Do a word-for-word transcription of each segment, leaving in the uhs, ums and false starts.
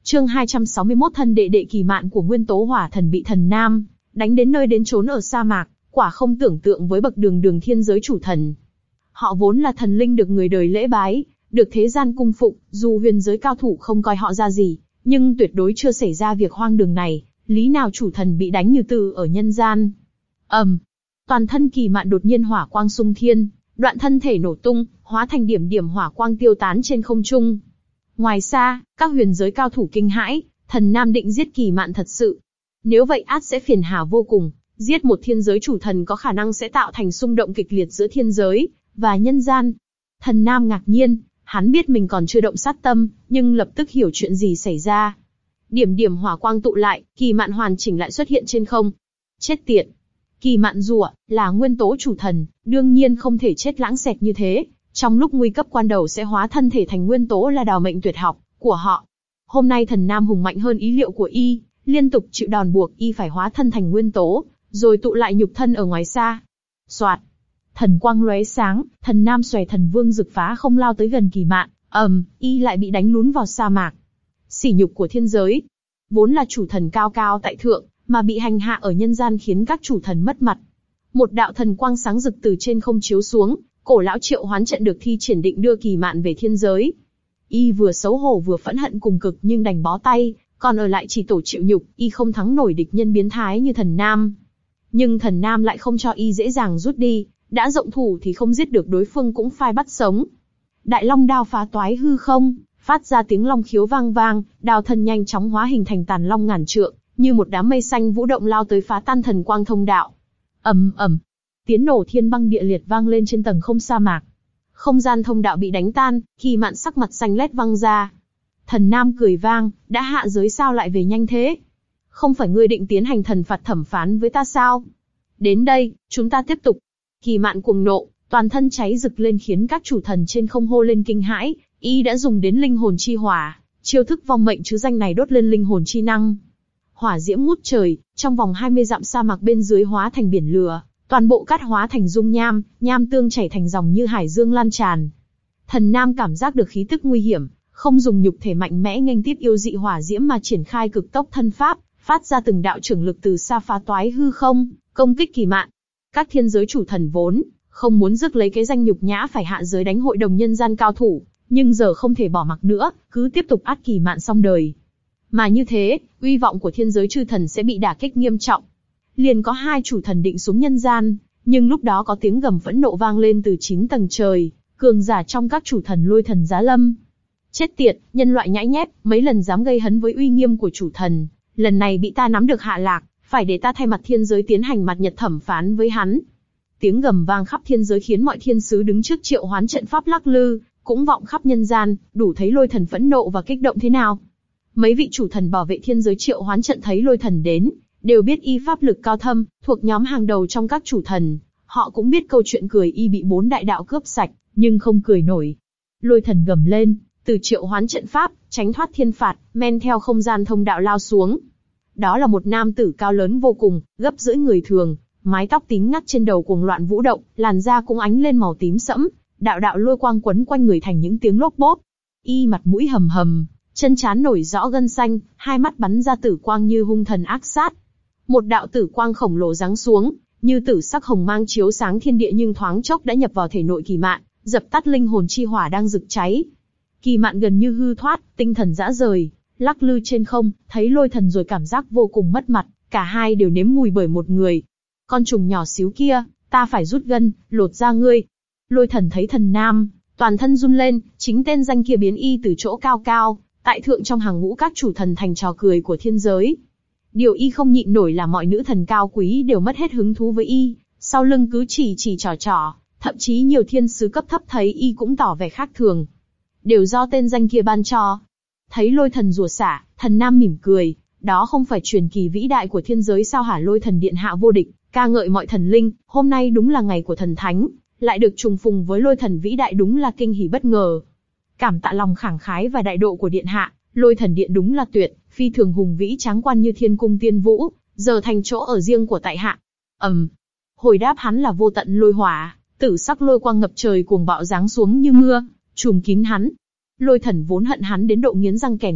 Chương hai trăm sáu mươi mốt thân đệ đệ Kỳ Mạn của Nguyên Tố Hỏa Thần bị Thần Nam đánh đến nơi đến chốn ở sa mạc, quả không tưởng tượng với bậc đường đường thiên giới chủ thần. Họ vốn là thần linh được người đời lễ bái, được thế gian cung phụng, dù huyền giới cao thủ không coi họ ra gì, nhưng tuyệt đối chưa xảy ra việc hoang đường này, lý nào chủ thần bị đánh như từ ở nhân gian. ầm, um, toàn thân Kỳ Mạn đột nhiên hỏa quang xung thiên, đoạn thân thể nổ tung, hóa thành điểm điểm hỏa quang tiêu tán trên không trung. Ngoài xa, các huyền giới cao thủ kinh hãi, Thần Nam định giết Kỳ Mạn thật sự. Nếu vậy át sẽ phiền hà vô cùng, giết một thiên giới chủ thần có khả năng sẽ tạo thành xung động kịch liệt giữa thiên giới và nhân gian. Thần Nam ngạc nhiên, hắn biết mình còn chưa động sát tâm, nhưng lập tức hiểu chuyện gì xảy ra. Điểm điểm hỏa quang tụ lại, Kỳ Mạn hoàn chỉnh lại xuất hiện trên không. Chết tiệt! Kỳ Mạn rủa, là nguyên tố chủ thần, đương nhiên không thể chết lãng xẹt như thế. Trong lúc nguy cấp quan đầu sẽ hóa thân thể thành nguyên tố là đào mệnh tuyệt học của họ. Hôm nay Thần Nam hùng mạnh hơn ý liệu của y, liên tục chịu đòn buộc y phải hóa thân thành nguyên tố, rồi tụ lại nhục thân ở ngoài xa. Soạt, thần quang lóe sáng, Thần Nam xòe thần vương rực phá không lao tới gần Kỳ Mạn, ầm, um, y lại bị đánh lún vào sa mạc. Sỉ nhục của thiên giới, vốn là chủ thần cao cao tại thượng, mà bị hành hạ ở nhân gian khiến các chủ thần mất mặt. Một đạo thần quang sáng rực từ trên không chiếu xuống, cổ lão triệu hoán trận được thi triển định đưa Kỳ Mạn về thiên giới. Y vừa xấu hổ vừa phẫn hận cùng cực nhưng đành bó tay, còn ở lại chỉ tổ chịu nhục, y không thắng nổi địch nhân biến thái như Thần Nam. Nhưng Thần Nam lại không cho y dễ dàng rút đi, đã rộng thủ thì không giết được đối phương cũng phai bắt sống. Đại Long đao phá toái hư không, phát ra tiếng long khiếu vang vang, đao thân nhanh chóng hóa hình thành tàn long ngàn trượng, như một đám mây xanh vũ động lao tới phá tan thần quang thông đạo. ầm ầm, tiếng nổ thiên băng địa liệt vang lên trên tầng không sa mạc. Không gian thông đạo bị đánh tan, Kỳ Mạn sắc mặt xanh lét văng ra. Thần Nam cười vang, đã hạ giới sao lại về nhanh thế? Không phải ngươi định tiến hành thần phạt thẩm phán với ta sao? Đến đây, chúng ta tiếp tục. Kỳ Mạn cuồng nộ, toàn thân cháy rực lên khiến các chủ thần trên không hô lên kinh hãi. Y đã dùng đến linh hồn chi hỏa, chiêu thức vong mệnh chứ danh này đốt lên linh hồn chi năng. Hỏa diễm ngút trời, trong vòng hai mươi dặm sa mạc bên dưới hóa thành biển lửa, toàn bộ cát hóa thành dung nham, nham tương chảy thành dòng như hải dương lan tràn. Thần Nam cảm giác được khí tức nguy hiểm, không dùng nhục thể mạnh mẽ nghênh tiếp yêu dị hỏa diễm mà triển khai cực tốc thân pháp, phát ra từng đạo trưởng lực từ xa phá toái hư không, công kích Kỳ Mạn. Các thiên giới chủ thần vốn không muốn rước lấy cái danh nhục nhã phải hạ giới đánh hội đồng nhân gian cao thủ, nhưng giờ không thể bỏ mặc nữa, cứ tiếp tục át Kỳ Mạn xong đời. Mà như thế, uy vọng của thiên giới chư thần sẽ bị đả kích nghiêm trọng. Liền có hai chủ thần định xuống nhân gian, nhưng lúc đó có tiếng gầm phẫn nộ vang lên từ chín tầng trời, cường giả trong các chủ thần Lôi Thần giá lâm. Chết tiệt, nhân loại nhãi nhép, mấy lần dám gây hấn với uy nghiêm của chủ thần, lần này bị ta nắm được hạ lạc, phải để ta thay mặt thiên giới tiến hành mặt nhật thẩm phán với hắn. Tiếng gầm vang khắp thiên giới khiến mọi thiên sứ đứng trước triệu hoán trận pháp lắc lư, cũng vọng khắp nhân gian, đủ thấy Lôi Thần phẫn nộ và kích động thế nào. Mấy vị chủ thần bảo vệ thiên giới triệu hoán trận thấy Lôi Thần đến, đều biết y pháp lực cao thâm, thuộc nhóm hàng đầu trong các chủ thần. Họ cũng biết câu chuyện cười y bị bốn đại đạo cướp sạch, nhưng không cười nổi. Lôi Thần gầm lên, từ triệu hoán trận pháp, tránh thoát thiên phạt, men theo không gian thông đạo lao xuống. Đó là một nam tử cao lớn vô cùng, gấp rưỡi người thường, mái tóc tím ngắt trên đầu cuồng loạn vũ động, làn da cũng ánh lên màu tím sẫm, đạo đạo lôi quang quấn quanh người thành những tiếng lốp bốp. Y mặt mũi hầm hầm, chân trán nổi rõ gân xanh, hai mắt bắn ra tử quang như hung thần ác sát. Một đạo tử quang khổng lồ giáng xuống, như tử sắc hồng mang chiếu sáng thiên địa nhưng thoáng chốc đã nhập vào thể nội Kỳ Mạn, dập tắt linh hồn chi hỏa đang rực cháy. Kỳ Mạn gần như hư thoát, tinh thần rã rời, lắc lư trên không, thấy Lôi Thần rồi cảm giác vô cùng mất mặt, cả hai đều nếm mùi bởi một người. Con trùng nhỏ xíu kia, ta phải rút gân, lột da ngươi. Lôi Thần thấy Thần Nam, toàn thân run lên, chính tên danh kia biến y từ chỗ cao cao, tại thượng trong hàng ngũ các chủ thần thành trò cười của thiên giới. Điều y không nhịn nổi là mọi nữ thần cao quý đều mất hết hứng thú với y, sau lưng cứ chỉ chỉ trò trò, thậm chí nhiều thiên sứ cấp thấp thấy y cũng tỏ vẻ khác thường. Đều do tên danh kia ban cho. Thấy Lôi Thần rủa xả, Thần Nam mỉm cười, đó không phải truyền kỳ vĩ đại của thiên giới sao hả? Lôi Thần điện hạ vô địch, ca ngợi mọi thần linh, hôm nay đúng là ngày của thần thánh, lại được trùng phùng với Lôi Thần vĩ đại đúng là kinh hỉ bất ngờ. Cảm tạ lòng khẳng khái và đại độ của điện hạ, Lôi Thần điện đúng là tuyệt, phi thường hùng vĩ tráng quan như thiên cung tiên vũ, giờ thành chỗ ở riêng của tại hạ. ầm, um, hồi đáp hắn là vô tận lôi hỏa, tử sắc lôi quang ngập trời cuồng bạo giáng xuống như mưa, trùm kín hắn. Lôi Thần vốn hận hắn đến độ nghiến răng kèn kẹt,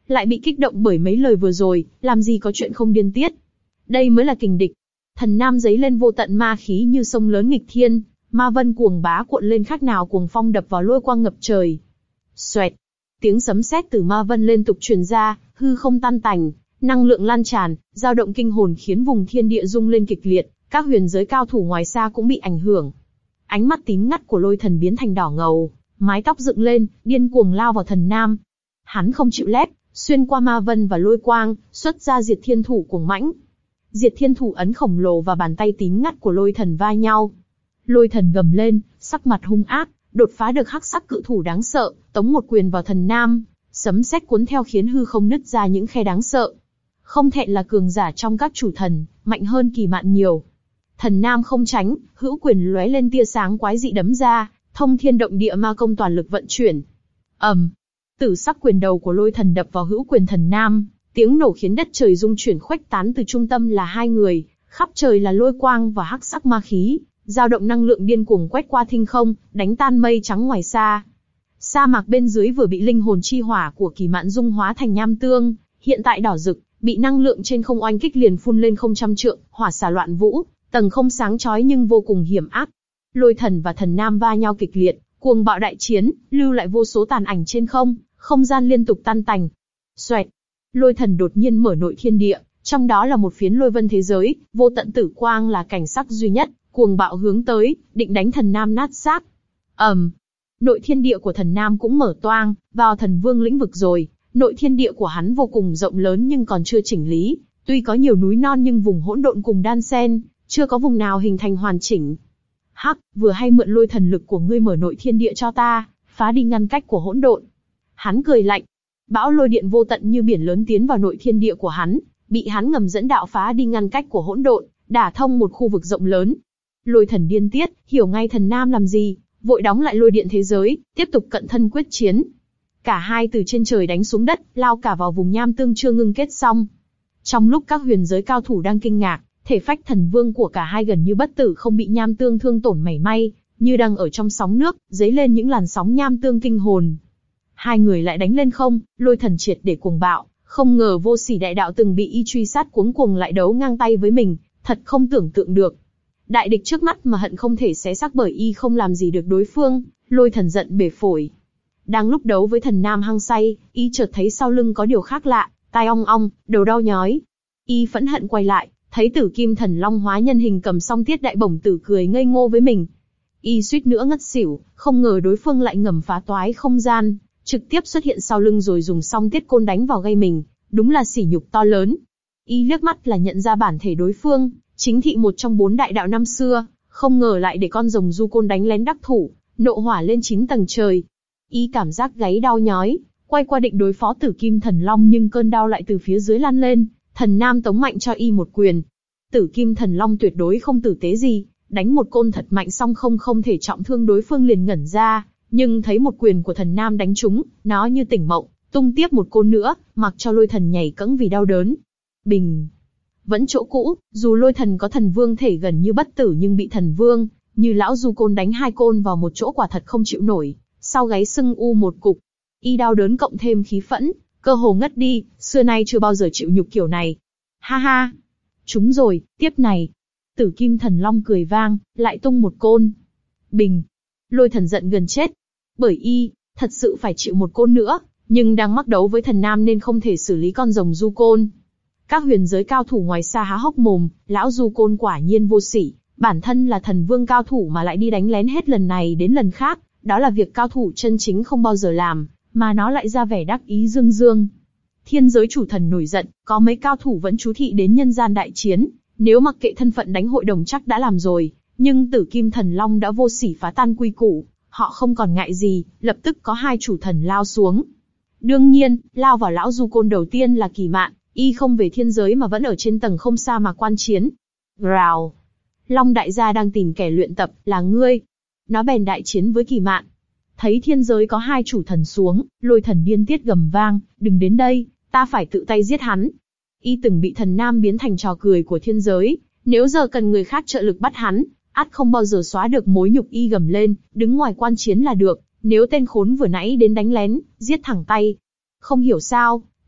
lại bị kích động bởi mấy lời vừa rồi, làm gì có chuyện không điên tiết. Đây mới là kình địch. Thần Nam giấy lên vô tận ma khí như sông lớn nghịch thiên, ma vân cuồng bá cuộn lên khác nào cuồng phong đập vào lôi quang ngập trời. Xoẹt, tiếng sấm sét từ ma vân liên tục truyền ra, hư không tan tành, năng lượng lan tràn, dao động kinh hồn khiến vùng thiên địa rung lên kịch liệt, các huyền giới cao thủ ngoài xa cũng bị ảnh hưởng. Ánh mắt tím ngắt của Lôi Thần biến thành đỏ ngầu, mái tóc dựng lên, điên cuồng lao vào Thần Nam. Hắn không chịu lép, xuyên qua ma vân và lôi quang, xuất ra Diệt Thiên Thủ cuồng mãnh. Diệt Thiên Thủ ấn khổng lồ và bàn tay tím ngắt của Lôi Thần va nhau. Lôi Thần gầm lên, sắc mặt hung ác, đột phá được hắc sắc cự thủ đáng sợ, tống một quyền vào Thần Nam, sấm sét cuốn theo khiến hư không nứt ra những khe đáng sợ. Không thẹn là cường giả trong các chủ thần, mạnh hơn Kỳ Mạn nhiều. Thần Nam không tránh, hữu quyền lóe lên tia sáng quái dị đấm ra, thông thiên động địa ma công toàn lực vận chuyển. ầm, um, tử sắc quyền đầu của Lôi Thần đập vào hữu quyền Thần Nam, tiếng nổ khiến đất trời rung chuyển khuếch tán, từ trung tâm là hai người, khắp trời là lôi quang và hắc sắc ma khí, dao động năng lượng điên cuồng quét qua thinh không, đánh tan mây trắng ngoài xa. Sa mạc bên dưới vừa bị linh hồn chi hỏa của Kỳ Mạn dung hóa thành nham tương, hiện tại đỏ rực, bị năng lượng trên không oanh kích liền phun lên không trăm trượng, hỏa xà loạn vũ, tầng không sáng chói nhưng vô cùng hiểm ác. Lôi Thần và Thần Nam va nhau kịch liệt, cuồng bạo đại chiến, lưu lại vô số tàn ảnh trên không, không gian liên tục tan tành. Xoẹt, Lôi Thần đột nhiên mở nội thiên địa, trong đó là một phiến lôi vân thế giới, vô tận tử quang là cảnh sắc duy nhất, cuồng bạo hướng tới, định đánh Thần Nam nát xác. ầm, um, nội thiên địa của Thần Nam cũng mở toang, vào Thần Vương lĩnh vực rồi. Nội thiên địa của hắn vô cùng rộng lớn nhưng còn chưa chỉnh lý, tuy có nhiều núi non nhưng vùng hỗn độn cùng đan xen, chưa có vùng nào hình thành hoàn chỉnh. Hắc, vừa hay mượn lôi thần lực của ngươi mở nội thiên địa cho ta, phá đi ngăn cách của hỗn độn. Hắn cười lạnh, bão lôi điện vô tận như biển lớn tiến vào nội thiên địa của hắn, bị hắn ngầm dẫn đạo phá đi ngăn cách của hỗn độn, đả thông một khu vực rộng lớn. Lôi Thần điên tiết, hiểu ngay Thần Nam làm gì, vội đóng lại lôi điện thế giới, tiếp tục cận thân quyết chiến. Cả hai từ trên trời đánh xuống đất, lao cả vào vùng nham tương chưa ngưng kết xong. Trong lúc các huyền giới cao thủ đang kinh ngạc, thể phách thần vương của cả hai gần như bất tử, không bị nham tương thương tổn mảy may, như đang ở trong sóng nước, dấy lên những làn sóng nham tương kinh hồn. Hai người lại đánh lên không, Lôi Thần triệt để cuồng bạo, không ngờ vô sỉ đại đạo từng bị y truy sát cuống cuồng lại đấu ngang tay với mình, thật không tưởng tượng được. Đại địch trước mắt mà hận không thể xé xác bởi y không làm gì được đối phương, Lôi Thần giận bể phổi. Đang lúc đấu với Thần Nam hăng say, y chợt thấy sau lưng có điều khác lạ, tai ong ong, đầu đau nhói. Y phẫn hận quay lại, thấy Tử Kim Thần Long hóa nhân hình cầm song tiết đại bổng tử cười ngây ngô với mình. Y suýt nữa ngất xỉu, không ngờ đối phương lại ngầm phá toái không gian, trực tiếp xuất hiện sau lưng rồi dùng song tiết côn đánh vào gây mình, đúng là sỉ nhục to lớn. Y liếc mắt là nhận ra bản thể đối phương, chính thị một trong bốn đại đạo năm xưa, không ngờ lại để con rồng du côn đánh lén đắc thủ, nộ hỏa lên chín tầng trời. Y cảm giác gáy đau nhói, quay qua định đối phó Tử Kim Thần Long nhưng cơn đau lại từ phía dưới lan lên, Thần Nam tống mạnh cho y một quyền. Tử Kim Thần Long tuyệt đối không tử tế gì, đánh một côn thật mạnh song không không thể trọng thương đối phương liền ngẩn ra, nhưng thấy một quyền của Thần Nam đánh trúng, nó như tỉnh mộng, tung tiếp một côn nữa, mặc cho Lôi Thần nhảy cẫng vì đau đớn. Bình, vẫn chỗ cũ, dù Lôi Thần có Thần Vương thể gần như bất tử nhưng bị Thần Vương như lão du côn đánh hai côn vào một chỗ quả thật không chịu nổi, sau gáy sưng u một cục. Y đau đớn cộng thêm khí phẫn, cơ hồ ngất đi, xưa nay chưa bao giờ chịu nhục kiểu này. Ha ha, trúng rồi, tiếp này. Tử Kim Thần Long cười vang, lại tung một côn. Bình, Lôi Thần giận gần chết, bởi y thật sự phải chịu một côn nữa, nhưng đang mắc đấu với Thần Nam nên không thể xử lý con rồng du côn. Các huyền giới cao thủ ngoài xa há hốc mồm, lão du côn quả nhiên vô sỉ, bản thân là thần vương cao thủ mà lại đi đánh lén hết lần này đến lần khác, đó là việc cao thủ chân chính không bao giờ làm, mà nó lại ra vẻ đắc ý dương dương. Thiên giới chủ thần nổi giận, có mấy cao thủ vẫn chú thị đến nhân gian đại chiến, nếu mặc kệ thân phận đánh hội đồng chắc đã làm rồi, nhưng Tử Kim Thần Long đã vô sỉ phá tan quy củ, họ không còn ngại gì, lập tức có hai chủ thần lao xuống. Đương nhiên, lao vào lão du côn đầu tiên là Kỳ Mạn, y không về thiên giới mà vẫn ở trên tầng không xa mà quan chiến. Rào, Long đại gia đang tìm kẻ luyện tập, là ngươi. Nó bèn đại chiến với Kỳ Mạn. Thấy thiên giới có hai chủ thần xuống, Lôi Thần điên tiết gầm vang, đừng đến đây, ta phải tự tay giết hắn. Y từng bị Thần Nam biến thành trò cười của thiên giới, nếu giờ cần người khác trợ lực bắt hắn, ắt không bao giờ xóa được mối nhục. Y gầm lên, đứng ngoài quan chiến là được, nếu tên khốn vừa nãy đến đánh lén, giết thẳng tay. Không hiểu sao,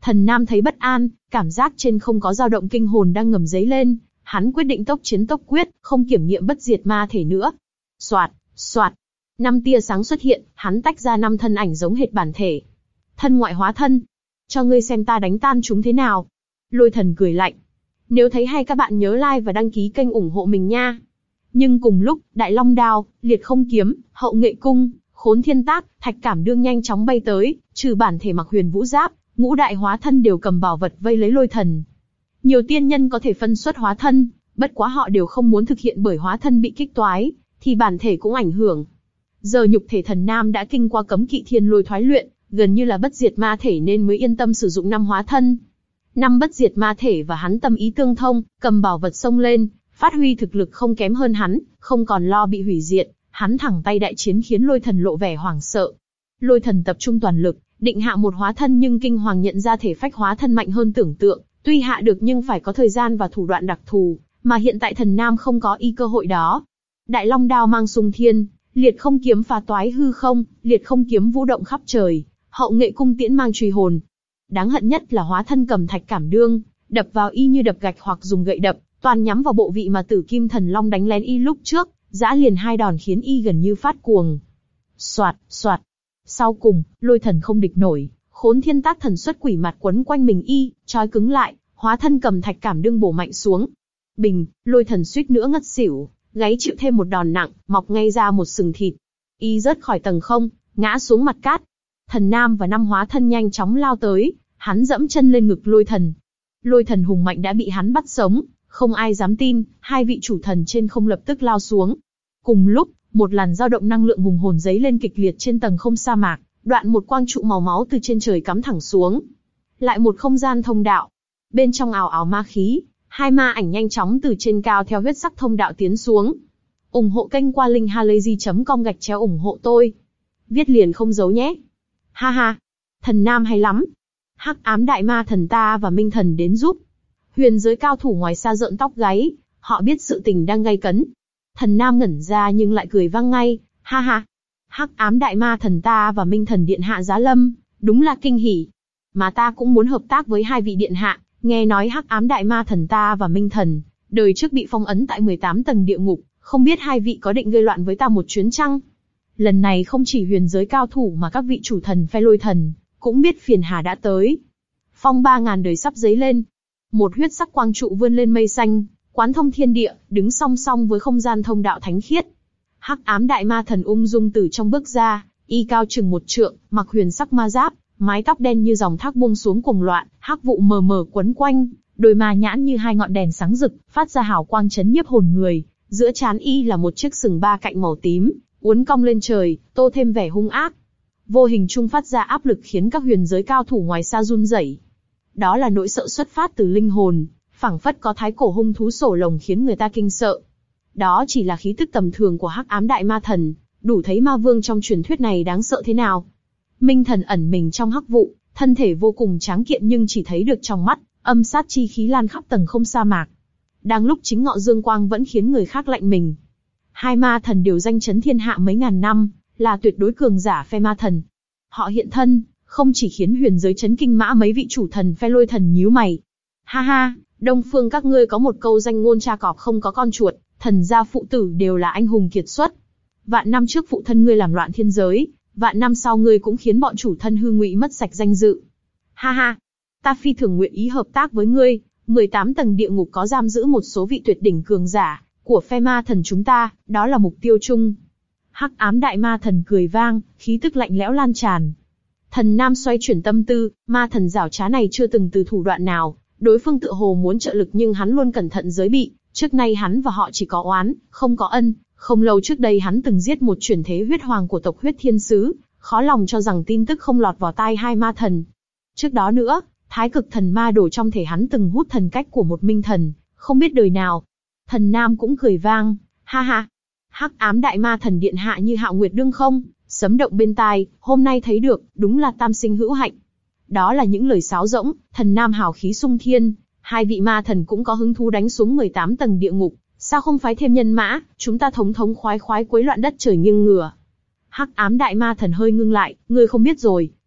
Thần Nam thấy bất an, cảm giác trên không có dao động kinh hồn đang ngầm dấy lên, hắn quyết định tốc chiến tốc quyết, không kiểm nghiệm bất diệt ma thể nữa. Soạt, soạt, năm tia sáng xuất hiện, hắn tách ra năm thân ảnh giống hệt bản thể. Thân ngoại hóa thân, cho ngươi xem ta đánh tan chúng thế nào. Lôi Thần cười lạnh. Nếu thấy hay các bạn nhớ like và đăng ký kênh ủng hộ mình nha. Nhưng cùng lúc, Đại Long Đao, Liệt Không Kiếm, Hậu Nghệ Cung, Khốn Thiên Tác, Thạch Cảm Đương nhanh chóng bay tới, trừ bản thể mặc huyền vũ giáp, ngũ đại hóa thân đều cầm bảo vật vây lấy Lôi Thần. Nhiều tiên nhân có thể phân xuất hóa thân, bất quá họ đều không muốn thực hiện bởi hóa thân bị kích toái, thì bản thể cũng ảnh hưởng. Giờ nhục thể Thần Nam đã kinh qua cấm kỵ thiên lôi thoái luyện, gần như là bất diệt ma thể nên mới yên tâm sử dụng năm hóa thân. Năm bất diệt ma thể và hắn tâm ý tương thông, cầm bảo vật xông lên, phát huy thực lực không kém hơn hắn, không còn lo bị hủy diệt, hắn thẳng tay đại chiến khiến Lôi Thần lộ vẻ hoảng sợ. Lôi Thần tập trung toàn lực, định hạ một hóa thân nhưng kinh hoàng nhận ra thể phách hóa thân mạnh hơn tưởng tượng, tuy hạ được nhưng phải có thời gian và thủ đoạn đặc thù, mà hiện tại Thần Nam không có y cơ hội đó. Đại Long Đao mang xung thiên, Liệt Không Kiếm phá toái hư không, Liệt Không Kiếm vũ động khắp trời, Hậu Nghệ Cung tiễn mang truy hồn. Đáng hận nhất là hóa thân cầm Thạch Cảm Đương, đập vào y như đập gạch hoặc dùng gậy đập, toàn nhắm vào bộ vị mà Tử Kim Thần Long đánh lén y lúc trước, giã liền hai đòn khiến y gần như phát cuồng. Soạt, soạt. Sau cùng, Lôi Thần không địch nổi, Khốn Thiên Tác thần xuất quỷ mặt quấn quanh mình y, trói cứng lại, hóa thân cầm Thạch Cảm Đương bổ mạnh xuống. Bình, Lôi Thần suýt nữa ngất xỉu, gáy chịu thêm một đòn nặng, mọc ngay ra một sừng thịt. Y rớt khỏi tầng không, ngã xuống mặt cát. Thần Nam và năm hóa thân nhanh chóng lao tới, hắn dẫm chân lên ngực Lôi Thần. Lôi Thần hùng mạnh đã bị hắn bắt sống, không ai dám tin, hai vị chủ thần trên không lập tức lao xuống. Cùng lúc, một làn dao động năng lượng hùng hồn giấy lên kịch liệt trên tầng không sa mạc, đoạn một quang trụ màu máu từ trên trời cắm thẳng xuống. Lại một không gian thông đạo. Bên trong ào ào ma khí, hai ma ảnh nhanh chóng từ trên cao theo huyết sắc thông đạo tiến xuống. Ủng hộ kênh qua link halayzi chấm com gạch chéo ủng hộ tôi. Viết liền không giấu nhé. Ha ha, Thần Nam hay lắm. Hắc ám đại ma thần ta và Minh Thần đến giúp. Huyền giới cao thủ ngoài xa rợn tóc gáy, họ biết sự tình đang gay cấn. Thần Nam ngẩn ra nhưng lại cười vang ngay, ha ha. Hắc ám đại ma thần ta và Minh Thần điện hạ giá lâm, đúng là kinh hỉ. Mà ta cũng muốn hợp tác với hai vị điện hạ, nghe nói Hắc ám đại ma thần ta và Minh Thần, đời trước bị phong ấn tại mười tám tầng địa ngục, không biết hai vị có định gây loạn với ta một chuyến chăng? Lần này không chỉ huyền giới cao thủ mà các vị chủ thần phe Lôi Thần, cũng biết phiền hà đã tới. Phong ba ngàn đời sắp dấy lên. Một huyết sắc quang trụ vươn lên mây xanh, quán thông thiên địa, đứng song song với không gian thông đạo thánh khiết. Hắc ám đại ma thần ung dung từ trong bước ra, y cao chừng một trượng, mặc huyền sắc ma giáp, mái tóc đen như dòng thác buông xuống cuồng loạn, hắc vụ mờ mờ quấn quanh, đôi ma nhãn như hai ngọn đèn sáng rực, phát ra hào quang chấn nhiếp hồn người. Giữa trán y là một chiếc sừng ba cạnh màu tím, uốn cong lên trời, tô thêm vẻ hung ác. Vô hình trung phát ra áp lực khiến các huyền giới cao thủ ngoài xa run rẩy. Đó là nỗi sợ xuất phát từ linh hồn, phảng phất có thái cổ hung thú sổ lồng khiến người ta kinh sợ. Đó chỉ là khí tức tầm thường của Hắc ám đại ma thần, đủ thấy ma vương trong truyền thuyết này đáng sợ thế nào. Minh Thần ẩn mình trong hắc vụ, thân thể vô cùng tráng kiện nhưng chỉ thấy được trong mắt, âm sát chi khí lan khắp tầng không sa mạc. Đang lúc chính ngọ dương quang vẫn khiến người khác lạnh mình. Hai ma thần đều danh chấn thiên hạ mấy ngàn năm, là tuyệt đối cường giả phe ma thần. Họ hiện thân, không chỉ khiến huyền giới chấn kinh mã mấy vị chủ thần phe Lôi Thần nhíu mày. Ha ha, Đông Phương các ngươi có một câu danh ngôn cha cọp không có con chuột, thần gia phụ tử đều là anh hùng kiệt xuất. Vạn năm trước phụ thân ngươi làm loạn thiên giới, vạn năm sau ngươi cũng khiến bọn chủ thân hư ngụy mất sạch danh dự. Ha ha, ta phi thường nguyện ý hợp tác với ngươi, mười tám tầng địa ngục có giam giữ một số vị tuyệt đỉnh cường giả của phe ma thần chúng ta, đó là mục tiêu chung. Hắc ám đại ma thần cười vang, khí tức lạnh lẽo lan tràn. Thần Nam xoay chuyển tâm tư, ma thần giảo trá này chưa từng từ thủ đoạn nào, đối phương tựa hồ muốn trợ lực nhưng hắn luôn cẩn thận giới bị, trước nay hắn và họ chỉ có oán, không có ân, không lâu trước đây hắn từng giết một chuyển thế huyết hoàng của tộc huyết thiên sứ, khó lòng cho rằng tin tức không lọt vào tai hai ma thần. Trước đó nữa, thái cực thần ma đổ trong thể hắn từng hút thần cách của một minh thần, không biết đời nào. Thần Nam cũng cười vang, ha ha. Hắc ám đại ma thần điện hạ như Hạo Nguyệt đương không, sấm động bên tai, hôm nay thấy được, đúng là tam sinh hữu hạnh. Đó là những lời sáo rỗng, thần Nam hào khí sung thiên, hai vị ma thần cũng có hứng thú đánh xuống mười tám tầng địa ngục, sao không phái thêm nhân mã, chúng ta thống thống khoái khoái quấy loạn đất trời nghiêng ngửa. Hắc ám đại ma thần hơi ngưng lại, ngươi không biết rồi,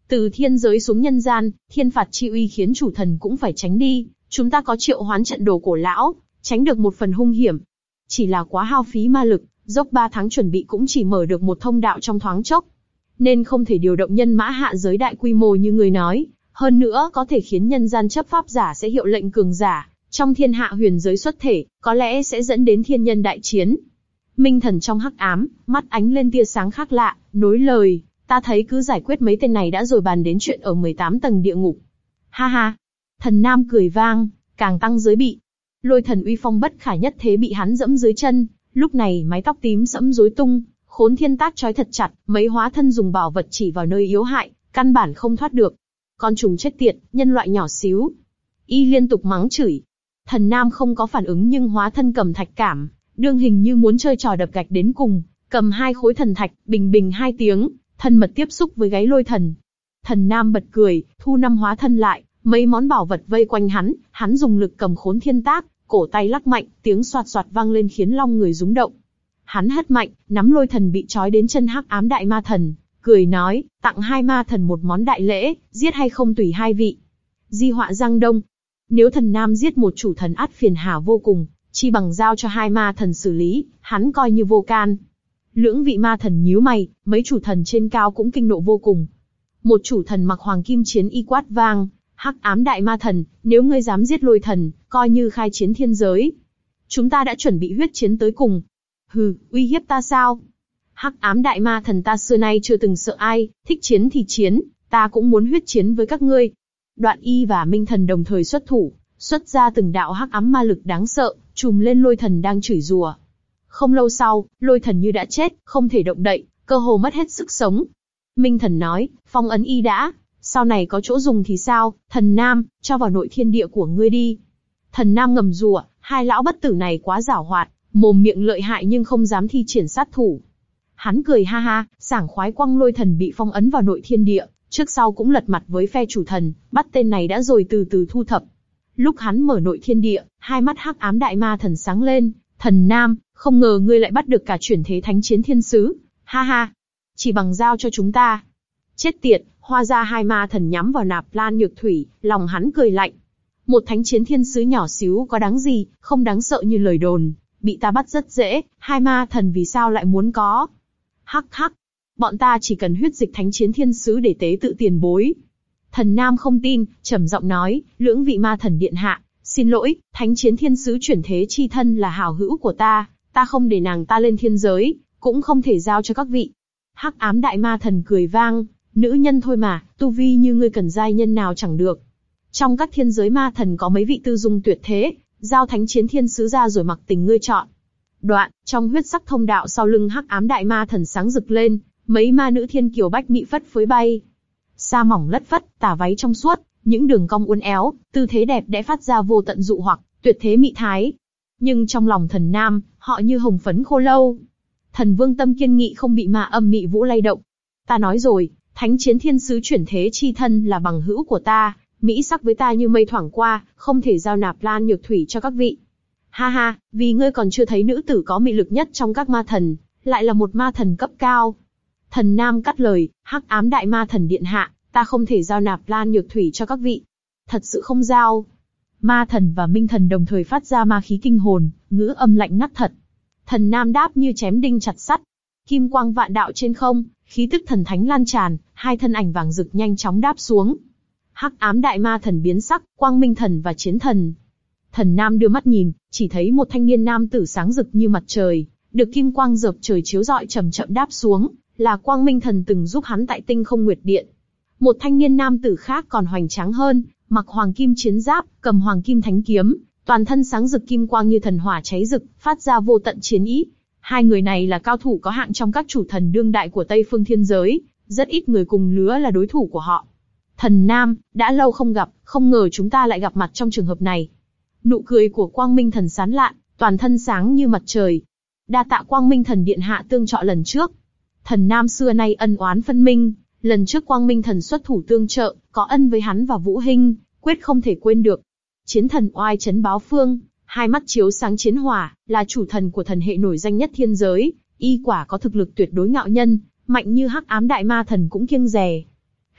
Từ thiên giới xuống nhân gian, thiên phạt chi uy khiến chủ thần cũng phải tránh đi, chúng ta có triệu hoán trận đồ cổ lão, tránh được một phần hung hiểm. Chỉ là quá hao phí ma lực, dốc ba tháng chuẩn bị cũng chỉ mở được một thông đạo trong thoáng chốc. Nên không thể điều động nhân mã hạ giới đại quy mô như người nói, hơn nữa có thể khiến nhân gian chấp pháp giả sẽ hiệu lệnh cường giả trong thiên hạ huyền giới xuất thể, có lẽ sẽ dẫn đến thiên nhân đại chiến. Minh thần trong hắc ám, mắt ánh lên tia sáng khác lạ, nối lời, ta thấy cứ giải quyết mấy tên này đã rồi bàn đến chuyện ở mười tám tầng địa ngục. Ha ha. Thần Nam cười vang, càng tăng giới bị. Lôi thần uy phong bất khả nhất thế bị hắn dẫm dưới chân, lúc này mái tóc tím sẫm rối tung, khốn thiên tác trói thật chặt, mấy hóa thân dùng bảo vật chỉ vào nơi yếu hại, căn bản không thoát được. Con trùng chết tiệt, nhân loại nhỏ xíu. Y liên tục mắng chửi. Thần Nam không có phản ứng nhưng hóa thân cầm thạch cảm, đương hình như muốn chơi trò đập gạch đến cùng, cầm hai khối thần thạch, bình bình hai tiếng, thân mật tiếp xúc với gáy lôi thần. Thần Nam bật cười, thu năm hóa thân lại, mấy món bảo vật vây quanh hắn, hắn dùng lực cầm khốn thiên tác, cổ tay lắc mạnh, tiếng xoạt xoạt vang lên khiến long người rúng động. Hắn hất mạnh, nắm lôi thần bị trói đến chân hắc ám đại ma thần, cười nói, tặng hai ma thần một món đại lễ, giết hay không tùy hai vị. Di họa Giang Đông. Nếu thần Nam giết một chủ thần ắt phiền hà vô cùng, chi bằng giao cho hai ma thần xử lý, hắn coi như vô can. Lưỡng vị ma thần nhíu mày, mấy chủ thần trên cao cũng kinh nộ vô cùng. Một chủ thần mặc hoàng kim chiến y quát vang, hắc ám đại ma thần, nếu ngươi dám giết lôi thần, coi như khai chiến thiên giới. Chúng ta đã chuẩn bị huyết chiến tới cùng. Hừ, uy hiếp ta sao? Hắc ám đại ma thần ta xưa nay chưa từng sợ ai, thích chiến thì chiến, ta cũng muốn huyết chiến với các ngươi. Đoạn Y và Minh thần đồng thời xuất thủ, xuất ra từng đạo hắc ám ma lực đáng sợ, trùm lên lôi thần đang chửi rủa. Không lâu sau, lôi thần như đã chết, không thể động đậy, cơ hồ mất hết sức sống. Minh thần nói, phong ấn Y đã, sau này có chỗ dùng thì sao, thần Nam, cho vào nội thiên địa của ngươi đi. Thần Nam ngầm rủa, hai lão bất tử này quá giảo hoạt, mồm miệng lợi hại nhưng không dám thi triển sát thủ. Hắn cười ha ha, sảng khoái quăng lôi thần bị phong ấn vào nội thiên địa, trước sau cũng lật mặt với phe chủ thần, bắt tên này đã rồi từ từ thu thập. Lúc hắn mở nội thiên địa, hai mắt hắc ám đại ma thần sáng lên, thần Nam, không ngờ ngươi lại bắt được cả chuyển thế thánh chiến thiên sứ, ha ha, chỉ bằng giao cho chúng ta. Chết tiệt, hóa ra hai ma thần nhắm vào Nạp Lan Nhược Thủy, lòng hắn cười lạnh. Một thánh chiến thiên sứ nhỏ xíu có đáng gì, không đáng sợ như lời đồn, bị ta bắt rất dễ, hai ma thần vì sao lại muốn có? Hắc hắc, bọn ta chỉ cần huyết dịch thánh chiến thiên sứ để tế tự tiền bối. Thần Nam không tin, trầm giọng nói, lưỡng vị ma thần điện hạ, xin lỗi, thánh chiến thiên sứ chuyển thế chi thân là hảo hữu của ta, ta không để nàng ta lên thiên giới, cũng không thể giao cho các vị. Hắc ám đại ma thần cười vang, nữ nhân thôi mà, tu vi như ngươi cần giai nhân nào chẳng được. Trong các thiên giới ma thần có mấy vị tư dung tuyệt thế, giao thánh chiến thiên sứ ra rồi mặc tình ngươi chọn. Đoạn, trong huyết sắc thông đạo sau lưng hắc ám đại ma thần sáng rực lên, mấy ma nữ thiên kiều bách mỹ phất phới bay. Sa mỏng lất phất, tà váy trong suốt, những đường cong uốn éo, tư thế đẹp đẽ phát ra vô tận dụ hoặc, tuyệt thế mị thái. Nhưng trong lòng thần Nam, họ như hồng phấn khô lâu. Thần vương tâm kiên nghị không bị ma âm mị vũ lay động. Ta nói rồi, thánh chiến thiên sứ chuyển thế chi thân là bằng hữu của ta, mỹ sắc với ta như mây thoảng qua, không thể giao Nạp Lan Nhược Thủy cho các vị. Ha ha, vì ngươi còn chưa thấy nữ tử có mị lực nhất trong các ma thần, lại là một ma thần cấp cao. Thần Nam cắt lời, hắc ám đại ma thần điện hạ, ta không thể giao Nạp Lan Nhược Thủy cho các vị. Thật sự không giao. Ma thần và minh thần đồng thời phát ra ma khí kinh hồn, ngữ âm lạnh ngắt thật. Thần Nam đáp như chém đinh chặt sắt. Kim quang vạn đạo trên không, khí tức thần thánh lan tràn, hai thân ảnh vàng rực nhanh chóng đáp xuống. Hắc ám đại ma thần biến sắc, quang minh thần và chiến thần. Thần Nam đưa mắt nhìn, chỉ thấy một thanh niên nam tử sáng rực như mặt trời, được kim quang dợp trời chiếu rọi chậm chậm đáp xuống, là quang minh thần từng giúp hắn tại tinh không nguyệt điện. Một thanh niên nam tử khác còn hoành tráng hơn, mặc hoàng kim chiến giáp, cầm hoàng kim thánh kiếm, toàn thân sáng rực kim quang như thần hỏa cháy rực, phát ra vô tận chiến ý. Hai người này là cao thủ có hạng trong các chủ thần đương đại của Tây Phương Thiên Giới, rất ít người cùng lứa là đối thủ của họ. Thần Nam, đã lâu không gặp, không ngờ chúng ta lại gặp mặt trong trường hợp này. Nụ cười của Quang Minh Thần sán lạn, toàn thân sáng như mặt trời. Đa tạ Quang Minh Thần điện hạ tương trợ lần trước. Thần Nam xưa nay ân oán phân minh, lần trước Quang Minh Thần xuất thủ tương trợ, có ân với hắn và Vũ Hinh, quyết không thể quên được. Chiến thần oai chấn báo phương, hai mắt chiếu sáng chiến hỏa, là chủ thần của thần hệ nổi danh nhất thiên giới, y quả có thực lực tuyệt đối ngạo nhân, mạnh như hắc ám đại ma thần cũng kiêng dè.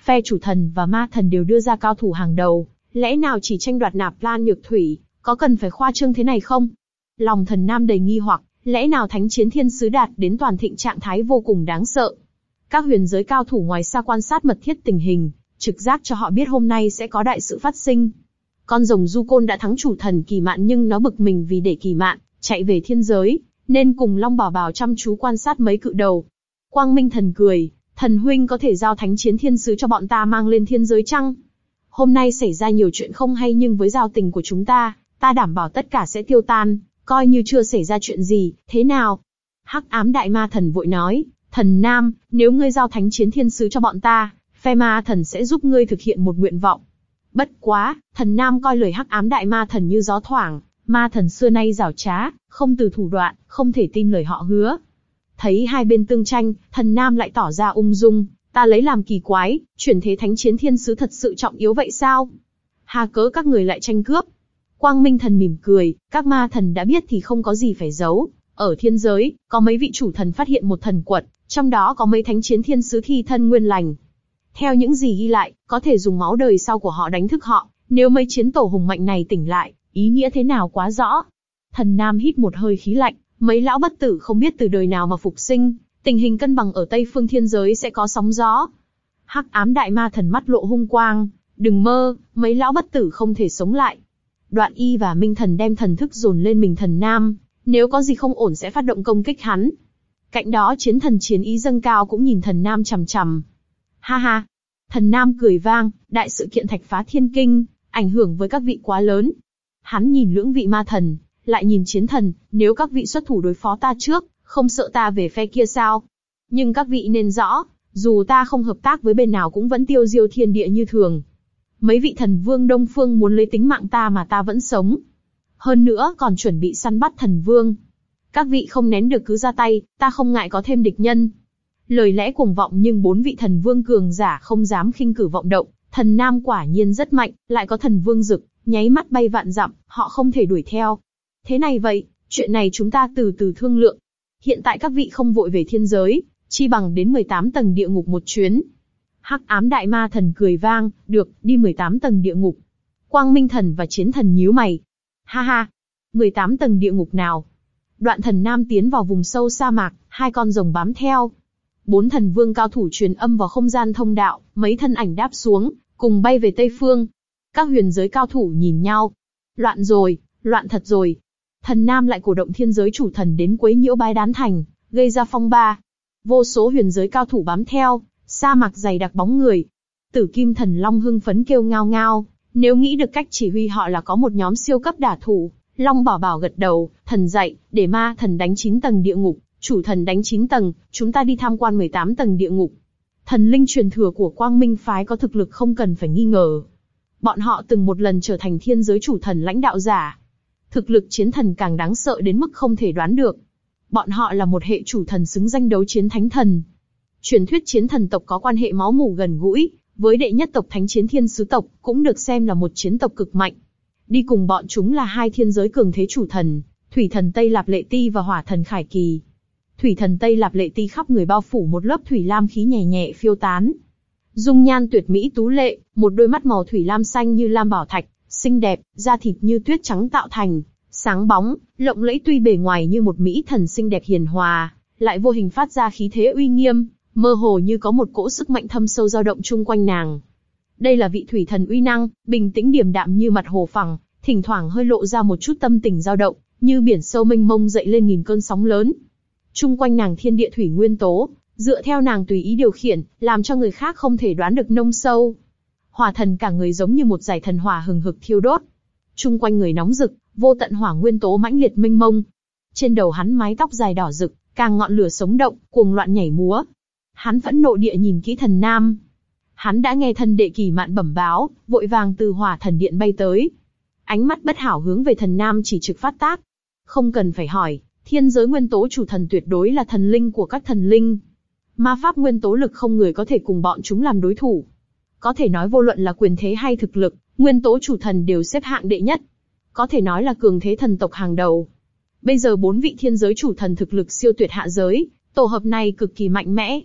phe chủ thần và ma thần đều đưa ra cao thủ hàng đầu, lẽ nào chỉ tranh đoạt nạp lan nhược thủy, có cần phải khoa trương thế này không? Lòng Thần Nam đầy nghi hoặc, lẽ nào thánh chiến thiên sứ đạt đến toàn thịnh trạng thái vô cùng đáng sợ? Các huyền giới cao thủ ngoài xa quan sát mật thiết tình hình, trực giác cho họ biết hôm nay sẽ có đại sự phát sinh. Con rồng du côn đã thắng chủ thần Kỳ Mạn, nhưng nó bực mình vì để Kỳ Mạn chạy về thiên giới, nên cùng Long Bảo Bảo chăm chú quan sát mấy cự đầu. Quang Minh Thần cười, thần huynh có thể giao thánh chiến thiên sứ cho bọn ta mang lên thiên giới chăng? Hôm nay xảy ra nhiều chuyện không hay, nhưng với giao tình của chúng ta, ta đảm bảo tất cả sẽ tiêu tan, coi như chưa xảy ra chuyện gì, thế nào? Hắc Ám Đại Ma Thần vội nói, Thần Nam, nếu ngươi giao thánh chiến thiên sứ cho bọn ta, phe ma thần sẽ giúp ngươi thực hiện một nguyện vọng. Bất quá, Thần Nam coi lời Hắc Ám Đại Ma Thần như gió thoảng, ma thần xưa nay giảo trá, không từ thủ đoạn, không thể tin lời họ hứa. Thấy hai bên tương tranh, Thần Nam lại tỏ ra ung dung, ta lấy làm kỳ quái, chuyển thế thánh chiến thiên sứ thật sự trọng yếu vậy sao? Hà cớ các người lại tranh cướp? Quang Minh Thần mỉm cười, các ma thần đã biết thì không có gì phải giấu. Ở thiên giới, có mấy vị chủ thần phát hiện một thần quật, trong đó có mấy thánh chiến thiên sứ thi thân nguyên lành. Theo những gì ghi lại, có thể dùng máu đời sau của họ đánh thức họ, nếu mấy chiến tổ hùng mạnh này tỉnh lại, ý nghĩa thế nào quá rõ. Thần Nam hít một hơi khí lạnh, mấy lão bất tử không biết từ đời nào mà phục sinh, tình hình cân bằng ở Tây Phương thiên giới sẽ có sóng gió. Hắc Ám Đại Ma Thần mắt lộ hung quang, đừng mơ, mấy lão bất tử không thể sống lại. Đoạn Y và Minh Thần đem thần thức dồn lên mình Thần Nam, nếu có gì không ổn sẽ phát động công kích hắn. Cạnh đó Chiến Thần chiến ý dâng cao cũng nhìn Thần Nam chằm chằm. Ha ha! Thần Nam cười vang, đại sự kiện thạch phá thiên kinh, ảnh hưởng với các vị quá lớn. Hắn nhìn lưỡng vị ma thần, lại nhìn Chiến Thần, nếu các vị xuất thủ đối phó ta trước, không sợ ta về phe kia sao? Nhưng các vị nên rõ, dù ta không hợp tác với bên nào cũng vẫn tiêu diêu thiên địa như thường. Mấy vị thần vương Đông Phương muốn lấy tính mạng ta mà ta vẫn sống. Hơn nữa còn chuẩn bị săn bắt thần vương. Các vị không nén được cứ ra tay, ta không ngại có thêm địch nhân. Lời lẽ cuồng vọng nhưng bốn vị thần vương cường giả không dám khinh cử vọng động. Thần Nam quả nhiên rất mạnh, lại có thần vương dực, nháy mắt bay vạn dặm, họ không thể đuổi theo. Thế này vậy, chuyện này chúng ta từ từ thương lượng. Hiện tại các vị không vội về thiên giới, chi bằng đến mười tám tầng địa ngục một chuyến. Hắc Ám Đại Ma Thần cười vang, được, đi mười tám tầng địa ngục. Quang Minh Thần và Chiến Thần nhíu mày. Ha ha, mười tám tầng địa ngục nào? Đoạn Thần Nam tiến vào vùng sâu sa mạc, hai con rồng bám theo. Bốn thần vương cao thủ truyền âm vào không gian thông đạo, mấy thân ảnh đáp xuống, cùng bay về Tây Phương. Các huyền giới cao thủ nhìn nhau. Loạn rồi, loạn thật rồi. Thần Nam lại cổ động thiên giới chủ thần đến quấy nhiễu Bái Đán Thành, gây ra phong ba. Vô số huyền giới cao thủ bám theo, sa mạc dày đặc bóng người. Tử Kim Thần Long hưng phấn kêu ngao ngao, nếu nghĩ được cách chỉ huy họ là có một nhóm siêu cấp đả thủ. Long Bảo Bảo gật đầu, thần dạy, để ma thần đánh chín tầng địa ngục, chủ thần đánh chín tầng, chúng ta đi tham quan mười tám tầng địa ngục. Thần linh truyền thừa của Quang Minh phái có thực lực không cần phải nghi ngờ. Bọn họ từng một lần trở thành thiên giới chủ thần lãnh đạo giả. Thực lực chiến thần càng đáng sợ đến mức không thể đoán được. Bọn họ là một hệ chủ thần xứng danh đấu chiến thánh thần. Truyền thuyết chiến thần tộc có quan hệ máu mủ gần gũi, với đệ nhất tộc thánh chiến thiên sứ tộc, cũng được xem là một chiến tộc cực mạnh. Đi cùng bọn chúng là hai thiên giới cường thế chủ thần, Thủy thần Tây Lạp Lệ Ti và Hỏa thần Khải Kỳ. Thủy thần Tây Lạp Lệ Ti khắp người bao phủ một lớp thủy lam khí nhẹ nhẹ phiêu tán. Dung nhan tuyệt mỹ tú lệ, một đôi mắt màu thủy lam xanh như lam bảo thạch, xinh đẹp, da thịt như tuyết trắng tạo thành, sáng bóng, lộng lẫy, tuy bề ngoài như một mỹ thần xinh đẹp hiền hòa, lại vô hình phát ra khí thế uy nghiêm, mơ hồ như có một cỗ sức mạnh thâm sâu dao động chung quanh nàng. Đây là vị thủy thần uy năng, bình tĩnh điềm đạm như mặt hồ phẳng, thỉnh thoảng hơi lộ ra một chút tâm tình dao động, như biển sâu mênh mông dậy lên nghìn cơn sóng lớn. Chung quanh nàng thiên địa thủy nguyên tố, dựa theo nàng tùy ý điều khiển, làm cho người khác không thể đoán được nông sâu. Hỏa thần cả người giống như một dải thần hỏa hừng hực thiêu đốt. Chung quanh người nóng rực, vô tận hỏa nguyên tố mãnh liệt mênh mông. Trên đầu hắn mái tóc dài đỏ rực, càng ngọn lửa sống động, cuồng loạn nhảy múa. Hắn phẫn nộ địa nhìn kỹ Thần Nam. Hắn đã nghe thân đệ Kỳ Mạn bẩm báo, vội vàng từ Hỏa thần điện bay tới. Ánh mắt bất hảo hướng về Thần Nam chỉ trực phát tác. Không cần phải hỏi, thiên giới nguyên tố chủ thần tuyệt đối là thần linh của các thần linh. Ma pháp nguyên tố lực không người có thể cùng bọn chúng làm đối thủ. Có thể nói vô luận là quyền thế hay thực lực, nguyên tố chủ thần đều xếp hạng đệ nhất. Có thể nói là cường thế thần tộc hàng đầu. Bây giờ bốn vị thiên giới chủ thần thực lực siêu tuyệt hạ giới, tổ hợp này cực kỳ mạnh mẽ.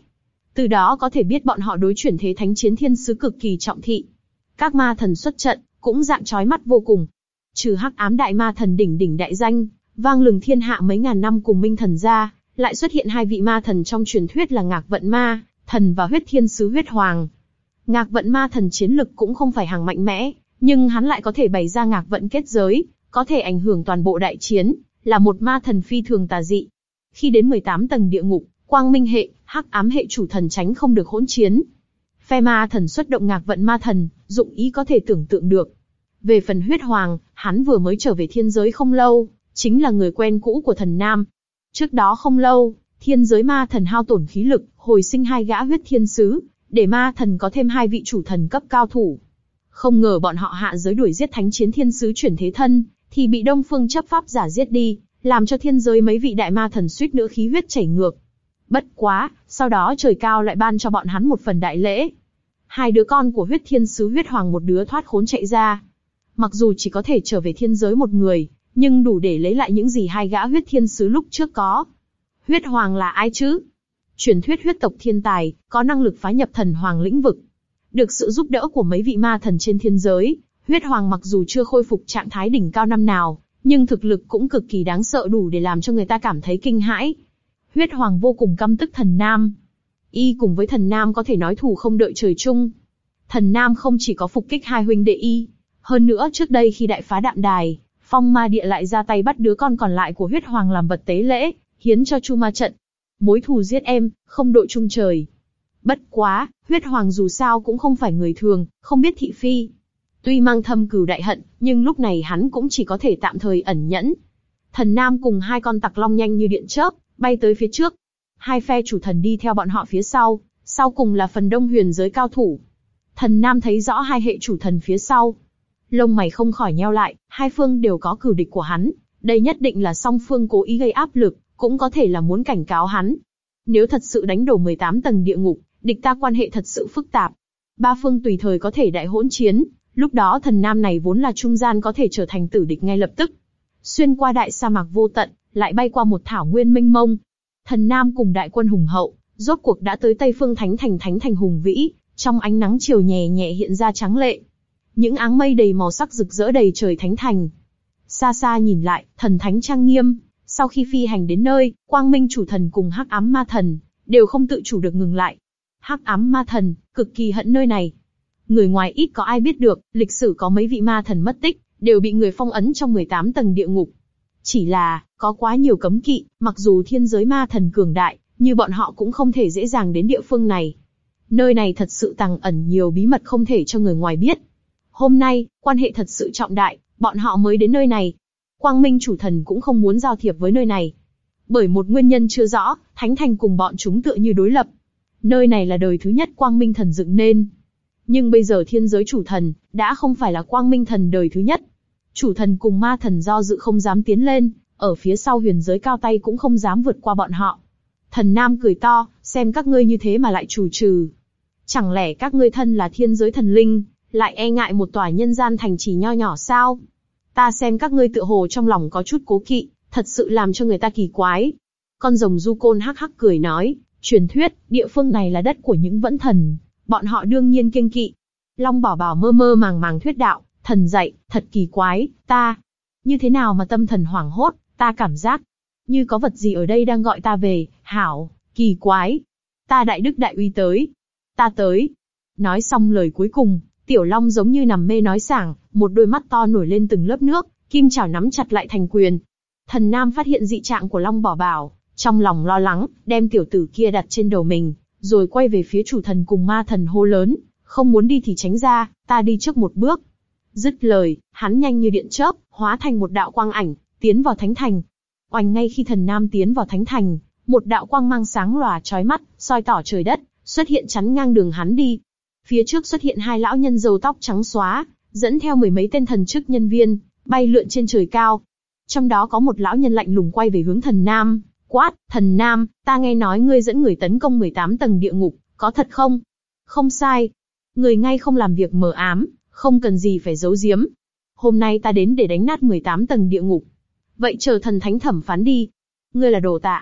Từ đó có thể biết bọn họ đối chuyển thế thánh chiến thiên sứ cực kỳ trọng thị. Các ma thần xuất trận, cũng dạng chói mắt vô cùng. Trừ hắc ám đại ma thần đỉnh đỉnh đại danh, vang lừng thiên hạ mấy ngàn năm cùng minh thần ra, lại xuất hiện hai vị ma thần trong truyền thuyết là Ngạc Vận Ma Thần và Huyết Thiên Sứ Huyết Hoàng. Ngạc Vận Ma Thần chiến lực cũng không phải hàng mạnh mẽ, nhưng hắn lại có thể bày ra Ngạc Vận kết giới, có thể ảnh hưởng toàn bộ đại chiến, là một ma thần phi thường tà dị. Khi đến mười tám tầng địa ngục, quang minh hệ, hắc ám hệ chủ thần tránh không được hỗn chiến. Phe ma thần xuất động Ngạc Vận Ma Thần, dụng ý có thể tưởng tượng được. Về phần Huyết Hoàng, hắn vừa mới trở về thiên giới không lâu, chính là người quen cũ của thần Nam. Trước đó không lâu, thiên giới ma thần hao tổn khí lực, hồi sinh hai gã huyết thiên sứ, để ma thần có thêm hai vị chủ thần cấp cao thủ. Không ngờ bọn họ hạ giới đuổi giết thánh chiến thiên sứ chuyển thế thân, thì bị Đông Phương chấp pháp giả giết đi, làm cho thiên giới mấy vị đại ma thần suýt nữa khí huyết chảy ngược. Bất quá, sau đó trời cao lại ban cho bọn hắn một phần đại lễ. Hai đứa con của huyết thiên sứ Huyết Hoàng một đứa thoát khốn chạy ra. Mặc dù chỉ có thể trở về thiên giới một người, nhưng đủ để lấy lại những gì hai gã huyết thiên sứ lúc trước có. Huyết Hoàng là ai chứ? Truyền thuyết huyết tộc thiên tài, có năng lực phá nhập thần hoàng lĩnh vực. Được sự giúp đỡ của mấy vị ma thần trên thiên giới, Huyết Hoàng mặc dù chưa khôi phục trạng thái đỉnh cao năm nào, nhưng thực lực cũng cực kỳ đáng sợ, đủ để làm cho người ta cảm thấy kinh hãi. Huyết Hoàng vô cùng căm tức thần Nam. Y cùng với thần Nam có thể nói thù không đợi trời chung. Thần Nam không chỉ có phục kích hai huynh đệ Y, hơn nữa trước đây khi đại phá Đạm Đài, Phong Ma Địa lại ra tay bắt đứa con còn lại của Huyết Hoàng làm vật tế lễ, hiến cho Chu Ma trận. Mối thù giết em, không đội chung trời. Bất quá, Huyết Hoàng dù sao cũng không phải người thường, không biết thị phi. Tuy mang thâm cừu đại hận, nhưng lúc này hắn cũng chỉ có thể tạm thời ẩn nhẫn. Thần Nam cùng hai con tặc long nhanh như điện chớp, bay tới phía trước. Hai phe chủ thần đi theo bọn họ phía sau, sau cùng là phần đông huyền giới cao thủ. Thần Nam thấy rõ hai hệ chủ thần phía sau. Lông mày không khỏi nheo lại, hai phương đều có cừu địch của hắn. Đây nhất định là song phương cố ý gây áp lực, cũng có thể là muốn cảnh cáo hắn. Nếu thật sự đánh đổ mười tám tầng địa ngục, địch ta quan hệ thật sự phức tạp. Ba phương tùy thời có thể đại hỗn chiến, lúc đó thần Nam này vốn là trung gian có thể trở thành tử địch ngay lập tức. Xuyên qua đại sa mạc vô tận, lại bay qua một thảo nguyên mênh mông. Thần Nam cùng đại quân hùng hậu, rốt cuộc đã tới Tây Phương Thánh Thành Thánh Thành hùng vĩ, trong ánh nắng chiều nhẹ nhẹ hiện ra trắng lệ. Những áng mây đầy màu sắc rực rỡ đầy trời Thánh Thành. Xa xa nhìn lại, thần thánh trang nghiêm. Sau khi phi hành đến nơi, Quang Minh chủ thần cùng Hắc Ám ma thần đều không tự chủ được ngừng lại. Hắc Ám ma thần cực kỳ hận nơi này. Người ngoài ít có ai biết được, lịch sử có mấy vị ma thần mất tích, đều bị người phong ấn trong mười tám tầng địa ngục. Chỉ là, có quá nhiều cấm kỵ, mặc dù thiên giới ma thần cường đại, như bọn họ cũng không thể dễ dàng đến địa phương này. Nơi này thật sự tàng ẩn nhiều bí mật không thể cho người ngoài biết. Hôm nay, quan hệ thật sự trọng đại, bọn họ mới đến nơi này. Quang Minh chủ thần cũng không muốn giao thiệp với nơi này. Bởi một nguyên nhân chưa rõ, Thánh Thành cùng bọn chúng tựa như đối lập. Nơi này là đời thứ nhất Quang Minh thần dựng nên. Nhưng bây giờ thiên giới chủ thần, đã không phải là Quang Minh thần đời thứ nhất. Chủ thần cùng ma thần do dự không dám tiến lên, ở phía sau huyền giới cao tay cũng không dám vượt qua bọn họ. Thần Nam cười to, xem các ngươi như thế mà lại trù trừ. Chẳng lẽ các ngươi thân là thiên giới thần linh, lại e ngại một tòa nhân gian thành trì nho nhỏ sao? Ta xem các ngươi tựa hồ trong lòng có chút cố kỵ, thật sự làm cho người ta kỳ quái. Con rồng du côn hắc hắc cười nói, truyền thuyết, địa phương này là đất của những vẫn thần, bọn họ đương nhiên kiêng kỵ. Long Bảo Bảo mơ mơ màng màng thuyết đạo, thần dạy, thật kỳ quái, ta. Như thế nào mà tâm thần hoảng hốt, ta cảm giác như có vật gì ở đây đang gọi ta về, hảo, kỳ quái. Ta đại đức đại uy tới. Ta tới. Nói xong lời cuối cùng, Tiểu Long giống như nằm mê nói sảng, một đôi mắt to nổi lên từng lớp nước, kim chảo nắm chặt lại thành quyền. Thần Nam phát hiện dị trạng của Long Bảo Bảo, trong lòng lo lắng, đem tiểu tử kia đặt trên đầu mình, rồi quay về phía chủ thần cùng ma thần hô lớn, không muốn đi thì tránh ra, ta đi trước một bước. Dứt lời, hắn nhanh như điện chớp, hóa thành một đạo quang ảnh, tiến vào Thánh Thành. Oanh, ngay khi thần Nam tiến vào Thánh Thành, một đạo quang mang sáng lòa chói mắt, soi tỏ trời đất, xuất hiện chắn ngang đường hắn đi. Phía trước xuất hiện hai lão nhân râu tóc trắng xóa, dẫn theo mười mấy tên thần chức nhân viên, bay lượn trên trời cao. Trong đó có một lão nhân lạnh lùng quay về hướng thần Nam, quát, thần Nam, ta nghe nói ngươi dẫn người tấn công mười tám tầng địa ngục, có thật không? Không sai. Người ngay không làm việc mờ ám, không cần gì phải giấu giếm. Hôm nay ta đến để đánh nát mười tám tầng địa ngục. Vậy chờ thần thánh thẩm phán đi. Ngươi là đồ tà ác,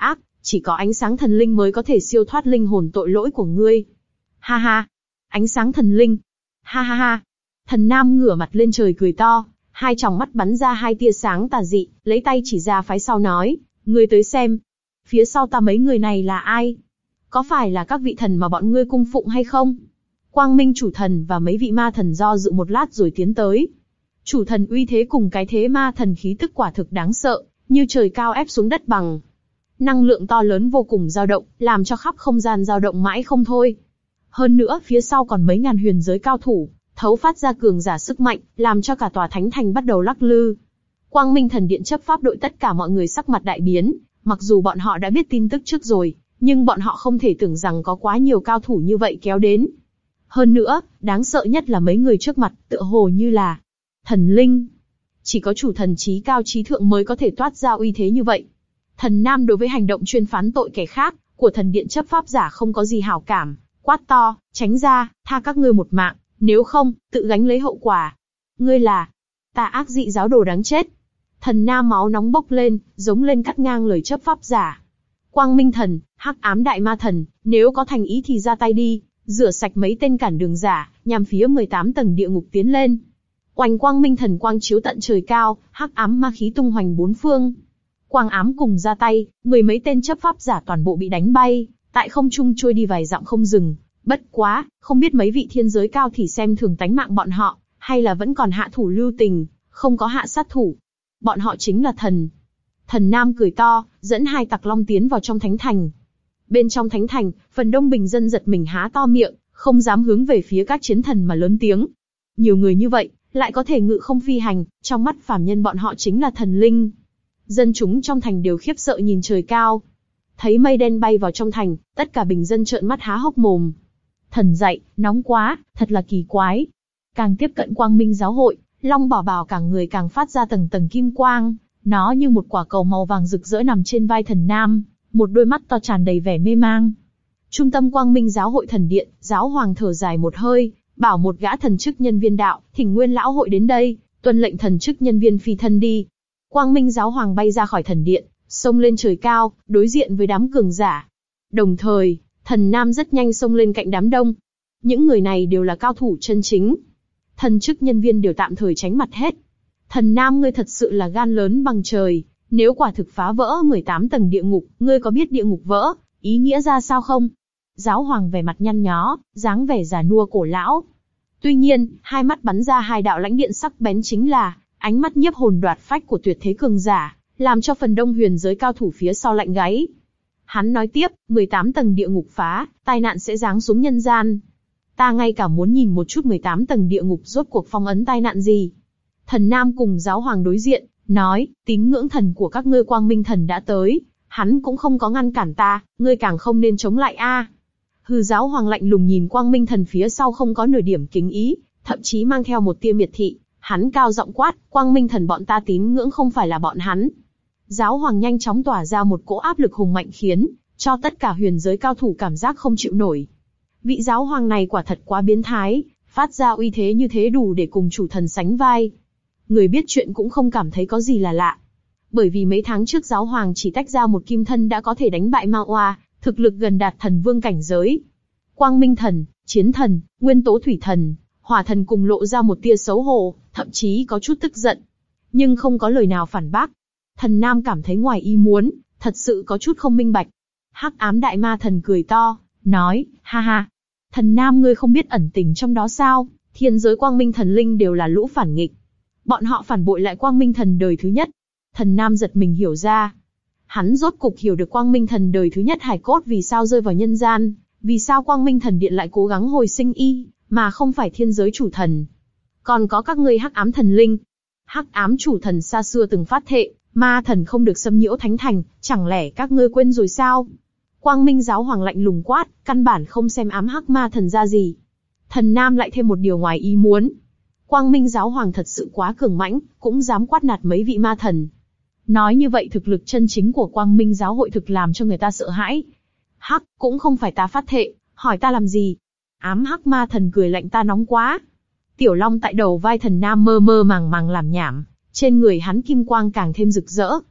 chỉ có ánh sáng thần linh mới có thể siêu thoát linh hồn tội lỗi của ngươi. Ha ha, ánh sáng thần linh. Ha ha ha. Thần Nam ngửa mặt lên trời cười to, hai tròng mắt bắn ra hai tia sáng tà dị, lấy tay chỉ ra phái sau nói, ngươi tới xem. Phía sau ta mấy người này là ai? Có phải là các vị thần mà bọn ngươi cung phụng hay không? Quang Minh chủ thần và mấy vị ma thần do dự một lát rồi tiến tới. Chủ thần uy thế cùng cái thế ma thần khí tức quả thực đáng sợ, như trời cao ép xuống đất bằng. Năng lượng to lớn vô cùng dao động, làm cho khắp không gian dao động mãi không thôi. Hơn nữa phía sau còn mấy ngàn huyền giới cao thủ, thấu phát ra cường giả sức mạnh, làm cho cả tòa thánh thành bắt đầu lắc lư. Quang Minh thần điện chấp pháp đội tất cả mọi người sắc mặt đại biến, mặc dù bọn họ đã biết tin tức trước rồi, nhưng bọn họ không thể tưởng rằng có quá nhiều cao thủ như vậy kéo đến. Hơn nữa, đáng sợ nhất là mấy người trước mặt, tựa hồ như là thần linh. Chỉ có chủ thần trí cao trí thượng mới có thể toát ra uy thế như vậy. Thần Nam đối với hành động chuyên phán tội kẻ khác của thần điện chấp pháp giả không có gì hảo cảm, quát to, tránh ra, tha các ngươi một mạng, nếu không, tự gánh lấy hậu quả. Ngươi là tà ác dị giáo đồ đáng chết. Thần Nam máu nóng bốc lên, giống lên cắt ngang lời chấp pháp giả. Quang Minh thần, hắc ám đại ma thần, nếu có thành ý thì ra tay đi, rửa sạch mấy tên cản đường giả, nhằm phía mười tám tầng địa ngục tiến lên. Oanh Quang Minh thần quang chiếu tận trời cao, hắc ám ma khí tung hoành bốn phương. Quang ám cùng ra tay, mười mấy tên chấp pháp giả toàn bộ bị đánh bay, tại không trung trôi đi vài dặm không dừng. Bất quá, không biết mấy vị thiên giới cao thì xem thường tánh mạng bọn họ, hay là vẫn còn hạ thủ lưu tình, không có hạ sát thủ. Bọn họ chính là thần. Thần Nam cười to, dẫn hai tặc long tiến vào trong thánh thành. Bên trong thánh thành, phần đông bình dân giật mình há to miệng, không dám hướng về phía các chiến thần mà lớn tiếng. Nhiều người như vậy, lại có thể ngự không phi hành, trong mắt phàm nhân bọn họ chính là thần linh. Dân chúng trong thành đều khiếp sợ nhìn trời cao. Thấy mây đen bay vào trong thành, tất cả bình dân trợn mắt há hốc mồm. Thần dạy, nóng quá, thật là kỳ quái. Càng tiếp cận Quang Minh giáo hội, Long Bảo Bảo cả người càng phát ra tầng tầng kim quang, nó như một quả cầu màu vàng rực rỡ nằm trên vai thần Nam, một đôi mắt to tràn đầy vẻ mê mang. Trung tâm Quang Minh giáo hội thần điện, giáo hoàng thở dài một hơi, bảo một gã thần chức nhân viên đạo, thỉnh Nguyên lão hội đến đây, tuân lệnh thần chức nhân viên phi thân đi. Quang Minh giáo hoàng bay ra khỏi thần điện, xông lên trời cao, đối diện với đám cường giả. Đồng thời, thần Nam rất nhanh xông lên cạnh đám đông. Những người này đều là cao thủ chân chính. Thần chức nhân viên đều tạm thời tránh mặt hết. Thần Nam, ngươi thật sự là gan lớn bằng trời, nếu quả thực phá vỡ mười tám tầng địa ngục, ngươi có biết địa ngục vỡ, ý nghĩa ra sao không? Giáo hoàng vẻ mặt nhăn nhó, dáng vẻ già nua cổ lão. Tuy nhiên, hai mắt bắn ra hai đạo lãnh điện sắc bén chính là ánh mắt nhiếp hồn đoạt phách của tuyệt thế cường giả, làm cho phần đông huyền giới cao thủ phía sau lạnh gáy. Hắn nói tiếp, mười tám tầng địa ngục phá, tai nạn sẽ giáng xuống nhân gian. Ta ngay cả muốn nhìn một chút mười tám tầng địa ngục rốt cuộc phong ấn tai nạn gì. Thần Nam cùng giáo hoàng đối diện, nói, tín ngưỡng thần của các ngươi Quang Minh thần đã tới, hắn cũng không có ngăn cản ta, ngươi càng không nên chống lại a. Hừ, giáo hoàng lạnh lùng nhìn Quang Minh thần phía sau không có nửa điểm kính ý, thậm chí mang theo một tia miệt thị, hắn cao giọng quát, Quang Minh thần bọn ta tín ngưỡng không phải là bọn hắn. Giáo hoàng nhanh chóng tỏa ra một cỗ áp lực hùng mạnh khiến cho tất cả huyền giới cao thủ cảm giác không chịu nổi. Vị giáo hoàng này quả thật quá biến thái, phát ra uy thế như thế đủ để cùng chủ thần sánh vai. Người biết chuyện cũng không cảm thấy có gì là lạ. Bởi vì mấy tháng trước giáo hoàng chỉ tách ra một kim thân đã có thể đánh bại Ma Oa, thực lực gần đạt thần vương cảnh giới. Quang Minh thần, chiến thần, nguyên tố thủy thần, hỏa thần cùng lộ ra một tia xấu hổ, thậm chí có chút tức giận. Nhưng không có lời nào phản bác. Thần Nam cảm thấy ngoài ý muốn, thật sự có chút không minh bạch. Hắc ám đại ma thần cười to, nói, ha ha. Thần Nam, ngươi không biết ẩn tình trong đó sao? Thiên giới Quang Minh thần linh đều là lũ phản nghịch. Bọn họ phản bội lại Quang Minh thần đời thứ nhất. Thần Nam giật mình hiểu ra. Hắn rốt cục hiểu được Quang Minh thần đời thứ nhất hài cốt vì sao rơi vào nhân gian, vì sao Quang Minh thần điện lại cố gắng hồi sinh y, mà không phải thiên giới chủ thần. Còn có các ngươi hắc ám thần linh. Hắc ám chủ thần xa xưa từng phát thệ, ma thần không được xâm nhiễu thánh thành, chẳng lẽ các ngươi quên rồi sao? Quang Minh giáo hoàng lạnh lùng quát, căn bản không xem ám hắc ma thần ra gì. Thần Nam lại thêm một điều ngoài ý muốn. Quang Minh giáo hoàng thật sự quá cường mãnh, cũng dám quát nạt mấy vị ma thần. Nói như vậy thực lực chân chính của Quang Minh giáo hội thực làm cho người ta sợ hãi. Hắc, cũng không phải ta phát thệ, hỏi ta làm gì? Ám hắc ma thần cười lạnh, ta nóng quá. Tiểu Long tại đầu vai thần Nam mơ mơ màng màng làm nhảm, trên người hắn kim quang càng thêm rực rỡ.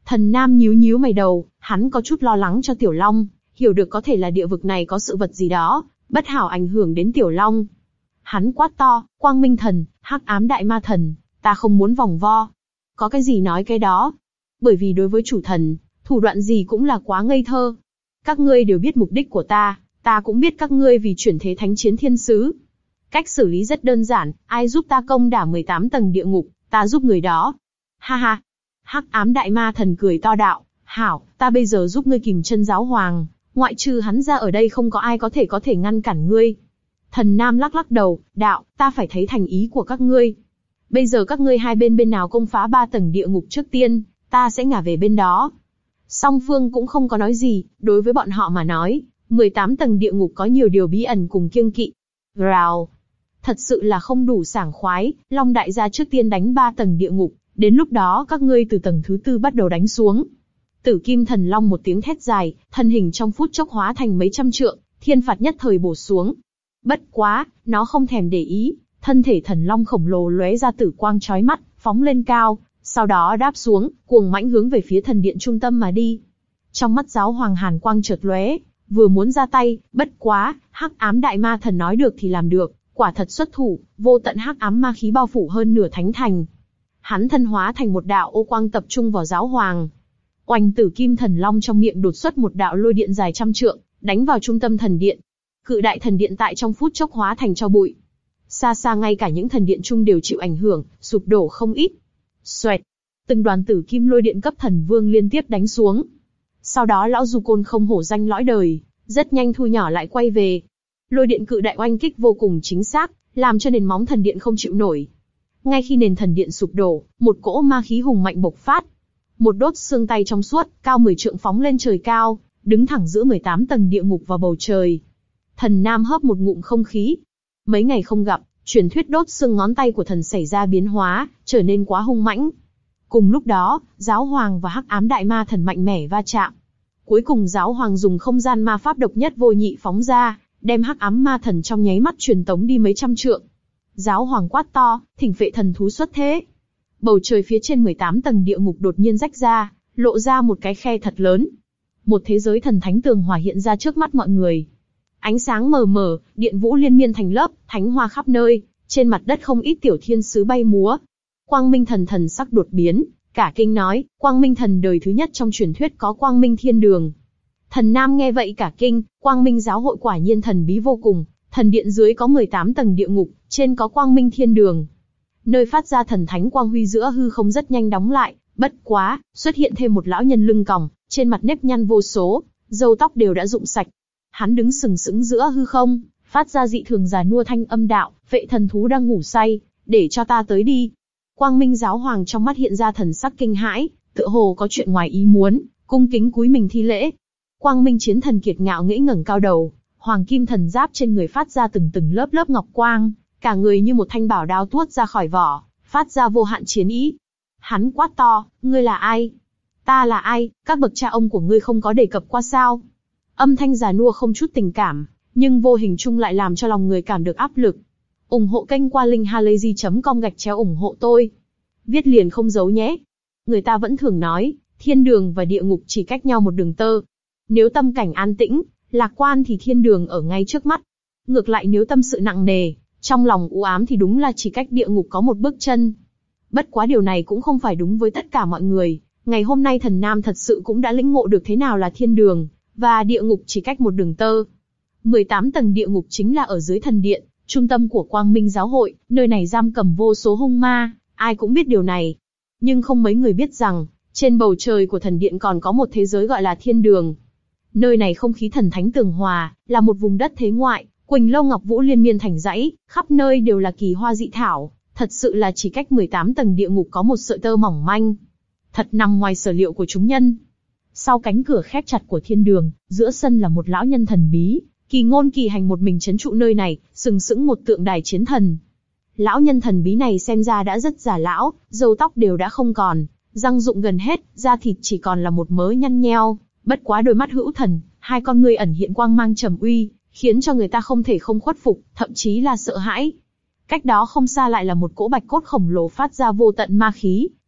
Thần Nam nhíu nhíu mày đầu, hắn có chút lo lắng cho Tiểu Long, hiểu được có thể là địa vực này có sự vật gì đó, bất hảo ảnh hưởng đến Tiểu Long. Hắn quát to, Quang Minh Thần, Hắc Ám Đại Ma Thần, ta không muốn vòng vo. Có cái gì nói cái đó. Bởi vì đối với chủ thần, thủ đoạn gì cũng là quá ngây thơ. Các ngươi đều biết mục đích của ta, ta cũng biết các ngươi vì chuyển thế thánh chiến thiên sứ. Cách xử lý rất đơn giản, ai giúp ta công đả mười tám tầng địa ngục, ta giúp người đó. Ha ha. Hắc Ám Đại Ma Thần cười to đạo, hảo, ta bây giờ giúp ngươi kìm chân giáo hoàng, ngoại trừ hắn ra ở đây không có ai có thể có thể ngăn cản ngươi. Thần Nam lắc lắc đầu, đạo, ta phải thấy thành ý của các ngươi. Bây giờ các ngươi hai bên bên nào công phá ba tầng địa ngục trước tiên, ta sẽ ngả về bên đó. Song phương cũng không có nói gì, đối với bọn họ mà nói, mười tám tầng địa ngục có nhiều điều bí ẩn cùng kiêng kỵ. Rào. Thật sự là không đủ sảng khoái, Long đại gia trước tiên đánh ba tầng địa ngục, đến lúc đó các ngươi từ tầng thứ tư bắt đầu đánh xuống. Tử Kim Thần Long một tiếng thét dài, thân hình trong phút chốc hóa thành mấy trăm trượng, thiên phạt nhất thời bổ xuống. Bất quá, nó không thèm để ý, thân thể thần long khổng lồ lóe ra tử quang chói mắt, phóng lên cao, sau đó đáp xuống, cuồng mãnh hướng về phía thần điện trung tâm mà đi. Trong mắt giáo hoàng hàn quang chợt lóe, vừa muốn ra tay, bất quá, Hắc Ám Đại Ma Thần nói được thì làm được, quả thật xuất thủ, vô tận hắc ám ma khí bao phủ hơn nửa thánh thành. Hắn thân hóa thành một đạo ô quang tập trung vào giáo hoàng. Oanh, Tử Kim Thần Long trong miệng đột xuất một đạo lôi điện dài trăm trượng, đánh vào trung tâm thần điện. Cự đại thần điện tại trong phút chốc hóa thành tro bụi. Xa xa ngay cả những thần điện chung đều chịu ảnh hưởng, sụp đổ không ít. Xoẹt, từng đoàn tử kim lôi điện cấp thần vương liên tiếp đánh xuống. Sau đó lão du côn không hổ danh lõi đời, rất nhanh thu nhỏ lại quay về. Lôi điện cự đại oanh kích vô cùng chính xác, làm cho nền móng thần điện không chịu nổi. Ngay khi nền thần điện sụp đổ, một cỗ ma khí hùng mạnh bộc phát. Một đốt xương tay trong suốt, cao mười trượng phóng lên trời cao, đứng thẳng giữa mười tám tầng địa ngục vào bầu trời. Thần Nam hớp một ngụm không khí. Mấy ngày không gặp, truyền thuyết đốt xương ngón tay của thần xảy ra biến hóa, trở nên quá hung mãnh. Cùng lúc đó, giáo hoàng và Hắc Ám Đại Ma Thần mạnh mẽ va chạm. Cuối cùng giáo hoàng dùng không gian ma pháp độc nhất vô nhị phóng ra, đem Hắc Ám Ma Thần trong nháy mắt truyền tống đi mấy trăm trượng. Giáo hoàng quát to, thỉnh phệ thần thú xuất thế. Bầu trời phía trên mười tám tầng địa ngục đột nhiên rách ra, lộ ra một cái khe thật lớn. Một thế giới thần thánh tường hòa hiện ra trước mắt mọi người. Ánh sáng mờ mờ, điện vũ liên miên thành lớp, thánh hoa khắp nơi, trên mặt đất không ít tiểu thiên sứ bay múa. Quang Minh Thần thần sắc đột biến, cả kinh nói, Quang Minh Thần đời thứ nhất trong truyền thuyết có Quang Minh Thiên Đường. Thần Nam nghe vậy cả kinh, Quang Minh giáo hội quả nhiên thần bí vô cùng, thần điện dưới có mười tám tầng địa ngục, trên có Quang Minh Thiên Đường. Nơi phát ra thần thánh quang huy giữa hư không rất nhanh đóng lại, bất quá, xuất hiện thêm một lão nhân lưng còng, trên mặt nếp nhăn vô số, râu tóc đều đã rụng sạch. Hắn đứng sừng sững giữa hư không, phát ra dị thường già nua thanh âm đạo, phệ thần thú đang ngủ say, để cho ta tới đi. Quang Minh giáo hoàng trong mắt hiện ra thần sắc kinh hãi, tựa hồ có chuyện ngoài ý muốn, cung kính cúi mình thi lễ. Quang Minh chiến thần kiệt ngạo nghễ ngẩng cao đầu, hoàng kim thần giáp trên người phát ra từng từng lớp lớp ngọc quang, cả người như một thanh bảo đao tuốt ra khỏi vỏ, phát ra vô hạn chiến ý. Hắn quát to, ngươi là ai? Ta là ai? Các bậc cha ông của ngươi không có đề cập qua sao? Âm thanh già nua không chút tình cảm, nhưng vô hình chung lại làm cho lòng người cảm được áp lực. ủng hộ kênh qua linkhalazy chấm com gạch chéo ủng hộ tôi. Viết liền không giấu nhé. Người ta vẫn thường nói, thiên đường và địa ngục chỉ cách nhau một đường tơ. Nếu tâm cảnh an tĩnh, lạc quan thì thiên đường ở ngay trước mắt. Ngược lại nếu tâm sự nặng nề, trong lòng u ám thì đúng là chỉ cách địa ngục có một bước chân. Bất quá điều này cũng không phải đúng với tất cả mọi người. Ngày hôm nay thần Nam thật sự cũng đã lĩnh ngộ được thế nào là thiên đường, và địa ngục chỉ cách một đường tơ. mười tám tầng địa ngục chính là ở dưới thần điện, trung tâm của Quang Minh giáo hội, nơi này giam cầm vô số hung ma, ai cũng biết điều này. Nhưng không mấy người biết rằng, trên bầu trời của thần điện còn có một thế giới gọi là thiên đường. Nơi này không khí thần thánh tường hòa, là một vùng đất thế ngoại, quỳnh lâu ngọc vũ liên miên thành dãy, khắp nơi đều là kỳ hoa dị thảo, thật sự là chỉ cách mười tám tầng địa ngục có một sợi tơ mỏng manh. Thật nằm ngoài sở liệu của chúng nhân. Sau cánh cửa khép chặt của thiên đường, giữa sân là một lão nhân thần bí, kỳ ngôn kỳ hành một mình trấn trụ nơi này, sừng sững một tượng đài chiến thần. Lão nhân thần bí này xem ra đã rất già lão, râu tóc đều đã không còn, răng rụng gần hết, da thịt chỉ còn là một mớ nhăn nheo, bất quá đôi mắt hữu thần, hai con ngươi ẩn hiện quang mang trầm uy, khiến cho người ta không thể không khuất phục, thậm chí là sợ hãi. Cách đó không xa lại là một cỗ bạch cốt khổng lồ phát ra vô tận ma khí,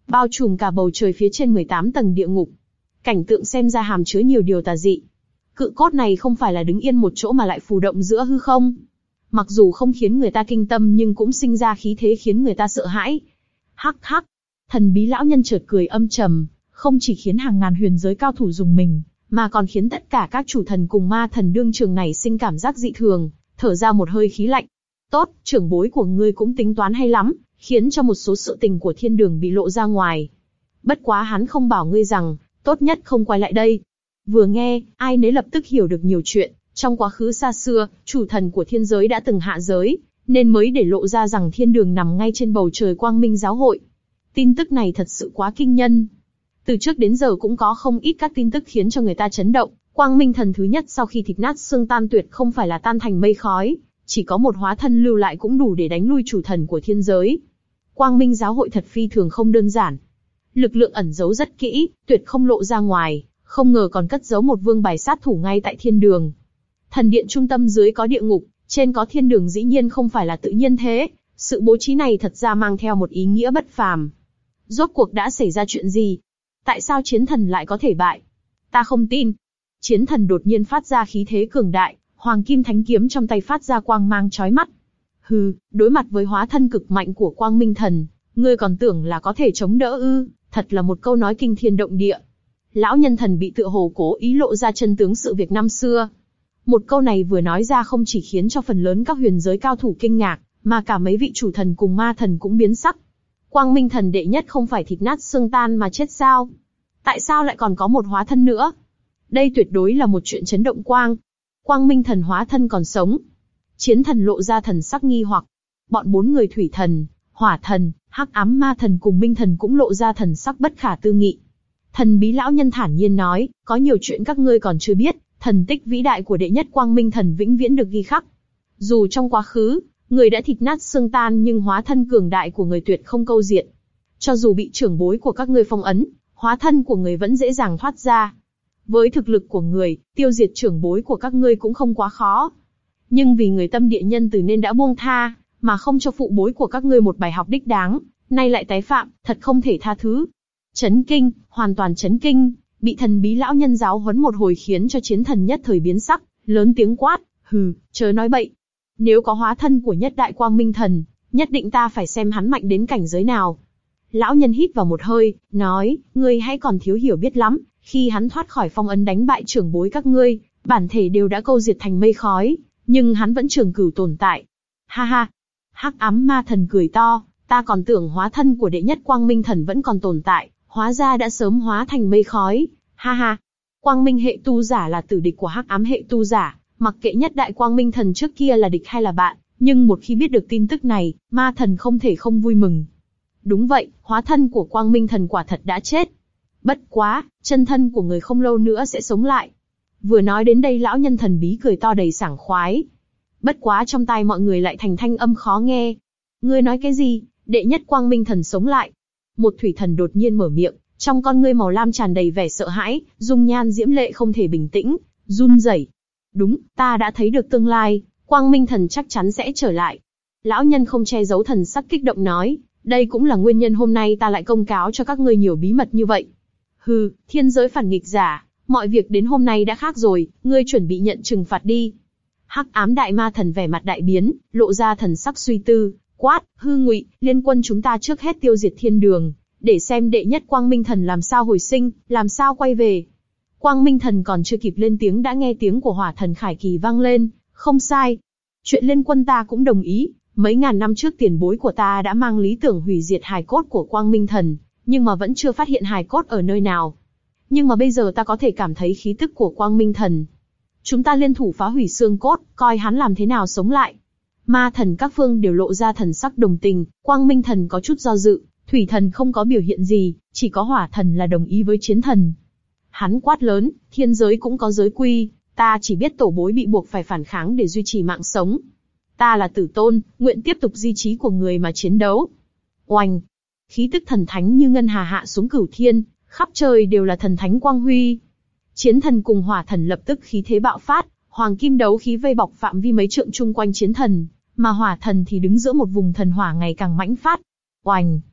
bao trùm cả bầu trời phía trên mười tám tầng địa ngục. Cảnh tượng xem ra hàm chứa nhiều điều tà dị. Cự cốt này không phải là đứng yên một chỗ mà lại phù động giữa hư không. Mặc dù không khiến người ta kinh tâm nhưng cũng sinh ra khí thế khiến người ta sợ hãi. Hắc hắc, thần bí lão nhân chợt cười âm trầm, không chỉ khiến hàng ngàn huyền giới cao thủ dùng mình, mà còn khiến tất cả các chủ thần cùng ma thần đương trường này sinh cảm giác dị thường, thở ra một hơi khí lạnh. Tốt, trưởng bối của ngươi cũng tính toán hay lắm, khiến cho một số sự tình của thiên đường bị lộ ra ngoài. Bất quá hắn không bảo ngươi rằng, tốt nhất không quay lại đây. Vừa nghe, ai nấy lập tức hiểu được nhiều chuyện. Trong quá khứ xa xưa, chủ thần của thiên giới đã từng hạ giới, nên mới để lộ ra rằng thiên đường nằm ngay trên bầu trời quang minh giáo hội. Tin tức này thật sự quá kinh nhân. Từ trước đến giờ cũng có không ít các tin tức khiến cho người ta chấn động. Quang minh thần thứ nhất sau khi thịt nát xương tan tuyệt không phải là tan thành mây khói, chỉ có một hóa thân lưu lại cũng đủ để đánh lui chủ thần của thiên giới. Quang minh giáo hội thật phi thường không đơn giản. Lực lượng ẩn giấu rất kỹ, tuyệt không lộ ra ngoài, không ngờ còn cất giấu một vương bài sát thủ ngay tại thiên đường. Thần điện trung tâm dưới có địa ngục, trên có thiên đường dĩ nhiên không phải là tự nhiên thế, sự bố trí này thật ra mang theo một ý nghĩa bất phàm. Rốt cuộc đã xảy ra chuyện gì? Tại sao chiến thần lại có thể bại? Ta không tin. Chiến thần đột nhiên phát ra khí thế cường đại, hoàng kim thánh kiếm trong tay phát ra quang mang chói mắt. Hừ, đối mặt với hóa thân cực mạnh của quang minh thần, ngươi còn tưởng là có thể chống đỡ ư? Thật là một câu nói kinh thiên động địa. Lão nhân thần bị tựa hồ cố ý lộ ra chân tướng sự việc năm xưa. Một câu này vừa nói ra không chỉ khiến cho phần lớn các huyền giới cao thủ kinh ngạc, mà cả mấy vị chủ thần cùng ma thần cũng biến sắc. Quang minh thần đệ nhất không phải thịt nát xương tan mà chết sao? Tại sao lại còn có một hóa thân nữa? Đây tuyệt đối là một chuyện chấn động quang. Quang minh thần hóa thân còn sống. Chiến thần lộ ra thần sắc nghi hoặc. Bọn bốn người thủy thần, hỏa thần, hắc ám ma thần cùng minh thần cũng lộ ra thần sắc bất khả tư nghị. Thần bí lão nhân thản nhiên nói, có nhiều chuyện các ngươi còn chưa biết, thần tích vĩ đại của đệ nhất quang minh thần vĩnh viễn được ghi khắc. Dù trong quá khứ, người đã thịt nát xương tan nhưng hóa thân cường đại của người tuyệt không câu diện. Cho dù bị trưởng bối của các ngươi phong ấn, hóa thân của người vẫn dễ dàng thoát ra. Với thực lực của người, tiêu diệt trưởng bối của các ngươi cũng không quá khó. Nhưng vì người tâm địa nhân từ nên đã buông tha, mà không cho phụ bối của các ngươi một bài học đích đáng, nay lại tái phạm, thật không thể tha thứ. Chấn kinh, hoàn toàn chấn kinh, bị thần bí lão nhân giáo huấn một hồi khiến cho chiến thần nhất thời biến sắc, lớn tiếng quát, hừ, chớ nói bậy. Nếu có hóa thân của nhất đại quang minh thần, nhất định ta phải xem hắn mạnh đến cảnh giới nào. Lão nhân hít vào một hơi, nói, ngươi hãy còn thiếu hiểu biết lắm, khi hắn thoát khỏi phong ấn đánh bại trưởng bối các ngươi, bản thể đều đã câu diệt thành mây khói, nhưng hắn vẫn trường cửu tồn tại. Ha ha, hắc ám ma thần cười to, ta còn tưởng hóa thân của đệ nhất quang minh thần vẫn còn tồn tại, hóa ra đã sớm hóa thành mây khói. Ha ha, quang minh hệ tu giả là tử địch của hắc ám hệ tu giả, mặc kệ nhất đại quang minh thần trước kia là địch hay là bạn, nhưng một khi biết được tin tức này, ma thần không thể không vui mừng. Đúng vậy, hóa thân của quang minh thần quả thật đã chết. Bất quá, chân thân của người không lâu nữa sẽ sống lại. Vừa nói đến đây lão nhân thần bí cười to đầy sảng khoái. Bất quá trong tai mọi người lại thành thanh âm khó nghe. Ngươi nói cái gì? Đệ nhất quang minh thần sống lại. Một thủy thần đột nhiên mở miệng, trong con ngươi màu lam tràn đầy vẻ sợ hãi, dung nhan diễm lệ không thể bình tĩnh, run rẩy. Đúng, ta đã thấy được tương lai, quang minh thần chắc chắn sẽ trở lại. Lão nhân không che giấu thần sắc kích động nói, đây cũng là nguyên nhân hôm nay ta lại công cáo cho các ngươi nhiều bí mật như vậy. Hừ, thiên giới phản nghịch giả, mọi việc đến hôm nay đã khác rồi, ngươi chuẩn bị nhận trừng phạt đi. Hắc ám đại ma thần vẻ mặt đại biến, lộ ra thần sắc suy tư, quát, hư ngụy, liên quân chúng ta trước hết tiêu diệt thiên đường, để xem đệ nhất quang minh thần làm sao hồi sinh, làm sao quay về. Quang minh thần còn chưa kịp lên tiếng đã nghe tiếng của hỏa thần Khải Kỳ vang lên, không sai. Chuyện liên quân ta cũng đồng ý, mấy ngàn năm trước tiền bối của ta đã mang lý tưởng hủy diệt hài cốt của quang minh thần, nhưng mà vẫn chưa phát hiện hài cốt ở nơi nào. Nhưng mà bây giờ ta có thể cảm thấy khí tức của quang minh thần. Chúng ta liên thủ phá hủy xương cốt, coi hắn làm thế nào sống lại. Ma thần các phương đều lộ ra thần sắc đồng tình, quang minh thần có chút do dự, thủy thần không có biểu hiện gì, chỉ có hỏa thần là đồng ý với chiến thần. Hắn quát lớn, thiên giới cũng có giới quy, ta chỉ biết tổ bối bị buộc phải phản kháng để duy trì mạng sống. Ta là tử tôn, nguyện tiếp tục di chí của người mà chiến đấu. Oanh! Khí tức thần thánh như ngân hà hạ xuống cửu thiên, khắp trời đều là thần thánh quang huy. Chiến thần cùng hỏa thần lập tức khí thế bạo phát, hoàng kim đấu khí vây bọc phạm vi mấy trượng chung quanh chiến thần, mà hỏa thần thì đứng giữa một vùng thần hỏa ngày càng mãnh phát. Oanh!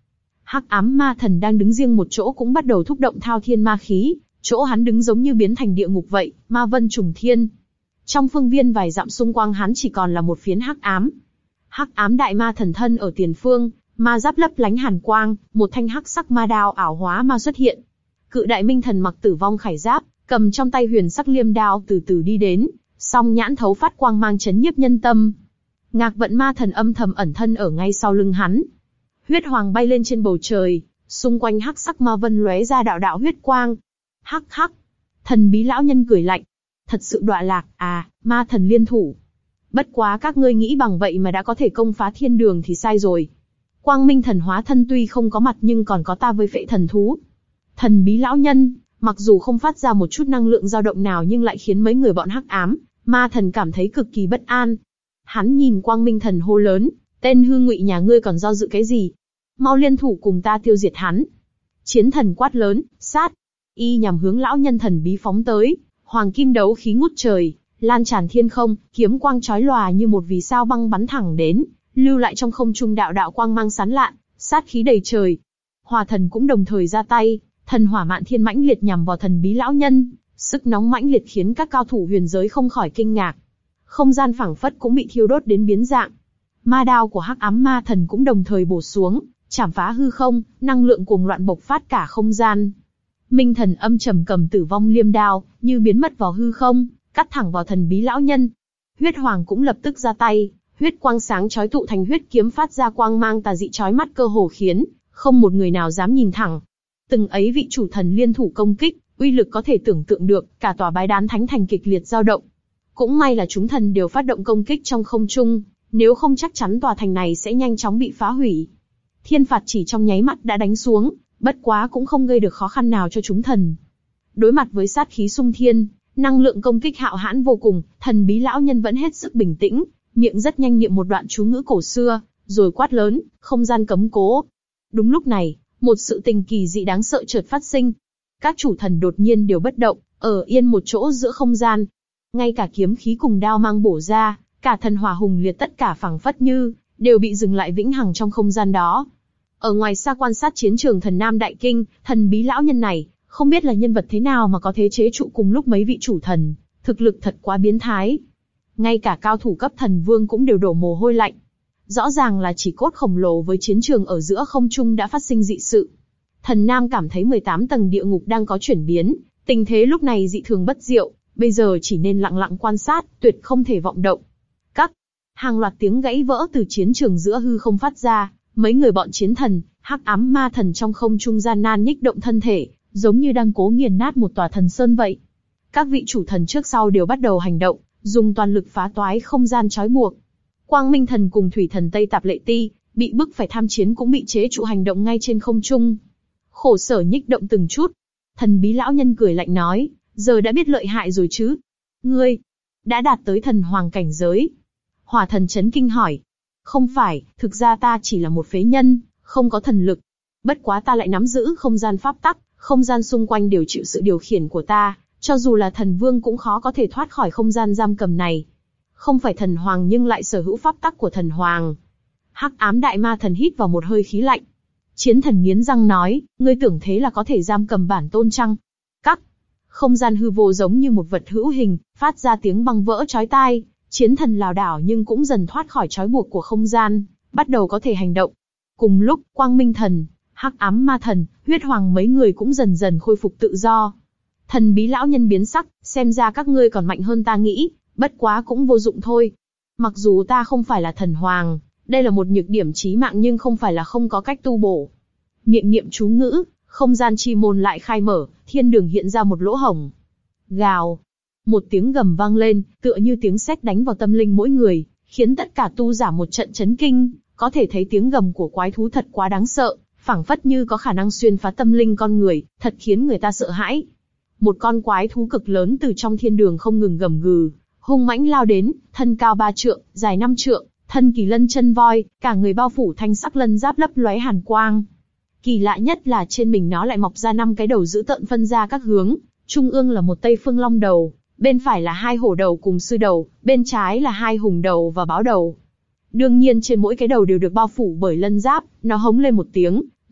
Hắc ám ma thần đang đứng riêng một chỗ cũng bắt đầu thúc động thao thiên ma khí, chỗ hắn đứng giống như biến thành địa ngục vậy, ma vân trùng thiên. Trong phương viên vài dặm xung quanh hắn chỉ còn là một phiến hắc ám. Hắc ám đại ma thần thân ở tiền phương, ma giáp lấp lánh hàn quang, một thanh hắc sắc ma đao ảo hóa ma xuất hiện. Cự đại minh thần mặc tử vong khải giáp, cầm trong tay huyền sắc liêm đao từ từ đi đến, song nhãn thấu phát quang mang chấn nhiếp nhân tâm. Ngạc vận ma thần âm thầm ẩn thân ở ngay sau lưng hắn. Huyết hoàng bay lên trên bầu trời, xung quanh hắc sắc ma vân lóe ra đạo đạo huyết quang. Hắc hắc, thần bí lão nhân cười lạnh. Thật sự đọa lạc, à, ma thần liên thủ. Bất quá các ngươi nghĩ bằng vậy mà đã có thể công phá thiên đường thì sai rồi. Quang minh thần hóa thân tuy không có mặt nhưng còn có ta với phệ thần thú. Thần bí lão nhân, mặc dù không phát ra một chút năng lượng dao động nào nhưng lại khiến mấy người bọn hắc ám, ma thần cảm thấy cực kỳ bất an. Hắn nhìn quang minh thần hô lớn, tên hư ngụy nhà ngươi còn do dự cái gì? Mau liên thủ cùng ta tiêu diệt hắn. Chiến thần quát lớn, sát. Y nhằm hướng lão nhân thần bí phóng tới, hoàng kim đấu khí ngút trời, lan tràn thiên không, kiếm quang chói lòa như một vì sao băng bắn thẳng đến, lưu lại trong không trung đạo đạo quang mang sáng lạn, sát khí đầy trời. Hỏa thần cũng đồng thời ra tay, thần hỏa mạn thiên mãnh liệt nhằm vào thần bí lão nhân, sức nóng mãnh liệt khiến các cao thủ huyền giới không khỏi kinh ngạc. Không gian phảng phất cũng bị thiêu đốt đến biến dạng. Ma đao của hắc ám ma thần cũng đồng thời bổ xuống, chảm phá hư không, năng lượng cuồng loạn bộc phát cả không gian. Minh thần âm trầm cầm tử vong liêm đao, như biến mất vào hư không, cắt thẳng vào thần bí lão nhân. Huyết hoàng cũng lập tức ra tay, huyết quang sáng chói tụ thành huyết kiếm phát ra quang mang tà dị chói mắt cơ hồ khiến không một người nào dám nhìn thẳng. Từng ấy vị chủ thần liên thủ công kích, uy lực có thể tưởng tượng được, cả tòa bái đán thánh thành kịch liệt dao động. Cũng may là chúng thần đều phát động công kích trong không trung, nếu không chắc chắn tòa thành này sẽ nhanh chóng bị phá hủy. Thiên phạt chỉ trong nháy mắt đã đánh xuống, bất quá cũng không gây được khó khăn nào cho chúng thần. Đối mặt với sát khí xung thiên, năng lượng công kích hạo hãn vô cùng, thần bí lão nhân vẫn hết sức bình tĩnh, miệng rất nhanh niệm một đoạn chú ngữ cổ xưa, rồi quát lớn, không gian cấm cố. Đúng lúc này, một sự tình kỳ dị đáng sợ chợt phát sinh. Các chủ thần đột nhiên đều bất động, ở yên một chỗ giữa không gian. Ngay cả kiếm khí cùng đao mang bổ ra, cả thần hỏa hùng liệt tất cả phảng phất như đều bị dừng lại vĩnh hằng trong không gian đó. Ở ngoài xa quan sát chiến trường thần Nam Đại Kinh, thần bí lão nhân này, không biết là nhân vật thế nào mà có thể chế trụ cùng lúc mấy vị chủ thần, thực lực thật quá biến thái. Ngay cả cao thủ cấp thần vương cũng đều đổ mồ hôi lạnh. Rõ ràng là chỉ cốt khổng lồ với chiến trường ở giữa không trung đã phát sinh dị sự. Thần Nam cảm thấy mười tám tầng địa ngục đang có chuyển biến, tình thế lúc này dị thường bất diệu, bây giờ chỉ nên lặng lặng quan sát, tuyệt không thể vọng động. Các hàng loạt tiếng gãy vỡ từ chiến trường giữa hư không phát ra, mấy người bọn chiến thần, hắc ám ma thần trong không trung gian nan nhích động thân thể, giống như đang cố nghiền nát một tòa thần sơn vậy. Các vị chủ thần trước sau đều bắt đầu hành động, dùng toàn lực phá toái không gian trói buộc. Quang Minh thần cùng Thủy thần Tây Tạp Lệ Ti, bị bức phải tham chiến cũng bị chế trụ hành động ngay trên không trung. Khổ sở nhích động từng chút. Thần bí lão nhân cười lạnh nói, giờ đã biết lợi hại rồi chứ? Ngươi, đã đạt tới thần hoàng cảnh giới. Hỏa thần chấn kinh hỏi. Không phải, thực ra ta chỉ là một phế nhân, không có thần lực. Bất quá ta lại nắm giữ không gian pháp tắc, không gian xung quanh đều chịu sự điều khiển của ta, cho dù là thần vương cũng khó có thể thoát khỏi không gian giam cầm này. Không phải thần hoàng nhưng lại sở hữu pháp tắc của thần hoàng. Hắc ám đại ma thần hít vào một hơi khí lạnh. Chiến thần nghiến răng nói, ngươi tưởng thế là có thể giam cầm bản tôn chăng? Các không gian hư vô giống như một vật hữu hình, phát ra tiếng băng vỡ chói tai. Chiến thần lảo đảo nhưng cũng dần thoát khỏi trói buộc của không gian, bắt đầu có thể hành động. Cùng lúc, Quang Minh thần, hắc ám ma thần, huyết hoàng mấy người cũng dần dần khôi phục tự do. Thần bí lão nhân biến sắc, xem ra các ngươi còn mạnh hơn ta nghĩ, bất quá cũng vô dụng thôi. Mặc dù ta không phải là thần hoàng, đây là một nhược điểm chí mạng nhưng không phải là không có cách tu bổ. Miệng niệm chú ngữ, không gian chi môn lại khai mở, thiên đường hiện ra một lỗ hổng. Gào. Một tiếng gầm vang lên, tựa như tiếng sét đánh vào tâm linh mỗi người, khiến tất cả tu giả một trận chấn kinh, có thể thấy tiếng gầm của quái thú thật quá đáng sợ, phảng phất như có khả năng xuyên phá tâm linh con người, thật khiến người ta sợ hãi. Một con quái thú cực lớn từ trong thiên đường không ngừng gầm gừ, hung mãnh lao đến, thân cao ba trượng, dài năm trượng, thân kỳ lân chân voi, cả người bao phủ thanh sắc lân giáp lấp lóe hàn quang. Kỳ lạ nhất là trên mình nó lại mọc ra năm cái đầu dữ tợn phân ra các hướng, trung ương là một Tây Phương Long đầu, bên phải là hai hổ đầu cùng sư đầu, bên trái là hai hùng đầu và báo đầu. Đương nhiên trên mỗi cái đầu đều được bao phủ bởi lân giáp, nó hống lên một tiếng,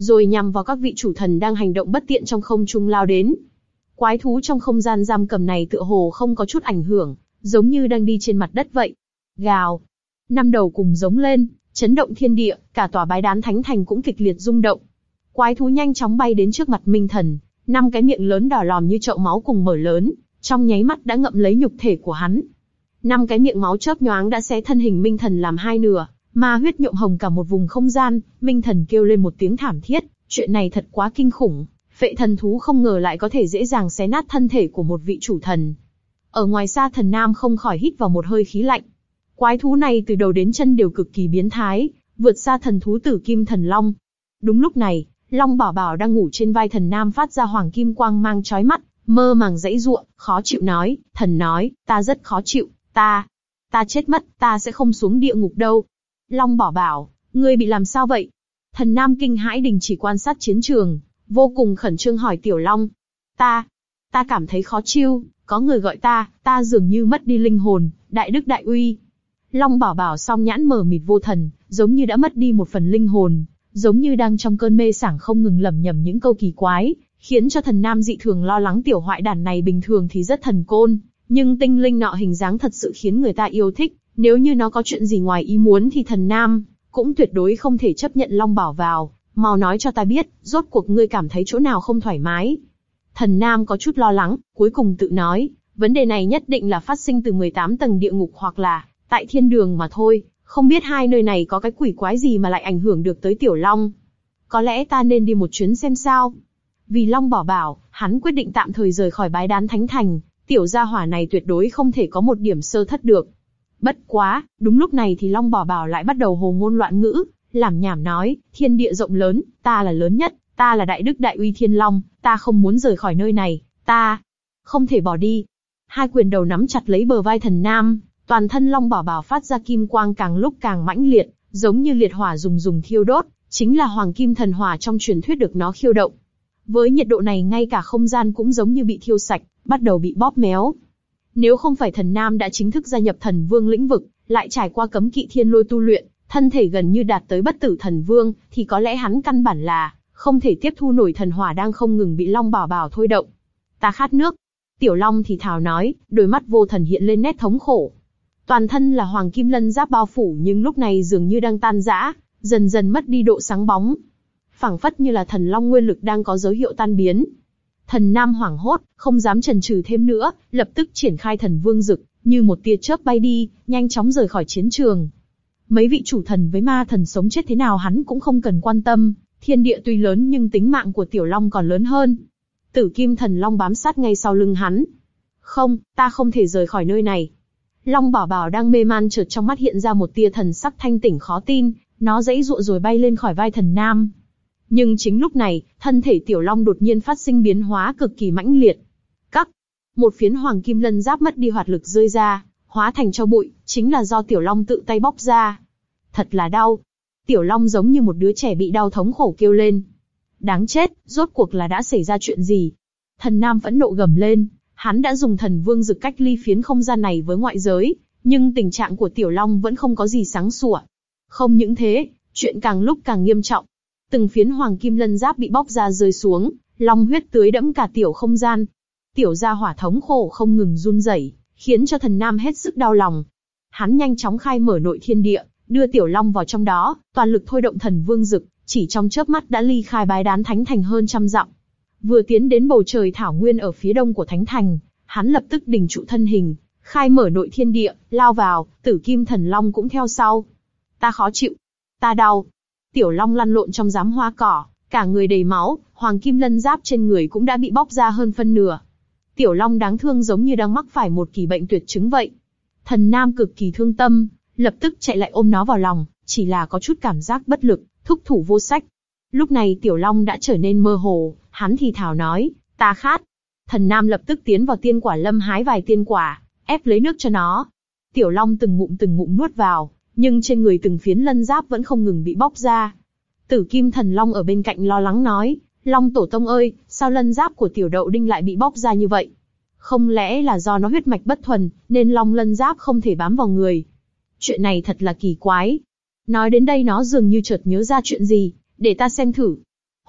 rồi nhằm vào các vị chủ thần đang hành động bất tiện trong không trung lao đến. Quái thú trong không gian giam cầm này tựa hồ không có chút ảnh hưởng, giống như đang đi trên mặt đất vậy. Gào. Năm đầu cùng giống lên, chấn động thiên địa, cả tòa bái đán thánh thành cũng kịch liệt rung động. Quái thú nhanh chóng bay đến trước mặt Minh Thần, năm cái miệng lớn đỏ lòm như chậu máu cùng mở lớn, trong nháy mắt đã ngậm lấy nhục thể của hắn. Năm cái miệng máu chớp nhoáng đã xé thân hình Minh Thần làm hai nửa, ma huyết nhuộm hồng cả một vùng không gian. Minh Thần kêu lên một tiếng thảm thiết, chuyện này thật quá kinh khủng. Phệ thần thú không ngờ lại có thể dễ dàng xé nát thân thể của một vị chủ thần. Ở ngoài xa Thần Nam không khỏi hít vào một hơi khí lạnh. Quái thú này từ đầu đến chân đều cực kỳ biến thái, vượt xa thần thú Tử Kim Thần Long. Đúng lúc này, Long Bảo Bảo đang ngủ trên vai Thần Nam phát ra hoàng kim quang mang chói mắt, mơ màng giãy giụa, khó chịu nói, thần nói, ta rất khó chịu, ta, ta chết mất, ta sẽ không xuống địa ngục đâu. Long Bảo Bảo, ngươi bị làm sao vậy? Thần Nam kinh hãi đình chỉ quan sát chiến trường, vô cùng khẩn trương hỏi Tiểu Long. Ta, ta cảm thấy khó chịu, có người gọi ta, ta dường như mất đi linh hồn, đại đức đại uy. Long Bảo Bảo song nhãn mờ mịt vô thần, giống như đã mất đi một phần linh hồn, giống như đang trong cơn mê sảng không ngừng lẩm nhẩm những câu kỳ quái, khiến cho Thần Nam dị thường lo lắng tiểu hoại đản này bình thường thì rất thần côn, nhưng tinh linh nọ hình dáng thật sự khiến người ta yêu thích, nếu như nó có chuyện gì ngoài ý muốn thì Thần Nam cũng tuyệt đối không thể chấp nhận Long Bảo vào, mau nói cho ta biết, rốt cuộc ngươi cảm thấy chỗ nào không thoải mái. Thần Nam có chút lo lắng, cuối cùng tự nói, vấn đề này nhất định là phát sinh từ mười tám tầng địa ngục hoặc là tại thiên đường mà thôi, không biết hai nơi này có cái quỷ quái gì mà lại ảnh hưởng được tới Tiểu Long. Có lẽ ta nên đi một chuyến xem sao. Vì Long Bảo Bảo, hắn quyết định tạm thời rời khỏi bái đán thánh thành, tiểu gia hỏa này tuyệt đối không thể có một điểm sơ thất được. Bất quá, đúng lúc này thì Long Bảo Bảo lại bắt đầu hồ ngôn loạn ngữ, làm nhảm nói, thiên địa rộng lớn, ta là lớn nhất, ta là đại đức đại uy thiên long, ta không muốn rời khỏi nơi này, ta không thể bỏ đi. Hai quyền đầu nắm chặt lấy bờ vai Thần Nam, toàn thân Long Bảo Bảo phát ra kim quang càng lúc càng mãnh liệt, giống như liệt hỏa rùng rùng thiêu đốt, chính là hoàng kim thần hỏa trong truyền thuyết được nó khiêu động. Với nhiệt độ này ngay cả không gian cũng giống như bị thiêu sạch, bắt đầu bị bóp méo. Nếu không phải Thần Nam đã chính thức gia nhập thần vương lĩnh vực, lại trải qua cấm kỵ thiên lôi tu luyện, thân thể gần như đạt tới bất tử thần vương, thì có lẽ hắn căn bản là không thể tiếp thu nổi thần hỏa đang không ngừng bị Long Bảo Bảo thôi động. Ta khát nước. Tiểu Long thì thào nói, đôi mắt vô thần hiện lên nét thống khổ. Toàn thân là hoàng kim lân giáp bao phủ nhưng lúc này dường như đang tan rã, dần dần mất đi độ sáng bóng. Phảng phất như là thần long nguyên lực đang có dấu hiệu tan biến. Thần Nam hoảng hốt, không dám chần chừ thêm nữa, lập tức triển khai thần vương dực, như một tia chớp bay đi, nhanh chóng rời khỏi chiến trường. Mấy vị chủ thần với ma thần sống chết thế nào hắn cũng không cần quan tâm, thiên địa tuy lớn nhưng tính mạng của Tiểu Long còn lớn hơn. Tử Kim Thần Long bám sát ngay sau lưng hắn. Không, ta không thể rời khỏi nơi này. Long Bảo Bảo đang mê man chợt trong mắt hiện ra một tia thần sắc thanh tỉnh khó tin, nó giãy giụa rồi bay lên khỏi vai Thần Nam. Nhưng chính lúc này, thân thể Tiểu Long đột nhiên phát sinh biến hóa cực kỳ mãnh liệt. Các, một phiến hoàng kim lân giáp mất đi hoạt lực rơi ra, hóa thành tro bụi, chính là do Tiểu Long tự tay bóc ra. Thật là đau. Tiểu Long giống như một đứa trẻ bị đau thống khổ kêu lên. Đáng chết, rốt cuộc là đã xảy ra chuyện gì? Thần Nam phẫn nộ gầm lên, hắn đã dùng thần vương dực cách ly phiến không gian này với ngoại giới, nhưng tình trạng của Tiểu Long vẫn không có gì sáng sủa. Không những thế, chuyện càng lúc càng nghiêm trọng. Từng phiến hoàng kim lân giáp bị bóc ra rơi xuống, long huyết tưới đẫm cả tiểu không gian. Tiểu gia hỏa thống khổ không ngừng run rẩy, khiến cho Thần Nam hết sức đau lòng. Hắn nhanh chóng khai mở nội thiên địa, đưa Tiểu Long vào trong đó, toàn lực thôi động thần vương dực, chỉ trong chớp mắt đã ly khai bái đán thánh thành hơn trăm dặm. Vừa tiến đến bầu trời thảo nguyên ở phía đông của thánh thành, hắn lập tức đình trụ thân hình, khai mở nội thiên địa, lao vào, Tử Kim Thần Long cũng theo sau. Ta khó chịu, ta đau. Tiểu Long lăn lộn trong giám hoa cỏ, cả người đầy máu, hoàng kim lân giáp trên người cũng đã bị bóc ra hơn phân nửa. Tiểu Long đáng thương giống như đang mắc phải một kỳ bệnh tuyệt chứng vậy. Thần Nam cực kỳ thương tâm, lập tức chạy lại ôm nó vào lòng, chỉ là có chút cảm giác bất lực, thúc thủ vô sách. Lúc này Tiểu Long đã trở nên mơ hồ, hắn thì thào nói, ta khát. Thần Nam lập tức tiến vào tiên quả lâm hái vài tiên quả, ép lấy nước cho nó. Tiểu Long từng ngụm từng ngụm nuốt vào, nhưng trên người từng phiến lân giáp vẫn không ngừng bị bóc ra. Tử Kim Thần Long ở bên cạnh lo lắng nói, Long Tổ Tông ơi, sao lân giáp của Tiểu Đậu Đinh lại bị bóc ra như vậy? Không lẽ là do nó huyết mạch bất thuần, nên long lân giáp không thể bám vào người? Chuyện này thật là kỳ quái. Nói đến đây nó dường như chợt nhớ ra chuyện gì, để ta xem thử.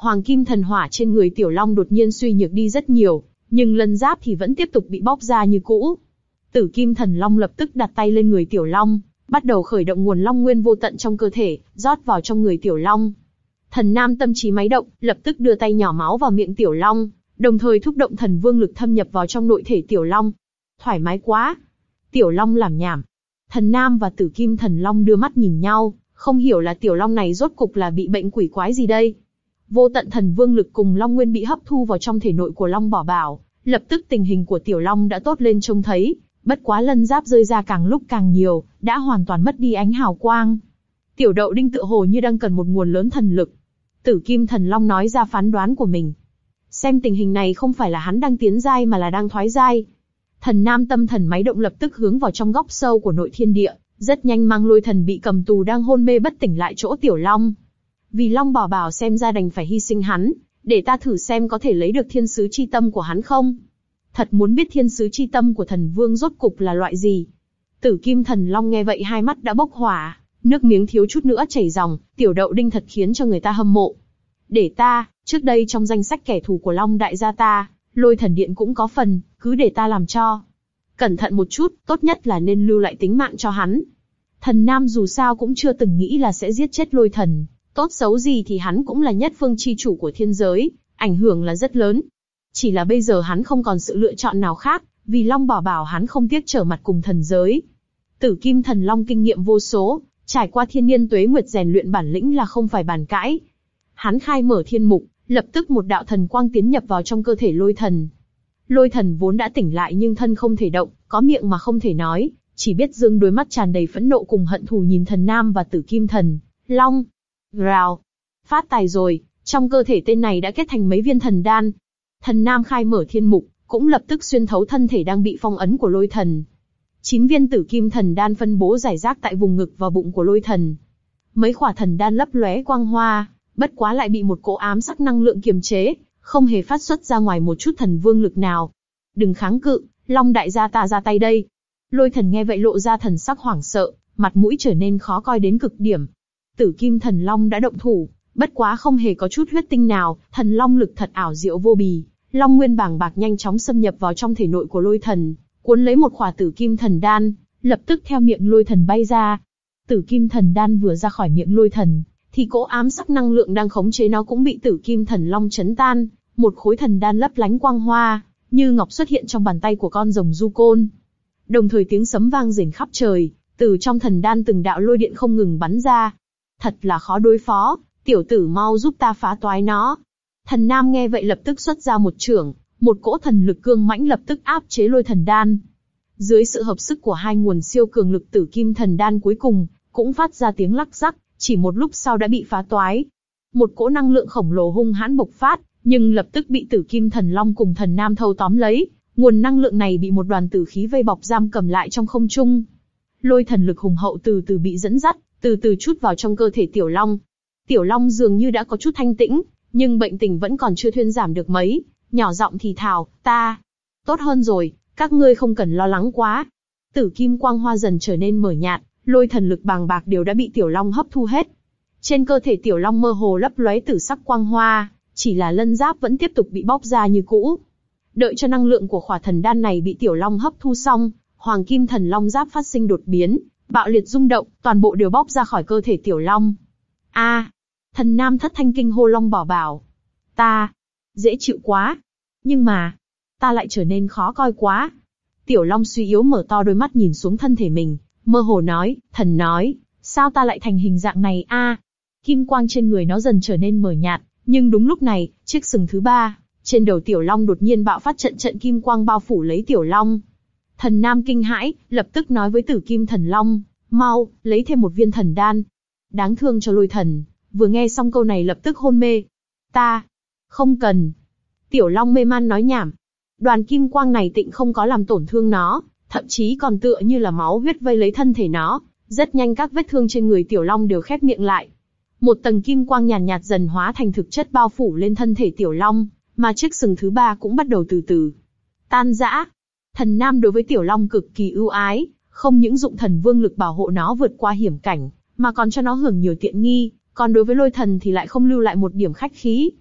Hoàng kim thần hỏa trên người Tiểu Long đột nhiên suy nhược đi rất nhiều, nhưng lân giáp thì vẫn tiếp tục bị bóc ra như cũ. Tử Kim Thần Long lập tức đặt tay lên người Tiểu Long, bắt đầu khởi động nguồn long nguyên vô tận trong cơ thể, rót vào trong người Tiểu Long. Thần Nam tâm trí máy động, lập tức đưa tay nhỏ máu vào miệng Tiểu Long, đồng thời thúc động thần vương lực thâm nhập vào trong nội thể Tiểu Long. Thoải mái quá. Tiểu Long làm nhảm. Thần Nam và Tử Kim Thần Long đưa mắt nhìn nhau, không hiểu là Tiểu Long này rốt cục là bị bệnh quỷ quái gì đây. Vô tận thần vương lực cùng long nguyên bị hấp thu vào trong thể nội của Long Bảo Bảo, lập tức tình hình của Tiểu Long đã tốt lên trông thấy, bất quá lân giáp rơi ra càng lúc càng nhiều, đã hoàn toàn mất đi ánh hào quang. Tiểu Đậu Đinh tựa hồ như đang cần một nguồn lớn thần lực. Tử Kim Thần Long nói ra phán đoán của mình. Xem tình hình này không phải là hắn đang tiến giai mà là đang thoái giai. Thần Nam tâm thần máy động lập tức hướng vào trong góc sâu của nội thiên địa, rất nhanh mang Lôi Thần bị cầm tù đang hôn mê bất tỉnh lại chỗ Tiểu Long. Vì Long Bảo Bảo xem ra đành phải hy sinh hắn, để ta thử xem có thể lấy được thiên sứ chi tâm của hắn không. Thật muốn biết thiên sứ chi tâm của thần vương rốt cục là loại gì. Tử Kim Thần Long nghe vậy hai mắt đã bốc hỏa, nước miếng thiếu chút nữa chảy ròng, Tiểu Đậu Đinh thật khiến cho người ta hâm mộ. Để ta, trước đây trong danh sách kẻ thù của Long đại gia ta, Lôi Thần Điện cũng có phần, cứ để ta làm cho. Cẩn thận một chút, tốt nhất là nên lưu lại tính mạng cho hắn. Thần Nam dù sao cũng chưa từng nghĩ là sẽ giết chết Lôi Thần, tốt xấu gì thì hắn cũng là nhất phương chi chủ của thiên giới, ảnh hưởng là rất lớn. Chỉ là bây giờ hắn không còn sự lựa chọn nào khác, vì Long Bảo Bảo hắn không tiếc trở mặt cùng thần giới. Tử Kim Thần Long kinh nghiệm vô số, trải qua thiên niên tuế nguyệt rèn luyện bản lĩnh là không phải bàn cãi. Hắn khai mở thiên mục, lập tức một đạo thần quang tiến nhập vào trong cơ thể Lôi Thần. Lôi Thần vốn đã tỉnh lại nhưng thân không thể động, có miệng mà không thể nói, chỉ biết dương đôi mắt tràn đầy phẫn nộ cùng hận thù nhìn Thần Nam và Tử Kim Thần Long. Rào, phát tài rồi, trong cơ thể tên này đã kết thành mấy viên thần đan. Thần Nam khai mở thiên mục, cũng lập tức xuyên thấu thân thể đang bị phong ấn của Lôi Thần. Chín viên Tử Kim Thần đan phân bố rải rác tại vùng ngực và bụng của Lôi Thần. Mấy khỏa thần đan lấp lóe quang hoa, bất quá lại bị một cỗ ám sắc năng lượng kiềm chế, không hề phát xuất ra ngoài một chút thần vương lực nào. Đừng kháng cự, Long đại gia ta ra tay đây. Lôi Thần nghe vậy lộ ra thần sắc hoảng sợ, mặt mũi trở nên khó coi đến cực điểm. Tử Kim Thần Long đã động thủ, bất quá không hề có chút huyết tinh nào, thần long lực thật ảo diệu vô bì, long nguyên bàng bạc nhanh chóng xâm nhập vào trong thể nội của Lôi Thần, cuốn lấy một khỏa Tử Kim Thần đan, lập tức theo miệng Lôi Thần bay ra. Tử Kim Thần đan vừa ra khỏi miệng Lôi Thần, thì cỗ ám sắc năng lượng đang khống chế nó cũng bị Tử Kim Thần Long chấn tan, một khối thần đan lấp lánh quang hoa, như ngọc xuất hiện trong bàn tay của con rồng du côn. Đồng thời tiếng sấm vang rền khắp trời, từ trong thần đan từng đạo lôi điện không ngừng bắn ra. Thật là khó đối phó, tiểu tử mau giúp ta phá toái nó. Thần Nam nghe vậy lập tức xuất ra một chưởng, một cỗ thần lực cương mãnh lập tức áp chế Lôi Thần đan. Dưới sự hợp sức của hai nguồn siêu cường lực Tử Kim Thần đan cuối cùng, cũng phát ra tiếng lắc rắc, chỉ một lúc sau đã bị phá toái. Một cỗ năng lượng khổng lồ hung hãn bộc phát, nhưng lập tức bị Tử Kim Thần Long cùng Thần Nam thâu tóm lấy, nguồn năng lượng này bị một đoàn tử khí vây bọc giam cầm lại trong không trung. Lôi thần lực hùng hậu từ từ bị dẫn dắt, từ từ chút vào trong cơ thể Tiểu Long. Tiểu Long dường như đã có chút thanh tĩnh, nhưng bệnh tình vẫn còn chưa thuyên giảm được mấy, nhỏ giọng thì thào, ta, tốt hơn rồi, các ngươi không cần lo lắng quá. Tử kim quang hoa dần trở nên mờ nhạt, lôi thần lực bàng bạc đều đã bị Tiểu Long hấp thu hết. Trên cơ thể Tiểu Long mơ hồ lấp lóe tử sắc quang hoa, chỉ là lân giáp vẫn tiếp tục bị bóc ra như cũ. Đợi cho năng lượng của khỏa thần đan này bị Tiểu Long hấp thu xong, Hoàng Kim Thần Long giáp phát sinh đột biến, bạo liệt rung động, toàn bộ đều bóc ra khỏi cơ thể Tiểu Long. A, à, Thần Nam thất thanh kinh hô Long Bảo Bảo. Ta, dễ chịu quá. Nhưng mà, ta lại trở nên khó coi quá. Tiểu Long suy yếu mở to đôi mắt nhìn xuống thân thể mình, mơ hồ nói, thần nói, sao ta lại thành hình dạng này a? À, kim quang trên người nó dần trở nên mờ nhạt, nhưng đúng lúc này, chiếc sừng thứ ba, trên đầu Tiểu Long đột nhiên bạo phát trận trận kim quang bao phủ lấy Tiểu Long. Thần Nam kinh hãi, lập tức nói với Tử Kim Thần Long, mau, lấy thêm một viên thần đan. Đáng thương cho Lôi Thần, vừa nghe xong câu này lập tức hôn mê. Ta, không cần. Tiểu Long mê man nói nhảm. Đoàn kim quang này tịnh không có làm tổn thương nó, thậm chí còn tựa như là máu huyết vây lấy thân thể nó. Rất nhanh các vết thương trên người Tiểu Long đều khép miệng lại. Một tầng kim quang nhàn nhạt, nhạt dần hóa thành thực chất bao phủ lên thân thể Tiểu Long, mà chiếc sừng thứ ba cũng bắt đầu từ từ tan rã. Thần Nam đối với Tiểu Long cực kỳ ưu ái, không những dụng thần vương lực bảo hộ nó vượt qua hiểm cảnh, mà còn cho nó hưởng nhiều tiện nghi, còn đối với Lôi Thần thì lại không lưu lại một điểm khách khí.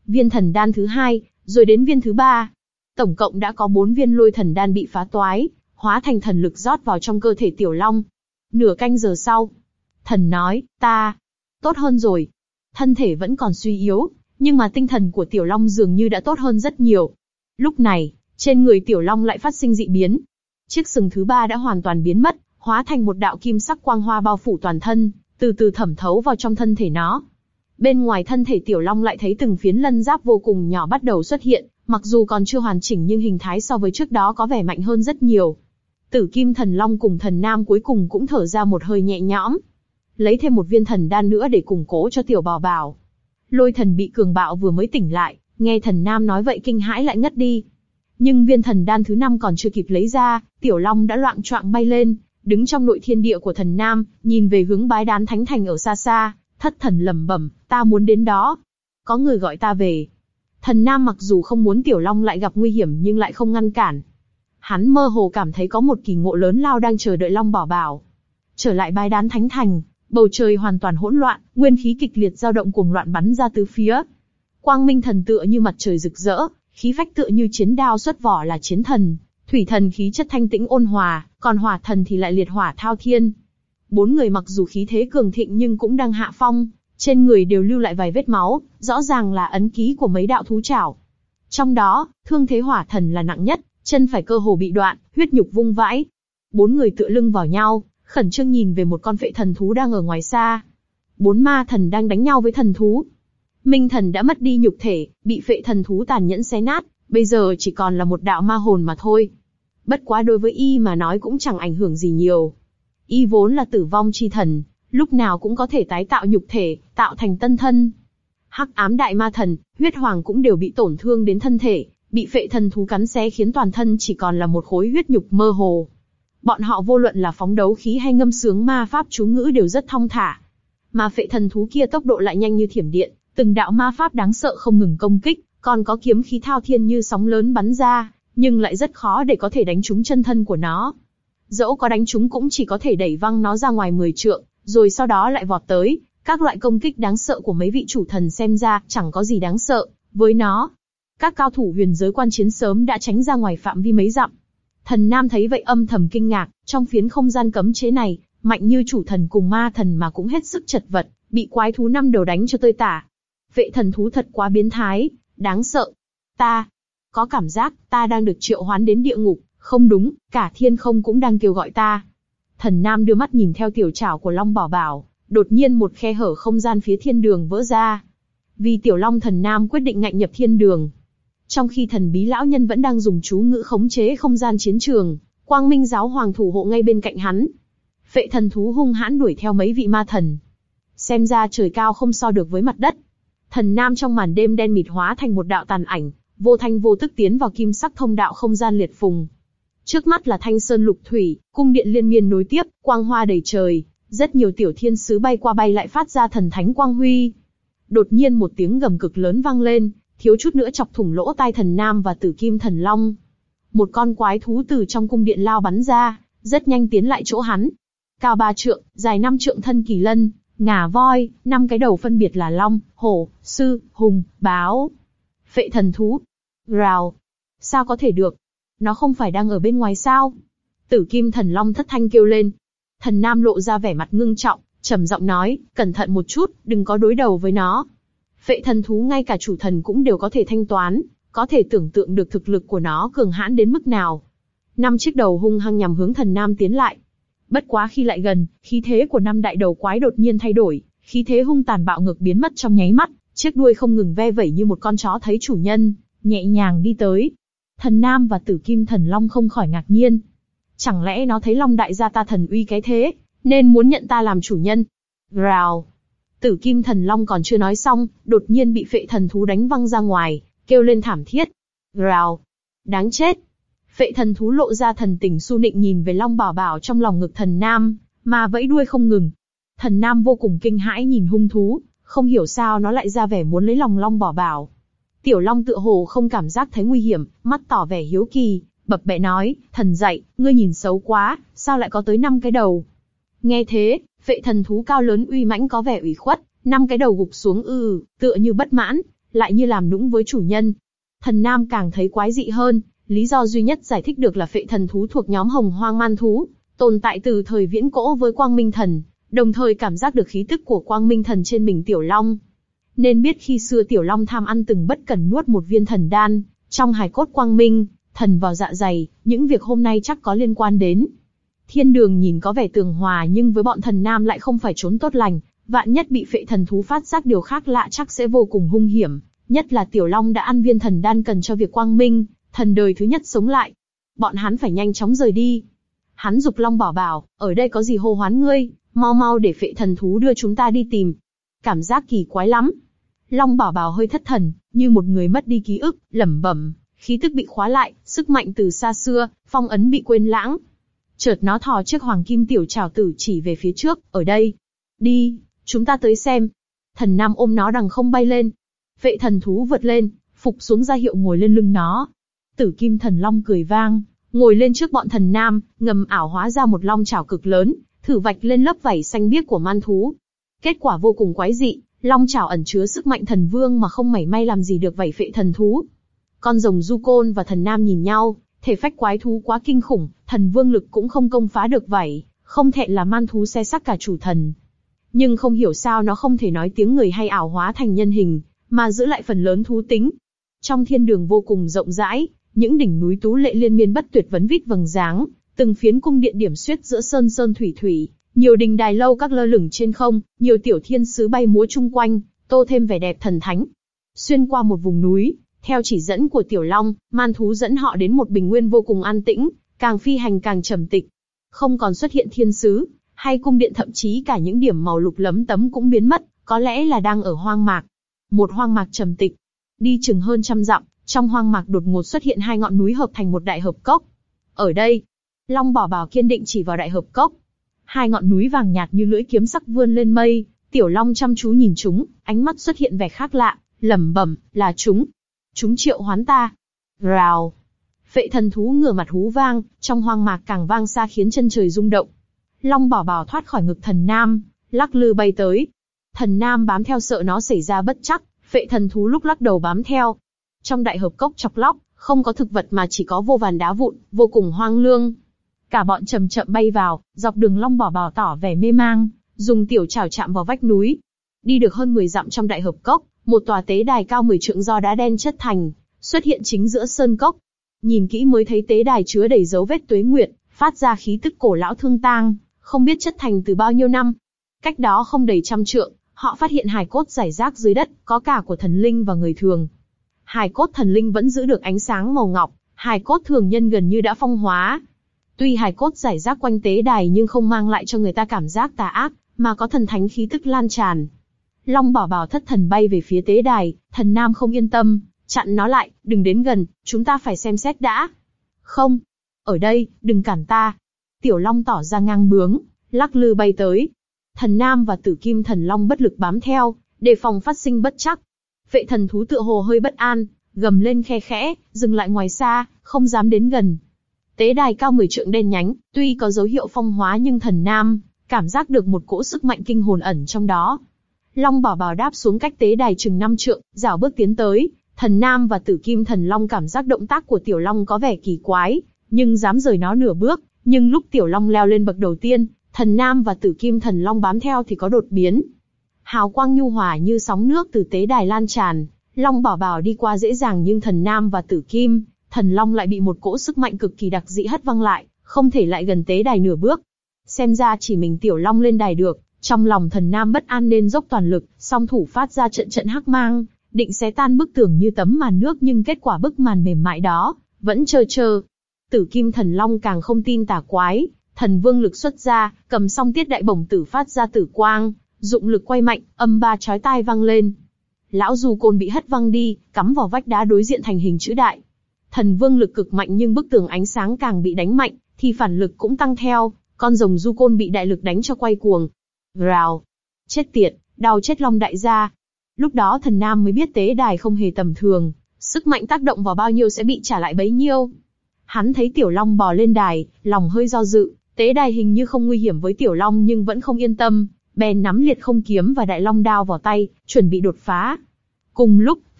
viên thần đan thứ hai, rồi đến viên thứ ba. Tổng cộng đã có bốn viên lôi thần đan bị phá toái, hóa thành thần lực rót vào trong cơ thể Tiểu Long. Nửa canh giờ sau, thần nói, ta, tốt hơn rồi. Thân thể vẫn còn suy yếu, nhưng mà tinh thần của Tiểu Long dường như đã tốt hơn rất nhiều. Lúc này, trên người Tiểu Long lại phát sinh dị biến. Chiếc sừng thứ ba đã hoàn toàn biến mất, hóa thành một đạo kim sắc quang hoa bao phủ toàn thân, từ từ thẩm thấu vào trong thân thể nó. Bên ngoài thân thể Tiểu Long lại thấy từng phiến lân giáp vô cùng nhỏ bắt đầu xuất hiện, mặc dù còn chưa hoàn chỉnh nhưng hình thái so với trước đó có vẻ mạnh hơn rất nhiều. Tử Kim Thần Long cùng Thần Nam cuối cùng cũng thở ra một hơi nhẹ nhõm. Lấy thêm một viên thần đan nữa để củng cố cho Tiểu Bảo Bảo. Lôi Thần bị cường bạo vừa mới tỉnh lại, nghe Thần Nam nói vậy kinh hãi lại ngất đi. Nhưng viên thần đan thứ năm còn chưa kịp lấy ra, Tiểu Long đã loạng choạng bay lên, đứng trong nội thiên địa của Thần Nam, nhìn về hướng Bái Đán Thánh Thành ở xa xa, thất thần lẩm bẩm, ta muốn đến đó. Có người gọi ta về. Thần Nam mặc dù không muốn Tiểu Long lại gặp nguy hiểm nhưng lại không ngăn cản. Hắn mơ hồ cảm thấy có một kỳ ngộ lớn lao đang chờ đợi Long Bảo Bảo. Trở lại Bái Đán Thánh Thành, bầu trời hoàn toàn hỗn loạn, nguyên khí kịch liệt dao động cuồng loạn bắn ra tứ phía. Quang minh thần tựa như mặt trời rực rỡ, khí phách tựa như chiến đao xuất vỏ là chiến thần, thủy thần khí chất thanh tĩnh ôn hòa, còn hỏa thần thì lại liệt hỏa thao thiên. Bốn người mặc dù khí thế cường thịnh nhưng cũng đang hạ phong, trên người đều lưu lại vài vết máu, rõ ràng là ấn ký của mấy đạo thú trảo. Trong đó, thương thế hỏa thần là nặng nhất, chân phải cơ hồ bị đoạn, huyết nhục vung vãi. Bốn người tựa lưng vào nhau, khẩn trương nhìn về một con phệ thần thú đang ở ngoài xa. Bốn ma thần đang đánh nhau với thần thú. Minh thần đã mất đi nhục thể, bị phệ thần thú tàn nhẫn xé nát, bây giờ chỉ còn là một đạo ma hồn mà thôi. Bất quá đối với y mà nói cũng chẳng ảnh hưởng gì nhiều. Y vốn là tử vong chi thần, lúc nào cũng có thể tái tạo nhục thể, tạo thành tân thân. Hắc ám đại ma thần, huyết hoàng cũng đều bị tổn thương đến thân thể, bị phệ thần thú cắn xé khiến toàn thân chỉ còn là một khối huyết nhục mơ hồ. Bọn họ vô luận là phóng đấu khí hay ngâm sướng ma pháp chú ngữ đều rất thong thả. Mà phệ thần thú kia tốc độ lại nhanh như thiểm điện, từng đạo ma pháp đáng sợ không ngừng công kích, còn có kiếm khí thao thiên như sóng lớn bắn ra, nhưng lại rất khó để có thể đánh trúng chân thân của nó. Dẫu có đánh trúng cũng chỉ có thể đẩy văng nó ra ngoài mười trượng, rồi sau đó lại vọt tới. Các loại công kích đáng sợ của mấy vị chủ thần xem ra chẳng có gì đáng sợ với nó. Các cao thủ huyền giới quan chiến sớm đã tránh ra ngoài phạm vi mấy dặm. Thần Nam thấy vậy âm thầm kinh ngạc, trong phiến không gian cấm chế này, mạnh như chủ thần cùng ma thần mà cũng hết sức chật vật, bị quái thú năm đầu đánh cho tơi tả. Vệ thần thú thật quá biến thái, đáng sợ. Ta có cảm giác ta đang được triệu hoán đến địa ngục, không đúng, cả thiên không cũng đang kêu gọi ta. Thần Nam đưa mắt nhìn theo tiểu trảo của Long Bảo Bảo, đột nhiên một khe hở không gian phía thiên đường vỡ ra. Vì tiểu Long Thần Nam quyết định ngạnh nhập thiên đường. Trong khi thần bí lão nhân vẫn đang dùng chú ngữ khống chế không gian chiến trường, Quang Minh giáo hoàng thủ hộ ngay bên cạnh hắn. Phệ thần thú hung hãn đuổi theo mấy vị ma thần. Xem ra trời cao không so được với mặt đất. Thần Nam trong màn đêm đen mịt hóa thành một đạo tàn ảnh, vô thanh vô tức tiến vào kim sắc thông đạo không gian liệt phùng. Trước mắt là thanh sơn lục thủy, cung điện liên miên nối tiếp, quang hoa đầy trời, rất nhiều tiểu thiên sứ bay qua bay lại phát ra thần thánh quang huy. Đột nhiên một tiếng gầm cực lớn vang lên, thiếu chút nữa chọc thủng lỗ tai Thần Nam và Tử Kim Thần Long. Một con quái thú từ trong cung điện lao bắn ra, rất nhanh tiến lại chỗ hắn. Cao ba trượng, dài năm trượng thân kỳ lân, ngà voi, năm cái đầu phân biệt là long, hổ, sư, hùng, báo. Phệ thần thú. Rào. Sao có thể được? Nó không phải đang ở bên ngoài sao? Tử Kim Thần Long thất thanh kêu lên. Thần Nam lộ ra vẻ mặt ngưng trọng, trầm giọng nói, cẩn thận một chút, đừng có đối đầu với nó. Phệ thần thú ngay cả chủ thần cũng đều có thể thanh toán, có thể tưởng tượng được thực lực của nó cường hãn đến mức nào. Năm chiếc đầu hung hăng nhằm hướng Thần Nam tiến lại. Bất quá khi lại gần, khí thế của năm đại đầu quái đột nhiên thay đổi, khí thế hung tàn bạo ngược biến mất trong nháy mắt, chiếc đuôi không ngừng ve vẩy như một con chó thấy chủ nhân, nhẹ nhàng đi tới. Thần Nam và Tử Kim Thần Long không khỏi ngạc nhiên. Chẳng lẽ nó thấy Long đại gia ta thần uy cái thế, nên muốn nhận ta làm chủ nhân? Rào. Tử Kim Thần Long còn chưa nói xong, đột nhiên bị phệ thần thú đánh văng ra ngoài, kêu lên thảm thiết. Rào. Đáng chết. Phệ thần thú lộ ra thần tình su nịnh nhìn về Long Bảo Bảo trong lòng ngực Thần Nam, mà vẫy đuôi không ngừng. Thần Nam vô cùng kinh hãi nhìn hung thú, không hiểu sao nó lại ra vẻ muốn lấy lòng Long Bảo Bảo. Tiểu Long tựa hồ không cảm giác thấy nguy hiểm, mắt tỏ vẻ hiếu kỳ, bập bẹ nói, thần dạy, ngươi nhìn xấu quá, sao lại có tới năm cái đầu? Nghe thế, phệ thần thú cao lớn uy mãnh có vẻ ủy khuất, năm cái đầu gục xuống ư, tựa như bất mãn, lại như làm nũng với chủ nhân. Thần Nam càng thấy quái dị hơn, lý do duy nhất giải thích được là phệ thần thú thuộc nhóm hồng hoang man thú, tồn tại từ thời viễn cổ với Quang Minh Thần, đồng thời cảm giác được khí tức của Quang Minh Thần trên mình Tiểu Long. Nên biết khi xưa Tiểu Long tham ăn từng bất cần nuốt một viên thần đan, trong hài cốt Quang Minh Thần vào dạ dày, những việc hôm nay chắc có liên quan đến. Thiên đường nhìn có vẻ tường hòa nhưng với bọn thần Nam lại không phải trốn tốt lành, vạn nhất bị phệ thần thú phát giác điều khác lạ chắc sẽ vô cùng hung hiểm, nhất là Tiểu Long đã ăn viên thần đan cần cho việc Quang Minh Thần đời thứ nhất sống lại. Bọn hắn phải nhanh chóng rời đi. Hắn giục Long Bảo Bảo, ở đây có gì hô hoán ngươi, mau mau để phệ thần thú đưa chúng ta đi tìm. Cảm giác kỳ quái lắm. Long Bảo Bảo hơi thất thần, như một người mất đi ký ức, lẩm bẩm, khí tức bị khóa lại, sức mạnh từ xa xưa, phong ấn bị quên lãng. Chợt nó thò chiếc hoàng kim tiểu trảo tử chỉ về phía trước, ở đây. Đi, chúng ta tới xem. Thần Nam ôm nó đằng không bay lên. Phệ thần thú vượt lên, phục xuống ra hiệu ngồi lên lưng nó. Tử Kim Thần Long cười vang, ngồi lên trước bọn thần Nam, ngầm ảo hóa ra một long chảo cực lớn, thử vạch lên lớp vảy xanh biếc của man thú. Kết quả vô cùng quái dị, long chảo ẩn chứa sức mạnh thần vương mà không mảy may làm gì được vảy phệ thần thú. Con rồng Du Côn và thần Nam nhìn nhau, thể phách quái thú quá kinh khủng, thần vương lực cũng không công phá được vảy, không thẹn là man thú xé xác cả chủ thần. Nhưng không hiểu sao nó không thể nói tiếng người hay ảo hóa thành nhân hình, mà giữ lại phần lớn thú tính. Trong thiên đường vô cùng rộng rãi, những đỉnh núi tú lệ liên miên bất tuyệt vấn vít vầng dáng, từng phiến cung điện điểm xuyết giữa sơn sơn thủy thủy, nhiều đình đài lâu các lơ lửng trên không, nhiều tiểu thiên sứ bay múa chung quanh, tô thêm vẻ đẹp thần thánh. Xuyên qua một vùng núi, theo chỉ dẫn của Tiểu Long, man thú dẫn họ đến một bình nguyên vô cùng an tĩnh, càng phi hành càng trầm tịch. Không còn xuất hiện thiên sứ, hay cung điện, thậm chí cả những điểm màu lục lấm tấm cũng biến mất, có lẽ là đang ở hoang mạc. Một hoang mạc trầm tịch. Đi chừng hơn trăm dặm, trong hoang mạc đột ngột xuất hiện hai ngọn núi hợp thành một đại hợp cốc. Ở đây, Long Bảo Bảo kiên định chỉ vào đại hợp cốc. Hai ngọn núi vàng nhạt như lưỡi kiếm sắc vươn lên mây, Tiểu Long chăm chú nhìn chúng, ánh mắt xuất hiện vẻ khác lạ, lẩm bẩm, là chúng. Chúng triệu hoán ta. Rào. Phệ thần thú ngửa mặt hú vang, trong hoang mạc càng vang xa khiến chân trời rung động. Long Bảo Bảo thoát khỏi ngực thần Nam, lắc lư bay tới. Thần Nam bám theo sợ nó xảy ra bất trắc, phệ thần thú lúc lắc đầu bám theo. Trong đại hợp cốc chọc lóc, không có thực vật mà chỉ có vô vàn đá vụn, vô cùng hoang lương. Cả bọn chậm chậm bay vào, dọc đường Long Bảo Bảo tỏ vẻ mê mang, dùng tiểu chảo chạm vào vách núi. Đi được hơn mười dặm trong đại hợp cốc, một tòa tế đài cao mười trượng do đá đen chất thành, xuất hiện chính giữa sơn cốc. Nhìn kỹ mới thấy tế đài chứa đầy dấu vết tuế nguyệt, phát ra khí tức cổ lão thương tang, không biết chất thành từ bao nhiêu năm. Cách đó không đầy trăm trượng, họ phát hiện hài cốt rải rác dưới đất, có cả của thần linh và người thường. Hài cốt thần linh vẫn giữ được ánh sáng màu ngọc, hài cốt thường nhân gần như đã phong hóa. Tuy hài cốt rải rác quanh tế đài nhưng không mang lại cho người ta cảm giác tà ác, mà có thần thánh khí tức lan tràn. Long Bảo Bảo thất thần bay về phía tế đài, thần Nam không yên tâm, chặn nó lại, đừng đến gần, chúng ta phải xem xét đã. Không, ở đây, đừng cản ta. Tiểu Long tỏ ra ngang bướng, lắc lư bay tới. Thần Nam và Tử Kim Thần Long bất lực bám theo, đề phòng phát sinh bất trắc. Phệ thần thú tựa hồ hơi bất an, gầm lên khe khẽ, dừng lại ngoài xa, không dám đến gần. Tế đài cao mười trượng đen nhánh, tuy có dấu hiệu phong hóa nhưng thần Nam cảm giác được một cỗ sức mạnh kinh hồn ẩn trong đó. Long Bảo Bảo đáp xuống cách tế đài chừng năm trượng, rảo bước tiến tới. Thần Nam và Tử Kim Thần Long cảm giác động tác của Tiểu Long có vẻ kỳ quái, nhưng dám rời nó nửa bước. Nhưng lúc Tiểu Long leo lên bậc đầu tiên, Thần Nam và Tử Kim Thần Long bám theo thì có đột biến. Hào quang nhu hòa như sóng nước từ tế đài lan tràn, Long Bảo Bảo đi qua dễ dàng nhưng Thần Nam và Tử Kim Thần Long lại bị một cỗ sức mạnh cực kỳ đặc dị hất văng lại, không thể lại gần tế đài nửa bước. Xem ra chỉ mình Tiểu Long lên đài được. Trong lòng Thần Nam bất an nên dốc toàn lực, song thủ phát ra trận trận hắc mang, định xé tan bức tường như tấm màn nước nhưng kết quả bức màn mềm mại đó vẫn trơ trơ. Tử Kim Thần Long càng không tin tà quái, thần vương lực xuất ra, cầm song tiết đại bổng tử phát ra tử quang, dụng lực quay mạnh, âm ba chói tai vang lên. Lão Du Côn bị hất văng đi, cắm vào vách đá đối diện thành hình chữ đại. Thần vương lực cực mạnh nhưng bức tường ánh sáng càng bị đánh mạnh, thì phản lực cũng tăng theo, con rồng Du Côn bị đại lực đánh cho quay cuồng. Rào! Chết tiệt, đau chết Long đại gia. Lúc đó Thần Nam mới biết tế đài không hề tầm thường, sức mạnh tác động vào bao nhiêu sẽ bị trả lại bấy nhiêu. Hắn thấy Tiểu Long bò lên đài, lòng hơi do dự, tế đài hình như không nguy hiểm với Tiểu Long nhưng vẫn không yên tâm, bèn nắm liệt không kiếm và đại long đao vào tay, chuẩn bị đột phá. Cùng lúc,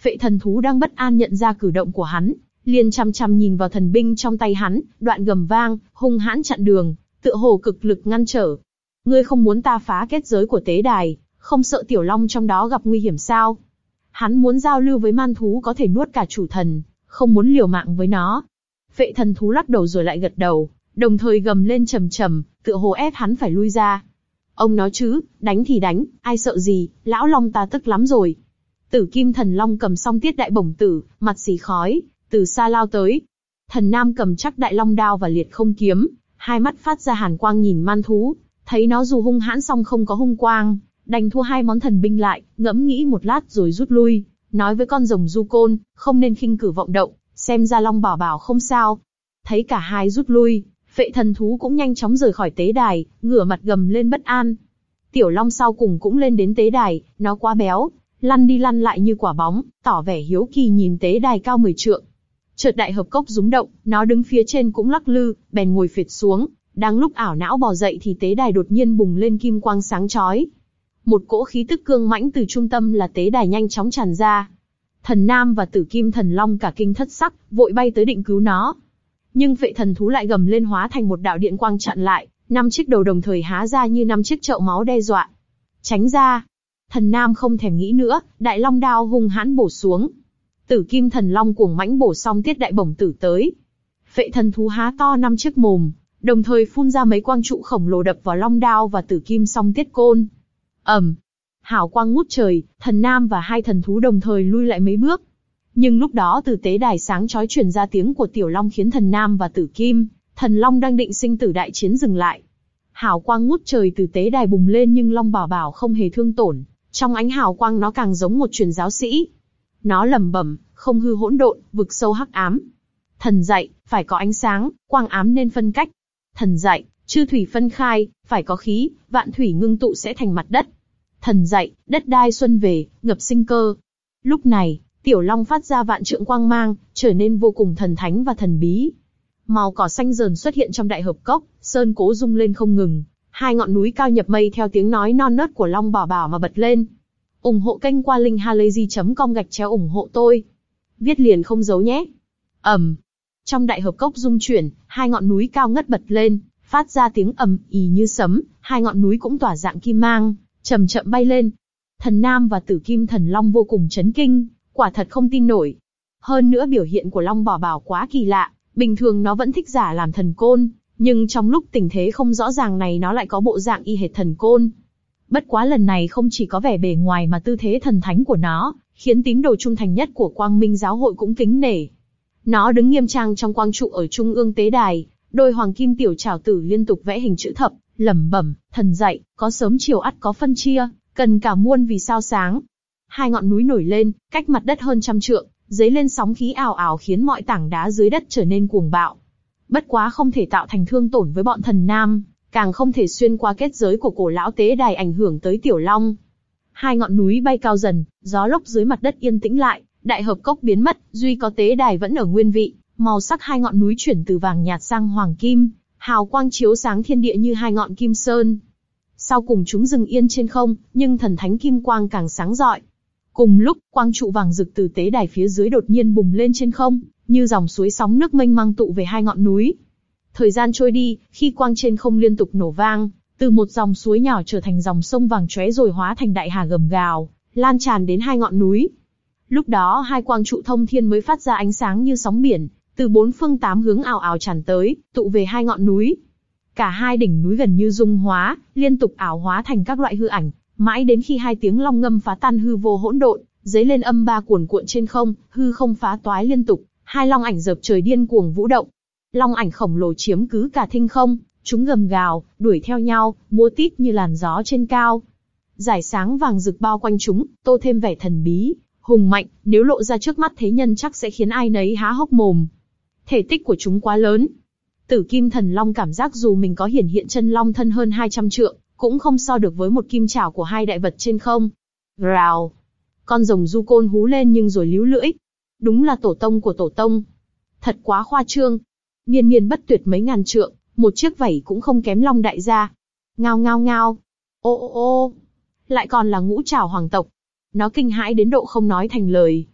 Phệ thần thú đang bất an nhận ra cử động của hắn, liền chăm chăm nhìn vào thần binh trong tay hắn, đoạn gầm vang, hung hãn chặn đường, tựa hồ cực lực ngăn trở. Ngươi không muốn ta phá kết giới của tế đài, không sợ tiểu long trong đó gặp nguy hiểm sao? Hắn muốn giao lưu với man thú có thể nuốt cả chủ thần, không muốn liều mạng với nó. Phệ thần thú lắc đầu rồi lại gật đầu, đồng thời gầm lên trầm trầm, tựa hồ ép hắn phải lui ra. Ông nói chứ, đánh thì đánh, ai sợ gì, lão long ta tức lắm rồi. Tử kim thần long cầm song tiết đại bổng tử, mặt xì khói, từ xa lao tới. Thần nam cầm chắc đại long đao và liệt không kiếm, hai mắt phát ra hàn quang nhìn man thú, thấy nó dù hung hãn song không có hung quang, đành thua hai món thần binh lại, ngẫm nghĩ một lát rồi rút lui, nói với con rồng du côn, không nên khinh cử vọng động, xem ra long bảo bảo không sao. Thấy cả hai rút lui, phệ thần thú cũng nhanh chóng rời khỏi tế đài, ngửa mặt gầm lên bất an. Tiểu long sau cùng cũng lên đến tế đài, nó quá béo, lăn đi lăn lại như quả bóng, tỏ vẻ hiếu kỳ nhìn tế đài cao mười trượng. Chợt đại hợp cốc rúng động, nó đứng phía trên cũng lắc lư, bèn ngồi phệt xuống, đang lúc ảo não bò dậy thì tế đài đột nhiên bùng lên kim quang sáng chói. Một cỗ khí tức cương mãnh từ trung tâm là tế đài nhanh chóng tràn ra. Thần nam và tử kim thần long cả kinh thất sắc, vội bay tới định cứu nó. Nhưng phệ thần thú lại gầm lên hóa thành một đạo điện quang chặn lại, năm chiếc đầu đồng thời há ra như năm chiếc chậu máu đe dọa. Tránh ra! Thần nam không thèm nghĩ nữa, đại long đao hung hãn bổ xuống. Tử kim thần long cuồng mãnh bổ xong tiết đại bổng tử tới. Phệ thần thú há to năm chiếc mồm, đồng thời phun ra mấy quang trụ khổng lồ đập vào long đao và tử kim song tiết côn. ầm, hào quang ngút trời, thần nam và hai thần thú đồng thời lui lại mấy bước. Nhưng lúc đó từ tế đài sáng chói truyền ra tiếng của tiểu long khiến thần nam và tử kim, thần long đang định sinh tử đại chiến dừng lại. Hào quang ngút trời từ tế đài bùng lên nhưng long bảo bảo không hề thương tổn, trong ánh hào quang nó càng giống một truyền giáo sĩ. Nó lẩm bẩm, không hư hỗn độn, vực sâu hắc ám. Thần dạy, phải có ánh sáng, quang ám nên phân cách. Thần dạy, chư thủy phân khai, phải có khí, vạn thủy ngưng tụ sẽ thành mặt đất. Thần dạy, đất đai xuân về, ngập sinh cơ. Lúc này, tiểu long phát ra vạn trượng quang mang, trở nên vô cùng thần thánh và thần bí. Màu cỏ xanh rờn xuất hiện trong đại hợp cốc, sơn cố rung lên không ngừng. Hai ngọn núi cao nhập mây theo tiếng nói non nớt của long bảo bảo mà bật lên. ủng hộ kênh qua linkhalazy chấm com gạch chéo ủng hộ tôi. Viết liền không giấu nhé. ầm, trong đại hợp cốc rung chuyển, hai ngọn núi cao ngất bật lên, phát ra tiếng ầm ì như sấm. Hai ngọn núi cũng tỏa dạng kim mang, chậm chậm bay lên. Thần nam và tử kim thần long vô cùng chấn kinh, quả thật không tin nổi. Hơn nữa biểu hiện của long bảo bảo quá kỳ lạ, bình thường nó vẫn thích giả làm thần côn, nhưng trong lúc tình thế không rõ ràng này nó lại có bộ dạng y hệt thần côn. Bất quá lần này không chỉ có vẻ bề ngoài mà tư thế thần thánh của nó, khiến tín đồ trung thành nhất của Quang Minh giáo hội cũng kính nể. Nó đứng nghiêm trang trong quang trụ ở trung ương tế đài, đôi hoàng kim tiểu trảo tử liên tục vẽ hình chữ thập, lẩm bẩm, thần dạy, có sớm chiều ắt có phân chia, cần cả muôn vì sao sáng. Hai ngọn núi nổi lên, cách mặt đất hơn trăm trượng, dấy lên sóng khí ào ào khiến mọi tảng đá dưới đất trở nên cuồng bạo. Bất quá không thể tạo thành thương tổn với bọn thần nam, càng không thể xuyên qua kết giới của cổ lão tế đài ảnh hưởng tới tiểu long. Hai ngọn núi bay cao dần, gió lốc dưới mặt đất yên tĩnh lại, đại hợp cốc biến mất, duy có tế đài vẫn ở nguyên vị. Màu sắc hai ngọn núi chuyển từ vàng nhạt sang hoàng kim, hào quang chiếu sáng thiên địa như hai ngọn kim sơn. Sau cùng chúng dừng yên trên không, nhưng thần thánh kim quang càng sáng rọi. Cùng lúc, quang trụ vàng rực từ tế đài phía dưới đột nhiên bùng lên trên không, như dòng suối sóng nước mênh mang tụ về hai ngọn núi. Thời gian trôi đi, khi quang trên không liên tục nổ vang, từ một dòng suối nhỏ trở thành dòng sông vàng chóe rồi hóa thành đại hà gầm gào, lan tràn đến hai ngọn núi. Lúc đó hai quang trụ thông thiên mới phát ra ánh sáng như sóng biển, từ bốn phương tám hướng ào ào tràn tới, tụ về hai ngọn núi. Cả hai đỉnh núi gần như dung hóa, liên tục ảo hóa thành các loại hư ảnh, mãi đến khi hai tiếng long ngâm phá tan hư vô hỗn độn, dấy lên âm ba cuồn cuộn trên không, hư không phá toái liên tục, hai long ảnh dợp trời điên cuồng vũ động. Long ảnh khổng lồ chiếm cứ cả thinh không, chúng gầm gào, đuổi theo nhau, múa tít như làn gió trên cao. Dải sáng vàng rực bao quanh chúng, tô thêm vẻ thần bí, hùng mạnh, nếu lộ ra trước mắt thế nhân chắc sẽ khiến ai nấy há hốc mồm. Thể tích của chúng quá lớn. Tử kim thần long cảm giác dù mình có hiển hiện chân long thân hơn hai trăm trượng, cũng không so được với một kim chảo của hai đại vật trên không. Rào! Con rồng du côn hú lên nhưng rồi líu lưỡi. Đúng là tổ tông của tổ tông. Thật quá khoa trương. Miên miên bất tuyệt mấy ngàn trượng, một chiếc vảy cũng không kém long đại gia. Ngao ngao ngao. Ô ô ô. Lại còn là ngũ trảo hoàng tộc. Nó kinh hãi đến độ không nói thành lời.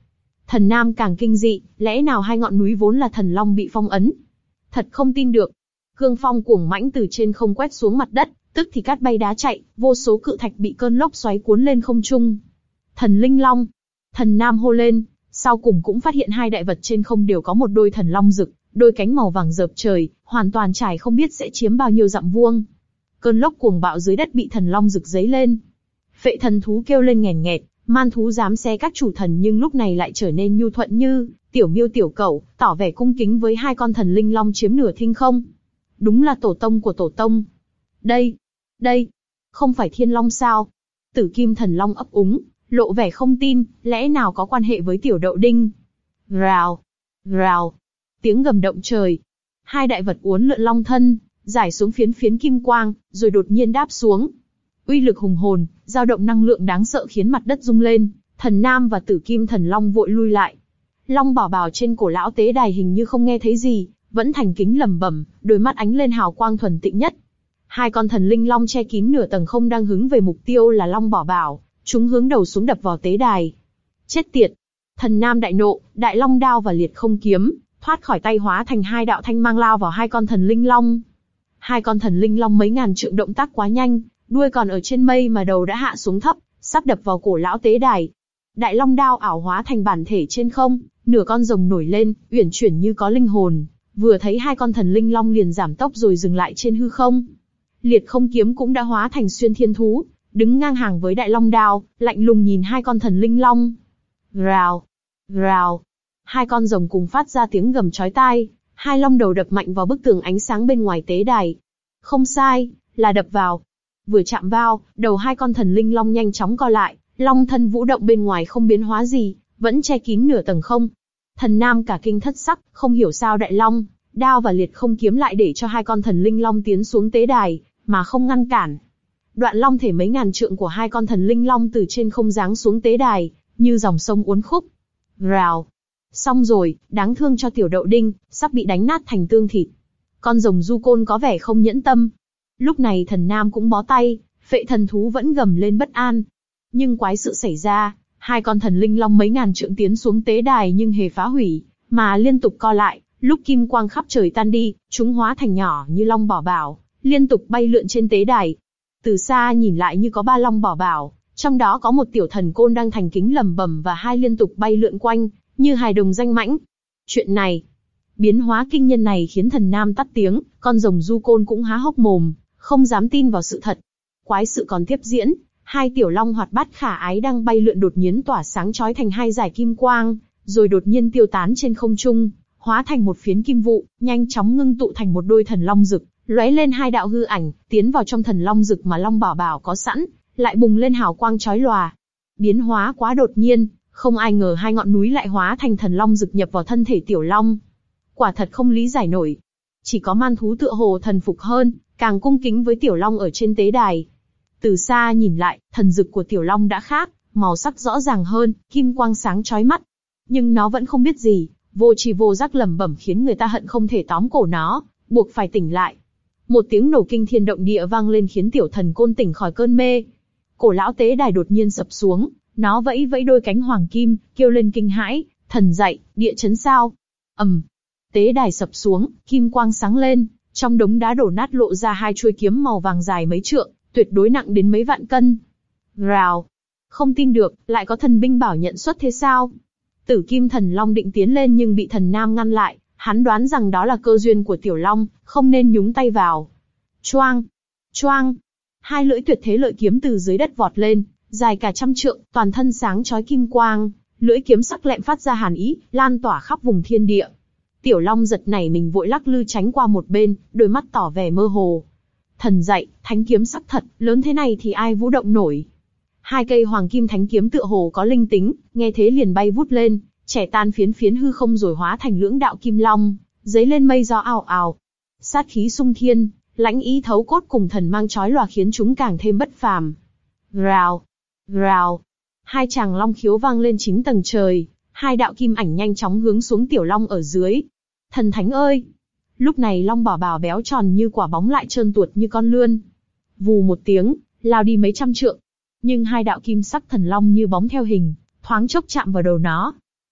Thần Nam càng kinh dị, lẽ nào hai ngọn núi vốn là thần long bị phong ấn? Thật không tin được. Cương phong cuồng mãnh từ trên không quét xuống mặt đất, tức thì cát bay đá chạy, vô số cự thạch bị cơn lốc xoáy cuốn lên không trung. Thần linh long. Thần Nam hô lên, sau cùng cũng phát hiện hai đại vật trên không đều có một đôi thần long rực, đôi cánh màu vàng rợp trời, hoàn toàn trải không biết sẽ chiếm bao nhiêu dặm vuông. Cơn lốc cuồng bạo dưới đất bị thần long rực dấy lên. Phệ thần thú kêu lên nghèn nghẹt, man thú dám xé các chủ thần nhưng lúc này lại trở nên nhu thuận như tiểu miêu tiểu cẩu, tỏ vẻ cung kính với hai con thần linh long chiếm nửa thinh không. Đúng là tổ tông của tổ tông. Đây, đây, không phải thiên long sao? Tử kim thần long ấp úng, lộ vẻ không tin, lẽ nào có quan hệ với tiểu đậu đinh? Rào, rào, tiếng gầm động trời. Hai đại vật uốn lượn long thân, giải xuống phiến phiến kim quang, rồi đột nhiên đáp xuống. Uy lực hùng hồn, dao động năng lượng đáng sợ khiến mặt đất rung lên. Thần Nam và Tử Kim Thần Long vội lui lại. Long bảo bào trên cổ lão tế đài hình như không nghe thấy gì, vẫn thành kính lẩm bẩm, đôi mắt ánh lên hào quang thuần tịnh nhất. Hai con thần linh long che kín nửa tầng không đang hướng về mục tiêu là Long bảo bào, chúng hướng đầu xuống đập vào tế đài. Chết tiệt! Thần Nam đại nộ, đại long đao và liệt không kiếm thoát khỏi tay hóa thành hai đạo thanh mang lao vào hai con thần linh long. Hai con thần linh long mấy ngàn trượng động tác quá nhanh, đuôi còn ở trên mây mà đầu đã hạ xuống thấp, sắp đập vào cổ lão tế đài. Đại long đao ảo hóa thành bản thể trên không, nửa con rồng nổi lên, uyển chuyển như có linh hồn, vừa thấy hai con thần linh long liền giảm tốc rồi dừng lại trên hư không. Liệt không kiếm cũng đã hóa thành xuyên thiên thú, đứng ngang hàng với đại long đao, lạnh lùng nhìn hai con thần linh long. Rào, rào, hai con rồng cùng phát ra tiếng gầm chói tai, hai long đầu đập mạnh vào bức tường ánh sáng bên ngoài tế đài. Không sai, là đập vào. Vừa chạm vào, đầu hai con thần linh long nhanh chóng co lại, long thân vũ động bên ngoài không biến hóa gì, vẫn che kín nửa tầng không. Thần Nam cả kinh thất sắc, không hiểu sao đại long, đao và liệt không kiếm lại để cho hai con thần linh long tiến xuống tế đài, mà không ngăn cản. Đoạn long thể mấy ngàn trượng của hai con thần linh long từ trên không giáng xuống tế đài, như dòng sông uốn khúc. Rào. Xong rồi, đáng thương cho tiểu đậu đinh, sắp bị đánh nát thành tương thịt. Con rồng du côn có vẻ không nhẫn tâm. Lúc này thần Nam cũng bó tay, phệ thần thú vẫn gầm lên bất an. Nhưng quái sự xảy ra, hai con thần linh long mấy ngàn trượng tiến xuống tế đài nhưng hề phá hủy, mà liên tục co lại, lúc kim quang khắp trời tan đi, chúng hóa thành nhỏ như long bảo bảo, liên tục bay lượn trên tế đài. Từ xa nhìn lại như có ba long bảo bảo, trong đó có một tiểu thần côn đang thành kính lẩm bẩm và hai liên tục bay lượn quanh, như hài đồng danh mãnh. Chuyện này, biến hóa kinh nhân này khiến thần Nam tắt tiếng, con rồng du côn cũng há hốc mồm, không dám tin vào sự thật. Quái sự còn tiếp diễn, hai tiểu long hoạt bát khả ái đang bay lượn đột nhiên tỏa sáng chói thành hai dải kim quang, rồi đột nhiên tiêu tán trên không trung, hóa thành một phiến kim vụ, nhanh chóng ngưng tụ thành một đôi thần long rực, lóe lên hai đạo hư ảnh, tiến vào trong thần long rực mà long bảo bảo có sẵn, lại bùng lên hào quang chói lòa. Biến hóa quá đột nhiên, không ai ngờ hai ngọn núi lại hóa thành thần long rực nhập vào thân thể tiểu long. Quả thật không lý giải nổi. Chỉ có man thú tựa hồ thần phục hơn, càng cung kính với tiểu long ở trên tế đài. Từ xa nhìn lại, thần dực của tiểu long đã khác, màu sắc rõ ràng hơn, kim quang sáng chói mắt. Nhưng nó vẫn không biết gì, vô tri vô giác lẩm bẩm khiến người ta hận không thể tóm cổ nó, buộc phải tỉnh lại. Một tiếng nổ kinh thiên động địa vang lên khiến tiểu thần côn tỉnh khỏi cơn mê. Cổ lão tế đài đột nhiên sập xuống, nó vẫy vẫy đôi cánh hoàng kim, kêu lên kinh hãi, thần dậy, địa chấn sao? ầm, um, tế đài sập xuống, kim quang sáng lên, trong đống đá đổ nát lộ ra hai chuôi kiếm màu vàng dài mấy trượng, tuyệt đối nặng đến mấy vạn cân. Rào, không tin được, lại có thần binh bảo nhận xuất thế sao? Tử Kim Thần Long định tiến lên nhưng bị thần Nam ngăn lại, hắn đoán rằng đó là cơ duyên của tiểu long, không nên nhúng tay vào. Choang, choang, hai lưỡi tuyệt thế lợi kiếm từ dưới đất vọt lên, dài cả trăm trượng, toàn thân sáng chói kim quang, lưỡi kiếm sắc lẹm phát ra hàn ý, lan tỏa khắp vùng thiên địa. Tiểu long giật nảy mình vội lắc lư tránh qua một bên, đôi mắt tỏ vẻ mơ hồ. Thần dạy, thánh kiếm sắc thật, lớn thế này thì ai vũ động nổi. Hai cây hoàng kim thánh kiếm tựa hồ có linh tính, nghe thế liền bay vút lên, trẻ tan phiến phiến hư không rồi hóa thành lưỡng đạo kim long, dấy lên mây gió ào ào. Sát khí sung thiên, lãnh ý thấu cốt cùng thần mang chói lòa khiến chúng càng thêm bất phàm. Rào, rào, hai tràng long khiếu vang lên chín tầng trời, hai đạo kim ảnh nhanh chóng hướng xuống tiểu long ở dưới. Thần thánh ơi! Lúc này long bảo bảo béo tròn như quả bóng lại trơn tuột như con lươn. Vù một tiếng, lao đi mấy trăm trượng. Nhưng hai đạo kim sắc thần long như bóng theo hình, thoáng chốc chạm vào đầu nó.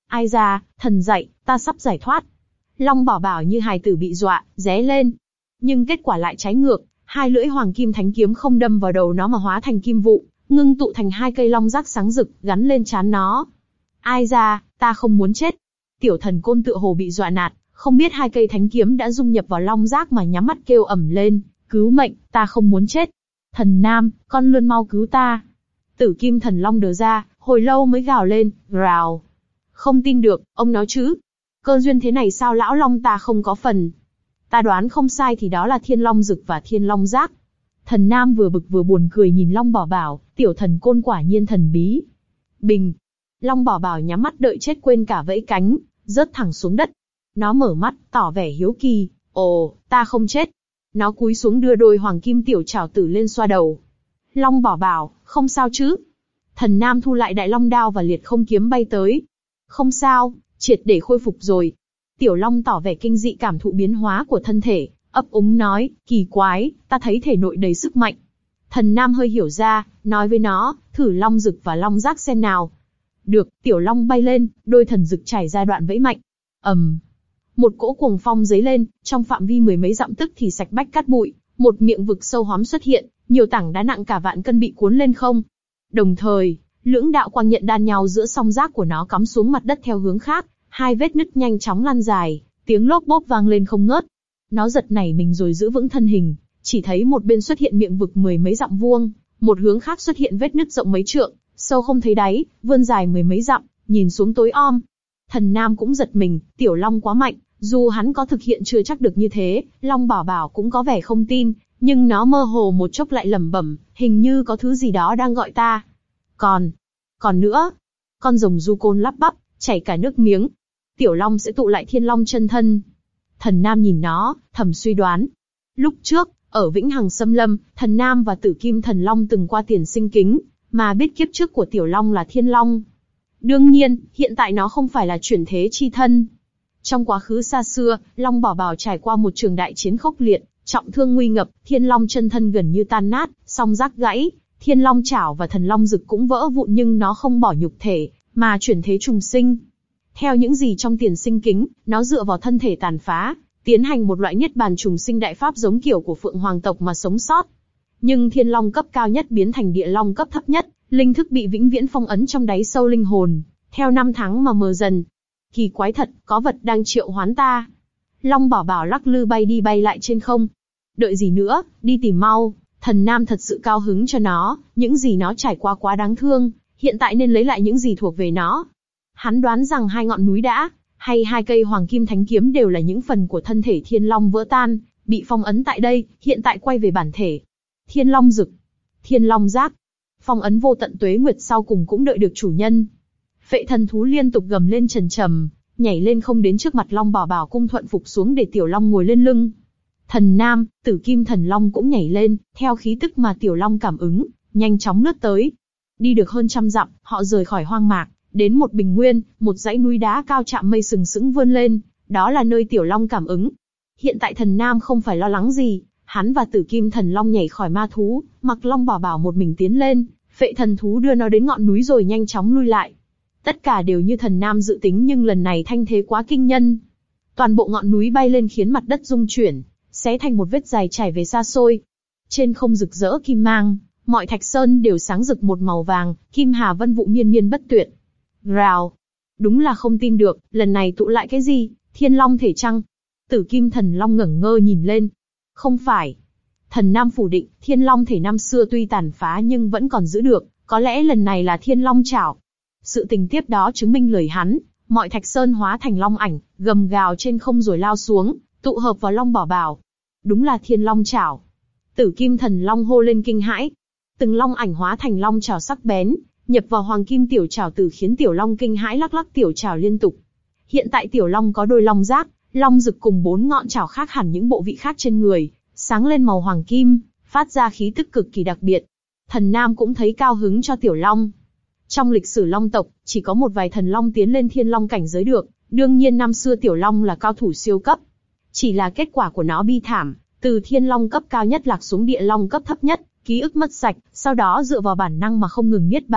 Ai ra, thần dạy, ta sắp giải thoát. Long Bảo Bảo như hài tử bị dọa, ré lên. Nhưng kết quả lại trái ngược, hai lưỡi hoàng kim thánh kiếm không đâm vào đầu nó mà hóa thành kim vụ, ngưng tụ thành hai cây long giác sáng rực, gắn lên trán nó. Ai ra, ta không muốn chết. Tiểu thần côn tựa hồ bị dọa nạt, không biết hai cây thánh kiếm đã dung nhập vào long giác mà nhắm mắt kêu ầm lên, cứu mệnh, ta không muốn chết. Thần Nam, con lươn mau cứu ta. Tử kim thần long đờ ra, hồi lâu mới gào lên, gào. Không tin được, ông nói chứ. Cơ duyên thế này sao lão long ta không có phần. Ta đoán không sai thì đó là thiên long dực và thiên long giác. Thần Nam vừa bực vừa buồn cười nhìn Long Bảo Bảo, tiểu thần côn quả nhiên thần bí. Bình. Long Bảo Bảo nhắm mắt đợi chết quên cả vẫy cánh, rớt thẳng xuống đất. Nó mở mắt, tỏ vẻ hiếu kỳ, ồ, ta không chết. Nó cúi xuống đưa đôi hoàng kim tiểu trảo tử lên xoa đầu. Long Bảo Bảo, không sao chứ? Thần Nam thu lại đại long đao và liệt không kiếm bay tới. Không sao, triệt để khôi phục rồi. Tiểu Long tỏ vẻ kinh dị cảm thụ biến hóa của thân thể, ấp úng nói, kỳ quái, ta thấy thể nội đầy sức mạnh. Thần Nam hơi hiểu ra, nói với nó, thử long dực và long giác xem nào. Được, Tiểu Long bay lên, đôi thần dực trải ra đoạn vẫy mạnh. ầm, một cỗ cuồng phong dấy lên, trong phạm vi mười mấy dặm tức thì sạch bách cát bụi, một miệng vực sâu hóm xuất hiện, nhiều tảng đá nặng cả vạn cân bị cuốn lên không. Đồng thời, lưỡng đạo quang nhận đan nhau giữa song giác của nó cắm xuống mặt đất theo hướng khác, hai vết nứt nhanh chóng lan dài, tiếng lốp bốp vang lên không ngớt. Nó giật nảy mình rồi giữ vững thân hình, chỉ thấy một bên xuất hiện miệng vực mười mấy dặm vuông, một hướng khác xuất hiện vết nứt rộng mấy trượng, sâu không thấy đáy, vươn dài mười mấy dặm, nhìn xuống tối om. Thần Nam cũng giật mình, Tiểu Long quá mạnh, dù hắn có thực hiện chưa chắc được như thế, Long Bảo Bảo cũng có vẻ không tin, nhưng nó mơ hồ một chốc lại lẩm bẩm, hình như có thứ gì đó đang gọi ta. Còn, còn nữa, con rồng du côn lắp bắp, chảy cả nước miếng. Tiểu Long sẽ tụ lại thiên long chân thân. Thần Nam nhìn nó, thầm suy đoán. Lúc trước, ở Vĩnh Hằng Xâm Lâm, Thần Nam và Tử Kim Thần Long từng qua tiền sinh kính, mà biết kiếp trước của Tiểu Long là Thiên Long. Đương nhiên, hiện tại nó không phải là chuyển thế chi thân. Trong quá khứ xa xưa, Long Bảo Bảo trải qua một trường đại chiến khốc liệt, trọng thương nguy ngập, Thiên Long chân thân gần như tan nát, song giác gãy, Thiên Long chảo và Thần Long dực cũng vỡ vụn, nhưng nó không bỏ nhục thể, mà chuyển thế trùng sinh. Theo những gì trong tiền sinh kính, nó dựa vào thân thể tàn phá, tiến hành một loại niết bàn trùng sinh đại pháp giống kiểu của Phượng Hoàng tộc mà sống sót. Nhưng Thiên Long cấp cao nhất biến thành Địa Long cấp thấp nhất, linh thức bị vĩnh viễn phong ấn trong đáy sâu linh hồn, theo năm tháng mà mờ dần. Kỳ quái thật, có vật đang triệu hoán ta. Long Bảo Bảo lắc lư bay đi bay lại trên không. Đợi gì nữa, đi tìm mau. Thần Nam thật sự cao hứng cho nó, những gì nó trải qua quá đáng thương, hiện tại nên lấy lại những gì thuộc về nó. Hắn đoán rằng hai ngọn núi đã, hay hai cây hoàng kim thánh kiếm đều là những phần của thân thể Thiên Long vỡ tan, bị phong ấn tại đây, hiện tại quay về bản thể. Thiên Long dực, Thiên Long giác, phong ấn vô tận tuế nguyệt sau cùng cũng đợi được chủ nhân. Phệ thần thú liên tục gầm lên trầm trầm, nhảy lên không đến trước mặt Long Bảo Bảo, cung thuận phục xuống để Tiểu Long ngồi lên lưng. Thần Nam, Tử Kim Thần Long cũng nhảy lên, theo khí tức mà Tiểu Long cảm ứng, nhanh chóng lướt tới. Đi được hơn trăm dặm, họ rời khỏi hoang mạc, đến một bình nguyên, một dãy núi đá cao chạm mây sừng sững vươn lên, đó là nơi Tiểu Long cảm ứng. Hiện tại Thần Nam không phải lo lắng gì, hắn và Tử Kim Thần Long nhảy khỏi ma thú, mặc Long Bảo Bảo một mình tiến lên, Phệ thần thú đưa nó đến ngọn núi rồi nhanh chóng lui lại. Tất cả đều như Thần Nam dự tính, nhưng lần này thanh thế quá kinh nhân. Toàn bộ ngọn núi bay lên khiến mặt đất rung chuyển, xé thành một vết dài trải về xa xôi. Trên không rực rỡ kim mang, mọi thạch sơn đều sáng rực một màu vàng, kim hà vân vụ miên miên bất tuyệt. Rào! Đúng là không tin được, lần này tụ lại cái gì, Thiên Long thể chăng? Tử Kim Thần Long ngẩng ngơ nhìn lên. Không phải. Thần Nam phủ định, Thiên Long thể năm xưa tuy tàn phá nhưng vẫn còn giữ được, có lẽ lần này là Thiên Long chảo. Sự tình tiếp đó chứng minh lời hắn, mọi thạch sơn hóa thành long ảnh, gầm gào trên không rồi lao xuống, tụ hợp vào Long Bảo Bảo. Đúng là Thiên Long chảo. Tử Kim Thần Long hô lên kinh hãi. Từng long ảnh hóa thành long chảo sắc bén, nhập vào hoàng kim tiểu chảo tử, khiến Tiểu Long kinh hãi lắc lắc tiểu chảo liên tục. Hiện tại Tiểu Long có đôi long giác, long rực cùng bốn ngọn chảo khác hẳn những bộ vị khác trên người, sáng lên màu hoàng kim, phát ra khí tức cực kỳ đặc biệt. Thần Nam cũng thấy cao hứng cho Tiểu Long. Trong lịch sử Long tộc, chỉ có một vài thần long tiến lên Thiên Long cảnh giới được, đương nhiên năm xưa Tiểu Long là cao thủ siêu cấp. Chỉ là kết quả của nó bi thảm, từ Thiên Long cấp cao nhất lạc xuống Địa Long cấp thấp nhất, ký ức mất sạch, sau đó dựa vào bản năng mà không ngừng niết bàn,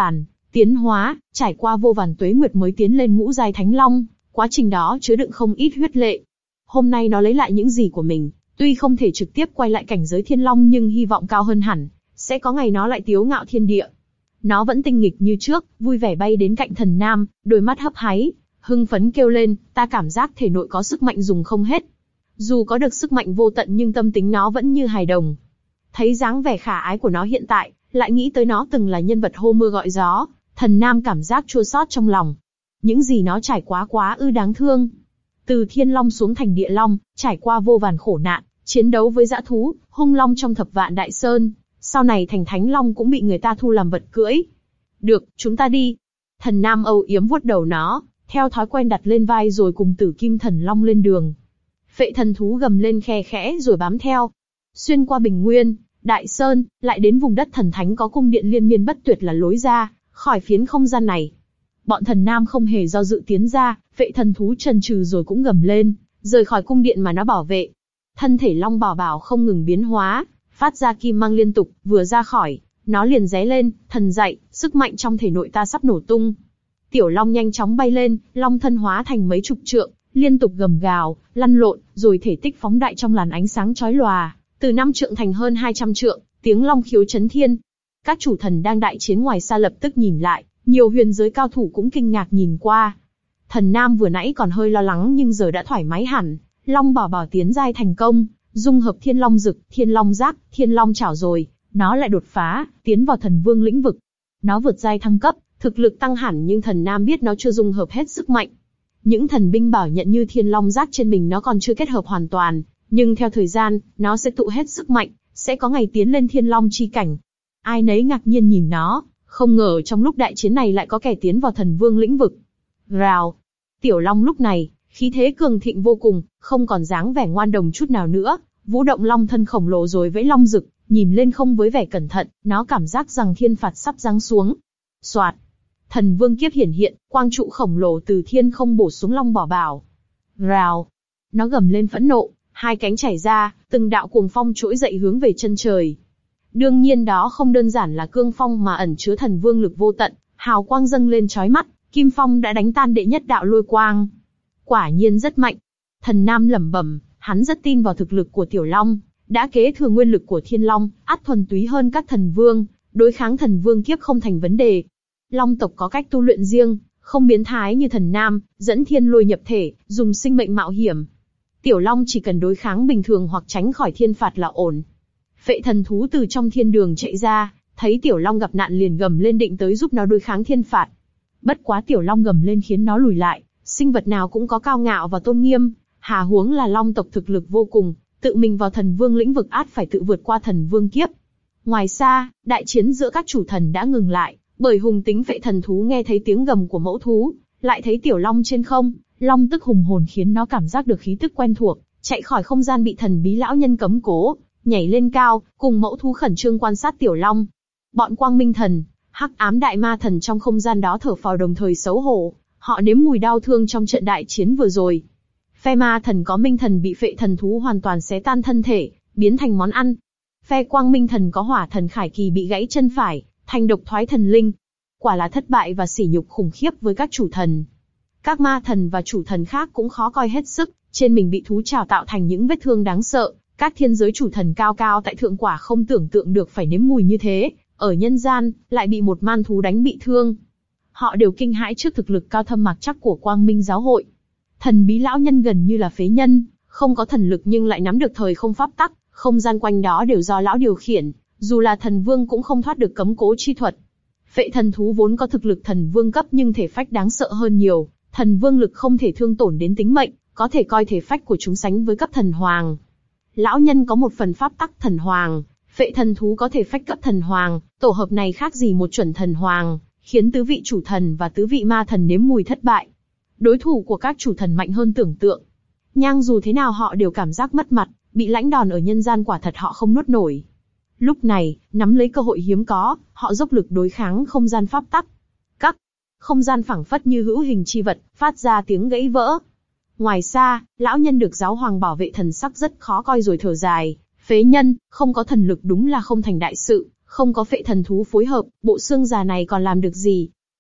tiến hóa, trải qua vô vàn tuế nguyệt mới tiến lên ngũ giai thánh long, quá trình đó chứa đựng không ít huyết lệ. Hôm nay nó lấy lại những gì của mình, tuy không thể trực tiếp quay lại cảnh giới thiên long nhưng hy vọng cao hơn hẳn, sẽ có ngày nó lại tiếu ngạo thiên địa. Nó vẫn tinh nghịch như trước, vui vẻ bay đến cạnh Thần Nam, đôi mắt hấp háy, hưng phấn kêu lên, ta cảm giác thể nội có sức mạnh dùng không hết. Dù có được sức mạnh vô tận nhưng tâm tính nó vẫn như hài đồng. Thấy dáng vẻ khả ái của nó hiện tại, lại nghĩ tới nó từng là nhân vật hô mưa gọi gió, Thần Nam cảm giác chua xót trong lòng. Những gì nó trải quá quá ư đáng thương. Từ thiên long xuống thành địa long, trải qua vô vàn khổ nạn, chiến đấu với dã thú, hung long trong thập vạn đại sơn, sau này thành thánh long cũng bị người ta thu làm vật cưỡi. Được, chúng ta đi. Thần Nam âu yếm vuốt đầu nó, theo thói quen đặt lên vai rồi cùng Tử Kim Thần Long lên đường. Phệ thần thú gầm lên khe khẽ rồi bám theo. Xuyên qua Bình Nguyên, Đại Sơn, lại đến vùng đất thần thánh có cung điện liên miên bất tuyệt là lối ra khỏi phiến không gian này. Bọn Thần Nam không hề do dự tiến ra, Phệ thần thú chần chừ rồi cũng gầm lên, rời khỏi cung điện mà nó bảo vệ. Thân thể Long Bảo Bảo không ngừng biến hóa, phát ra kim mang liên tục, vừa ra khỏi, nó liền ré lên, thần dậy, sức mạnh trong thể nội ta sắp nổ tung. Tiểu Long nhanh chóng bay lên, Long thân hóa thành mấy chục trượng, liên tục gầm gào, lăn lộn, rồi thể tích phóng đại trong làn ánh sáng chói lòa, từ năm trượng thành hơn hai trăm trượng, tiếng long khiếu chấn thiên. Các chủ thần đang đại chiến ngoài xa lập tức nhìn lại, nhiều huyền giới cao thủ cũng kinh ngạc nhìn qua. Thần Nam vừa nãy còn hơi lo lắng nhưng giờ đã thoải mái hẳn, Long Bảo Bảo tiến giai thành công, dung hợp Thiên Long Dực, Thiên Long Giác, Thiên Long Chảo rồi, nó lại đột phá, tiến vào thần vương lĩnh vực. Nó vượt giai thăng cấp, thực lực tăng hẳn nhưng Thần Nam biết nó chưa dung hợp hết sức mạnh. Những thần binh bảo nhận như Thiên Long Giác trên mình nó còn chưa kết hợp hoàn toàn, nhưng theo thời gian, nó sẽ tụ hết sức mạnh, sẽ có ngày tiến lên Thiên Long chi cảnh. Ai nấy ngạc nhiên nhìn nó, không ngờ trong lúc đại chiến này lại có kẻ tiến vào thần vương lĩnh vực. Rào! Tiểu Long lúc này, khí thế cường thịnh vô cùng, không còn dáng vẻ ngoan đồng chút nào nữa, vũ động long thân khổng lồ rồi vẫy long rực, nhìn lên không với vẻ cẩn thận, nó cảm giác rằng thiên phạt sắp giáng xuống. Soạt! Thần vương kiếp hiển hiện, quang trụ khổng lồ từ thiên không bổ xuống Long Bảo Bảo. Rào! Nó gầm lên phẫn nộ, hai cánh chảy ra, từng đạo cuồng phong trỗi dậy hướng về chân trời. Đương nhiên đó không đơn giản là cương phong mà ẩn chứa thần vương lực vô tận, hào quang dâng lên chói mắt, kim phong đã đánh tan đệ nhất đạo lôi quang. Quả nhiên rất mạnh. Thần Nam lẩm bẩm, hắn rất tin vào thực lực của Tiểu Long, đã kế thừa nguyên lực của Thiên Long, ắt thuần túy hơn các thần vương, đối kháng thần vương kiếp không thành vấn đề. Long tộc có cách tu luyện riêng, không biến thái như Thần Nam, dẫn thiên lôi nhập thể, dùng sinh mệnh mạo hiểm. Tiểu Long chỉ cần đối kháng bình thường hoặc tránh khỏi thiên phạt là ổn. Phệ thần thú từ trong thiên đường chạy ra, thấy Tiểu Long gặp nạn liền gầm lên định tới giúp nó đối kháng thiên phạt. Bất quá Tiểu Long gầm lên khiến nó lùi lại, sinh vật nào cũng có cao ngạo và tôn nghiêm, hà huống là Long tộc thực lực vô cùng, tự mình vào thần vương lĩnh vực át phải tự vượt qua thần vương kiếp. Ngoài xa, đại chiến giữa các chủ thần đã ngừng lại, bởi hùng tính Phệ thần thú nghe thấy tiếng gầm của mẫu thú, lại thấy Tiểu Long trên không, Long tức hùng hồn khiến nó cảm giác được khí tức quen thuộc, chạy khỏi không gian bị thần bí lão nhân cấm cố, nhảy lên cao, cùng mẫu thú khẩn trương quan sát Tiểu Long. Bọn Quang Minh Thần, Hắc Ám Đại Ma Thần trong không gian đó thở phào đồng thời xấu hổ, họ nếm mùi đau thương trong trận đại chiến vừa rồi. Phe Ma Thần có Minh Thần bị Phệ thần thú hoàn toàn xé tan thân thể, biến thành món ăn. Phe Quang Minh Thần có Hỏa Thần Khải Kỳ bị gãy chân phải, thành độc thoái thần linh. Quả là thất bại và sỉ nhục khủng khiếp với các chủ thần. Các ma thần và chủ thần khác cũng khó coi hết sức, trên mình bị thú trảo tạo thành những vết thương đáng sợ. Các thiên giới chủ thần cao cao tại thượng quả không tưởng tượng được phải nếm mùi như thế, ở nhân gian, lại bị một man thú đánh bị thương. Họ đều kinh hãi trước thực lực cao thâm mặc chắc của Quang Minh giáo hội. Thần bí lão nhân gần như là phế nhân, không có thần lực nhưng lại nắm được thời không pháp tắc, không gian quanh đó đều do lão điều khiển, dù là thần vương cũng không thoát được cấm cố chi thuật. Phệ thần thú vốn có thực lực thần vương cấp nhưng thể phách đáng sợ hơn nhiều, thần vương lực không thể thương tổn đến tính mệnh, có thể coi thể phách của chúng sánh với cấp thần hoàng. Lão nhân có một phần pháp tắc thần hoàng, Phệ thần thú có thể phách cấp thần hoàng, tổ hợp này khác gì một chuẩn thần hoàng, khiến tứ vị chủ thần và tứ vị ma thần nếm mùi thất bại. Đối thủ của các chủ thần mạnh hơn tưởng tượng. Nhưng dù thế nào họ đều cảm giác mất mặt, bị lãnh đòn ở nhân gian quả thật họ không nuốt nổi. Lúc này, nắm lấy cơ hội hiếm có, họ dốc lực đối kháng không gian pháp tắc. Các không gian phảng phất như hữu hình chi vật, phát ra tiếng gãy vỡ. Ngoài xa, lão nhân được giáo hoàng bảo vệ thần sắc rất khó coi rồi thở dài. Phế nhân, không có thần lực đúng là không thành đại sự, không có Phệ thần thú phối hợp, bộ xương già này còn làm được gì?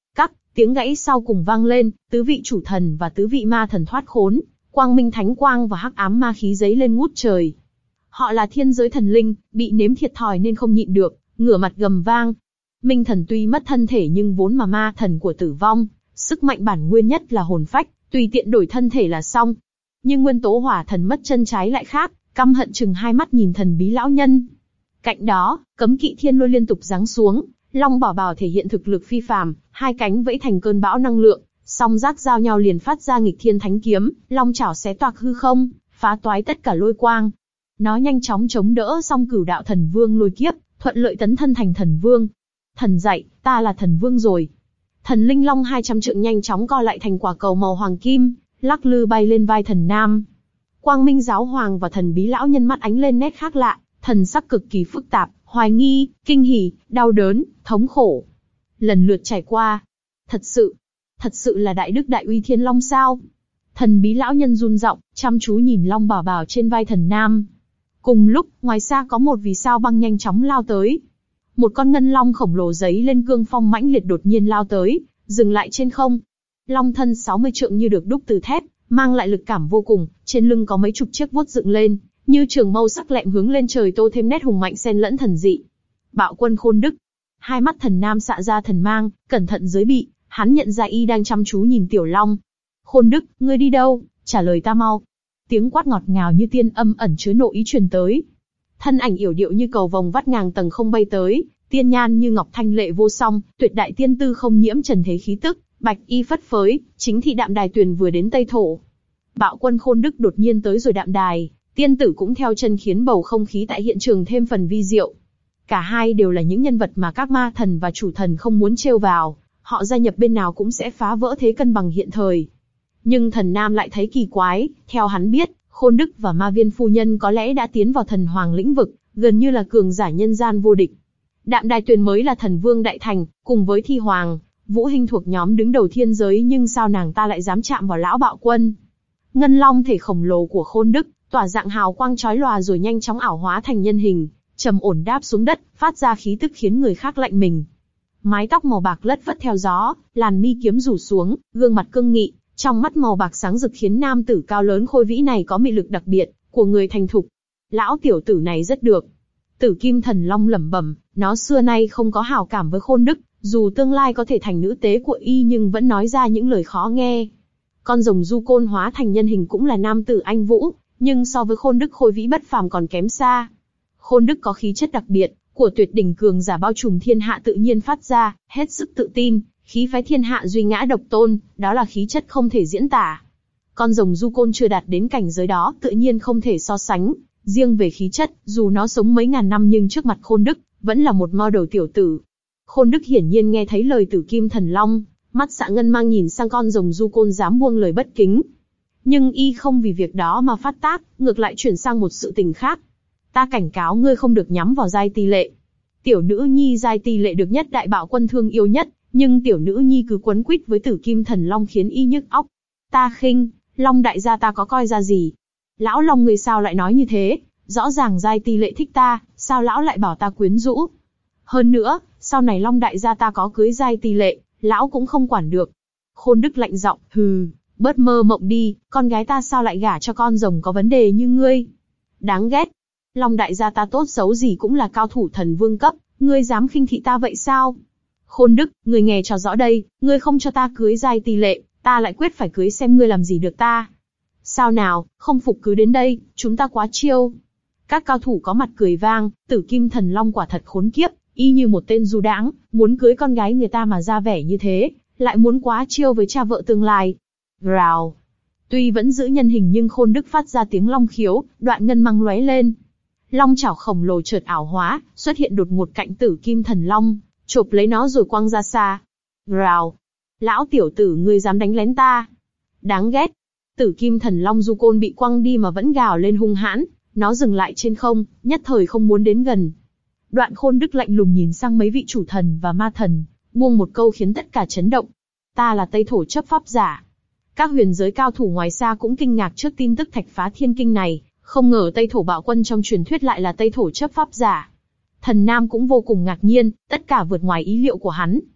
Các tiếng gãy sau cùng vang lên, tứ vị chủ thần và tứ vị ma thần thoát khốn, quang minh thánh quang và hắc ám ma khí giấy lên ngút trời. Họ là thiên giới thần linh, bị nếm thiệt thòi nên không nhịn được, ngửa mặt gầm vang. Minh thần tuy mất thân thể nhưng vốn mà ma thần của tử vong, sức mạnh bản nguyên nhất là hồn phách, tùy tiện đổi thân thể là xong. Nhưng nguyên tố hỏa thần mất chân trái lại khác, căm hận chừng hai mắt nhìn thần bí lão nhân. Cạnh đó, cấm kỵ thiên lôi liên tục giáng xuống, long bảo bào thể hiện thực lực phi phàm, hai cánh vẫy thành cơn bão năng lượng, song giác giao nhau liền phát ra nghịch thiên thánh kiếm, long chảo xé toạc hư không, phá toái tất cả lôi quang. Nó nhanh chóng chống đỡ xong cửu đạo thần vương lôi kiếp, thuận lợi tấn thân thành thần vương. Thần dạy, ta là thần vương rồi. Thần linh long hai trăm trượng nhanh chóng co lại thành quả cầu màu hoàng kim, lắc lư bay lên vai thần nam. Quang minh giáo hoàng và thần bí lão nhân mắt ánh lên nét khác lạ, thần sắc cực kỳ phức tạp, hoài nghi, kinh hỉ, đau đớn, thống khổ. Lần lượt trải qua. Thật sự, thật sự là đại đức đại uy thiên long sao? Thần bí lão nhân run giọng, chăm chú nhìn long bảo bào trên vai thần nam. Cùng lúc, ngoài xa có một vì sao băng nhanh chóng lao tới. Một con ngân long khổng lồ giấy lên cương phong mãnh liệt đột nhiên lao tới, dừng lại trên không. Long thân sáu mươi trượng như được đúc từ thép, mang lại lực cảm vô cùng, trên lưng có mấy chục chiếc vuốt dựng lên, như trường mâu sắc lẹm hướng lên trời tô thêm nét hùng mạnh xen lẫn thần dị. Bạo quân Khôn Đức. Hai mắt thần nam xạ ra thần mang, cẩn thận giới bị, hắn nhận ra y đang chăm chú nhìn tiểu long. Khôn Đức, ngươi đi đâu? Trả lời ta mau. Tiếng quát ngọt ngào như tiên âm ẩn chứa nội ý truyền tới. Thân ảnh yểu điệu như cầu vồng vắt ngang tầng không bay tới, tiên nhan như ngọc thanh lệ vô song, tuyệt đại tiên tư không nhiễm trần thế khí tức, bạch y phất phới, chính thị Đạm Đài Tuyền vừa đến Tây Thổ. Bạo quân Khôn Đức đột nhiên tới rồi Đạm Đài, tiên tử cũng theo chân khiến bầu không khí tại hiện trường thêm phần vi diệu. Cả hai đều là những nhân vật mà các ma thần và chủ thần không muốn trêu vào, họ gia nhập bên nào cũng sẽ phá vỡ thế cân bằng hiện thời. Nhưng thần nam lại thấy kỳ quái, theo hắn biết, Khôn Đức và ma viên phu nhân có lẽ đã tiến vào thần hoàng lĩnh vực, gần như là cường giả nhân gian vô địch. Đạm Đài Tuyền mới là thần vương đại thành, cùng với Thi Hoàng, Vũ Hinh thuộc nhóm đứng đầu thiên giới, nhưng sao nàng ta lại dám chạm vào lão bạo quân? Ngân long thể khổng lồ của Khôn Đức, tỏa dạng hào quang chói lòa rồi nhanh chóng ảo hóa thành nhân hình, trầm ổn đáp xuống đất, phát ra khí tức khiến người khác lạnh mình. Mái tóc màu bạc lất phất theo gió, làn mi kiếm rủ xuống, gương mặt cương nghị, trong mắt màu bạc sáng rực khiến nam tử cao lớn khôi vĩ này có mị lực đặc biệt của người thành thục. Lão tiểu tử này rất được. Tử Kim Thần Long lẩm bẩm, nó xưa nay không có hảo cảm với Khôn Đức, dù tương lai có thể thành nữ tế của y nhưng vẫn nói ra những lời khó nghe. Con rồng du côn hóa thành nhân hình cũng là nam tử anh vũ, nhưng so với Khôn Đức khôi vĩ bất phàm còn kém xa. Khôn Đức có khí chất đặc biệt của tuyệt đỉnh cường giả bao trùm thiên hạ tự nhiên phát ra, hết sức tự tin, khí phái thiên hạ duy ngã độc tôn, đó là khí chất không thể diễn tả. Con rồng du côn chưa đạt đến cảnh giới đó, tự nhiên không thể so sánh. Riêng về khí chất, dù nó sống mấy ngàn năm nhưng trước mặt Khôn Đức, vẫn là một model tiểu tử. Khôn Đức hiển nhiên nghe thấy lời Tử Kim Thần Long, mắt xạ ngân mang nhìn sang con rồng du côn dám buông lời bất kính. Nhưng y không vì việc đó mà phát tác, ngược lại chuyển sang một sự tình khác. Ta cảnh cáo ngươi không được nhắm vào giai ti lệ. Tiểu nữ nhi giai ti lệ được nhất đại bạo quân thương yêu nhất, nhưng tiểu nữ nhi cứ quấn quýt với Tử Kim Thần Long khiến y nhức óc. Ta khinh, Long đại gia ta có coi ra gì? Lão Long người sao lại nói như thế? Rõ ràng giai ti lệ thích ta, sao lão lại bảo ta quyến rũ? Hơn nữa, sau này Long đại gia ta có cưới giai ti lệ, lão cũng không quản được. Khôn Đức lạnh giọng, hừ, bớt mơ mộng đi, con gái ta sao lại gả cho con rồng có vấn đề như ngươi? Đáng ghét. Long đại gia ta tốt xấu gì cũng là cao thủ thần vương cấp, ngươi dám khinh thị ta vậy sao? Khôn Đức, ngươi nghe cho rõ đây, ngươi không cho ta cưới giai ti lệ, ta lại quyết phải cưới xem ngươi làm gì được ta. Sao nào, không phục cứ đến đây, chúng ta quá chiêu. Các cao thủ có mặt cười vang, Tử Kim Thần Long quả thật khốn kiếp, y như một tên du đãng, muốn cưới con gái người ta mà ra vẻ như thế, lại muốn quá chiêu với cha vợ tương lai. Rào. Tuy vẫn giữ nhân hình nhưng Khôn Đức phát ra tiếng long khiếu, đoạn ngân mang lóe lên. Long chảo khổng lồ chợt ảo hóa, xuất hiện đột ngột cạnh Tử Kim Thần Long, chộp lấy nó rồi quăng ra xa. Rào. Lão tiểu tử ngươi dám đánh lén ta. Đáng ghét. Tử Kim Thần Long du côn bị quăng đi mà vẫn gào lên hung hãn, nó dừng lại trên không, nhất thời không muốn đến gần. Đoạn Khôn Đức lạnh lùng nhìn sang mấy vị chủ thần và ma thần, buông một câu khiến tất cả chấn động. Ta là Tây Thổ chấp pháp giả. Các huyền giới cao thủ ngoài xa cũng kinh ngạc trước tin tức thạch phá thiên kinh này, không ngờ Tây Thổ bạo quân trong truyền thuyết lại là Tây Thổ chấp pháp giả. Thần Nam cũng vô cùng ngạc nhiên, tất cả vượt ngoài ý liệu của hắn.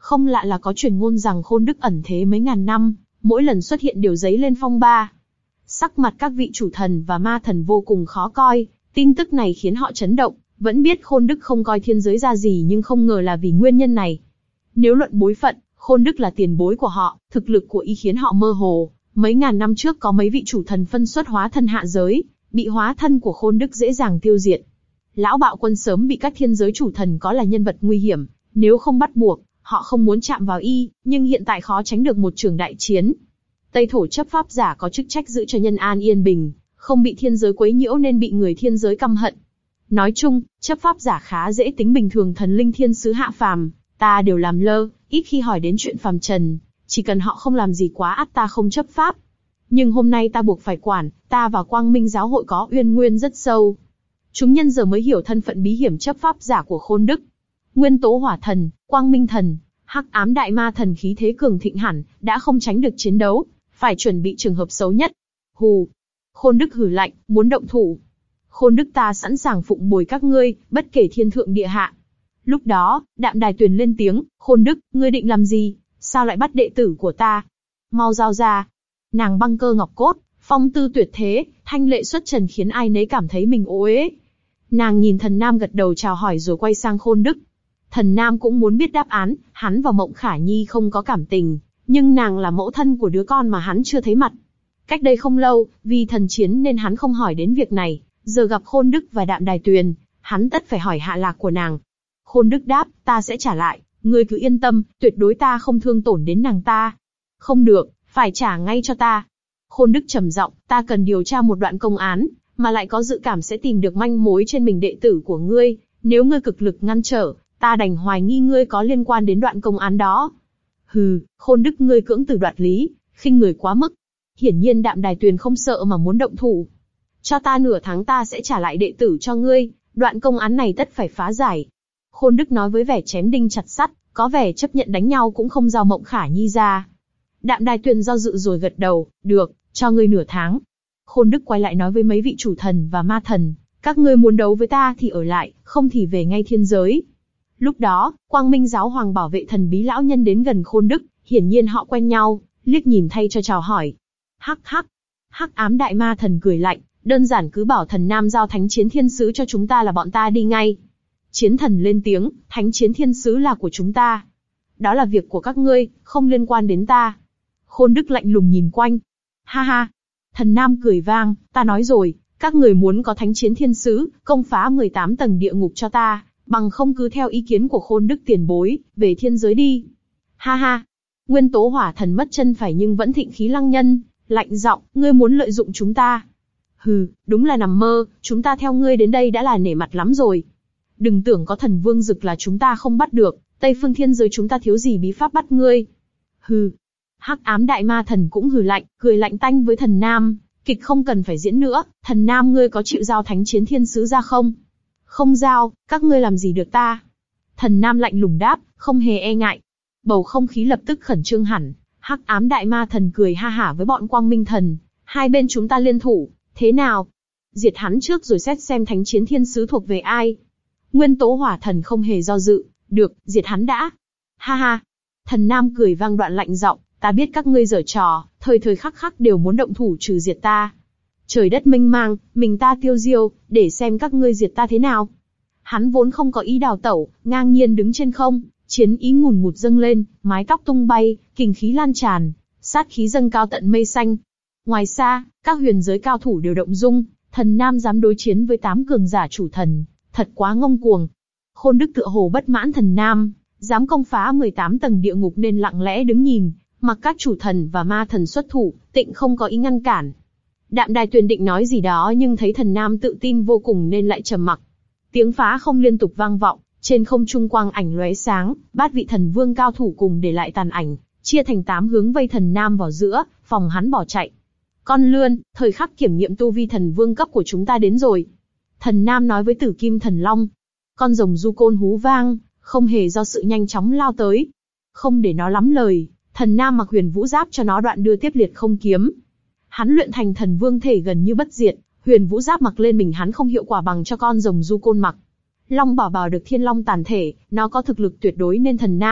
Không lạ là có truyền ngôn rằng Khôn Đức ẩn thế mấy ngàn năm, mỗi lần xuất hiện đều dấy lên phong ba. Sắc mặt các vị chủ thần và ma thần vô cùng khó coi, tin tức này khiến họ chấn động, vẫn biết Khôn Đức không coi thiên giới ra gì nhưng không ngờ là vì nguyên nhân này. Nếu luận bối phận, Khôn Đức là tiền bối của họ, thực lực của y khiến họ mơ hồ. Mấy ngàn năm trước có mấy vị chủ thần phân xuất hóa thân hạ giới, bị hóa thân của Khôn Đức dễ dàng tiêu diệt. Lão Bạo Quân sớm bị các thiên giới chủ thần có là nhân vật nguy hiểm, nếu không bắt buộc, họ không muốn chạm vào y, nhưng hiện tại khó tránh được một trường đại chiến. Tây Thổ chấp pháp giả có chức trách giữ cho nhân an yên bình, không bị thiên giới quấy nhiễu nên bị người thiên giới căm hận. Nói chung, chấp pháp giả khá dễ tính bình thường thần linh thiên sứ hạ phàm, ta đều làm lơ, ít khi hỏi đến chuyện phàm trần, chỉ cần họ không làm gì quá ắt ta không chấp pháp. Nhưng hôm nay ta buộc phải quản, ta và Quang Minh giáo hội có uyên nguyên rất sâu. Chúng nhân giờ mới hiểu thân phận bí hiểm chấp pháp giả của Khôn Đức. Nguyên tố hỏa thần, Quang Minh thần, hắc ám đại ma thần khí thế cường thịnh hẳn, đã không tránh được chiến đấu, phải chuẩn bị trường hợp xấu nhất. Hù! Khôn Đức hừ lạnh, muốn động thủ. Khôn Đức ta sẵn sàng phụng bồi các ngươi, bất kể thiên thượng địa hạ. Lúc đó, Đạm Đài Tuyền lên tiếng, Khôn Đức, ngươi định làm gì? Sao lại bắt đệ tử của ta? Mau giao ra. Nàng băng cơ ngọc cốt, phong tư tuyệt thế, thanh lệ xuất trần khiến ai nấy cảm thấy mình ô uế. Nàng nhìn Thần Nam gật đầu chào hỏi rồi quay sang Khôn Đức. Thần Nam cũng muốn biết đáp án, hắn và Mộng Khả Nhi không có cảm tình, nhưng nàng là mẫu thân của đứa con mà hắn chưa thấy mặt. Cách đây không lâu, vì thần chiến nên hắn không hỏi đến việc này, giờ gặp Khôn Đức và Đạm Đài Tuyền, hắn tất phải hỏi hạ lạc của nàng. Khôn Đức đáp, ta sẽ trả lại, ngươi cứ yên tâm, tuyệt đối ta không thương tổn đến nàng ta. Không được, phải trả ngay cho ta. Khôn Đức trầm giọng, ta cần điều tra một đoạn công án, mà lại có dự cảm sẽ tìm được manh mối trên mình đệ tử của ngươi, nếu ngươi cực lực ngăn trở, ta đành hoài nghi ngươi có liên quan đến đoạn công án đó. Hừ, Khôn Đức ngươi cưỡng từ đoạt lý, khinh người quá mức. Hiển nhiên Đạm Đài Tuyền không sợ mà muốn động thủ. Cho ta nửa tháng ta sẽ trả lại đệ tử cho ngươi, đoạn công án này tất phải phá giải. Khôn Đức nói với vẻ chém đinh chặt sắt, có vẻ chấp nhận đánh nhau cũng không giao Mộng Khả Nhi ra. Đạm Đài Tuyền do dự rồi gật đầu, được, cho ngươi nửa tháng. Khôn Đức quay lại nói với mấy vị chủ thần và ma thần, các ngươi muốn đấu với ta thì ở lại, không thì về ngay thiên giới. Lúc đó, Quang Minh giáo hoàng bảo vệ thần bí lão nhân đến gần Khôn Đức, hiển nhiên họ quen nhau, liếc nhìn thay cho chào hỏi. Hắc hắc, hắc ám đại ma thần cười lạnh, đơn giản cứ bảo Thần Nam giao thánh chiến thiên sứ cho chúng ta là bọn ta đi ngay. Chiến thần lên tiếng, thánh chiến thiên sứ là của chúng ta. Đó là việc của các ngươi, không liên quan đến ta. Khôn Đức lạnh lùng nhìn quanh. Ha ha. Thần Nam cười vang, ta nói rồi, các người muốn có thánh chiến thiên sứ, công phá mười tám tầng địa ngục cho ta, bằng không cứ theo ý kiến của Khôn Đức tiền bối, về thiên giới đi. Ha ha. Nguyên tố hỏa thần mất chân phải nhưng vẫn thịnh khí lăng nhân, lạnh giọng, ngươi muốn lợi dụng chúng ta. Hừ, đúng là nằm mơ, chúng ta theo ngươi đến đây đã là nể mặt lắm rồi. Đừng tưởng có thần vương dực là chúng ta không bắt được, Tây phương thiên giới chúng ta thiếu gì bí pháp bắt ngươi. Hừ. Hắc ám đại ma thần cũng hừ lạnh, cười lạnh tanh với Thần Nam, kịch không cần phải diễn nữa, Thần Nam ngươi có chịu giao thánh chiến thiên sứ ra không? Không giao, các ngươi làm gì được ta? Thần Nam lạnh lùng đáp, không hề e ngại. Bầu không khí lập tức khẩn trương hẳn, Hắc ám đại ma thần cười ha hả với bọn Quang Minh thần, hai bên chúng ta liên thủ, thế nào? Diệt hắn trước rồi xét xem thánh chiến thiên sứ thuộc về ai. Nguyên tố hỏa thần không hề do dự, được, diệt hắn đã. Ha ha. Thần Nam cười vang đoạn lạnh giọng, ta biết các ngươi giở trò, thời thời khắc khắc đều muốn động thủ trừ diệt ta. Trời đất mênh mang, mình ta tiêu diêu, để xem các ngươi diệt ta thế nào. Hắn vốn không có ý đào tẩu, ngang nhiên đứng trên không, chiến ý ngùn ngụt dâng lên, mái tóc tung bay, kình khí lan tràn, sát khí dâng cao tận mây xanh. Ngoài xa, các huyền giới cao thủ đều động dung, Thần Nam dám đối chiến với tám cường giả chủ thần, thật quá ngông cuồng. Khôn Đức tựa hồ bất mãn Thần Nam, dám công phá mười tám tầng địa ngục nên lặng lẽ đứng nhìn, mặc các chủ thần và ma thần xuất thủ, tịnh không có ý ngăn cản. Đạm Đài Tuyền định nói gì đó nhưng thấy Thần Nam tự tin vô cùng nên lại trầm mặc. Tiếng phá không liên tục vang vọng, trên không trung quang ảnh lóe sáng, bát vị thần vương cao thủ cùng để lại tàn ảnh, chia thành tám hướng vây Thần Nam vào giữa, phòng hắn bỏ chạy. Con lươn, thời khắc kiểm nghiệm tu vi thần vương cấp của chúng ta đến rồi. Thần Nam nói với Tử Kim Thần Long. Con rồng du côn hú vang, không hề do sự nhanh chóng lao tới. Không để nó lắm lời, Thần Nam mặc huyền vũ giáp cho nó đoạn đưa tiếp liệt không kiếm. Hắn luyện thành thần vương thể gần như bất diệt, huyền vũ giáp mặc lên mình hắn không hiệu quả bằng cho con rồng du côn mặc. Long bảo bào được thiên long tàn thể, nó có thực lực tuyệt đối nên Thần Nam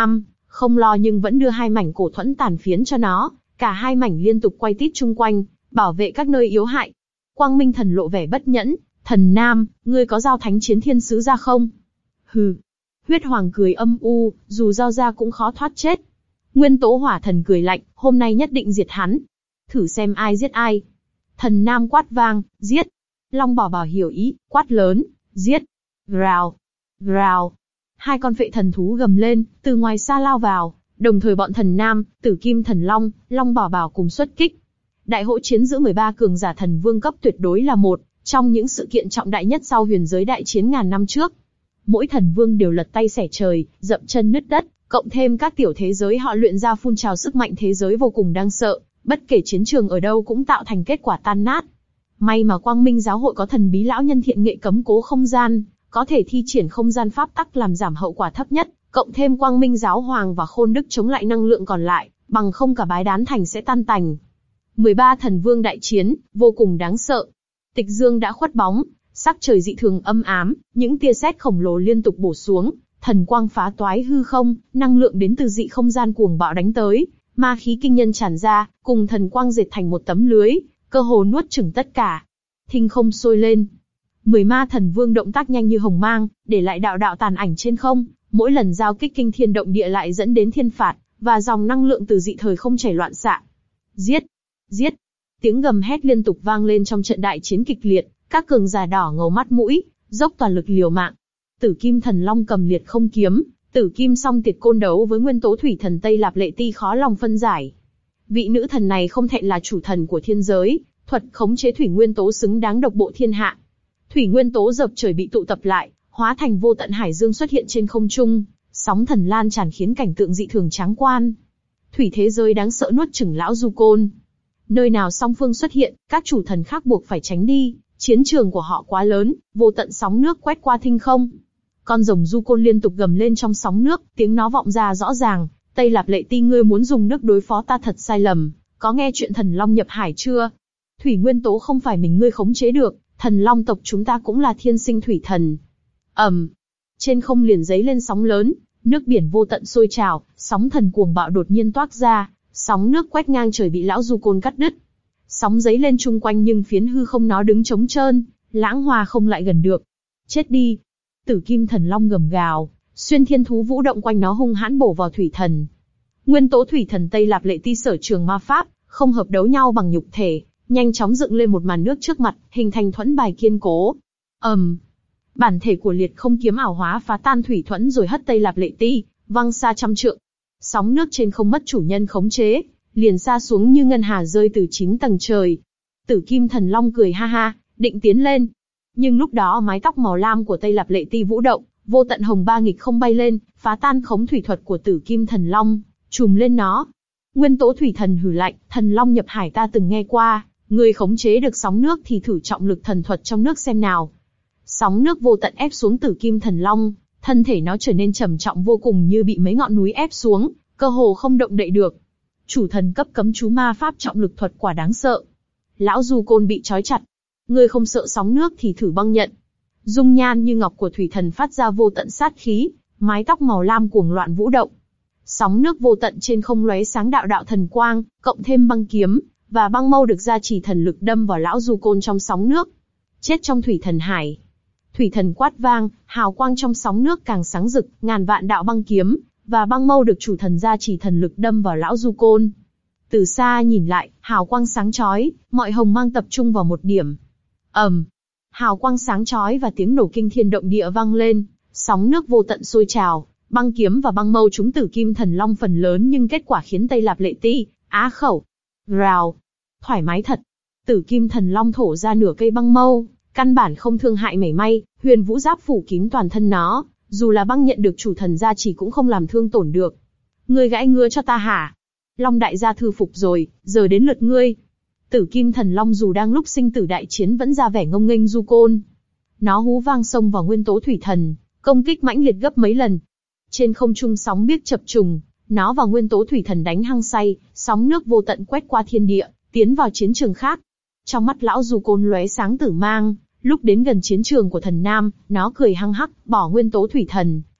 không lo nhưng vẫn đưa hai mảnh cổ thuẫn tàn phiến cho nó, cả hai mảnh liên tục quay tít chung quanh, bảo vệ các nơi yếu hại. Quang Minh Thần lộ vẻ bất nhẫn, Thần Nam, ngươi có giao thánh chiến thiên sứ ra không? Hừ. Huyết Hoàng cười âm u, dù giao ra cũng khó thoát chết. Nguyên Tố Hỏa Thần cười lạnh, hôm nay nhất định diệt hắn. Thử xem ai giết ai. Thần Nam quát vang, giết. Long Bảo Bảo hiểu ý, quát lớn, giết. Rào, rào. Hai con phệ thần thú gầm lên, từ ngoài xa lao vào, đồng thời bọn Thần Nam, Tử Kim Thần Long, Long Bảo Bảo cùng xuất kích. Đại hỗn chiến giữa mười ba cường giả thần vương cấp tuyệt đối là một trong những sự kiện trọng đại nhất sau huyền giới đại chiến ngàn năm trước. Mỗi thần vương đều lật tay xẻ trời, dậm chân nứt đất, cộng thêm các tiểu thế giới họ luyện ra phun trào sức mạnh thế giới vô cùng đáng sợ, bất kể chiến trường ở đâu cũng tạo thành kết quả tan nát. May mà Quang Minh giáo hội có thần bí lão nhân thiện nghệ cấm cố không gian, có thể thi triển không gian pháp tắc làm giảm hậu quả thấp nhất, cộng thêm Quang Minh giáo hoàng và Khôn Đức chống lại năng lượng còn lại, bằng không cả bái đán thành sẽ tan tành. mười ba thần vương đại chiến, vô cùng đáng sợ. Tịch dương đã khuất bóng, sắc trời dị thường âm ám, những tia sét khổng lồ liên tục bổ xuống, thần quang phá toái hư không, năng lượng đến từ dị không gian cuồng bạo đánh tới, ma khí kinh nhân tràn ra, cùng thần quang dệt thành một tấm lưới, cơ hồ nuốt chửng tất cả. Thinh không sôi lên. Mười ma thần vương động tác nhanh như hồng mang, để lại đạo đạo tàn ảnh trên không, mỗi lần giao kích kinh thiên động địa lại dẫn đến thiên phạt, và dòng năng lượng từ dị thời không chảy loạn xạ. Giết! Giết! Tiếng gầm hét liên tục vang lên trong trận đại chiến kịch liệt, các cường giả đỏ ngầu mắt mũi, dốc toàn lực liều mạng. Tử Kim Thần Long cầm liệt không kiếm, Tử Kim song tiệt côn đấu với nguyên tố thủy thần Tây Lạp Lệ Ti khó lòng phân giải. Vị nữ thần này không thẹn là chủ thần của thiên giới, thuật khống chế thủy nguyên tố xứng đáng độc bộ thiên hạ. Thủy nguyên tố dập trời bị tụ tập lại, hóa thành vô tận hải dương xuất hiện trên không trung, sóng thần lan tràn khiến cảnh tượng dị thường tráng quan. Thủy thế giới đáng sợ nuốt chửng lão du côn. Nơi nào song phương xuất hiện, các chủ thần khác buộc phải tránh đi, chiến trường của họ quá lớn, vô tận sóng nước quét qua thinh không. Con rồng du côn liên tục gầm lên trong sóng nước, tiếng nó vọng ra rõ ràng, Tây Lạp Lệ Ti, ngươi muốn dùng nước đối phó ta thật sai lầm, có nghe chuyện thần long nhập hải chưa? Thủy nguyên tố không phải mình ngươi khống chế được, thần long tộc chúng ta cũng là thiên sinh thủy thần. ầm, um, trên không liền giấy lên sóng lớn, nước biển vô tận sôi trào, sóng thần cuồng bạo đột nhiên toát ra, sóng nước quét ngang trời bị lão du côn cắt đứt. Sóng giấy lên chung quanh nhưng phiến hư không nó đứng trống trơn, lãng hoa không lại gần được. Chết đi! Tử Kim Thần Long gầm gào, xuyên thiên thú vũ động quanh nó hung hãn bổ vào thủy thần. Nguyên tố thủy thần Tây Lạp Lệ Ti sở trường ma pháp, không hợp đấu nhau bằng nhục thể, nhanh chóng dựng lên một màn nước trước mặt, hình thành thuẫn bài kiên cố. ầm, um, bản thể của liệt không kiếm ảo hóa phá tan thủy thuẫn rồi hất Tây Lạp Lệ Ti văng xa trăm trượng. Sóng nước trên không mất chủ nhân khống chế, liền xa xuống như ngân hà rơi từ chín tầng trời. Tử Kim Thần Long cười ha ha, định tiến lên. Nhưng lúc đó mái tóc màu lam của Tây Lạp Lệ Ti vũ động, vô tận hồng ba nghịch không bay lên, phá tan khống thủy thuật của Tử Kim Thần Long, trùm lên nó. Nguyên tố thủy thần hừ lạnh, thần long nhập hải ta từng nghe qua, người khống chế được sóng nước thì thử trọng lực thần thuật trong nước xem nào. Sóng nước vô tận ép xuống Tử Kim Thần Long, thân thể nó trở nên trầm trọng vô cùng như bị mấy ngọn núi ép xuống, cơ hồ không động đậy được. Chủ thần cấp cấm chú ma pháp trọng lực thuật quả đáng sợ. Lão du côn bị trói chặt. Ngươi không sợ sóng nước thì thử băng nhận. Dung nhan như ngọc của thủy thần phát ra vô tận sát khí, mái tóc màu lam cuồng loạn vũ động. Sóng nước vô tận trên không lóe sáng đạo đạo thần quang, cộng thêm băng kiếm và băng mâu được gia trì thần lực đâm vào lão du côn trong sóng nước. Chết trong thủy thần hải. Thủy thần quát vang, hào quang trong sóng nước càng sáng rực, ngàn vạn đạo băng kiếm và băng mâu được chủ thần gia trì thần lực đâm vào lão du côn. Từ xa nhìn lại, hào quang sáng chói, mọi hồng mang tập trung vào một điểm. ầm, um, hào quang sáng chói và tiếng nổ kinh thiên động địa vang lên, sóng nước vô tận sôi trào, băng kiếm và băng mâu trúng Tử Kim Thần Long phần lớn nhưng kết quả khiến Tây Lạp Lệ Ti á khẩu. Rào, thoải mái thật. Tử Kim Thần Long thổ ra nửa cây băng mâu, căn bản không thương hại mảy may, huyền vũ giáp phủ kín toàn thân nó, dù là băng nhận được chủ thần gia trì cũng không làm thương tổn được. Ngươi gãi ngứa cho ta hả? Long đại gia thư phục rồi, giờ đến lượt ngươi. Tử Kim Thần Long dù đang lúc sinh tử đại chiến vẫn ra vẻ ngông nghênh du côn. Nó hú vang xông vào nguyên tố thủy thần, công kích mãnh liệt gấp mấy lần. Trên không trung sóng biếc chập trùng, nó và nguyên tố thủy thần đánh hăng say, sóng nước vô tận quét qua thiên địa, tiến vào chiến trường khác. Trong mắt lão du côn lóe sáng tử mang, lúc đến gần chiến trường của thần Nam, nó cười hăng hắc, bỏ nguyên tố thủy thần,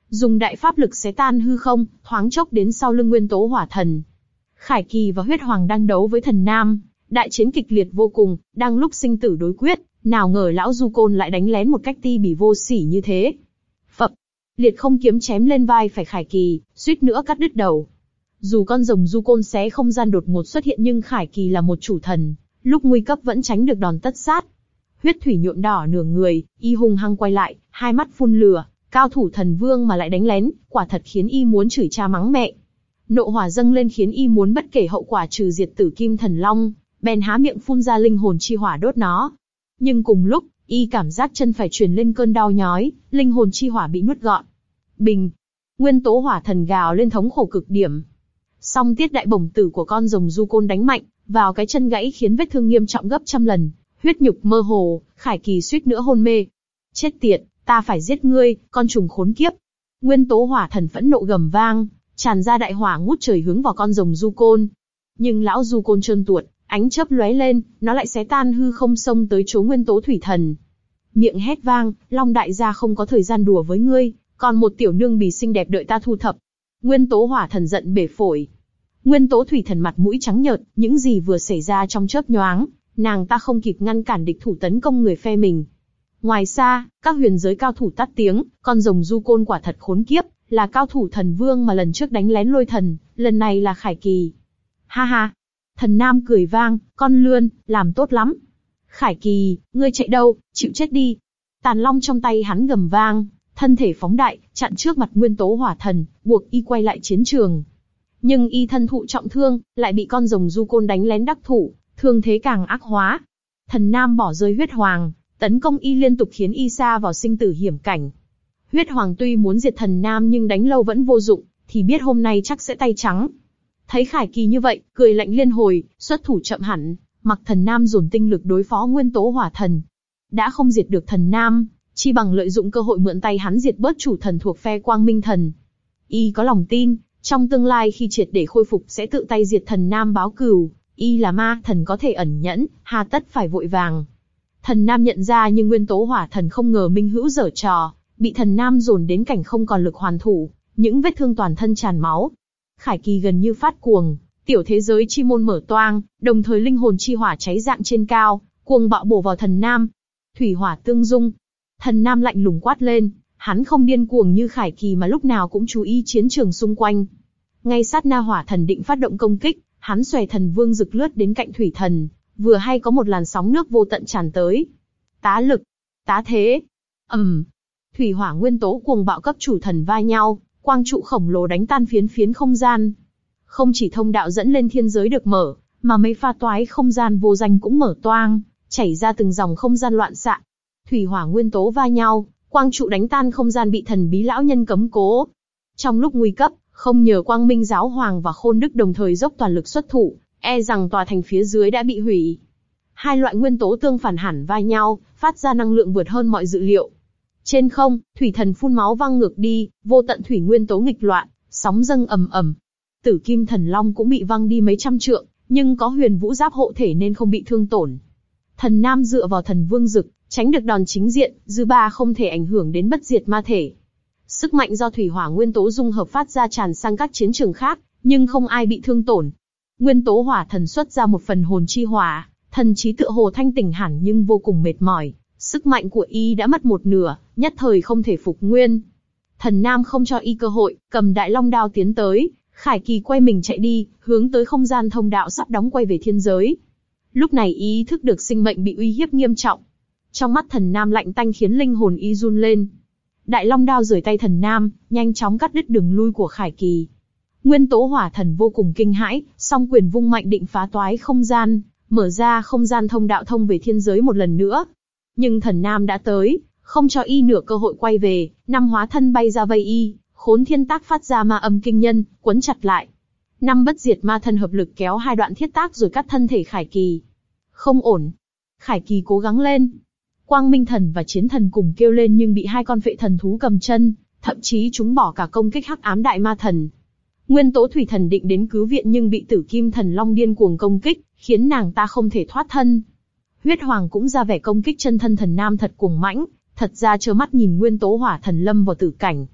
dùng đại pháp lực xé tan hư không, thoáng chốc đến sau lưng Nguyên Tố Hỏa Thần. Khải Kỳ và Huyết Hoàng đang đấu với Thần Nam, đại chiến kịch liệt vô cùng, đang lúc sinh tử đối quyết, nào ngờ lão Du Côn lại đánh lén một cách ti bỉ vô sỉ như thế. Phập, liệt không kiếm chém lên vai phải Khải Kỳ, suýt nữa cắt đứt đầu. Dù con rồng Du Côn xé không gian đột ngột xuất hiện nhưng Khải Kỳ là một chủ thần, lúc nguy cấp vẫn tránh được đòn tất sát. Huyết thủy nhuộm đỏ nửa người, y hung hăng quay lại, hai mắt phun lửa, cao thủ thần vương mà lại đánh lén, quả thật khiến y muốn chửi cha mắng mẹ. Nộ hỏa dâng lên khiến y muốn bất kể hậu quả trừ diệt Tử Kim Thần Long, bèn há miệng phun ra linh hồn chi hỏa đốt nó. Nhưng cùng lúc, y cảm giác chân phải truyền lên cơn đau nhói, linh hồn chi hỏa bị nuốt gọn. Bình, Nguyên Tố Hỏa Thần gào lên thống khổ cực điểm. Song tiết đại bổng tử của con rồng Du Côn đánh mạnh vào cái chân gãy khiến vết thương nghiêm trọng gấp trăm lần, huyết nhục mơ hồ, Khải Kỳ suýt nữa hôn mê. Chết tiệt, ta phải giết ngươi, con trùng khốn kiếp! Nguyên Tố Hỏa Thần phẫn nộ gầm vang, tràn ra đại hỏa ngút trời hướng vào con rồng Du Côn. Nhưng lão Du Côn trơn tuột, ánh chớp lóe lên, nó lại xé tan hư không xông tới chỗ Nguyên Tố Thủy Thần. Miệng hét vang, Long đại gia không có thời gian đùa với ngươi, còn một tiểu nương bì xinh đẹp đợi ta thu thập. Nguyên Tố Hỏa Thần giận bể phổi. Nguyên Tố Thủy Thần mặt mũi trắng nhợt, những gì vừa xảy ra trong chớp nhoáng, nàng ta không kịp ngăn cản địch thủ tấn công người phe mình. Ngoài xa, các huyền giới cao thủ tắt tiếng, con rồng Du Côn quả thật khốn kiếp, là cao thủ thần vương mà lần trước đánh lén Lôi Thần, lần này là Khải Kỳ. Ha ha! Thần Nam cười vang, con lươn, làm tốt lắm. Khải Kỳ, ngươi chạy đâu, chịu chết đi. Tàn long trong tay hắn gầm vang, thân thể phóng đại, chặn trước mặt Nguyên Tố Hỏa Thần, buộc y quay lại chiến trường. Nhưng y thân thụ trọng thương, lại bị con rồng Du Côn đánh lén đắc thủ, thương thế càng ác hóa. Thần Nam bỏ rơi Huyết Hoàng, tấn công y liên tục khiến y sa vào sinh tử hiểm cảnh. Huyết Hoàng tuy muốn diệt Thần Nam nhưng đánh lâu vẫn vô dụng, thì biết hôm nay chắc sẽ tay trắng. Thấy Khải Kỳ như vậy, cười lạnh liên hồi, xuất thủ chậm hẳn, mặc Thần Nam dồn tinh lực đối phó Nguyên Tố Hỏa Thần. Đã không diệt được Thần Nam, chi bằng lợi dụng cơ hội mượn tay hắn diệt bớt chủ thần thuộc phe Quang Minh Thần. Y có lòng tin, trong tương lai khi triệt để khôi phục sẽ tự tay diệt Thần Nam báo cừu. Y là ma thần có thể ẩn nhẫn, hà tất phải vội vàng. Thần Nam nhận ra nhưng Nguyên Tố Hỏa Thần không ngờ minh hữu giở trò, bị Thần Nam dồn đến cảnh không còn lực hoàn thủ, những vết thương toàn thân tràn máu. Khải Kỳ gần như phát cuồng, tiểu thế giới chi môn mở toang, đồng thời linh hồn chi hỏa cháy dạng trên cao, cuồng bạo bổ vào Thần Nam. Thủy hỏa tương dung. Thần Nam lạnh lùng quát lên, hắn không điên cuồng như Khải Kỳ mà lúc nào cũng chú ý chiến trường xung quanh. Ngay sát na Hỏa Thần định phát động công kích, hắn xòe thần vương rực lướt đến cạnh Thủy Thần, vừa hay có một làn sóng nước vô tận tràn tới. Tá lực, tá thế. ầm, um, thủy hỏa nguyên tố cuồng bạo cấp chủ thần va nhau, quang trụ khổng lồ đánh tan phiến phiến không gian. Không chỉ thông đạo dẫn lên thiên giới được mở, mà mấy pha toái không gian vô danh cũng mở toang, chảy ra từng dòng không gian loạn xạ. Thủy hỏa nguyên tố va nhau, quang trụ đánh tan không gian bị thần bí lão nhân cấm cố. Trong lúc nguy cấp, không nhờ Quang Minh Giáo Hoàng và Khôn Đức đồng thời dốc toàn lực xuất thủ, e rằng tòa thành phía dưới đã bị hủy. Hai loại nguyên tố tương phản hẳn va nhau, phát ra năng lượng vượt hơn mọi dự liệu. Trên không, thủy thần phun máu văng ngược đi, vô tận thủy nguyên tố nghịch loạn, sóng dâng ầm ầm. Tử Kim Thần Long cũng bị văng đi mấy trăm trượng, nhưng có huyền vũ giáp hộ thể nên không bị thương tổn. Thần Nam dựa vào thần vương dực, tránh được đòn chính diện, dư ba không thể ảnh hưởng đến bất diệt ma thể. Sức mạnh do thủy hỏa nguyên tố dung hợp phát ra tràn sang các chiến trường khác, nhưng không ai bị thương tổn. Nguyên tố hỏa thần xuất ra một phần hồn chi hỏa, thần trí tựa hồ thanh tỉnh hẳn nhưng vô cùng mệt mỏi, sức mạnh của y đã mất một nửa, nhất thời không thể phục nguyên. Thần Nam không cho y cơ hội, cầm đại long đao tiến tới, Khải Kỳ quay mình chạy đi, hướng tới không gian thông đạo sắp đóng quay về thiên giới. Lúc này y ý thức được sinh mệnh bị uy hiếp nghiêm trọng. Trong mắt Thần Nam lạnh tanh khiến linh hồn y run lên. Đại long đao rời tay Thần Nam, nhanh chóng cắt đứt đường lui của Khải Kỳ. Nguyên tố hỏa thần vô cùng kinh hãi, song quyền vung mạnh định phá toái không gian, mở ra không gian thông đạo thông về thiên giới một lần nữa. Nhưng Thần Nam đã tới, không cho y nửa cơ hội quay về, năm hóa thân bay ra vây y, Khốn Thiên Tác phát ra ma âm kinh nhân, quấn chặt lại. Năm bất diệt ma thân hợp lực kéo hai đoạn thiết tác rồi cắt thân thể Khải Kỳ. Không ổn. Khải Kỳ cố gắng lên. Quang Minh Thần và Chiến Thần cùng kêu lên nhưng bị hai con phệ thần thú cầm chân, thậm chí chúng bỏ cả công kích hắc ám đại ma thần. Nguyên tố thủy thần định đến cứu viện nhưng bị Tử Kim Thần Long điên cuồng công kích, khiến nàng ta không thể thoát thân. Huyết Hoàng cũng ra vẻ công kích chân thân Thần Nam thật cuồng mãnh, thật ra trơ mắt nhìn nguyên tố hỏa thần lâm vào tử cảnh.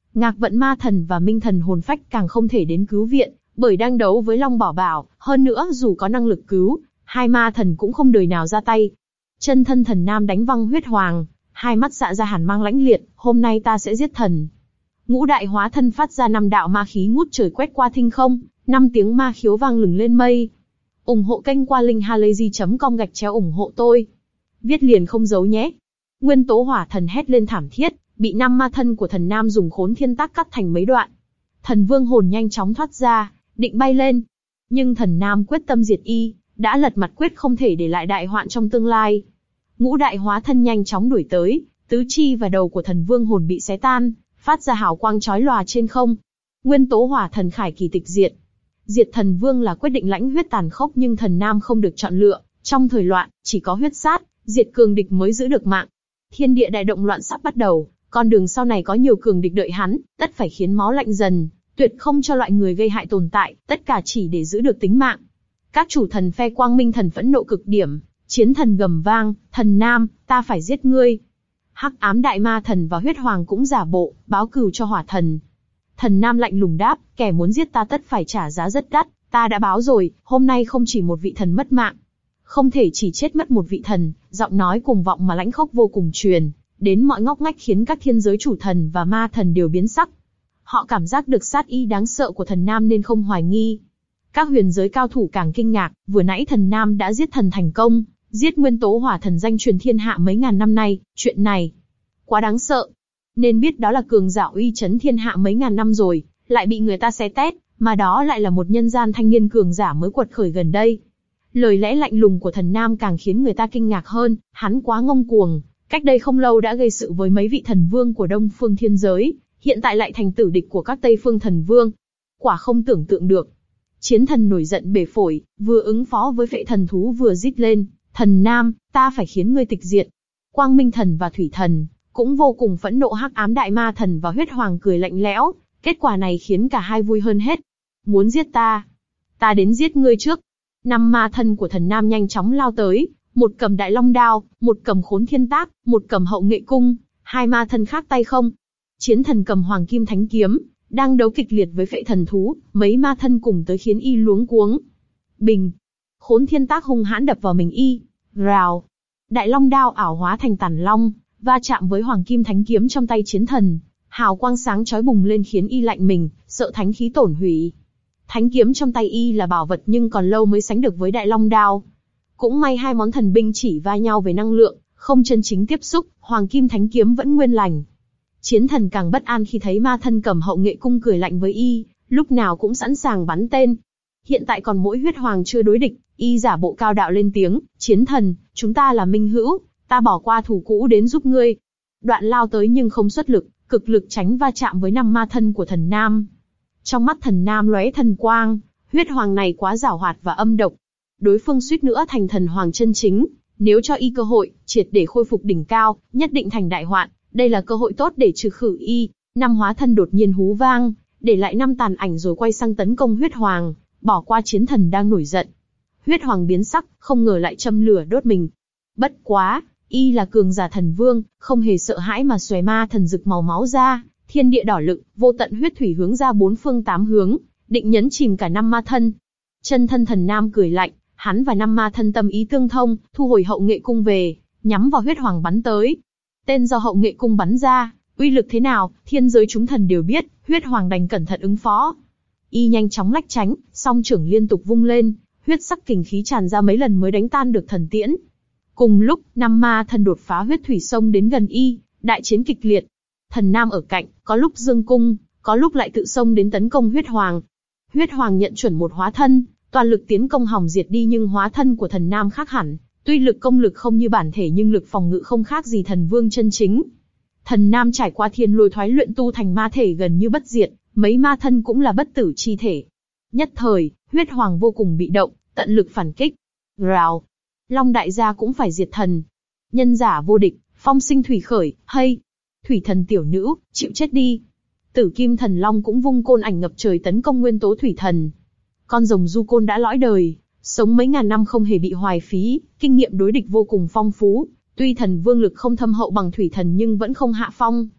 Ngạc Vận Ma Thần và Minh Thần hồn phách càng không thể đến cứu viện, bởi đang đấu với Long Bảo Bảo, hơn nữa dù có năng lực cứu, hai ma thần cũng không đời nào ra tay. Chân thân Thần Nam đánh văng huyết hoàng, hai mắt xạ ra hàn mang lãnh liệt, hôm nay ta sẽ giết thần. Ngũ đại hóa thân phát ra năm đạo ma khí ngút trời quét qua thinh không, năm tiếng ma khiếu vang lừng lên mây. ủng hộ kênh qua linkhalazy chấm com gạch chéo ủng hộ tôi. Viết liền không giấu nhé. Nguyên tố hỏa thần hét lên thảm thiết, bị năm ma thân của Thần Nam dùng khốn thiên tác cắt thành mấy đoạn. Thần vương hồn nhanh chóng thoát ra, định bay lên. Nhưng Thần Nam quyết tâm diệt y, đã lật mặt quyết không thể để lại đại hoạn trong tương lai. Ngũ đại hóa thân nhanh chóng đuổi tới, tứ chi và đầu của thần vương hồn bị xé tan, phát ra hào quang chói lòa trên không. Nguyên tố hỏa thần khải kỳ tịch diệt. Diệt thần vương là quyết định lãnh huyết tàn khốc, nhưng Thần Nam không được chọn lựa, trong thời loạn, chỉ có huyết sát, diệt cường địch mới giữ được mạng. Thiên địa đại động loạn sắp bắt đầu, con đường sau này có nhiều cường địch đợi hắn, tất phải khiến máu lạnh dần, tuyệt không cho loại người gây hại tồn tại, tất cả chỉ để giữ được tính mạng. Các chủ thần phe Quang Minh thần phẫn nộ cực điểm, chiến thần gầm vang, Thần Nam, ta phải giết ngươi. Hắc ám đại ma thần và huyết hoàng cũng giả bộ, báo cừu cho hỏa thần. Thần Nam lạnh lùng đáp, kẻ muốn giết ta tất phải trả giá rất đắt, ta đã báo rồi, hôm nay không chỉ một vị thần mất mạng. Không thể chỉ chết mất một vị thần, giọng nói cuồng vọng mà lãnh khốc vô cùng truyền đến mọi ngóc ngách, khiến các thiên giới chủ thần và ma thần đều biến sắc. Họ cảm giác được sát ý đáng sợ của Thần Nam nên không hoài nghi. Các huyền giới cao thủ càng kinh ngạc, vừa nãy Thần Nam đã giết thần thành công, giết nguyên tố hỏa thần danh truyền thiên hạ mấy ngàn năm nay, chuyện này quá đáng sợ. Nên biết đó là cường giả uy chấn thiên hạ mấy ngàn năm rồi, lại bị người ta xé tét, mà đó lại là một nhân gian thanh niên cường giả mới quật khởi gần đây. Lời lẽ lạnh lùng của Thần Nam càng khiến người ta kinh ngạc hơn, hắn quá ngông cuồng, cách đây không lâu đã gây sự với mấy vị thần vương của Đông Phương thiên giới, hiện tại lại thành tử địch của các Tây Phương thần vương. Quả không tưởng tượng được. Chiến thần nổi giận bể phổi, vừa ứng phó với phệ thần thú vừa rít lên, Thần Nam, ta phải khiến ngươi tịch diệt. Quang Minh thần và Thủy thần cũng vô cùng phẫn nộ. Hắc ám đại ma thần và huyết hoàng cười lạnh lẽo, kết quả này khiến cả hai vui hơn hết. Muốn giết ta? Ta đến giết ngươi trước. Năm ma thân của Thần Nam nhanh chóng lao tới, một cầm đại long đao, một cầm khốn thiên tác, một cầm hậu nghệ cung, hai ma thân khác tay không. Chiến thần cầm hoàng kim thánh kiếm, đang đấu kịch liệt với phệ thần thú, mấy ma thân cùng tới khiến y luống cuống. Bình! Khốn thiên tác hung hãn đập vào mình y. Rào! Đại long đao ảo hóa thành tản long, va chạm với hoàng kim thánh kiếm trong tay chiến thần. Hào quang sáng chói bùng lên khiến y lạnh mình, sợ thánh khí tổn hủy. Thánh kiếm trong tay y là bảo vật nhưng còn lâu mới sánh được với đại long đao. Cũng may hai món thần binh chỉ va nhau về năng lượng, không chân chính tiếp xúc, hoàng kim thánh kiếm vẫn nguyên lành. Chiến thần càng bất an khi thấy ma thân cầm hậu nghệ cung cười lạnh với y, lúc nào cũng sẵn sàng bắn tên. Hiện tại còn mỗi huyết hoàng chưa đối địch, y giả bộ cao đạo lên tiếng, chiến thần, chúng ta là minh hữu, ta bỏ qua thù cũ đến giúp ngươi. Đoạn lao tới nhưng không xuất lực, cực lực tránh va chạm với năm ma thân của Thần Nam. Trong mắt Thần Nam lóe thần quang, huyết hoàng này quá giảo hoạt và âm độc. Đối phương suýt nữa thành thần hoàng chân chính, nếu cho y cơ hội, triệt để khôi phục đỉnh cao, nhất định thành đại hoạn. Đây là cơ hội tốt để trừ khử y. Năm hóa thân đột nhiên hú vang, để lại năm tàn ảnh rồi quay sang tấn công huyết hoàng, bỏ qua chiến thần đang nổi giận. Huyết hoàng biến sắc, không ngờ lại châm lửa đốt mình. Bất quá, y là cường giả thần vương, không hề sợ hãi mà xòe ma thần rực màu máu ra, thiên địa đỏ lựng, vô tận huyết thủy hướng ra bốn phương tám hướng, định nhấn chìm cả năm ma thân. Chân thân Thần Nam cười lạnh, hắn và năm ma thân tâm ý tương thông, thu hồi hậu nghệ cung về, nhắm vào huyết hoàng bắn tới. Tên do hậu nghệ cung bắn ra, uy lực thế nào, thiên giới chúng thần đều biết, huyết hoàng đành cẩn thận ứng phó. Y nhanh chóng lách tránh, song trưởng liên tục vung lên, huyết sắc kình khí tràn ra mấy lần mới đánh tan được thần tiễn. Cùng lúc, năm ma thân đột phá huyết thủy sông đến gần y, đại chiến kịch liệt. Thần Nam ở cạnh, có lúc dương cung, có lúc lại tự xông đến tấn công huyết hoàng. Huyết hoàng nhận chuẩn một hóa thân, toàn lực tiến công hòng diệt đi, nhưng hóa thân của Thần Nam khác hẳn. Tuy lực công lực không như bản thể nhưng lực phòng ngự không khác gì thần vương chân chính. Thần Nam trải qua thiên lôi thoái luyện tu thành ma thể gần như bất diệt, mấy ma thân cũng là bất tử chi thể. Nhất thời, huyết hoàng vô cùng bị động, tận lực phản kích. Rào! Long đại gia cũng phải diệt thần. Nhân giả vô địch, phong sinh thủy khởi, hay! Thủy thần tiểu nữ, chịu chết đi! Tử kim thần long cũng vung côn ảnh ngập trời tấn công nguyên tố thủy thần. Con rồng du côn đã lõi đời, sống mấy ngàn năm không hề bị hoài phí, kinh nghiệm đối địch vô cùng phong phú. Tuy thần vương lực không thâm hậu bằng thủy thần nhưng vẫn không hạ phong.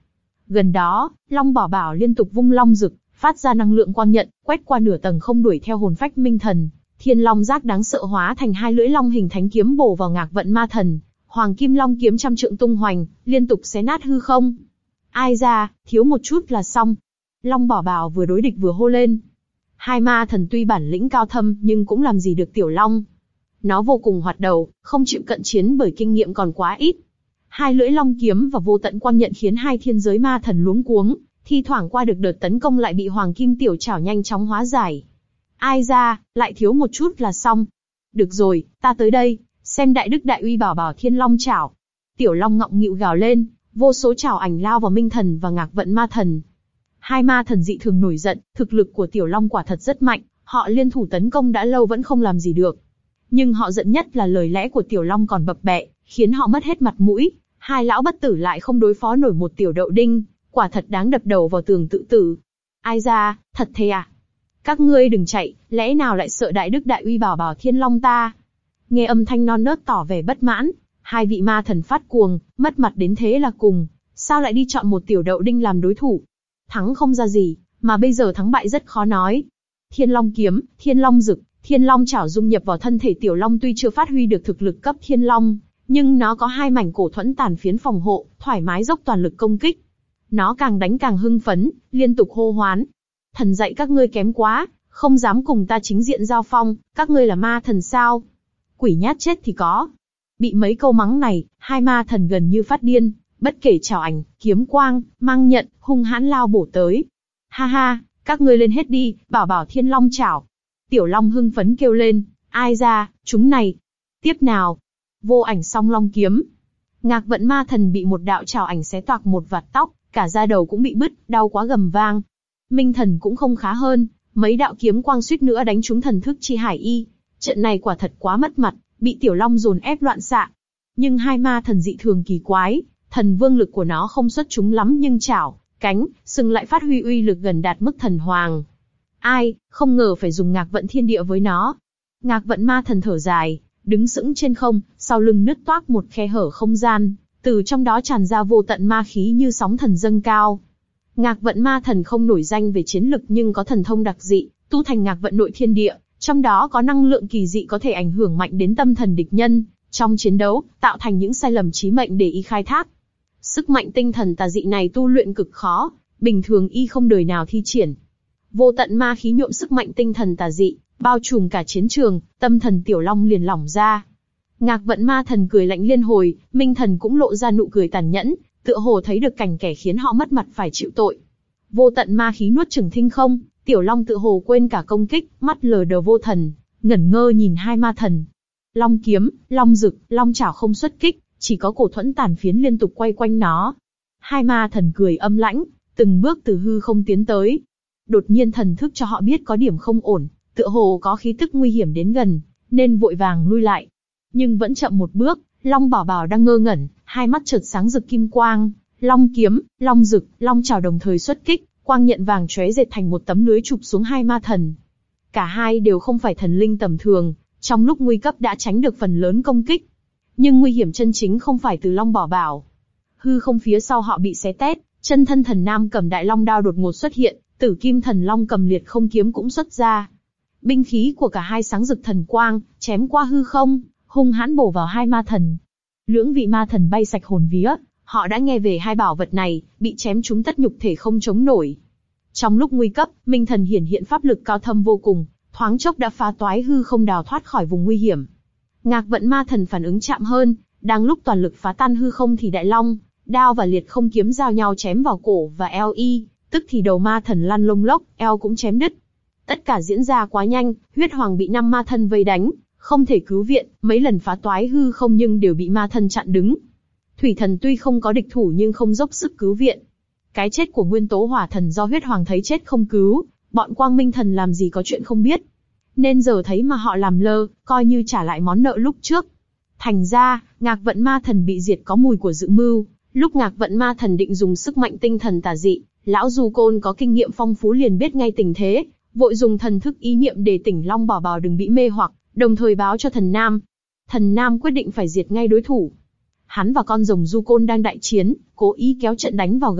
Gần đó, Long Bảo Bảo liên tục vung long rực, phát ra năng lượng quang nhận, quét qua nửa tầng không đuổi theo hồn phách Minh Thần. Thiên Long Giác đáng sợ hóa thành hai lưỡi long hình thánh kiếm bổ vào Ngạc Vận Ma Thần. Hoàng Kim Long kiếm trăm trượng tung hoành, liên tục xé nát hư không. Ai ra, thiếu một chút là xong. Long Bảo Bảo vừa đối địch vừa hô lên. Hai ma thần tuy bản lĩnh cao thâm nhưng cũng làm gì được Tiểu Long. Nó vô cùng hoạt đầu, không chịu cận chiến bởi kinh nghiệm còn quá ít. Hai lưỡi long kiếm và vô tận quang nhận khiến hai thiên giới ma thần luống cuống, thi thoảng qua được đợt tấn công lại bị Hoàng Kim Tiểu Chảo nhanh chóng hóa giải. Ai ra, lại thiếu một chút là xong. Được rồi, ta tới đây, xem đại đức đại uy Bảo Bảo Thiên Long Chảo. Tiểu Long ngọng nghịu gào lên, vô số chảo ảnh lao vào Minh Thần và Ngạc Vận Ma Thần. Hai ma thần dị thường nổi giận, thực lực của Tiểu Long quả thật rất mạnh, họ liên thủ tấn công đã lâu vẫn không làm gì được. Nhưng họ giận nhất là lời lẽ của Tiểu Long còn bập bẹ, khiến họ mất hết mặt mũi. Hai lão bất tử lại không đối phó nổi một tiểu đậu đinh, quả thật đáng đập đầu vào tường tự tử. Ai ra, thật thế à? Các ngươi đừng chạy, lẽ nào lại sợ đại đức đại uy Bảo Bảo Thiên Long ta? Nghe âm thanh non nớt tỏ vẻ bất mãn, hai vị ma thần phát cuồng, mất mặt đến thế là cùng, sao lại đi chọn một tiểu đậu đinh làm đối thủ? Thắng không ra gì, mà bây giờ thắng bại rất khó nói. Thiên Long kiếm, Thiên Long rực, Thiên Long chảo dung nhập vào thân thể Tiểu Long tuy chưa phát huy được thực lực cấp Thiên Long, nhưng nó có hai mảnh cổ thuẫn tàn phiến phòng hộ, thoải mái dốc toàn lực công kích. Nó càng đánh càng hưng phấn, liên tục hô hoán. Thần dạy các ngươi kém quá, không dám cùng ta chính diện giao phong, các ngươi là ma thần sao? Quỷ nhát chết thì có. Bị mấy câu mắng này, hai ma thần gần như phát điên, bất kể chảo ảnh, kiếm quang, mang nhận, hung hãn lao bổ tới. Ha ha, các ngươi lên hết đi, Bảo Bảo Thiên Long chảo. Tiểu Long hưng phấn kêu lên, ai ra, chúng này. Tiếp nào. Vô ảnh song long kiếm. Ngạc Vận Ma Thần bị một đạo chảo ảnh xé toạc một vạt tóc, cả da đầu cũng bị bứt, đau quá gầm vang. Minh Thần cũng không khá hơn, mấy đạo kiếm quang suýt nữa đánh trúng thần thức chi hải y. Trận này quả thật quá mất mặt, bị Tiểu Long dồn ép loạn xạ. Nhưng hai ma thần dị thường kỳ quái, thần vương lực của nó không xuất chúng lắm nhưng chảo, cánh, sừng lại phát huy uy lực gần đạt mức thần hoàng. Ai, không ngờ phải dùng Ngạc Vận Thiên Địa với nó. Ngạc Vận Ma Thần thở dài, đứng sững trên không, sau lưng nứt toác một khe hở không gian, từ trong đó tràn ra vô tận ma khí như sóng thần dâng cao. Ngạc Vận Ma Thần không nổi danh về chiến lực nhưng có thần thông đặc dị, tu thành Ngạc Vận Nội Thiên Địa, trong đó có năng lượng kỳ dị có thể ảnh hưởng mạnh đến tâm thần địch nhân, trong chiến đấu, tạo thành những sai lầm chí mệnh để y khai thác. Sức mạnh tinh thần tà dị này tu luyện cực khó, bình thường y không đời nào thi triển. Vô tận ma khí nhuộm sức mạnh tinh thần tà dị, bao trùm cả chiến trường, tâm thần Tiểu Long liền lỏng ra. Ngạc Vận Ma Thần cười lạnh liên hồi, Minh Thần cũng lộ ra nụ cười tàn nhẫn, tựa hồ thấy được cảnh kẻ khiến họ mất mặt phải chịu tội. Vô tận ma khí nuốt chửng thinh không, Tiểu Long tựa hồ quên cả công kích, mắt lờ đờ vô thần, ngẩn ngơ nhìn hai ma thần. Long kiếm, long rực, long chảo không xuất kích, chỉ có cổ thuẫn tàn phiến liên tục quay quanh nó. Hai ma thần cười âm lãnh, từng bước từ hư không tiến tới. Đột nhiên thần thức cho họ biết có điểm không ổn, tựa hồ có khí tức nguy hiểm đến gần, nên vội vàng lui lại. Nhưng vẫn chậm một bước, Long Bảo Bảo đang ngơ ngẩn, hai mắt chợt sáng rực kim quang, long kiếm, long rực, long chảo đồng thời xuất kích, quang nhận vàng chóe dệt thành một tấm lưới chụp xuống hai ma thần. Cả hai đều không phải thần linh tầm thường, trong lúc nguy cấp đã tránh được phần lớn công kích. Nhưng nguy hiểm chân chính không phải từ Long Bảo Bảo. Hư không phía sau họ bị xé tét, chân thân thần nam cầm đại long đao đột ngột xuất hiện, tử kim thần long cầm liệt không kiếm cũng xuất ra. Binh khí của cả hai sáng rực thần quang, chém qua hư không, hung hãn bổ vào hai ma thần. Lưỡng vị ma thần bay sạch hồn vía, họ đã nghe về hai bảo vật này, bị chém trúng tất nhục thể không chống nổi. Trong lúc nguy cấp, Minh Thần hiển hiện pháp lực cao thâm vô cùng, thoáng chốc đã phá toái hư không đào thoát khỏi vùng nguy hiểm. Ngạc Vận Ma Thần phản ứng chậm hơn, đang lúc toàn lực phá tan hư không thì đại long, đao và liệt không kiếm giao nhau chém vào cổ và eo y, tức thì đầu ma thần lăn lông lốc, eo cũng chém đứt. Tất cả diễn ra quá nhanh, huyết hoàng bị năm ma thần vây đánh, không thể cứu viện, mấy lần phá toái hư không nhưng đều bị ma thần chặn đứng. Thủy thần tuy không có địch thủ nhưng không dốc sức cứu viện. Cái chết của nguyên tố hỏa thần do huyết hoàng thấy chết không cứu, bọn quang minh thần làm gì có chuyện không biết. Nên giờ thấy mà họ làm lơ, coi như trả lại món nợ lúc trước. Thành ra, Ngạc Vận Ma Thần bị diệt có mùi của dự mưu. Lúc Ngạc Vận Ma Thần định dùng sức mạnh tinh thần tà dị, lão Du Côn có kinh nghiệm phong phú liền biết ngay tình thế, vội dùng thần thức ý niệm để tỉnh Long Bảo Bảo đừng bị mê hoặc, đồng thời báo cho thần Nam. Thần Nam quyết định phải diệt ngay đối thủ. Hắn và con rồng Du Côn đang đại chiến, cố ý kéo trận đánh vào gần,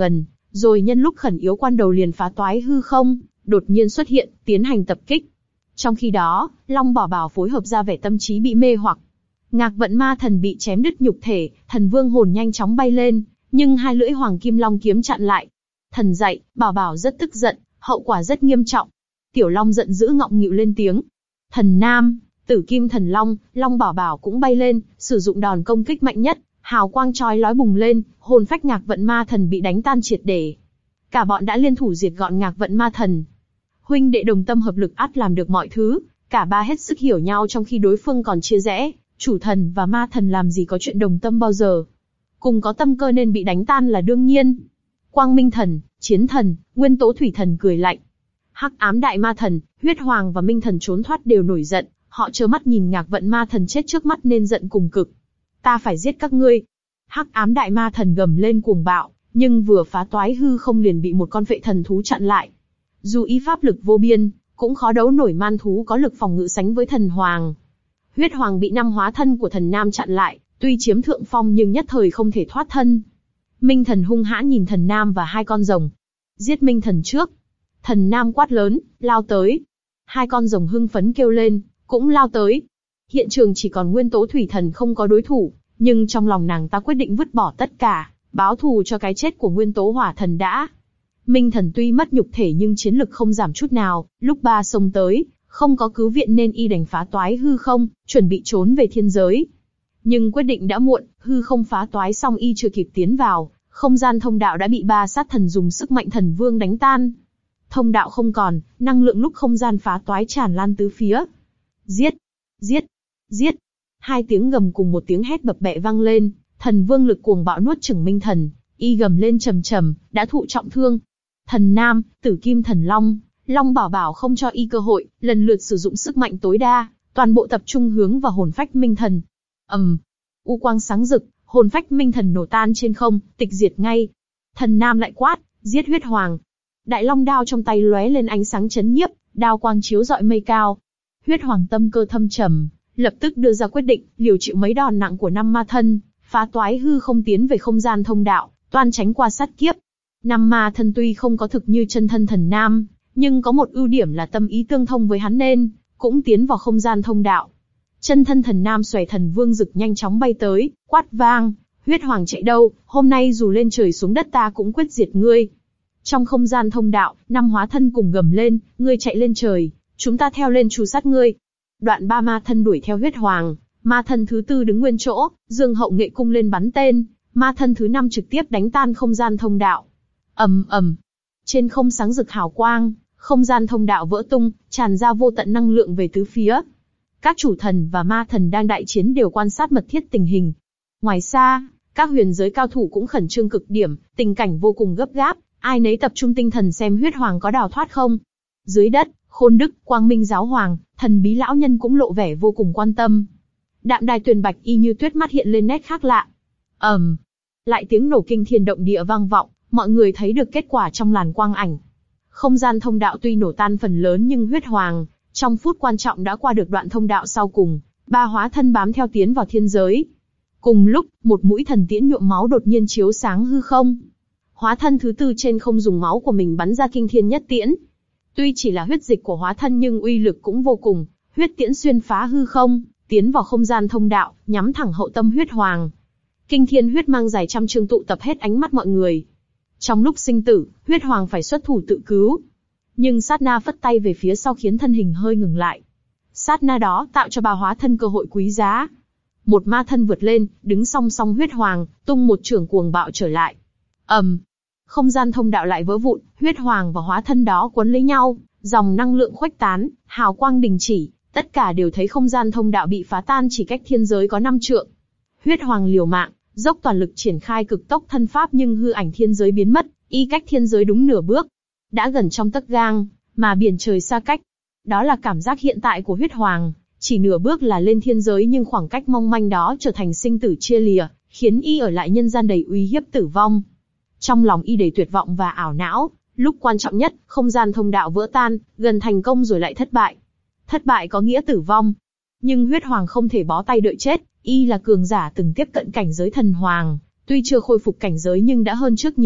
rồi nhân lúc khẩn yếu quan đầu liền phá toái hư không, đột nhiên xuất hiện, tiến hành tập kích. Trong khi đó, Long Bảo Bảo phối hợp ra vẻ tâm trí bị mê hoặc. Ngạc Vận Ma Thần bị chém đứt nhục thể, thần vương hồn nhanh chóng bay lên, nhưng hai lưỡi hoàng kim long kiếm chặn lại. Thần dạy, Bảo Bảo rất tức giận, hậu quả rất nghiêm trọng. Tiểu Long giận dữ ngọng nghịu lên tiếng. Thần Nam, Tử Kim Thần Long, Long Bảo Bảo cũng bay lên, sử dụng đòn công kích mạnh nhất, hào quang chói lói bùng lên, hồn phách Ngạc Vận Ma Thần bị đánh tan triệt để. Cả bọn đã liên thủ diệt gọn Ngạc Vận Ma Thần. Huynh đệ đồng tâm hợp lực ắt làm được mọi thứ, cả ba hết sức hiểu nhau trong khi đối phương còn chia rẽ, chủ thần và ma thần làm gì có chuyện đồng tâm bao giờ. Cùng có tâm cơ nên bị đánh tan là đương nhiên. Quang Minh Thần, Chiến Thần, Nguyên Tố Thủy Thần cười lạnh. Hắc Ám Đại Ma Thần, Huyết Hoàng và Minh Thần trốn thoát đều nổi giận, họ trơ mắt nhìn Ngạc Vận Ma Thần chết trước mắt nên giận cùng cực. Ta phải giết các ngươi. Hắc Ám Đại Ma Thần gầm lên cuồng bạo, nhưng vừa phá toái hư không liền bị một con phệ thần thú chặn lại. Dù y pháp lực vô biên, cũng khó đấu nổi man thú có lực phòng ngự sánh với thần hoàng. Huyết Hoàng bị năm hóa thân của thần Nam chặn lại, tuy chiếm thượng phong nhưng nhất thời không thể thoát thân. Minh Thần hung hãn nhìn thần Nam và hai con rồng. Giết Minh Thần trước. Thần Nam quát lớn, lao tới. Hai con rồng hưng phấn kêu lên, cũng lao tới. Hiện trường chỉ còn Nguyên Tố Thủy Thần không có đối thủ, nhưng trong lòng nàng ta quyết định vứt bỏ tất cả, báo thù cho cái chết của Nguyên Tố Hỏa Thần đã. Minh Thần tuy mất nhục thể nhưng chiến lực không giảm chút nào, lúc ba xông tới, không có cứu viện nên y đành phá toái hư không, chuẩn bị trốn về thiên giới. Nhưng quyết định đã muộn, hư không phá toái xong y chưa kịp tiến vào, không gian thông đạo đã bị ba sát thần dùng sức mạnh thần vương đánh tan. Thông đạo không còn, năng lượng lúc không gian phá toái tràn lan tứ phía. Giết! Giết! Giết! Hai tiếng gầm cùng một tiếng hét bập bẹ vang lên, thần vương lực cuồng bạo nuốt chửng Minh Thần, y gầm lên trầm trầm, đã thụ trọng thương. Thần Nam, Tử Kim Thần Long, Long Bảo Bảo không cho y cơ hội, lần lượt sử dụng sức mạnh tối đa, toàn bộ tập trung hướng vào hồn phách Minh Thần. ầm, um, u quang sáng rực, hồn phách Minh Thần nổ tan trên không, tịch diệt ngay. Thần Nam lại quát, giết Huyết Hoàng. Đại Long đao trong tay lóe lên ánh sáng chấn nhiếp, đao quang chiếu rọi mây cao. Huyết Hoàng tâm cơ thâm trầm, lập tức đưa ra quyết định, liều chịu mấy đòn nặng của năm ma thân, phá toái hư không tiến về không gian thông đạo, toan tránh qua sát kiếp. Năm ma thân tuy không có thực như chân thân thần Nam, nhưng có một ưu điểm là tâm ý tương thông với hắn nên cũng tiến vào không gian thông đạo. Chân thân thần Nam xòe thần vương rực nhanh chóng bay tới, quát vang, Huyết Hoàng chạy đâu, hôm nay dù lên trời xuống đất ta cũng quyết diệt ngươi. Trong không gian thông đạo, năm hóa thân cùng gầm lên, ngươi chạy lên trời, chúng ta theo lên truy sát ngươi. Đoạn ba ma thân đuổi theo Huyết Hoàng, ma thân thứ tư đứng nguyên chỗ, Dương Hậu Nghệ cung lên bắn tên, ma thân thứ năm trực tiếp đánh tan không gian thông đạo. ầm ầm, trên không sáng rực hào quang, không gian thông đạo vỡ tung, tràn ra vô tận năng lượng về tứ phía. Các chủ thần và ma thần đang đại chiến đều quan sát mật thiết tình hình. Ngoài xa, các huyền giới cao thủ cũng khẩn trương cực điểm, tình cảnh vô cùng gấp gáp, ai nấy tập trung tinh thần xem Huyết Hoàng có đào thoát không. Dưới đất, Khôn Đức, Quang Minh Giáo Hoàng, Thần Bí lão nhân cũng lộ vẻ vô cùng quan tâm. Đạm Đài Tuyền Bạch y như tuyết mắt hiện lên nét khác lạ. ầm, um, lại tiếng nổ kinh thiên động địa vang vọng, mọi người thấy được kết quả trong làn quang ảnh. Không gian thông đạo tuy nổ tan phần lớn nhưng Huyết Hoàng, trong phút quan trọng đã qua được đoạn thông đạo sau cùng, ba hóa thân bám theo tiến vào thiên giới. Cùng lúc, một mũi thần tiễn nhuộm máu đột nhiên chiếu sáng hư không. Hóa thân thứ tư trên không dùng máu của mình bắn ra kinh thiên nhất tiễn. Tuy chỉ là huyết dịch của hóa thân nhưng uy lực cũng vô cùng, huyết tiễn xuyên phá hư không, tiến vào không gian thông đạo, nhắm thẳng hậu tâm Huyết Hoàng. Kinh thiên huyết mang dài trăm trượng tụ tập hết ánh mắt mọi người. Trong lúc sinh tử, Huyết Hoàng phải xuất thủ tự cứu. Nhưng sát na phất tay về phía sau khiến thân hình hơi ngừng lại. Sát na đó tạo cho ba hóa thân cơ hội quý giá. Một ma thân vượt lên, đứng song song Huyết Hoàng, tung một chưởng cuồng bạo trở lại. ầm, um, không gian thông đạo lại vỡ vụn, Huyết Hoàng và hóa thân đó quấn lấy nhau, dòng năng lượng khuếch tán, hào quang đình chỉ, tất cả đều thấy không gian thông đạo bị phá tan chỉ cách thiên giới có năm trượng. Huyết Hoàng liều mạng, dốc toàn lực triển khai cực tốc thân pháp nhưng hư ảnh thiên giới biến mất, y cách thiên giới đúng nửa bước. Đã gần trong tấc gang, mà biển trời xa cách. Đó là cảm giác hiện tại của Huyết Hoàng, chỉ nửa bước là lên thiên giới nhưng khoảng cách mong manh đó trở thành sinh tử chia lìa, khiến y ở lại nhân gian đầy uy hiếp tử vong. Trong lòng y đầy tuyệt vọng và ảo não, lúc quan trọng nhất, không gian thông đạo vỡ tan, gần thành công rồi lại thất bại. Thất bại có nghĩa tử vong. Nhưng Huyết Hoàng không thể bó tay đợi chết, y là cường giả từng tiếp cận cảnh giới thần hoàng, tuy chưa khôi phục cảnh giới nhưng đã hơn trước nhiều,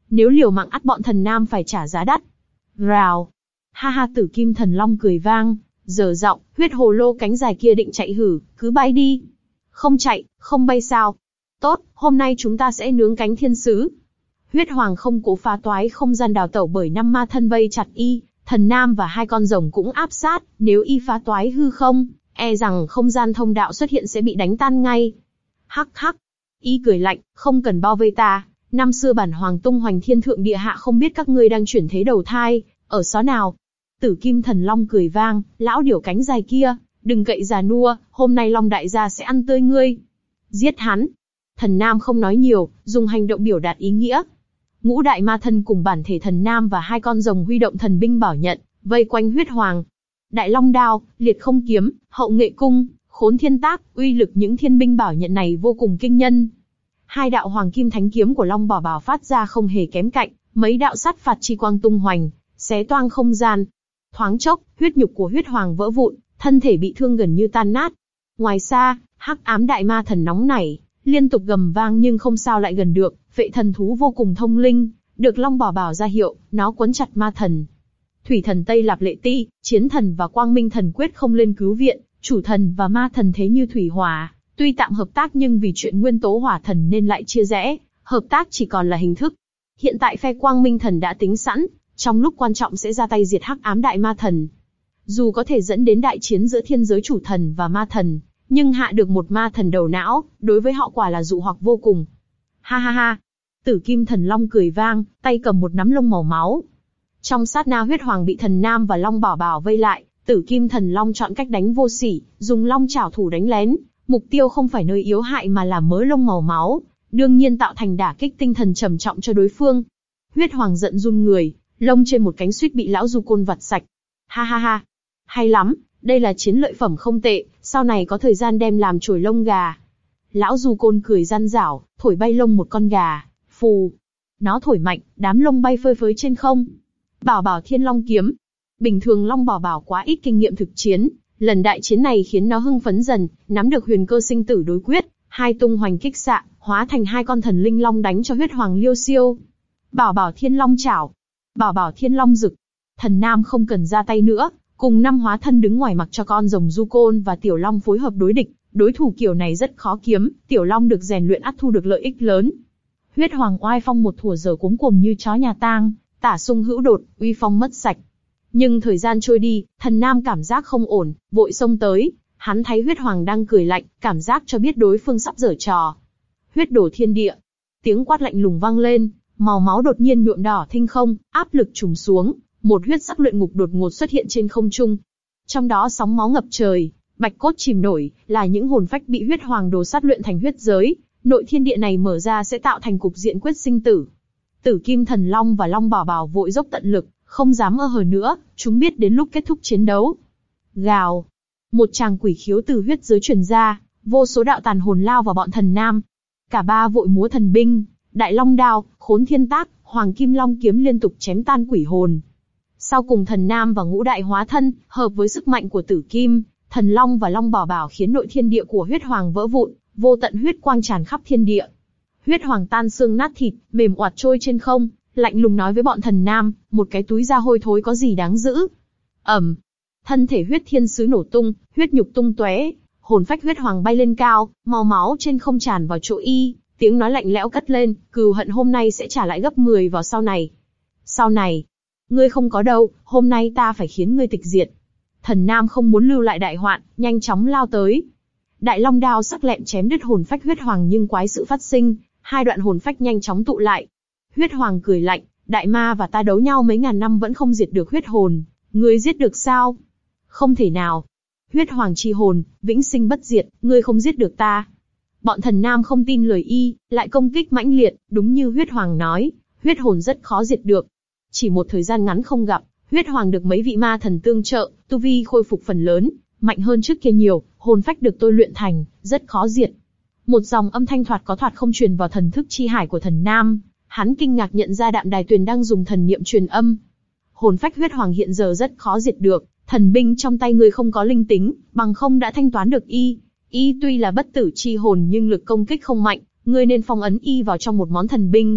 nếu liều mạng ắt bọn thần nam phải trả giá đắt. Rào. Ha ha, Tử Kim Thần Long cười vang, giờ giọng, huyết hồ lô cánh dài kia định chạy hử, cứ bay đi. Không chạy, không bay sao? Tốt, hôm nay chúng ta sẽ nướng cánh thiên sứ. Huyết Hoàng không cố phá toái không gian đào tẩu bởi năm ma thân vây chặt y, thần nam và hai con rồng cũng áp sát, nếu y phá toái hư không, e rằng không gian thông đạo xuất hiện sẽ bị đánh tan ngay. Hắc hắc, y cười lạnh, không cần bao vây ta, năm xưa bản hoàng tung hoành thiên thượng địa hạ không biết các ngươi đang chuyển thế đầu thai, ở xó nào. Tử Kim Thần Long cười vang, lão điểu cánh dài kia, đừng cậy già nua, hôm nay Long đại gia sẽ ăn tươi ngươi. Giết hắn. Thần nam không nói nhiều, dùng hành động biểu đạt ý nghĩa. Ngũ đại ma thân cùng bản thể thần nam và hai con rồng huy động thần binh bảo nhận, vây quanh huyết hoàng. Đại long đao, liệt không kiếm, hậu nghệ cung, khốn thiên tác, uy lực những thiên binh bảo nhận này vô cùng kinh nhân. Hai đạo hoàng kim thánh kiếm của long bảo bảo phát ra không hề kém cạnh, mấy đạo sát phạt chi quang tung hoành, xé toang không gian. Thoáng chốc, huyết nhục của huyết hoàng vỡ vụn, thân thể bị thương gần như tan nát. Ngoài xa, hắc ám đại ma thần nóng nảy, liên tục gầm vang nhưng không sao lại gần được. Vệ thần thú vô cùng thông linh, được long bảo bảo ra hiệu, nó quấn chặt ma thần. Thủy thần Tây Lạp Lệ Ti, chiến thần và quang minh thần quyết không lên cứu viện, chủ thần và ma thần thế như thủy hỏa, tuy tạm hợp tác nhưng vì chuyện nguyên tố hỏa thần nên lại chia rẽ, hợp tác chỉ còn là hình thức. Hiện tại phe quang minh thần đã tính sẵn, trong lúc quan trọng sẽ ra tay diệt hắc ám đại ma thần. Dù có thể dẫn đến đại chiến giữa thiên giới chủ thần và ma thần, nhưng hạ được một ma thần đầu não, đối với họ quả là dụ hoặc vô cùng. Ha ha ha. Tử Kim Thần Long cười vang, tay cầm một nắm lông màu máu. Trong sát na huyết hoàng bị thần nam và long bảo bảo vây lại, Tử Kim Thần Long chọn cách đánh vô sỉ, dùng long chảo thủ đánh lén, mục tiêu không phải nơi yếu hại mà là mớ lông màu máu, đương nhiên tạo thành đả kích tinh thần trầm trọng cho đối phương. Huyết hoàng giận run người, lông trên một cánh suýt bị lão du côn vặt sạch. Ha ha ha, hay lắm, đây là chiến lợi phẩm không tệ, sau này có thời gian đem làm chổi lông gà. Lão du côn cười gian dảo, thổi bay lông một con gà. Phù. Nó thổi mạnh, đám lông bay phơi phới trên không. Bảo bảo thiên long kiếm. Bình thường long bảo bảo quá ít kinh nghiệm thực chiến, lần đại chiến này khiến nó hưng phấn dần, nắm được huyền cơ sinh tử đối quyết, hai tung hoành kích xạ, hóa thành hai con thần linh long đánh cho huyết hoàng liêu xiêu. Bảo bảo thiên long chảo. Bảo bảo thiên long rực. Thần nam không cần ra tay nữa, cùng năm hóa thân đứng ngoài mặc cho con rồng du côn và tiểu long phối hợp đối địch, đối thủ kiểu này rất khó kiếm, tiểu long được rèn luyện ắt thu được lợi ích lớn. Huyết hoàng oai phong một thuở giờ cuống cuồng như chó nhà tang, tả sung hữu đột, uy phong mất sạch. Nhưng thời gian trôi đi, thần nam cảm giác không ổn, vội xông tới, hắn thấy huyết hoàng đang cười lạnh, cảm giác cho biết đối phương sắp giở trò. Huyết đổ thiên địa, tiếng quát lạnh lùng vang lên, màu máu đột nhiên nhuộm đỏ thinh không, áp lực trùng xuống, một huyết sắc luyện ngục đột ngột xuất hiện trên không trung. Trong đó sóng máu ngập trời, bạch cốt chìm nổi, là những hồn phách bị huyết hoàng đồ sát luyện thành huyết giới. Nội thiên địa này mở ra sẽ tạo thành cục diện quyết sinh tử. Tử Kim Thần Long và Long Bảo Bảo vội dốc tận lực, không dám ơ hờ nữa, chúng biết đến lúc kết thúc chiến đấu. Gào. Một tràng quỷ khiếu từ huyết giới truyền ra, vô số đạo tàn hồn lao vào bọn thần nam. Cả ba vội múa thần binh, đại long đao, khốn thiên tác, hoàng kim long kiếm liên tục chém tan quỷ hồn. Sau cùng thần nam và ngũ đại hóa thân, hợp với sức mạnh của Tử Kim, Thần Long và Long Bảo Bảo khiến nội thiên địa của huyết hoàng vỡ vụn. Vô tận huyết quang tràn khắp thiên địa. Huyết hoàng tan xương nát thịt, mềm oạt trôi trên không, lạnh lùng nói với bọn thần nam, một cái túi da hôi thối có gì đáng giữ. Ầm, thân thể huyết thiên sứ nổ tung, huyết nhục tung tóe, hồn phách huyết hoàng bay lên cao, màu máu trên không tràn vào chỗ y, tiếng nói lạnh lẽo cất lên, cừu hận hôm nay sẽ trả lại gấp mười vào sau này. Sau này, ngươi không có đâu, hôm nay ta phải khiến ngươi tịch diệt. Thần nam không muốn lưu lại đại hoạn, nhanh chóng lao tới. Đại long đao sắc lẹm chém đứt hồn phách huyết hoàng nhưng quái sự phát sinh, hai đoạn hồn phách nhanh chóng tụ lại. Huyết hoàng cười lạnh, đại ma và ta đấu nhau mấy ngàn năm vẫn không diệt được huyết hồn, ngươi giết được sao? Không thể nào. Huyết hoàng chi hồn, vĩnh sinh bất diệt, ngươi không giết được ta. Bọn thần nam không tin lời y, lại công kích mãnh liệt, đúng như huyết hoàng nói, huyết hồn rất khó diệt được. Chỉ một thời gian ngắn không gặp, huyết hoàng được mấy vị ma thần tương trợ, tu vi khôi phục phần lớn, mạnh hơn trước kia nhiều, hồn phách được tôi luyện thành, rất khó diệt. Một dòng âm thanh thoạt có thoạt không truyền vào thần thức chi hải của thần nam, hắn kinh ngạc nhận ra Đạm Đài Tuyền đang dùng thần niệm truyền âm. Hồn phách huyết hoàng hiện giờ rất khó diệt được, thần binh trong tay ngươi không có linh tính, bằng không đã thanh toán được y. Y tuy là bất tử chi hồn nhưng lực công kích không mạnh, ngươi nên phong ấn y vào trong một món thần binh,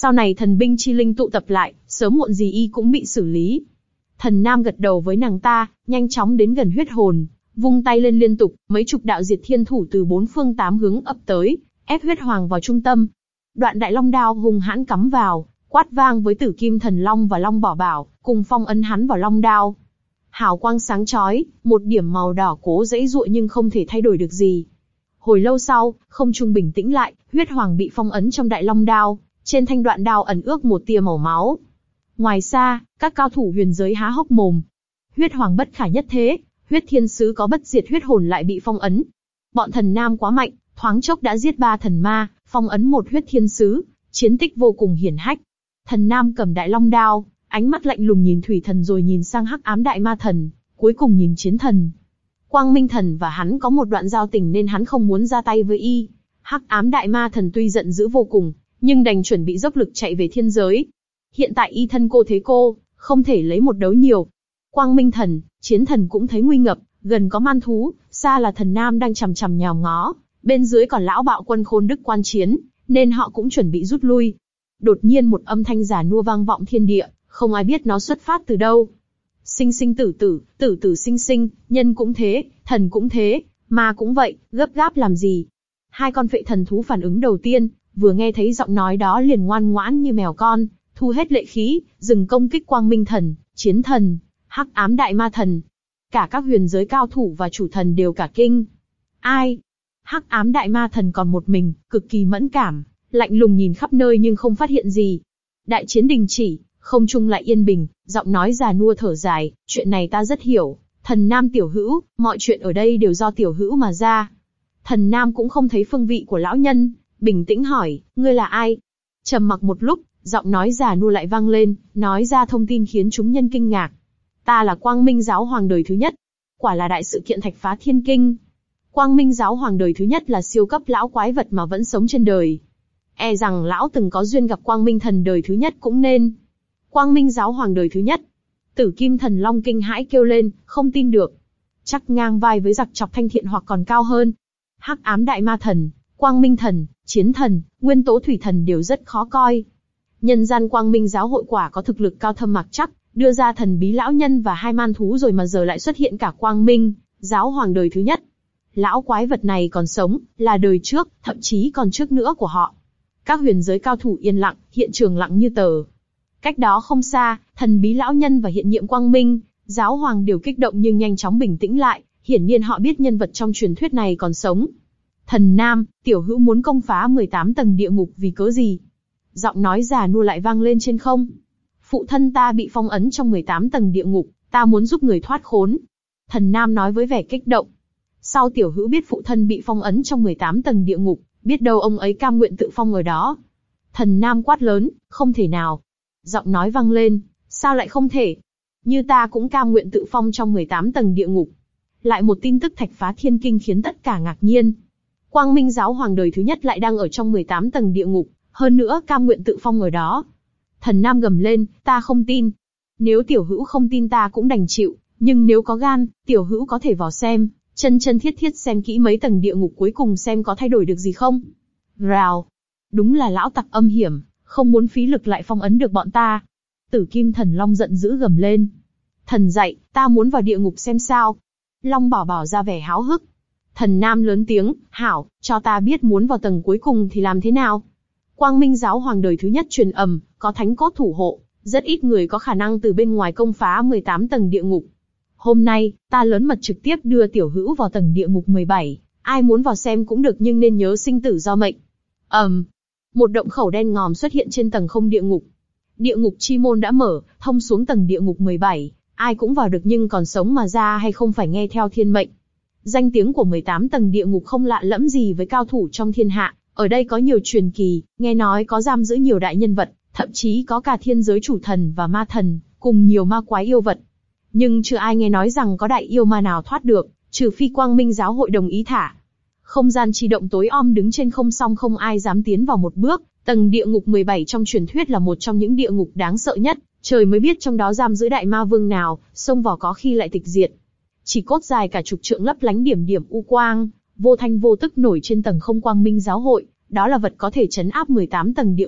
Sau này thần binh chi linh tụ tập lại, sớm muộn gì y cũng bị xử lý. Thần Nam gật đầu với nàng ta, nhanh chóng đến gần huyết hồn, vung tay lên liên tục, mấy chục đạo diệt thiên thủ từ bốn phương tám hướng ập tới, ép huyết hoàng vào trung tâm. Đoạn đại long đao hùng hãn cắm vào, quát vang với Tử Kim Thần Long và Long Bảo Bảo, cùng phong ấn hắn vào long đao. Hào quang sáng chói, một điểm màu đỏ cố giãy giụa nhưng không thể thay đổi được gì. Hồi lâu sau, không trung bình tĩnh lại, huyết hoàng bị phong ấn trong đại long đao, trên thanh đoạn đao ẩn ước một tia màu máu. Ngoài xa, các cao thủ huyền giới há hốc mồm. Huyết hoàng bất khả nhất thế, huyết thiên sứ có bất diệt huyết hồn lại bị phong ấn. Bọn thần nam quá mạnh, thoáng chốc đã giết ba thần ma, phong ấn một huyết thiên sứ, chiến tích vô cùng hiển hách. Thần nam cầm đại long đao, ánh mắt lạnh lùng nhìn thủy thần rồi nhìn sang hắc ám đại ma thần, cuối cùng nhìn chiến thần. Quang Minh thần và hắn có một đoạn giao tình nên hắn không muốn ra tay với y. Hắc ám đại ma thần tuy giận dữ vô cùng, nhưng đành chuẩn bị dốc lực chạy về thiên giới. Hiện tại y thân cô thế cô, không thể lấy một đấu nhiều. Quang Minh thần, chiến thần cũng thấy nguy ngập, gần có man thú, xa là thần nam đang chằm chằm nhào ngó, bên dưới còn lão bạo quân Khôn Đức quan chiến, nên họ cũng chuẩn bị rút lui. Đột nhiên một âm thanh già nua vang vọng thiên địa, không ai biết nó xuất phát từ đâu. Sinh sinh tử tử, tử tử sinh sinh, nhân cũng thế, thần cũng thế, ma cũng vậy, gấp gáp làm gì? Hai con phệ thần thú phản ứng đầu tiên, vừa nghe thấy giọng nói đó liền ngoan ngoãn như mèo con, thu hết lệ khí, dừng công kích Quang Minh thần, chiến thần, hắc ám đại ma thần. Cả các huyền giới cao thủ và chủ thần đều cả kinh. Ai? Hắc ám đại ma thần còn một mình, cực kỳ mẫn cảm, lạnh lùng nhìn khắp nơi nhưng không phát hiện gì. Đại chiến đình chỉ, không trung lại yên bình, giọng nói già nua thở dài, chuyện này ta rất hiểu, thần nam tiểu hữu, mọi chuyện ở đây đều do tiểu hữu mà ra. Thần nam cũng không thấy phương vị của lão nhân, bình tĩnh hỏi, ngươi là ai? Trầm mặc một lúc, giọng nói già nua lại vang lên, nói ra thông tin khiến chúng nhân kinh ngạc. Ta là Quang Minh giáo hoàng đời thứ nhất. Quả là đại sự kiện thạch phá thiên kinh. Quang Minh giáo hoàng đời thứ nhất là siêu cấp lão quái vật mà vẫn sống trên đời. E rằng lão từng có duyên gặp Quang Minh thần đời thứ nhất cũng nên. Quang Minh giáo hoàng đời thứ nhất. Tử Kim Thần Long kinh hãi kêu lên, không tin được. Chắc ngang vai với giặc chọc thanh thiện hoặc còn cao hơn. Hắc ám đại ma thần, Quang Minh thần, chiến thần, nguyên tố thủy thần đều rất khó coi. Nhân gian Quang Minh giáo hội quả có thực lực cao thâm mặc chắc, đưa ra thần bí lão nhân và hai man thú rồi mà giờ lại xuất hiện cả Quang Minh giáo hoàng đời thứ nhất. Lão quái vật này còn sống, là đời trước, thậm chí còn trước nữa của họ. Các huyền giới cao thủ yên lặng, hiện trường lặng như tờ. Cách đó không xa, thần bí lão nhân và hiện nhiệm Quang Minh giáo hoàng đều kích động nhưng nhanh chóng bình tĩnh lại, hiển nhiên họ biết nhân vật trong truyền thuyết này còn sống. Thần nam, tiểu hữu muốn công phá mười tám tầng địa ngục vì cớ gì? Giọng nói già nua lại vang lên trên không. Phụ thân ta bị phong ấn trong mười tám tầng địa ngục, ta muốn giúp người thoát khốn. Thần nam nói với vẻ kích động. Sao tiểu hữu biết phụ thân bị phong ấn trong mười tám tầng địa ngục, biết đâu ông ấy cam nguyện tự phong ở đó. Thần nam quát lớn, không thể nào. Giọng nói vang lên, sao lại không thể? Như ta cũng cam nguyện tự phong trong mười tám tầng địa ngục. Lại một tin tức thạch phá thiên kinh khiến tất cả ngạc nhiên. Quang Minh giáo hoàng đời thứ nhất lại đang ở trong mười tám tầng địa ngục, hơn nữa cam nguyện tự phong ở đó. Thần nam gầm lên, ta không tin. Nếu tiểu hữu không tin ta cũng đành chịu, nhưng nếu có gan, tiểu hữu có thể vào xem, chân chân thiết thiết xem kỹ mấy tầng địa ngục cuối cùng xem có thay đổi được gì không. Rào. Đúng là lão tặc âm hiểm, không muốn phí lực lại phong ấn được bọn ta. Tử Kim Thần Long giận dữ gầm lên. Thần dạy, ta muốn vào địa ngục xem sao. Long Bảo Bảo ra vẻ háo hức. Thần nam lớn tiếng, hảo, cho ta biết muốn vào tầng cuối cùng thì làm thế nào. Quang Minh giáo hoàng đời thứ nhất truyền ầm, có thánh cốt thủ hộ, rất ít người có khả năng từ bên ngoài công phá mười tám tầng địa ngục. Hôm nay, ta lớn mật trực tiếp đưa tiểu hữu vào tầng địa ngục mười bảy, ai muốn vào xem cũng được nhưng nên nhớ sinh tử do mệnh. ầm, um, một động khẩu đen ngòm xuất hiện trên tầng không địa ngục. Địa ngục chi môn đã mở, thông xuống tầng địa ngục mười bảy, ai cũng vào được nhưng còn sống mà ra hay không phải nghe theo thiên mệnh. Danh tiếng của mười tám tầng địa ngục không lạ lẫm gì với cao thủ trong thiên hạ, ở đây có nhiều truyền kỳ, nghe nói có giam giữ nhiều đại nhân vật, thậm chí có cả thiên giới chủ thần và ma thần, cùng nhiều ma quái yêu vật. Nhưng chưa ai nghe nói rằng có đại yêu ma nào thoát được, trừ phi Quang Minh giáo hội đồng ý thả. Không gian chi động tối om đứng trên không song không ai dám tiến vào một bước, tầng địa ngục mười bảy trong truyền thuyết là một trong những địa ngục đáng sợ nhất, trời mới biết trong đó giam giữ đại ma vương nào, xông vào có khi lại tịch diệt. Chỉ cốt dài cả chục trượng lấp lánh điểm điểm u quang, vô thanh vô tức nổi trên tầng không Quang Minh giáo hội, đó là vật có thể trấn áp mười tám tầng địa ngục,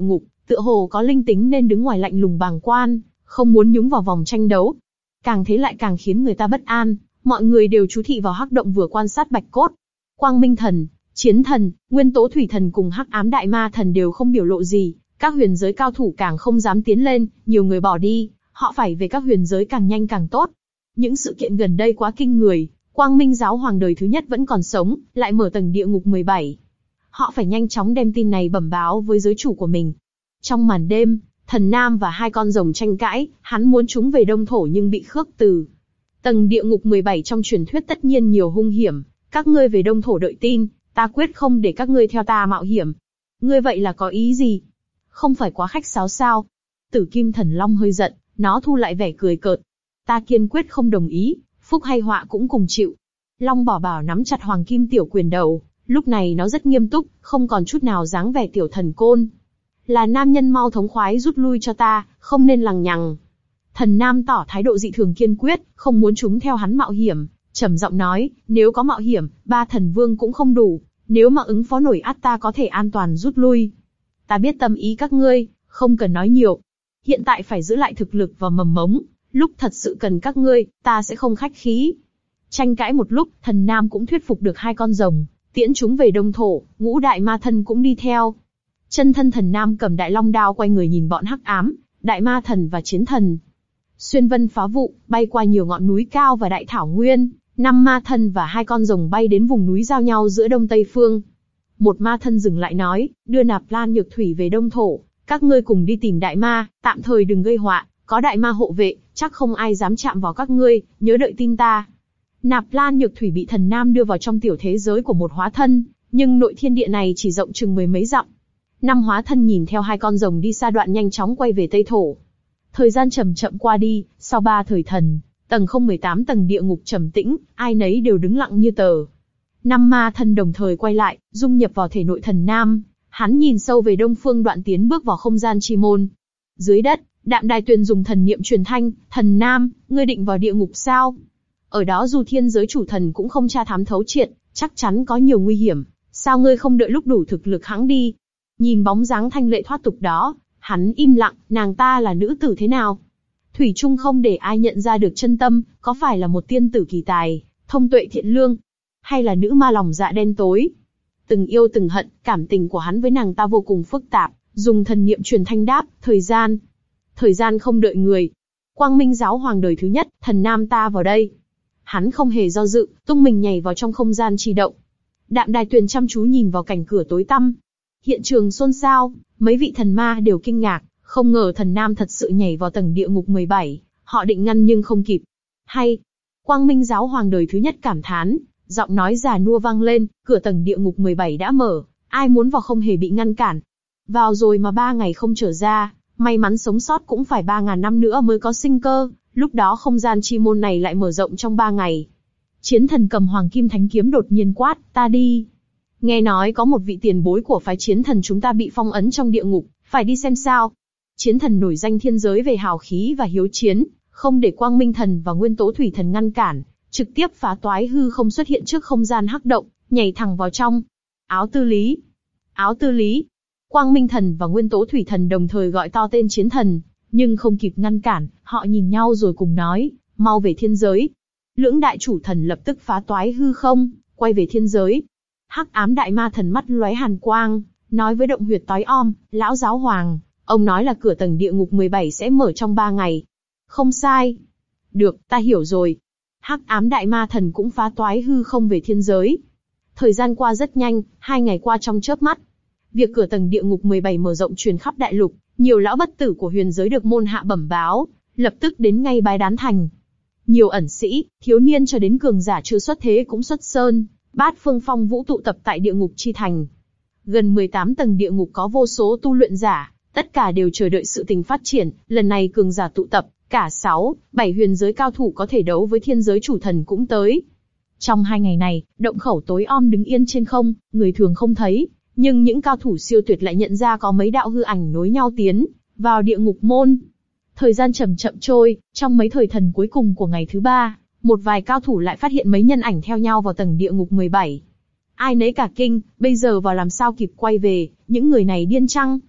tựa hồ có linh tính nên đứng ngoài lạnh lùng bàng quan, không muốn nhúng vào vòng tranh đấu. Càng thế lại càng khiến người ta bất an, mọi người đều chú thị vào hắc động vừa quan sát Bạch Cốt. Quang Minh Thần, Chiến Thần, Nguyên Tố Thủy Thần cùng Hắc Ám Đại Ma Thần đều không biểu lộ gì, các huyền giới cao thủ càng không dám tiến lên, nhiều người bỏ đi, họ phải về các huyền giới càng nhanh càng tốt. Những sự kiện gần đây quá kinh người, Quang Minh Giáo Hoàng đời thứ nhất vẫn còn sống, lại mở tầng địa ngục mười bảy. Họ phải nhanh chóng đem tin này bẩm báo với giới chủ của mình. Trong màn đêm, Thần Nam và hai con rồng tranh cãi, hắn muốn chúng về Đông Thổ nhưng bị khước từ. Tầng địa ngục mười bảy trong truyền thuyết tất nhiên nhiều hung hiểm, các ngươi về Đông Thổ đợi tin, ta quyết không để các ngươi theo ta mạo hiểm. Ngươi vậy là có ý gì? Không phải quá khách sáo sao? Tử Kim Thần Long hơi giận, nó thu lại vẻ cười cợt. Ta kiên quyết không đồng ý, phúc hay họa cũng cùng chịu. Long Bảo Bảo nắm chặt Hoàng Kim Tiểu Quyền đầu, lúc này nó rất nghiêm túc, không còn chút nào dáng vẻ tiểu thần côn. Là nam nhân mau thống khoái rút lui cho ta, không nên lằng nhằng. Thần Nam tỏ thái độ dị thường kiên quyết, không muốn chúng theo hắn mạo hiểm, trầm giọng nói, nếu có mạo hiểm, ba thần vương cũng không đủ, nếu mà ứng phó nổi ắt ta có thể an toàn rút lui. Ta biết tâm ý các ngươi, không cần nói nhiều. Hiện tại phải giữ lại thực lực và mầm mống, lúc thật sự cần các ngươi, ta sẽ không khách khí. Tranh cãi một lúc, Thần Nam cũng thuyết phục được hai con rồng, tiễn chúng về Đông Thổ, Ngũ Đại Ma Thần cũng đi theo. Chân thân Thần Nam cầm đại long đao quay người nhìn bọn Hắc Ám, Đại Ma Thần và Chiến Thần. Xuyên vân phá vụ, bay qua nhiều ngọn núi cao và đại thảo nguyên, năm ma thần và hai con rồng bay đến vùng núi giao nhau giữa đông tây phương. Một ma thần dừng lại nói, đưa Nạp Lan Nhược Thủy về Đông Thổ, các ngươi cùng đi tìm đại ma, tạm thời đừng gây họa, có đại ma hộ vệ, chắc không ai dám chạm vào các ngươi, nhớ đợi tin ta. Nạp Lan Nhược Thủy bị Thần Nam đưa vào trong tiểu thế giới của một hóa thân, nhưng nội thiên địa này chỉ rộng chừng mười mấy dặm. Năm hóa thân nhìn theo hai con rồng đi xa đoạn nhanh chóng quay về Tây Thổ. Thời gian chậm chậm qua đi, sau ba thời thần, tầng không mười tám tầng địa ngục trầm tĩnh, ai nấy đều đứng lặng như tờ. Năm ma thân đồng thời quay lại, dung nhập vào thể nội Thần Nam, hắn nhìn sâu về đông phương đoạn tiến bước vào không gian chi môn. Dưới đất, Đạm Đài Tuyền dùng thần niệm truyền thanh, Thần Nam, ngươi định vào địa ngục sao? Ở đó dù thiên giới chủ thần cũng không tra thám thấu triệt, chắc chắn có nhiều nguy hiểm, sao ngươi không đợi lúc đủ thực lực hãng đi? Nhìn bóng dáng thanh lệ thoát tục đó, hắn im lặng, nàng ta là nữ tử thế nào? Thủy chung không để ai nhận ra được chân tâm, có phải là một tiên tử kỳ tài, thông tuệ thiện lương, hay là nữ ma lòng dạ đen tối? Từng yêu từng hận, cảm tình của hắn với nàng ta vô cùng phức tạp, dùng thần niệm truyền thanh đáp, thời gian. Thời gian không đợi người. Quang Minh Giáo Hoàng đời thứ nhất, Thần Nam ta vào đây. Hắn không hề do dự, tung mình nhảy vào trong không gian chi động. Đạm Đài Tuyền chăm chú nhìn vào cảnh cửa tối tăm. Hiện trường xôn xao, mấy vị thần ma đều kinh ngạc, không ngờ Thần Nam thật sự nhảy vào tầng địa ngục mười bảy, họ định ngăn nhưng không kịp. Hay, Quang Minh Giáo Hoàng đời thứ nhất cảm thán, giọng nói già nua vang lên, cửa tầng địa ngục mười bảy đã mở, ai muốn vào không hề bị ngăn cản. Vào rồi mà ba ngày không trở ra, may mắn sống sót cũng phải ba ngàn năm nữa mới có sinh cơ, lúc đó không gian chi môn này lại mở rộng trong ba ngày. Chiến Thần cầm Hoàng Kim Thánh Kiếm đột nhiên quát, ta đi. Nghe nói có một vị tiền bối của phái Chiến Thần chúng ta bị phong ấn trong địa ngục, phải đi xem sao. Chiến Thần nổi danh thiên giới về hào khí và hiếu chiến, không để Quang Minh Thần và Nguyên Tố Thủy Thần ngăn cản, trực tiếp phá toái hư không xuất hiện trước không gian hắc động, nhảy thẳng vào trong. Áo Tư Lý! Áo Tư Lý! Quang Minh Thần và Nguyên Tố Thủy Thần đồng thời gọi to tên Chiến Thần, nhưng không kịp ngăn cản, họ nhìn nhau rồi cùng nói, mau về thiên giới. Lưỡng đại chủ thần lập tức phá toái hư không, quay về thiên giới. Hắc Ám Đại Ma Thần mắt lóe hàn quang, nói với động huyệt tối om, lão giáo hoàng, ông nói là cửa tầng địa ngục mười bảy sẽ mở trong ba ngày. Không sai. Được, ta hiểu rồi. Hắc Ám Đại Ma Thần cũng phá toái hư không về thiên giới. Thời gian qua rất nhanh, hai ngày qua trong chớp mắt. Việc cửa tầng địa ngục mười bảy mở rộng truyền khắp đại lục, nhiều lão bất tử của huyền giới được môn hạ bẩm báo, lập tức đến ngay bái đán thành. Nhiều ẩn sĩ, thiếu niên cho đến cường giả chưa xuất thế cũng xuất sơn, bát phương phong vũ tụ tập tại địa ngục chi thành. Gần mười tám tầng địa ngục có vô số tu luyện giả, tất cả đều chờ đợi sự tình phát triển, lần này cường giả tụ tập, cả sáu, bảy huyền giới cao thủ có thể đấu với thiên giới chủ thần cũng tới. Trong hai ngày này, động khẩu tối om đứng yên trên không, người thường không thấy, nhưng những cao thủ siêu tuyệt lại nhận ra có mấy đạo hư ảnh nối nhau tiến vào địa ngục môn. Thời gian chậm chậm trôi, trong mấy thời thần cuối cùng của ngày thứ ba, một vài cao thủ lại phát hiện mấy nhân ảnh theo nhau vào tầng địa ngục mười bảy. Ai nấy cả kinh, bây giờ vào làm sao kịp quay về, những người này điên chăng?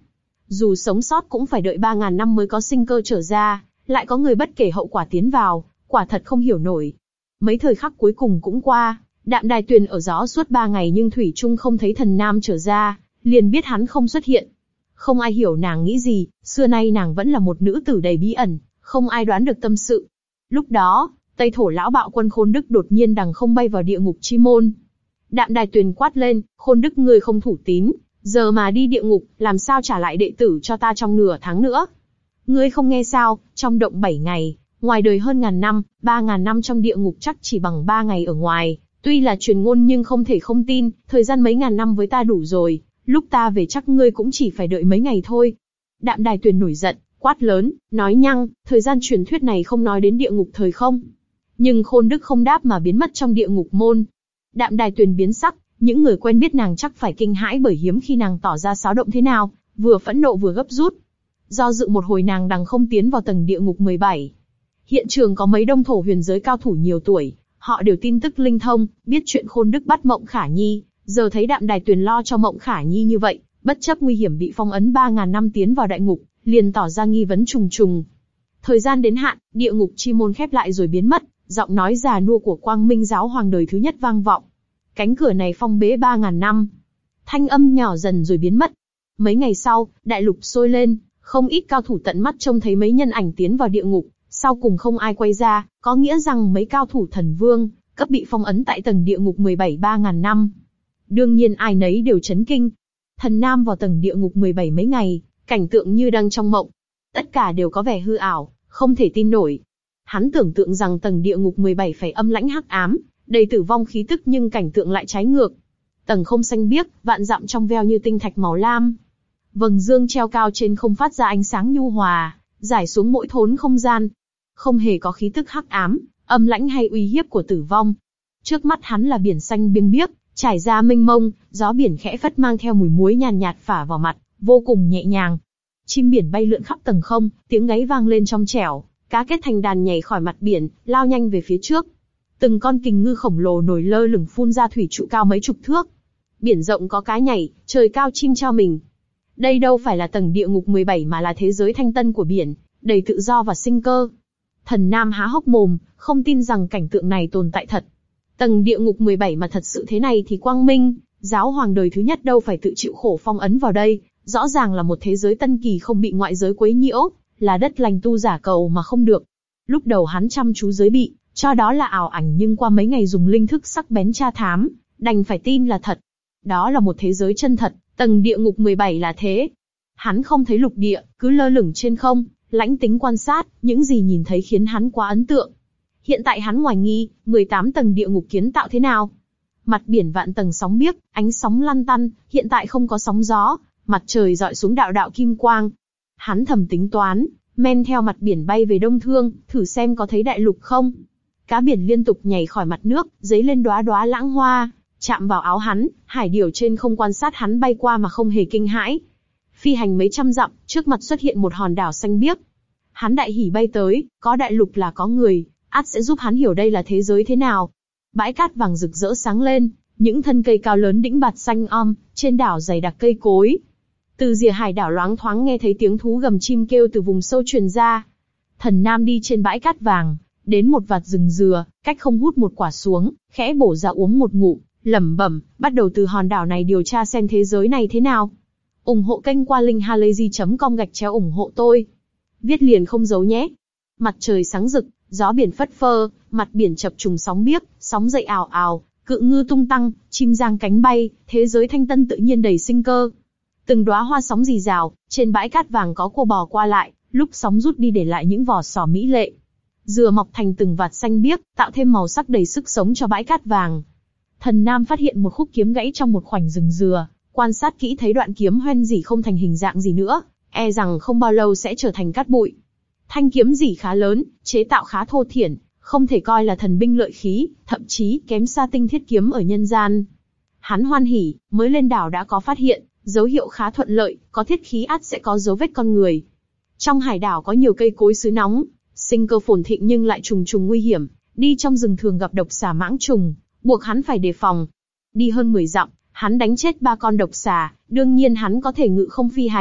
dù sống sót cũng phải đợi ba ngàn năm mới có sinh cơ trở ra, lại có người bất kể hậu quả tiến vào, quả thật không hiểu nổi. Mấy thời khắc cuối cùng cũng qua, Đạm Đài Tuyền ở gió suốt ba ngày nhưng thủy chung không thấy thần nam trở ra, liền biết hắn không xuất hiện. Không ai hiểu nàng nghĩ gì, xưa nay nàng vẫn là một nữ tử đầy bí ẩn, không ai đoán được tâm sự. Lúc đó, Tây Thổ lão bạo quân Khôn Đức đột nhiên đằng không bay vào địa ngục chi môn. Đạm Đài Tuyền quát lên, Khôn Đức ngươi không thủ tín, giờ mà đi địa ngục, làm sao trả lại đệ tử cho ta trong nửa tháng nữa? Ngươi không nghe sao, trong động bảy ngày, ngoài đời hơn ngàn năm, ba ngàn năm trong địa ngục chắc chỉ bằng ba ngày ở ngoài. Tuy là truyền ngôn nhưng không thể không tin, thời gian mấy ngàn năm với ta đủ rồi, lúc ta về chắc ngươi cũng chỉ phải đợi mấy ngày thôi. Đạm Đài Tuyền nổi giận, quát lớn, nói nhăng, thời gian truyền thuyết này không nói đến địa ngục thời không. Nhưng Khôn Đức không đáp mà biến mất trong địa ngục môn. Đạm Đài Tuyền biến sắc, những người quen biết nàng chắc phải kinh hãi bởi hiếm khi nàng tỏ ra xáo động thế nào, vừa phẫn nộ vừa gấp rút. Do dự một hồi nàng đằng không tiến vào tầng địa ngục mười bảy. Hiện trường có mấy đông thổ huyền giới cao thủ nhiều tuổi, họ đều tin tức linh thông, biết chuyện Khôn Đức bắt Mộng Khả Nhi, giờ thấy Đạm Đài Tuyền lo cho Mộng Khả Nhi như vậy, bất chấp nguy hiểm bị phong ấn ba ngàn năm tiến vào đại ngục, liền tỏ ra nghi vấn trùng trùng. Thời gian đến hạn, địa ngục chi môn khép lại rồi biến mất, giọng nói già nua của Quang Minh giáo hoàng đời thứ nhất vang vọng. Cánh cửa này phong bế ba ngàn năm. Thanh âm nhỏ dần rồi biến mất. Mấy ngày sau, đại lục sôi lên, không ít cao thủ tận mắt trông thấy mấy nhân ảnh tiến vào địa ngục, sau cùng không ai quay ra, có nghĩa rằng mấy cao thủ thần vương cấp bị phong ấn tại tầng địa ngục mười bảy ba ngàn năm. Đương nhiên ai nấy đều chấn kinh. Thần Nam vào tầng địa ngục mười bảy mấy ngày, cảnh tượng như đang trong mộng. Tất cả đều có vẻ hư ảo, không thể tin nổi. Hắn tưởng tượng rằng tầng địa ngục mười bảy phải âm lãnh hắc ám, đầy tử vong khí tức nhưng cảnh tượng lại trái ngược. Tầng không xanh biếc, vạn dặm trong veo như tinh thạch màu lam. Vầng dương treo cao trên không phát ra ánh sáng nhu hòa, rải xuống mỗi thốn không gian. Không hề có khí tức hắc ám, âm lãnh hay uy hiếp của tử vong. Trước mắt hắn là biển xanh biêng biếc, trải ra mênh mông, gió biển khẽ phất mang theo mùi muối nhàn nhạt phả vào mặt, vô cùng nhẹ nhàng. Chim biển bay lượn khắp tầng không, tiếng gáy vang lên trong trẻo, cá kết thành đàn nhảy khỏi mặt biển, lao nhanh về phía trước. Từng con kình ngư khổng lồ nổi lơ lửng phun ra thủy trụ cao mấy chục thước. Biển rộng có cá nhảy, trời cao chim trao mình. Đây đâu phải là tầng địa ngục mười bảy mà là thế giới thanh tân của biển, đầy tự do và sinh cơ. Thần Nam há hốc mồm, không tin rằng cảnh tượng này tồn tại thật. Tầng địa ngục mười bảy mà thật sự thế này thì Quang Minh, giáo hoàng đời thứ nhất đâu phải tự chịu khổ phong ấn vào đây, rõ ràng là một thế giới tân kỳ không bị ngoại giới quấy nhiễu, là đất lành tu giả cầu mà không được. Lúc đầu hắn chăm chú giới bị, cho đó là ảo ảnh nhưng qua mấy ngày dùng linh thức sắc bén tra thám, đành phải tin là thật. Đó là một thế giới chân thật, tầng địa ngục mười bảy là thế. Hắn không thấy lục địa, cứ lơ lửng trên không, lãnh tính quan sát, những gì nhìn thấy khiến hắn quá ấn tượng. Hiện tại hắn hoài nghi, mười tám tầng địa ngục kiến tạo thế nào? Mặt biển vạn tầng sóng biếc, ánh sóng lăn tăn, hiện tại không có sóng gió, mặt trời dọi xuống đạo đạo kim quang. Hắn thầm tính toán, men theo mặt biển bay về Đông Thương, thử xem có thấy đại lục không. Cá biển liên tục nhảy khỏi mặt nước, dấy lên đóa đóa lãng hoa, chạm vào áo hắn, hải điểu trên không quan sát hắn bay qua mà không hề kinh hãi. Phi hành mấy trăm dặm, trước mặt xuất hiện một hòn đảo xanh biếc. Hắn đại hỉ bay tới, có đại lục là có người, ắt sẽ giúp hắn hiểu đây là thế giới thế nào. Bãi cát vàng rực rỡ sáng lên, những thân cây cao lớn đĩnh bạt xanh om, trên đảo dày đặc cây cối. Từ rìa hải đảo loáng thoáng nghe thấy tiếng thú gầm chim kêu từ vùng sâu truyền ra. Thần Nam đi trên bãi cát vàng, đến một vạt rừng dừa, cách không hút một quả xuống, khẽ bổ ra uống một ngụm, lẩm bẩm, bắt đầu từ hòn đảo này điều tra xem thế giới này thế nào. ủng hộ kênh qua linkhalazy chấm com gạch chéo ủng hộ tôi. Viết liền không giấu nhé. Mặt trời sáng rực, gió biển phất phơ, mặt biển chập trùng sóng biếc, sóng dậy ào ào, cự ngư tung tăng, chim giang cánh bay, thế giới thanh tân tự nhiên đầy sinh cơ. Từng đóa hoa sóng rì rào, trên bãi cát vàng có cua bò qua lại, lúc sóng rút đi để lại những vỏ sò mỹ lệ. Dừa mọc thành từng vạt xanh biếc, tạo thêm màu sắc đầy sức sống cho bãi cát vàng. Thần Nam phát hiện một khúc kiếm gãy trong một khoảnh rừng dừa, quan sát kỹ thấy đoạn kiếm hoen rỉ không thành hình dạng gì nữa, e rằng không bao lâu sẽ trở thành cát bụi. Thanh kiếm rỉ khá lớn, chế tạo khá thô thiển, không thể coi là thần binh lợi khí, thậm chí kém xa tinh thiết kiếm ở nhân gian. Hắn hoan hỉ, mới lên đảo đã có phát hiện, dấu hiệu khá thuận lợi, có thiết khí ắt sẽ có dấu vết con người. Trong hải đảo có nhiều cây cối xứ nóng, sinh cơ phồn thịnh nhưng lại trùng trùng nguy hiểm, đi trong rừng thường gặp độc xà mãng trùng, buộc hắn phải đề phòng. Đi hơn mười dặm, hắn đánh chết ba con độc xà, đương nhiên hắn có thể ngự không phi hành,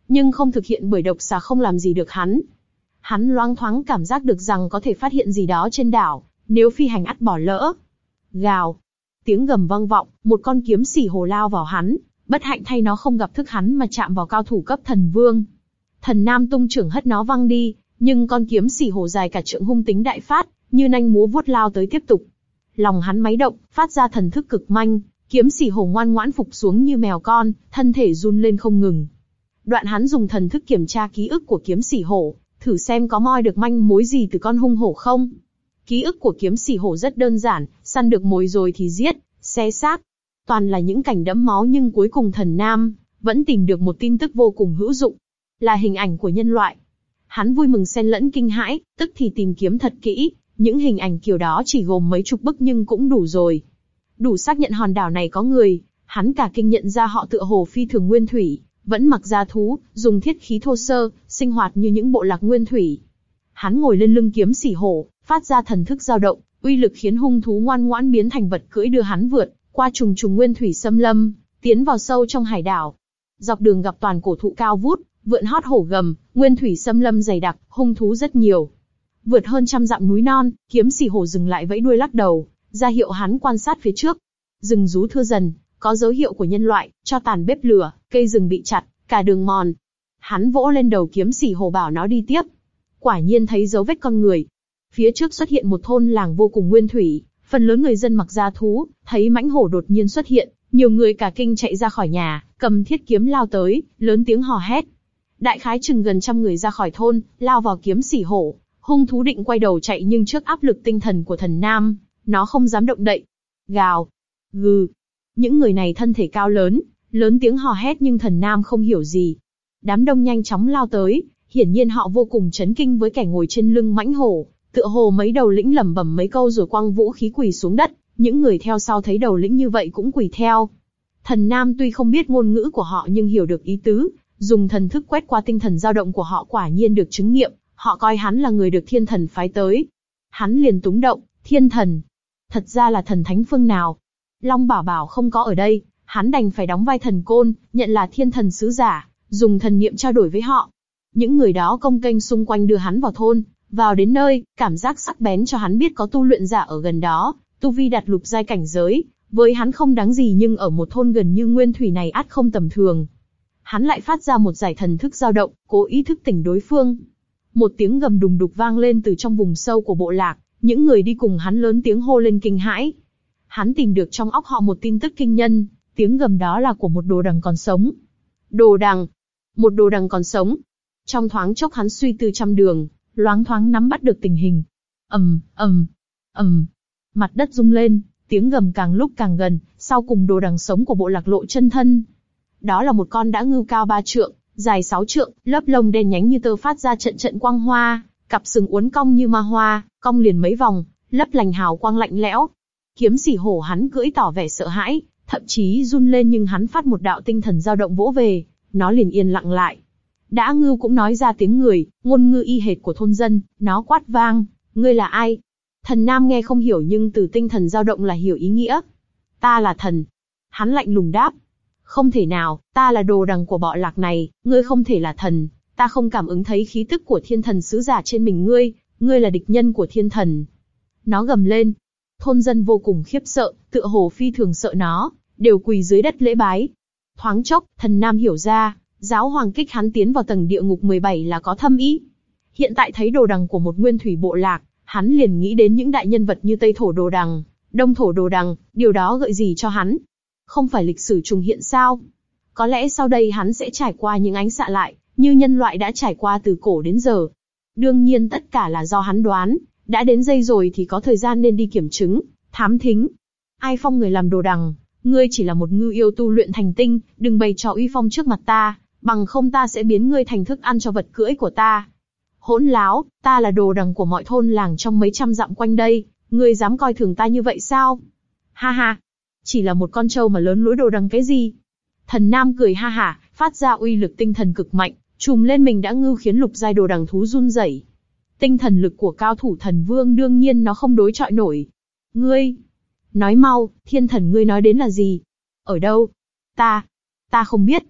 nhưng không thực hiện bởi độc xà không làm gì được hắn. Hắn loáng thoáng cảm giác được rằng có thể phát hiện gì đó trên đảo, nếu phi hành ắt bỏ lỡ. Gào. Tiếng gầm vang vọng, một con kiếm xỉ hổ lao vào hắn, bất hạnh thay nó không gặp thức hắn mà chạm vào cao thủ cấp thần vương. Thần Nam tung trưởng hất nó văng đi, nhưng con kiếm xỉ hổ dài cả trượng hung tính đại phát, như nanh múa vuốt lao tới tiếp tục. Lòng hắn máy động, phát ra thần thức cực manh, kiếm xỉ hổ ngoan ngoãn phục xuống như mèo con, thân thể run lên không ngừng. Đoạn hắn dùng thần thức kiểm tra ký ức của kiếm xỉ hổ, thử xem có moi được manh mối gì từ con hung hổ không. Ký ức của kiếm xỉ hổ rất đơn giản, săn được mồi rồi thì giết, xé xác. Toàn là những cảnh đẫm máu, nhưng cuối cùng Thần Nam vẫn tìm được một tin tức vô cùng hữu dụng, là hình ảnh của nhân loại. Hắn vui mừng xen lẫn kinh hãi, tức thì tìm kiếm thật kỹ, những hình ảnh kiểu đó chỉ gồm mấy chục bức nhưng cũng đủ rồi. Đủ xác nhận hòn đảo này có người, hắn cả kinh nhận ra họ tựa hồ phi thường nguyên thủy, vẫn mặc da thú, dùng thiết khí thô sơ, sinh hoạt như những bộ lạc nguyên thủy. Hắn ngồi lên lưng kiếm xỉ hổ, phát ra thần thức dao động, uy lực khiến hung thú ngoan ngoãn biến thành vật cưỡi đưa hắn vượt qua trùng trùng nguyên thủy xâm lâm, tiến vào sâu trong hải đảo. Dọc đường gặp toàn cổ thụ cao vút, vượn hót hổ gầm, nguyên thủy xâm lâm dày đặc, hung thú rất nhiều. Vượt hơn trăm dặm núi non, kiếm xỉ hổ dừng lại vẫy đuôi lắc đầu, ra hiệu hắn quan sát phía trước. Rừng rú thưa dần, có dấu hiệu của nhân loại, cho tàn bếp lửa, cây rừng bị chặt, cả đường mòn. Hắn vỗ lên đầu kiếm xỉ hổ bảo nó đi tiếp. Quả nhiên thấy dấu vết con người. Phía trước xuất hiện một thôn làng vô cùng nguyên thủy, phần lớn người dân mặc da thú, thấy mãnh hổ đột nhiên xuất hiện, nhiều người cả kinh chạy ra khỏi nhà, cầm thiết kiếm lao tới, lớn tiếng hò hét. Đại khái chừng gần trăm người ra khỏi thôn, lao vào kiếm xỉ hổ. Hung thú định quay đầu chạy nhưng trước áp lực tinh thần của Thần Nam, nó không dám động đậy. Gào, gừ. Những người này thân thể cao lớn, lớn tiếng hò hét nhưng Thần Nam không hiểu gì. Đám đông nhanh chóng lao tới, hiển nhiên họ vô cùng chấn kinh với kẻ ngồi trên lưng mãnh hổ, tựa hồ mấy đầu lĩnh lẩm bẩm mấy câu rồi quăng vũ khí quỳ xuống đất. Những người theo sau thấy đầu lĩnh như vậy cũng quỳ theo. Thần Nam tuy không biết ngôn ngữ của họ nhưng hiểu được ý tứ, dùng thần thức quét qua tinh thần dao động của họ, quả nhiên được chứng nghiệm. Họ coi hắn là người được thiên thần phái tới. Hắn liền túng động, thiên thần. Thật ra là thần thánh phương nào? Long Bảo Bảo không có ở đây, hắn đành phải đóng vai thần côn, nhận là thiên thần sứ giả, dùng thần niệm trao đổi với họ. Những người đó công kênh xung quanh đưa hắn vào thôn, vào đến nơi, cảm giác sắc bén cho hắn biết có tu luyện giả ở gần đó, tu vi đạt lục giai cảnh giới, với hắn không đáng gì nhưng ở một thôn gần như nguyên thủy này ắt không tầm thường. Hắn lại phát ra một giải thần thức dao động, cố ý thức tỉnh đối phương. Một tiếng gầm đùng đục vang lên từ trong vùng sâu của bộ lạc, những người đi cùng hắn lớn tiếng hô lên kinh hãi. Hắn tìm được trong óc họ một tin tức kinh nhân, tiếng gầm đó là của một đồ đằng còn sống. Đồ đằng, một đồ đằng còn sống. Trong thoáng chốc hắn suy tư trăm đường, loáng thoáng nắm bắt được tình hình. ầm ầm ầm, mặt đất rung lên, tiếng gầm càng lúc càng gần, sau cùng đồ đằng sống của bộ lạc lộ chân thân. Đó là một con đã ngưu cao ba trượng, dài sáu trượng, lớp lông đen nhánh như tơ phát ra trận trận quang hoa, cặp sừng uốn cong như ma hoa, cong liền mấy vòng, lấp lành hào quang lạnh lẽo. Kiếm xỉ hổ hắn cưỡi tỏ vẻ sợ hãi, thậm chí run lên, nhưng hắn phát một đạo tinh thần dao động vỗ về, nó liền yên lặng lại. Đã ngưu cũng nói ra tiếng người, ngôn ngữ y hệt của thôn dân, nó quát vang, ngươi là ai? Thần Nam nghe không hiểu nhưng từ tinh thần dao động là hiểu ý nghĩa. Ta là thần. Hắn lạnh lùng đáp. Không thể nào, ta là đồ đằng của bọ lạc này, ngươi không thể là thần, ta không cảm ứng thấy khí tức của thiên thần sứ giả trên mình ngươi, ngươi là địch nhân của thiên thần. Nó gầm lên. Thôn dân vô cùng khiếp sợ, tựa hồ phi thường sợ nó, đều quỳ dưới đất lễ bái. Thoáng chốc, Thần Nam hiểu ra, giáo hoàng kích hắn tiến vào tầng địa ngục mười bảy là có thâm ý. Hiện tại thấy đồ đằng của một nguyên thủy bộ lạc, hắn liền nghĩ đến những đại nhân vật như Tây Thổ Đồ Đằng, Đông Thổ Đồ Đằng, điều đó gợi gì cho hắn? Không phải lịch sử trùng hiện sao? Có lẽ sau đây hắn sẽ trải qua những ánh xạ lại, như nhân loại đã trải qua từ cổ đến giờ. Đương nhiên tất cả là do hắn đoán, đã đến giây rồi thì có thời gian nên đi kiểm chứng, thám thính. Ai phong người làm đồ đằng? Ngươi chỉ là một ngưu yêu tu luyện thành tinh, đừng bày trò uy phong trước mặt ta, bằng không ta sẽ biến ngươi thành thức ăn cho vật cưỡi của ta. Hỗn láo, ta là đồ đằng của mọi thôn làng trong mấy trăm dặm quanh đây, ngươi dám coi thường ta như vậy sao? Ha ha, chỉ là một con trâu mà lớn lối đồ đằng cái gì? Thần Nam cười ha hả, phát ra uy lực tinh thần cực mạnh, trùm lên mình đã ngưu khiến lục giai đồ đằng thú run rẩy. Tinh thần lực của cao thủ thần vương đương nhiên nó không đối chọi nổi. Ngươi, nói mau, thiên thần ngươi nói đến là gì? Ở đâu? Ta, ta không biết.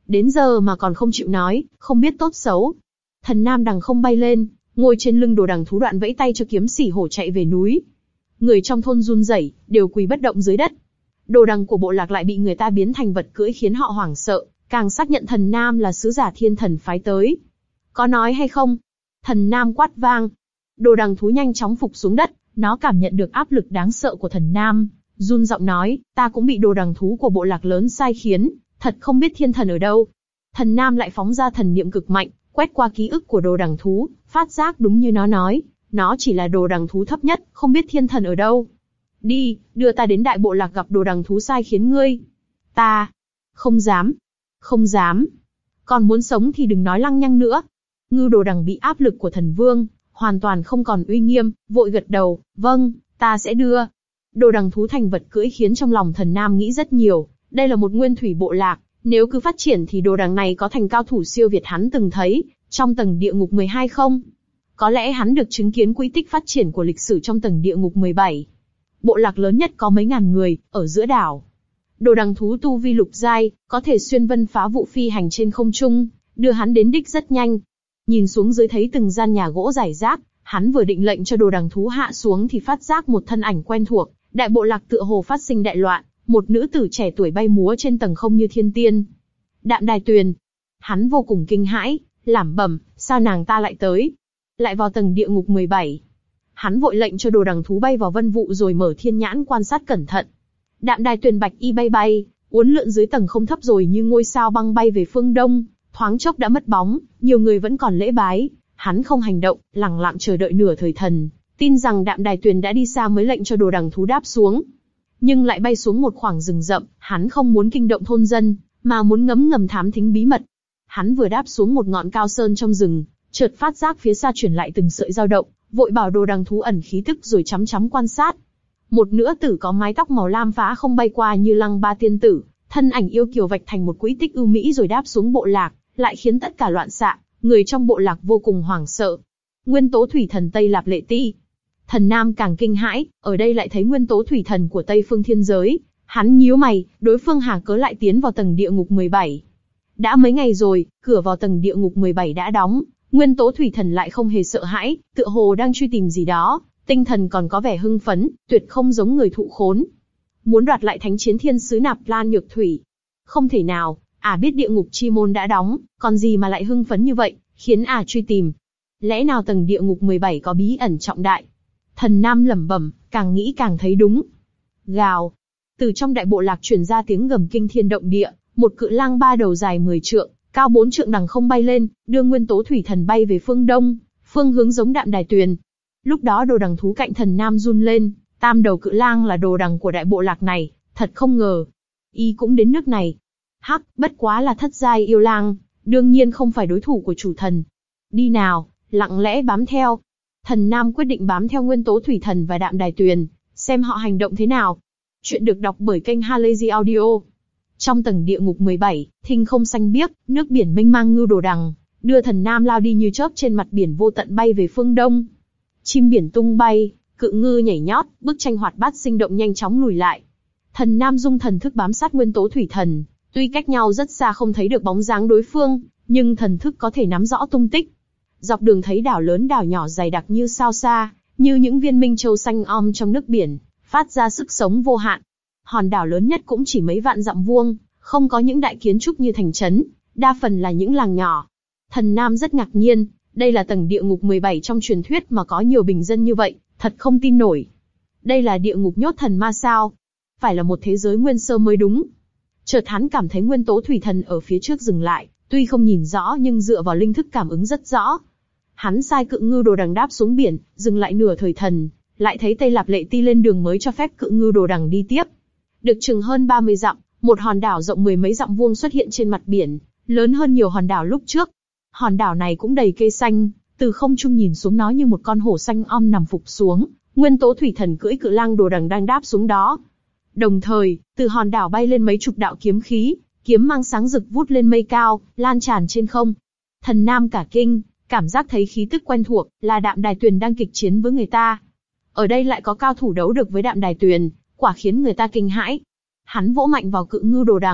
Đến giờ mà còn không chịu nói, không biết tốt xấu. Thần Nam đằng không bay lên, ngồi trên lưng đồ đằng thú, đoạn vẫy tay cho kiếm sỉ hổ chạy về núi. Người trong thôn run rẩy, đều quỳ bất động dưới đất. Đồ đằng của bộ lạc lại bị người ta biến thành vật cưỡi khiến họ hoảng sợ, càng xác nhận Thần Nam là sứ giả thiên thần phái tới. Có nói hay không? Thần Nam quát vang. Đồ đằng thú nhanh chóng phục xuống đất, nó cảm nhận được áp lực đáng sợ của Thần Nam, run giọng nói, ta cũng bị đồ đằng thú của bộ lạc lớn sai khiến, thật không biết thiên thần ở đâu. Thần Nam lại phóng ra thần niệm cực mạnh, quét qua ký ức của đồ đằng thú, phát giác đúng như nó nói, nó chỉ là đồ đằng thú thấp nhất, không biết thiên thần ở đâu. Đi, đưa ta đến đại bộ lạc gặp đồ đằng thú sai khiến ngươi. Ta, không dám, không dám. Còn muốn sống thì đừng nói lăng nhăng nữa. Ngưu đồ đằng bị áp lực của thần vương, hoàn toàn không còn uy nghiêm, vội gật đầu, vâng, ta sẽ đưa. Đồ đằng thú thành vật cưỡi khiến trong lòng Thần Nam nghĩ rất nhiều, đây là một nguyên thủy bộ lạc, nếu cứ phát triển thì đồ đằng này có thành cao thủ siêu việt hắn từng thấy, trong tầng địa ngục mười hai không? Có lẽ hắn được chứng kiến quỹ tích phát triển của lịch sử trong tầng địa ngục mười bảy. Bộ lạc lớn nhất có mấy ngàn người, ở giữa đảo. Đồ đằng thú tu vi lục giai, có thể xuyên vân phá vụ phi hành trên không trung, đưa hắn đến đích rất nhanh. Nhìn xuống dưới thấy từng gian nhà gỗ rải rác, hắn vừa định lệnh cho đồ đằng thú hạ xuống thì phát giác một thân ảnh quen thuộc, đại bộ lạc tựa hồ phát sinh đại loạn, một nữ tử trẻ tuổi bay múa trên tầng không như thiên tiên. Đạm Đài Tuyền. Hắn vô cùng kinh hãi, lẩm bẩm, sao nàng ta lại tới? Lại vào tầng địa ngục mười bảy. Hắn vội lệnh cho đồ đằng thú bay vào vân vụ rồi mở thiên nhãn quan sát cẩn thận. Đạm Đài Tuyền bạch y bay bay, uốn lượn dưới tầng không thấp rồi như ngôi sao băng bay về phương đông, thoáng chốc đã mất bóng, nhiều người vẫn còn lễ bái, hắn không hành động, lẳng lặng chờ đợi nửa thời thần, tin rằng Đạm Đài Tuyền đã đi xa mới lệnh cho đồ đằng thú đáp xuống. Nhưng lại bay xuống một khoảng rừng rậm, hắn không muốn kinh động thôn dân, mà muốn ngấm ngầm thám thính bí mật. Hắn vừa đáp xuống một ngọn cao sơn trong rừng, chợt phát giác phía xa truyền lại từng sợi dao động, vội bảo đồ đằng thú ẩn khí tức rồi chăm chăm quan sát. Một nữ tử có mái tóc màu lam phá không bay qua như lăng ba tiên tử, thân ảnh yêu kiều vạch thành một quỹ tích ưu mỹ rồi đáp xuống bộ lạc, lại khiến tất cả loạn xạ, người trong bộ lạc vô cùng hoảng sợ. Nguyên tố thủy thần Tây Lạp Lệ Ti. Thần Nam càng kinh hãi, ở đây lại thấy nguyên tố thủy thần của Tây phương thiên giới, hắn nhíu mày, đối phương hà cớ lại tiến vào tầng địa ngục mười bảy. Đã mấy ngày rồi, cửa vào tầng địa ngục mười bảy đã đóng, nguyên tố thủy thần lại không hề sợ hãi, tựa hồ đang truy tìm gì đó, tinh thần còn có vẻ hưng phấn, tuyệt không giống người thụ khốn. Muốn đoạt lại thánh chiến thiên sứ Nạp Lan Nhược Thủy. Không thể nào, ả biết địa ngục chi môn đã đóng, còn gì mà lại hưng phấn như vậy, khiến ả truy tìm. Lẽ nào tầng địa ngục mười bảy có bí ẩn trọng đại? Thần Nam lẩm bẩm, càng nghĩ càng thấy đúng. Gào. Từ trong đại bộ lạc truyền ra tiếng gầm kinh thiên động địa, một cự lang ba đầu dài mười trượng, cao bốn trượng đằng không bay lên, đưa nguyên tố thủy thần bay về phương đông, phương hướng giống Đạm Đài Tuyền. Lúc đó đồ đằng thú cạnh Thần Nam run lên, tam đầu cự lang là đồ đằng của đại bộ lạc này, thật không ngờ. Y cũng đến nước này. Hắc, bất quá là thất giai yêu lang, đương nhiên không phải đối thủ của chủ thần. Đi nào, lặng lẽ bám theo. Thần Nam quyết định bám theo nguyên tố thủy thần và Đạm Đài Tuyền, xem họ hành động thế nào. Chuyện được đọc bởi kênh Halazy Audio. Trong tầng địa ngục mười bảy, thinh không xanh biếc, nước biển mênh mang ngưu đồ đằng, đưa Thần Nam lao đi như chớp trên mặt biển vô tận bay về phương đông. Chim biển tung bay, cự ngư nhảy nhót, bức tranh hoạt bát sinh động nhanh chóng lùi lại. Thần Nam dung thần thức bám sát nguyên tố thủy thần, tuy cách nhau rất xa không thấy được bóng dáng đối phương, nhưng thần thức có thể nắm rõ tung tích. Dọc đường thấy đảo lớn đảo nhỏ dày đặc như sao xa, như những viên minh châu xanh om trong nước biển, phát ra sức sống vô hạn. Hòn đảo lớn nhất cũng chỉ mấy vạn dặm vuông, không có những đại kiến trúc như thành trấn, đa phần là những làng nhỏ. Thần Nam rất ngạc nhiên, đây là tầng địa ngục mười bảy trong truyền thuyết mà có nhiều bình dân như vậy, thật không tin nổi. Đây là địa ngục nhốt thần ma sao? Phải là một thế giới nguyên sơ mới đúng. Chợt hắn cảm thấy nguyên tố thủy thần ở phía trước dừng lại, tuy không nhìn rõ nhưng dựa vào linh thức cảm ứng rất rõ. Hắn sai cự ngư đồ đằng đáp xuống biển, dừng lại nửa thời thần, lại thấy Tây Lạp Lệ Ti lên đường mới cho phép cự ngư đồ đằng đi tiếp. Được chừng hơn ba mươi dặm, một hòn đảo rộng mười mấy dặm vuông xuất hiện trên mặt biển, lớn hơn nhiều hòn đảo lúc trước. Hòn đảo này cũng đầy cây xanh, từ không trung nhìn xuống nó như một con hổ xanh om nằm phục xuống, nguyên tố thủy thần cưỡi cự lang đồ đằng đang đáp xuống đó. Đồng thời, từ hòn đảo bay lên mấy chục đạo kiếm khí, kiếm mang sáng rực vút lên mây cao, lan tràn trên không. Thần Nam cả kinh, cảm giác thấy khí tức quen thuộc, là Đạm Đài Tuyền đang kịch chiến với người ta. Ở đây lại có cao thủ đấu được với Đạm Đài Tuyền, quả khiến người ta kinh hãi. Hắn vỗ mạnh vào cự ngư đồ đằng,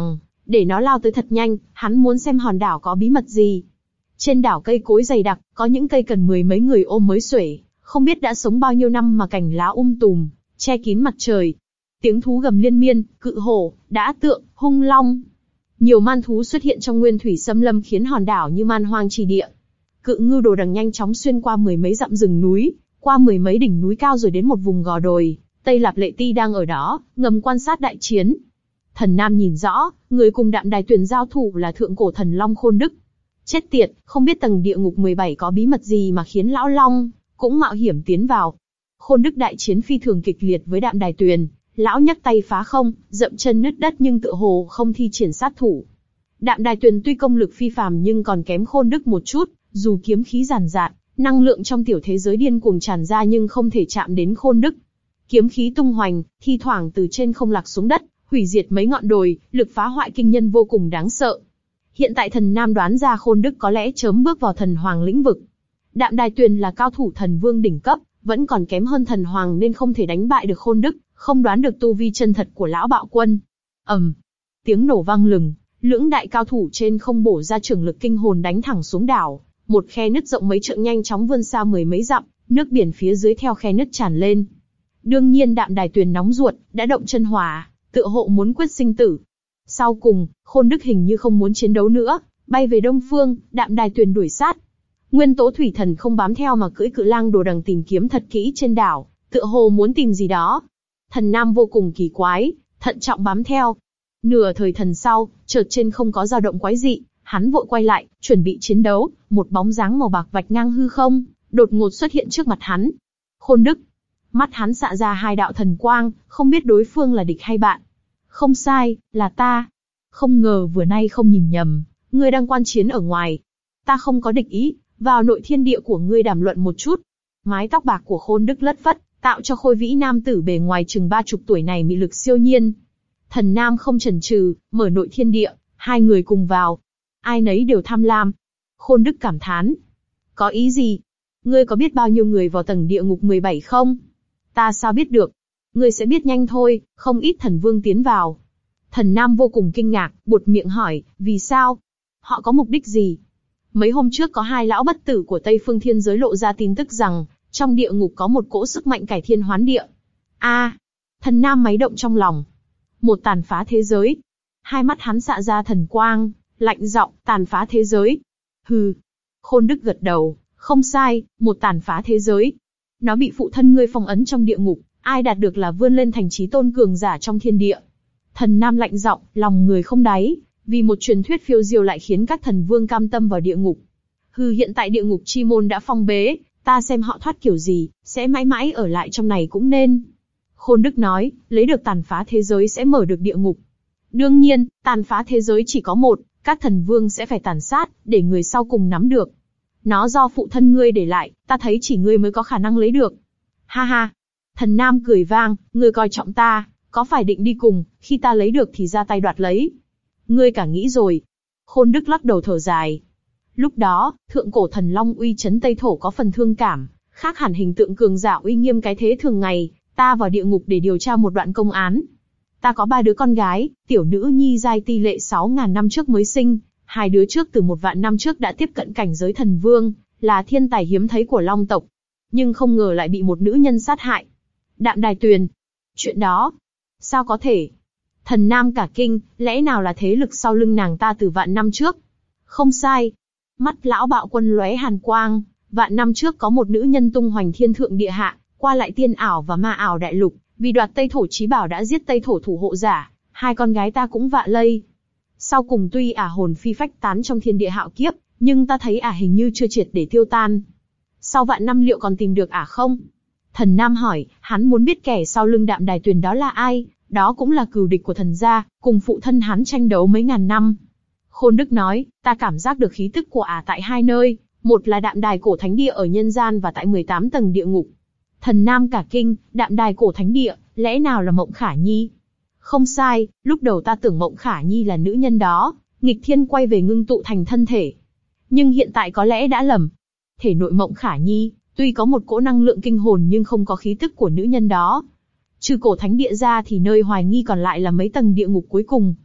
để nó lao tới thật nhanh, hắn muốn xem hòn đảo có bí mật gì. Trên đảo cây cối dày đặc, có những cây cần mười mấy người ôm mới xuể, không biết đã sống bao nhiêu năm mà cành lá um tùm, che kín mặt trời. Tiếng thú gầm liên miên, cự hổ, đã tượng, hung long. Nhiều man thú xuất hiện trong nguyên thủy xâm lâm khiến hòn đảo như man hoang trì địa. Cự ngư đồ đằng nhanh chóng xuyên qua mười mấy dặm rừng núi, qua mười mấy đỉnh núi cao rồi đến một vùng gò đồi. Tây Lạp Lệ Ti đang ở đó, ngầm quan sát đại chiến. Thần Nam nhìn rõ, người cùng Đạm Đài Tuyền giao thủ là thượng cổ thần long Khôn Đức. Chết tiệt, không biết tầng địa ngục mười bảy có bí mật gì mà khiến lão long cũng mạo hiểm tiến vào. Khôn Đức đại chiến phi thường kịch liệt với Đạm Đài Tuyền, lão nhấc tay phá không, dậm chân nứt đất nhưng tựa hồ không thi triển sát thủ. Đạm Đài Tuyền tuy công lực phi phàm nhưng còn kém Khôn Đức một chút, dù kiếm khí giàn giạt, năng lượng trong tiểu thế giới điên cuồng tràn ra nhưng không thể chạm đến Khôn Đức. Kiếm khí tung hoành, thi thoảng từ trên không lạc xuống đất, hủy diệt mấy ngọn đồi, lực phá hoại kinh nhân vô cùng đáng sợ. Hiện tại Thần Nam đoán ra Khôn Đức có lẽ chớm bước vào thần hoàng lĩnh vực. Đạm Đài Tuyền là cao thủ thần vương đỉnh cấp, vẫn còn kém hơn thần hoàng nên không thể đánh bại được Khôn Đức, không đoán được tu vi chân thật của lão bạo quân. ầm, tiếng nổ vang lừng, lưỡng đại cao thủ trên không bổ ra trường lực kinh hồn đánh thẳng xuống đảo. Một khe nứt rộng mấy trượng nhanh chóng vươn xa mười mấy dặm, nước biển phía dưới theo khe nứt tràn lên. Đương nhiên Đạm Đài Tuyền nóng ruột, đã động chân hỏa, tựa hộ muốn quyết sinh tử. Sau cùng, Khôn Đức hình như không muốn chiến đấu nữa, bay về đông phương, Đạm Đài Tuyền đuổi sát. Nguyên Tố Thủy Thần không bám theo mà cưỡi cự lang đồ đằng tìm kiếm thật kỹ trên đảo, tựa hồ muốn tìm gì đó. Thần Nam vô cùng kỳ quái, thận trọng bám theo. Nửa thời thần sau, chợt trên không có dao động quái dị, hắn vội quay lại, chuẩn bị chiến đấu. Một bóng dáng màu bạc vạch ngang hư không, đột ngột xuất hiện trước mặt hắn. Khôn Đức. Mắt hắn xạ ra hai đạo thần quang, không biết đối phương là địch hay bạn. Không sai, là ta. Không ngờ vừa nay không nhìn nhầm, ngươi đang quan chiến ở ngoài. Ta không có địch ý, vào nội thiên địa của ngươi đàm luận một chút. Mái tóc bạc của Khôn Đức lất phất, tạo cho khôi vĩ nam tử bề ngoài chừng ba chục tuổi này mị lực siêu nhiên. Thần Nam không chần chừ, mở nội thiên địa, hai người cùng vào. Ai nấy đều tham lam. Khôn Đức cảm thán. Có ý gì? Ngươi có biết bao nhiêu người vào tầng địa ngục mười bảy không? Ta sao biết được? Ngươi sẽ biết nhanh thôi, không ít thần vương tiến vào. Thần Nam vô cùng kinh ngạc, buột miệng hỏi, vì sao? Họ có mục đích gì? Mấy hôm trước có hai lão bất tử của Tây Phương Thiên Giới lộ ra tin tức rằng, trong địa ngục có một cỗ sức mạnh cải thiên hoán địa. A, à, Thần Nam máy động trong lòng. Một tàn phá thế giới. Hai mắt hắn xạ ra thần quang, lạnh giọng, tàn phá thế giới. Hừ. Khôn Đức gật đầu, không sai, một tàn phá thế giới. Nó bị phụ thân ngươi phong ấn trong địa ngục, ai đạt được là vươn lên thành chí tôn cường giả trong thiên địa. Thần Nam lạnh giọng, lòng người không đáy, vì một truyền thuyết phiêu diêu lại khiến các thần vương cam tâm vào địa ngục. Hừ, hiện tại địa ngục chi môn đã phong bế, ta xem họ thoát kiểu gì, sẽ mãi mãi ở lại trong này cũng nên. Khôn Đức nói, lấy được tàn phá thế giới sẽ mở được địa ngục. Đương nhiên, tàn phá thế giới chỉ có một, các thần vương sẽ phải tàn sát, để người sau cùng nắm được. Nó do phụ thân ngươi để lại, ta thấy chỉ ngươi mới có khả năng lấy được. Ha ha. Thần Nam cười vang, ngươi coi trọng ta, có phải định đi cùng, khi ta lấy được thì ra tay đoạt lấy. Ngươi cả nghĩ rồi. Khôn Đức lắc đầu thở dài. Lúc đó, thượng cổ thần long uy chấn Tây Thổ có phần thương cảm, khác hẳn hình tượng cường giả uy nghiêm cái thế thường ngày, ta vào địa ngục để điều tra một đoạn công án. Ta có ba đứa con gái, tiểu nữ nhi giai ti lệ sáu ngàn năm trước mới sinh, hai đứa trước từ một vạn năm trước đã tiếp cận cảnh giới thần vương, là thiên tài hiếm thấy của long tộc. Nhưng không ngờ lại bị một nữ nhân sát hại. Đạm Đài Tuyền. Chuyện đó, sao có thể? Thần Nam cả kinh, lẽ nào là thế lực sau lưng nàng ta từ vạn năm trước? Không sai. Mắt lão bạo quân lóe hàn quang, vạn năm trước có một nữ nhân tung hoành thiên thượng địa hạ, qua lại tiên ảo và ma ảo đại lục, vì đoạt Tây Thổ chí bảo đã giết Tây Thổ thủ hộ giả, hai con gái ta cũng vạ lây. Sau cùng tuy ả hồn phi phách tán trong thiên địa hạo kiếp, nhưng ta thấy ả hình như chưa triệt để tiêu tan. Sau vạn năm liệu còn tìm được ả không? Thần Nam hỏi, hắn muốn biết kẻ sau lưng Đạm Đài Tuyền đó là ai, đó cũng là cừu địch của thần gia, cùng phụ thân hắn tranh đấu mấy ngàn năm. Khôn Đức nói, ta cảm giác được khí tức của ả tại hai nơi, một là Đạm Đài cổ thánh địa ở nhân gian và tại mười tám tầng địa ngục. Thần Nam cả kinh, Đạm Đài cổ thánh địa, lẽ nào là Mộng Khả Nhi? Không sai, lúc đầu ta tưởng Mộng Khả Nhi là nữ nhân đó, nghịch thiên quay về ngưng tụ thành thân thể. Nhưng hiện tại có lẽ đã lầm. Thể nội Mộng Khả Nhi, tuy có một cỗ năng lượng kinh hồn nhưng không có khí tức của nữ nhân đó. Trừ cổ thánh địa ra thì nơi hoài nghi còn lại là mấy tầng địa ngục cuối cùng.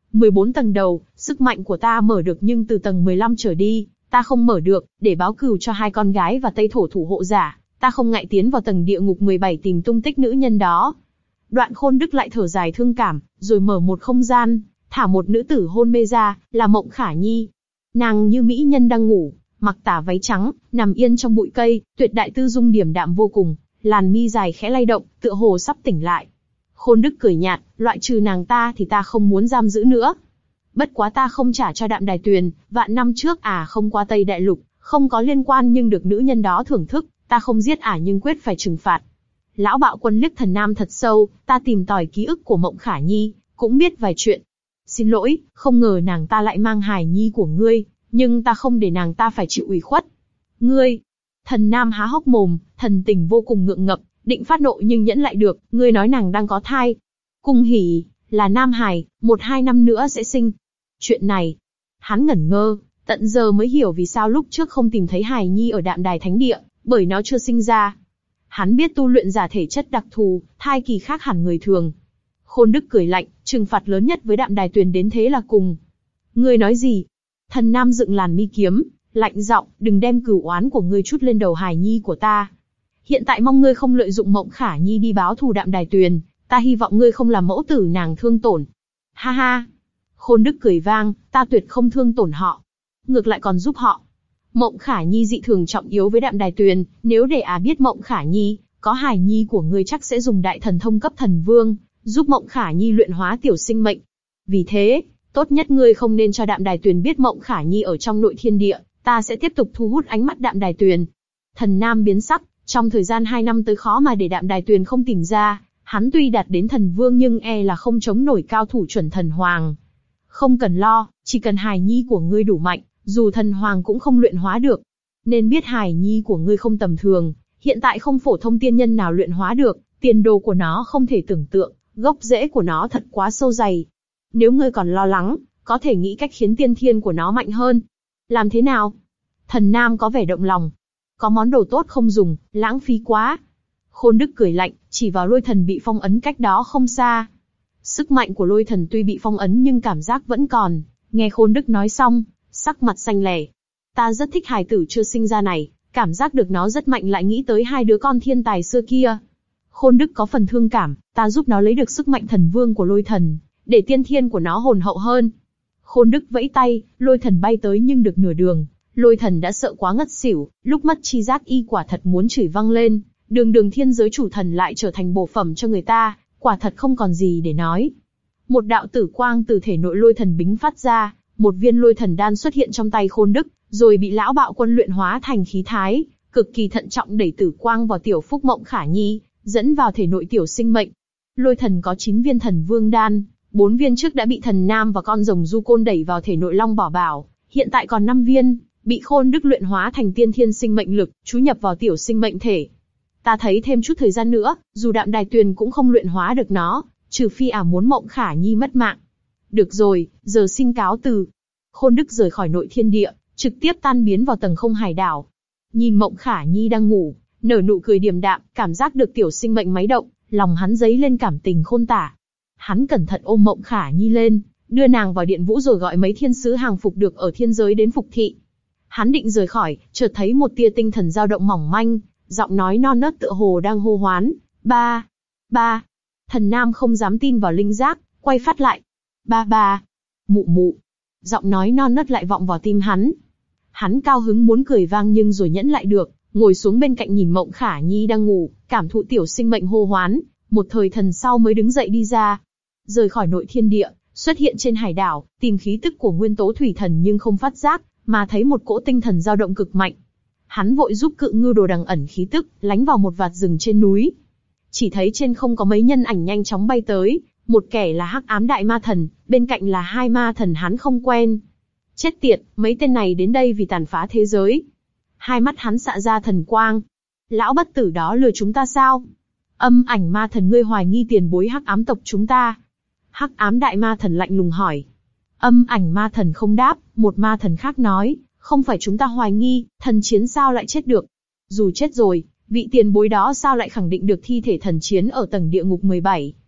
mười bốn tầng đầu, sức mạnh của ta mở được nhưng từ tầng mười lăm trở đi, ta không mở được, để báo cừu cho hai con gái và Tây Thổ thủ hộ giả, ta không ngại tiến vào tầng địa ngục mười bảy tìm tung tích nữ nhân đó. Đoạn Khôn Đức lại thở dài thương cảm, rồi mở một không gian, thả một nữ tử hôn mê ra, là Mộng Khả Nhi. Nàng như mỹ nhân đang ngủ, mặc tà váy trắng, nằm yên trong bụi cây, tuyệt đại tư dung điềm đạm vô cùng, làn mi dài khẽ lay động, tựa hồ sắp tỉnh lại. Khôn Đức cười nhạt, loại trừ nàng ta thì ta không muốn giam giữ nữa. Bất quá ta không trả cho Đạm Đài Tuyền, vạn năm trước ả à không qua Tây Đại Lục, không có liên quan nhưng được nữ nhân đó thưởng thức, ta không giết ả à nhưng quyết phải trừng phạt. Lão Bạo Quân liếc Thần Nam thật sâu, ta tìm tòi ký ức của Mộng Khả Nhi, cũng biết vài chuyện. Xin lỗi, không ngờ nàng ta lại mang hài nhi của ngươi, nhưng ta không để nàng ta phải chịu ủy khuất. Ngươi! Thần Nam há hốc mồm, thần tình vô cùng ngượng ngập, định phát nộ nhưng nhẫn lại được, ngươi nói nàng đang có thai. Cung hỉ, là nam hài, một hai năm nữa sẽ sinh. Chuyện này, hắn ngẩn ngơ, tận giờ mới hiểu vì sao lúc trước không tìm thấy hài nhi ở Đạm Đài Thánh Địa, bởi nó chưa sinh ra. Hắn biết tu luyện giả thể chất đặc thù, thai kỳ khác hẳn người thường. Khôn Đức cười lạnh, trừng phạt lớn nhất với Đạm Đài Tuyền đến thế là cùng. Ngươi nói gì? Thần Nam dựng làn mi kiếm, lạnh giọng, đừng đem cửu oán của ngươi chút lên đầu hài nhi của ta. Hiện tại mong ngươi không lợi dụng Mộng Khả Nhi đi báo thù Đạm Đài Tuyền, ta hy vọng ngươi không làm mẫu tử nàng thương tổn. Ha ha! Khôn Đức cười vang, ta tuyệt không thương tổn họ. Ngược lại còn giúp họ. Mộng Khả Nhi dị thường trọng yếu với Đạm Đài Tuyền, nếu để á biết Mộng Khả Nhi, có hài nhi của ngươi chắc sẽ dùng đại thần thông cấp thần vương, giúp Mộng Khả Nhi luyện hóa tiểu sinh mệnh. Vì thế, tốt nhất ngươi không nên cho Đạm Đài Tuyền biết Mộng Khả Nhi ở trong nội thiên địa, ta sẽ tiếp tục thu hút ánh mắt Đạm Đài Tuyền. Thần Nam biến sắc, trong thời gian hai năm tới khó mà để Đạm Đài Tuyền không tìm ra, hắn tuy đạt đến thần vương nhưng e là không chống nổi cao thủ chuẩn thần hoàng. Không cần lo, chỉ cần hài nhi của ngươi đủ mạnh, dù thần hoàng cũng không luyện hóa được. Nên biết hài nhi của ngươi không tầm thường, hiện tại không phổ thông tiên nhân nào luyện hóa được, tiền đồ của nó không thể tưởng tượng, gốc rễ của nó thật quá sâu dày. Nếu ngươi còn lo lắng, có thể nghĩ cách khiến tiên thiên của nó mạnh hơn. Làm thế nào? Thần Nam có vẻ động lòng. Có món đồ tốt không dùng, lãng phí quá. Khôn Đức cười lạnh, chỉ vào lôi thần bị phong ấn cách đó không xa. Sức mạnh của lôi thần tuy bị phong ấn nhưng cảm giác vẫn còn. Nghe Khôn Đức nói xong, sắc mặt xanh lẻ. Ta rất thích hài tử chưa sinh ra này, cảm giác được nó rất mạnh lại nghĩ tới hai đứa con thiên tài xưa kia. Khôn Đức có phần thương cảm, ta giúp nó lấy được sức mạnh thần vương của lôi thần, để tiên thiên của nó hồn hậu hơn. Khôn Đức vẫy tay, lôi thần bay tới nhưng được nửa đường, lôi thần đã sợ quá ngất xỉu, lúc mất chi giác y quả thật muốn chửi văng lên, đường đường thiên giới chủ thần lại trở thành bổ phẩm cho người ta, quả thật không còn gì để nói. Một đạo tử quang từ thể nội lôi thần bính phát ra, một viên lôi thần đan xuất hiện trong tay Khôn Đức, rồi bị lão Bạo Quân luyện hóa thành khí thái, cực kỳ thận trọng đẩy tử quang vào tiểu phúc Mộng Khả Nhi, dẫn vào thể nội tiểu sinh mệnh. Lôi thần có chín viên thần vương đan, bốn viên trước đã bị Thần Nam và con rồng Du Côn đẩy vào thể nội Long Bảo Bảo, hiện tại còn năm viên, bị Khôn Đức luyện hóa thành tiên thiên sinh mệnh lực, chú nhập vào tiểu sinh mệnh thể. Ta thấy thêm chút thời gian nữa, dù Đạm Đài Tuyền cũng không luyện hóa được nó, trừ phi ả muốn Mộng Khả Nhi mất mạng. Được rồi, giờ xin cáo từ. Khôn Đức rời khỏi nội thiên địa, trực tiếp tan biến vào tầng không hải đảo. Nhìn Mộng Khả Nhi đang ngủ, nở nụ cười điềm đạm, cảm giác được tiểu sinh mệnh máy động, lòng hắn dấy lên cảm tình khôn tả. Hắn cẩn thận ôm Mộng Khả Nhi lên, đưa nàng vào điện vũ rồi gọi mấy thiên sứ hàng phục được ở thiên giới đến phục thị. Hắn định rời khỏi, chợt thấy một tia tinh thần dao động mỏng manh, giọng nói non nớt tựa hồ đang hô hoán, ba, ba. Thần Nam không dám tin vào linh giác, quay phát lại, ba ba, mụ mụ. Giọng nói non nớt lại vọng vào tim hắn. Hắn cao hứng muốn cười vang nhưng rồi nhẫn lại được, ngồi xuống bên cạnh nhìn Mộng Khả Nhi đang ngủ, cảm thụ tiểu sinh mệnh hô hoán, một thời thần sau mới đứng dậy đi ra. Rời khỏi nội thiên địa, xuất hiện trên hải đảo, tìm khí tức của nguyên tố thủy thần nhưng không phát giác, mà thấy một cỗ tinh thần dao động cực mạnh. Hắn vội giúp Cự Ngư Đồ đằng ẩn khí tức, lánh vào một vạt rừng trên núi. Chỉ thấy trên không có mấy nhân ảnh nhanh chóng bay tới, một kẻ là Hắc Ám Đại Ma Thần, bên cạnh là hai ma thần hắn không quen. Chết tiệt, mấy tên này đến đây vì tàn phá thế giới. Hai mắt hắn xạ ra thần quang. Lão bất tử đó lừa chúng ta sao? Âm Ảnh Ma Thần, ngươi hoài nghi tiền bối Hắc Ám tộc chúng ta? Hắc Ám Đại Ma Thần lạnh lùng hỏi. Âm Ảnh Ma Thần không đáp, một ma thần khác nói, không phải chúng ta hoài nghi, thần chiến sao lại chết được? Dù chết rồi, vị tiền bối đó sao lại khẳng định được thi thể thần chiến ở tầng địa ngục mười bảy?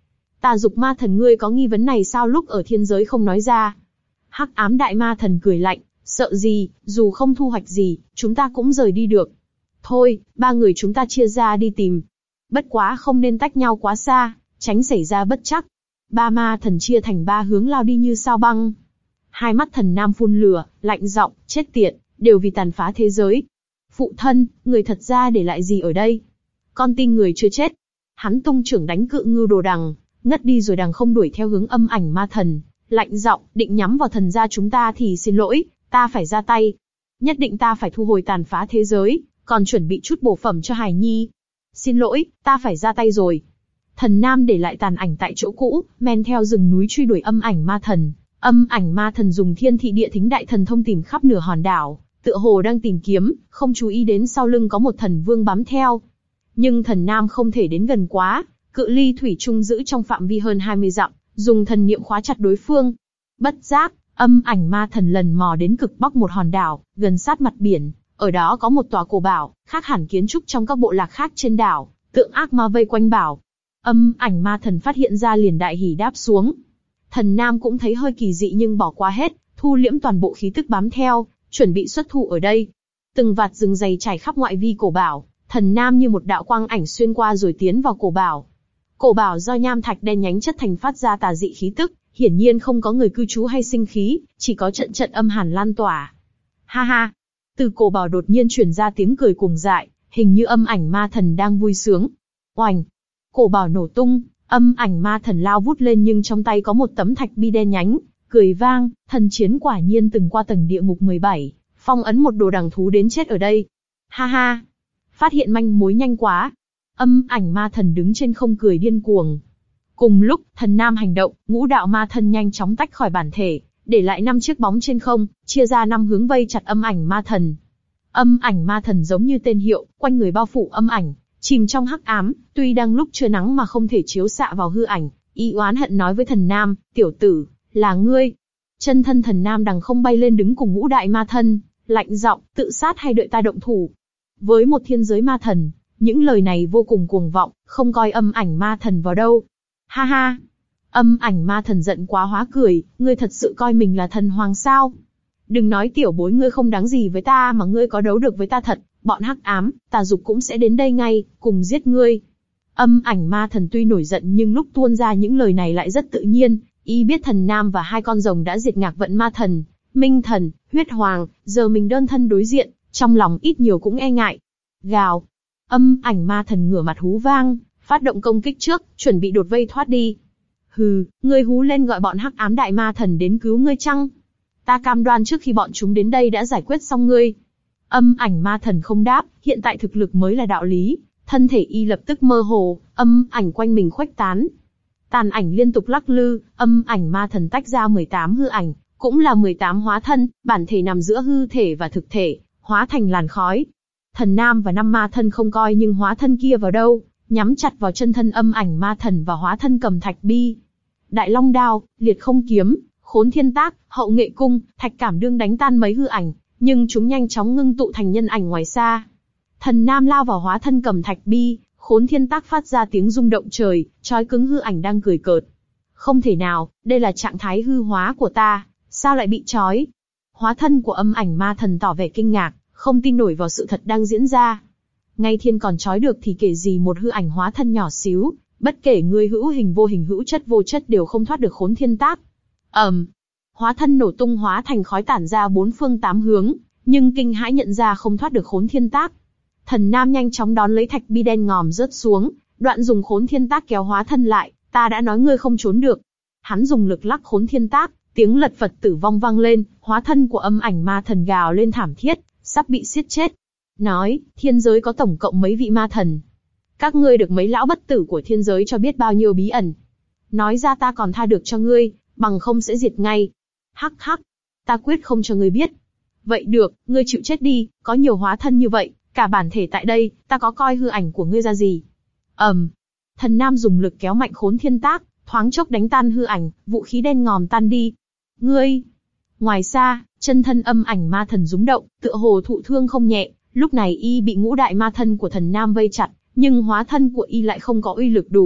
Tà dục ma thần, ngươi có nghi vấn này sao lúc ở thiên giới không nói ra? Hắc ám đại ma thần cười lạnh, sợ gì, dù không thu hoạch gì, chúng ta cũng rời đi được. Thôi, ba người chúng ta chia ra đi tìm. Bất quá không nên tách nhau quá xa, tránh xảy ra bất trắc. Ba ma thần chia thành ba hướng lao đi như sao băng. Hai mắt thần nam phun lửa, lạnh giọng, chết tiệt, đều vì tàn phá thế giới. Phụ thân, người thật ra để lại gì ở đây? Con tin người chưa chết. Hắn tung trưởng đánh cự ngưu đồ đằng, ngất đi rồi đằng không đuổi theo hướng âm ảnh ma thần, lạnh giọng, định nhắm vào thần gia chúng ta thì xin lỗi, ta phải ra tay. Nhất định ta phải thu hồi tàn phá thế giới, còn chuẩn bị chút bổ phẩm cho Hải Nhi. Xin lỗi, ta phải ra tay rồi. Thần nam để lại tàn ảnh tại chỗ cũ, men theo rừng núi truy đuổi âm ảnh ma thần. Âm ảnh ma thần dùng thiên thị địa thính đại thần thông tìm khắp nửa hòn đảo, tựa hồ đang tìm kiếm, không chú ý đến sau lưng có một thần vương bám theo. Nhưng thần nam không thể đến gần quá, cự ly thủy chung giữ trong phạm vi hơn hai mươi dặm, dùng thần niệm khóa chặt đối phương. Bất giác, âm ảnh ma thần lần mò đến cực bắc một hòn đảo, gần sát mặt biển, ở đó có một tòa cổ bảo, khác hẳn kiến trúc trong các bộ lạc khác trên đảo, tượng ác ma vây quanh bảo. Âm ảnh ma thần phát hiện ra liền đại hỉ đáp xuống. Thần nam cũng thấy hơi kỳ dị nhưng bỏ qua hết, thu liễm toàn bộ khí tức bám theo, chuẩn bị xuất thủ ở đây. Từng vạt rừng dày trải khắp ngoại vi cổ bảo, thần nam như một đạo quang ảnh xuyên qua rồi tiến vào cổ bảo. Cổ bảo do nham thạch đen nhánh chất thành phát ra tà dị khí tức, hiển nhiên không có người cư trú hay sinh khí, chỉ có trận trận âm hàn lan tỏa. Ha ha! Từ cổ bảo đột nhiên truyền ra tiếng cười cuồng dại, hình như âm ảnh ma thần đang vui sướng. Oành! Cổ bảo nổ tung, âm ảnh ma thần lao vút lên nhưng trong tay có một tấm thạch bi đen nhánh, cười vang, thần chiến quả nhiên từng qua tầng địa ngục mười bảy, phong ấn một đồ đằng thú đến chết ở đây. Ha ha! Phát hiện manh mối nhanh quá. Âm ảnh ma thần đứng trên không cười điên cuồng. Cùng lúc, thần nam hành động, ngũ đạo ma thần nhanh chóng tách khỏi bản thể, để lại năm chiếc bóng trên không, chia ra năm hướng vây chặt âm ảnh ma thần. Âm ảnh ma thần giống như tên hiệu, quanh người bao phủ âm ảnh, chìm trong hắc ám, tuy đang lúc trưa nắng mà không thể chiếu xạ vào hư ảnh, y oán hận nói với thần nam, tiểu tử, là ngươi. Chân thân thần nam đằng không bay lên đứng cùng ngũ đại ma thần, lạnh giọng, tự sát hay đợi ta động thủ. Với một thiên giới ma thần, những lời này vô cùng cuồng vọng, không coi âm ảnh ma thần vào đâu. Ha ha! Âm ảnh ma thần giận quá hóa cười, ngươi thật sự coi mình là thần hoàng sao? Đừng nói tiểu bối ngươi không đáng gì với ta mà ngươi có đấu được với ta thật, bọn hắc ám, tà dục cũng sẽ đến đây ngay, cùng giết ngươi. Âm ảnh ma thần tuy nổi giận nhưng lúc tuôn ra những lời này lại rất tự nhiên, y biết thần nam và hai con rồng đã diệt ngạc vận ma thần, minh thần, huyết hoàng, giờ mình đơn thân đối diện, trong lòng ít nhiều cũng e ngại. Gào! Âm ảnh ma thần ngửa mặt hú vang, phát động công kích trước, chuẩn bị đột vây thoát đi. Hừ, ngươi hú lên gọi bọn hắc ám đại ma thần đến cứu ngươi chăng? Ta cam đoan trước khi bọn chúng đến đây đã giải quyết xong ngươi. Âm ảnh ma thần không đáp, hiện tại thực lực mới là đạo lý, thân thể y lập tức mơ hồ, âm ảnh quanh mình khuếch tán. Tàn ảnh liên tục lắc lư, âm ảnh ma thần tách ra mười tám hư ảnh, cũng là mười tám hóa thân, bản thể nằm giữa hư thể và thực thể, hóa thành làn khói. Thần nam và năm ma thân không coi nhưng hóa thân kia vào đâu, nhắm chặt vào chân thân âm ảnh ma thần và hóa thân cầm thạch bi. Đại long đao, liệt không kiếm, khốn thiên tác, hậu nghệ cung, thạch cảm đương đánh tan mấy hư ảnh, nhưng chúng nhanh chóng ngưng tụ thành nhân ảnh ngoài xa. Thần nam lao vào hóa thân cầm thạch bi, khốn thiên tác phát ra tiếng rung động trời, trói cứng hư ảnh đang cười cợt. Không thể nào, đây là trạng thái hư hóa của ta, sao lại bị trói? Hóa thân của âm ảnh ma thần tỏ vẻ kinh ngạc, không tin nổi vào sự thật đang diễn ra. Ngay thiên còn trói được thì kể gì một hư ảnh hóa thân nhỏ xíu, bất kể người hữu hình vô hình hữu chất vô chất đều không thoát được khốn thiên tác. ầm, um, hóa thân nổ tung hóa thành khói tản ra bốn phương tám hướng, nhưng kinh hãi nhận ra không thoát được khốn thiên tác. Thần nam nhanh chóng đón lấy thạch bi đen ngòm rớt xuống, đoạn dùng khốn thiên tác kéo hóa thân lại, ta đã nói ngươi không trốn được. Hắn dùng lực lắc khốn thiên tác, tiếng lật phật tử vong vang lên, hóa thân của âm ảnh ma thần gào lên thảm thiết, sắp bị siết chết. Nói, thiên giới có tổng cộng mấy vị ma thần? Các ngươi được mấy lão bất tử của thiên giới cho biết bao nhiêu bí ẩn. Nói ra ta còn tha được cho ngươi, bằng không sẽ diệt ngay. Hắc hắc, ta quyết không cho ngươi biết. Vậy được, ngươi chịu chết đi, có nhiều hóa thân như vậy, cả bản thể tại đây, ta có coi hư ảnh của ngươi ra gì. ầm, um, thần nam dùng lực kéo mạnh khốn thiên tác, thoáng chốc đánh tan hư ảnh, vũ khí đen ngòm tan đi. Ngươi! Ngoài xa, chân thân âm ảnh ma thần rúng động, tựa hồ thụ thương không nhẹ, lúc này y bị ngũ đại ma thân của thần nam vây chặt, nhưng hóa thân của y lại không có uy lực đủ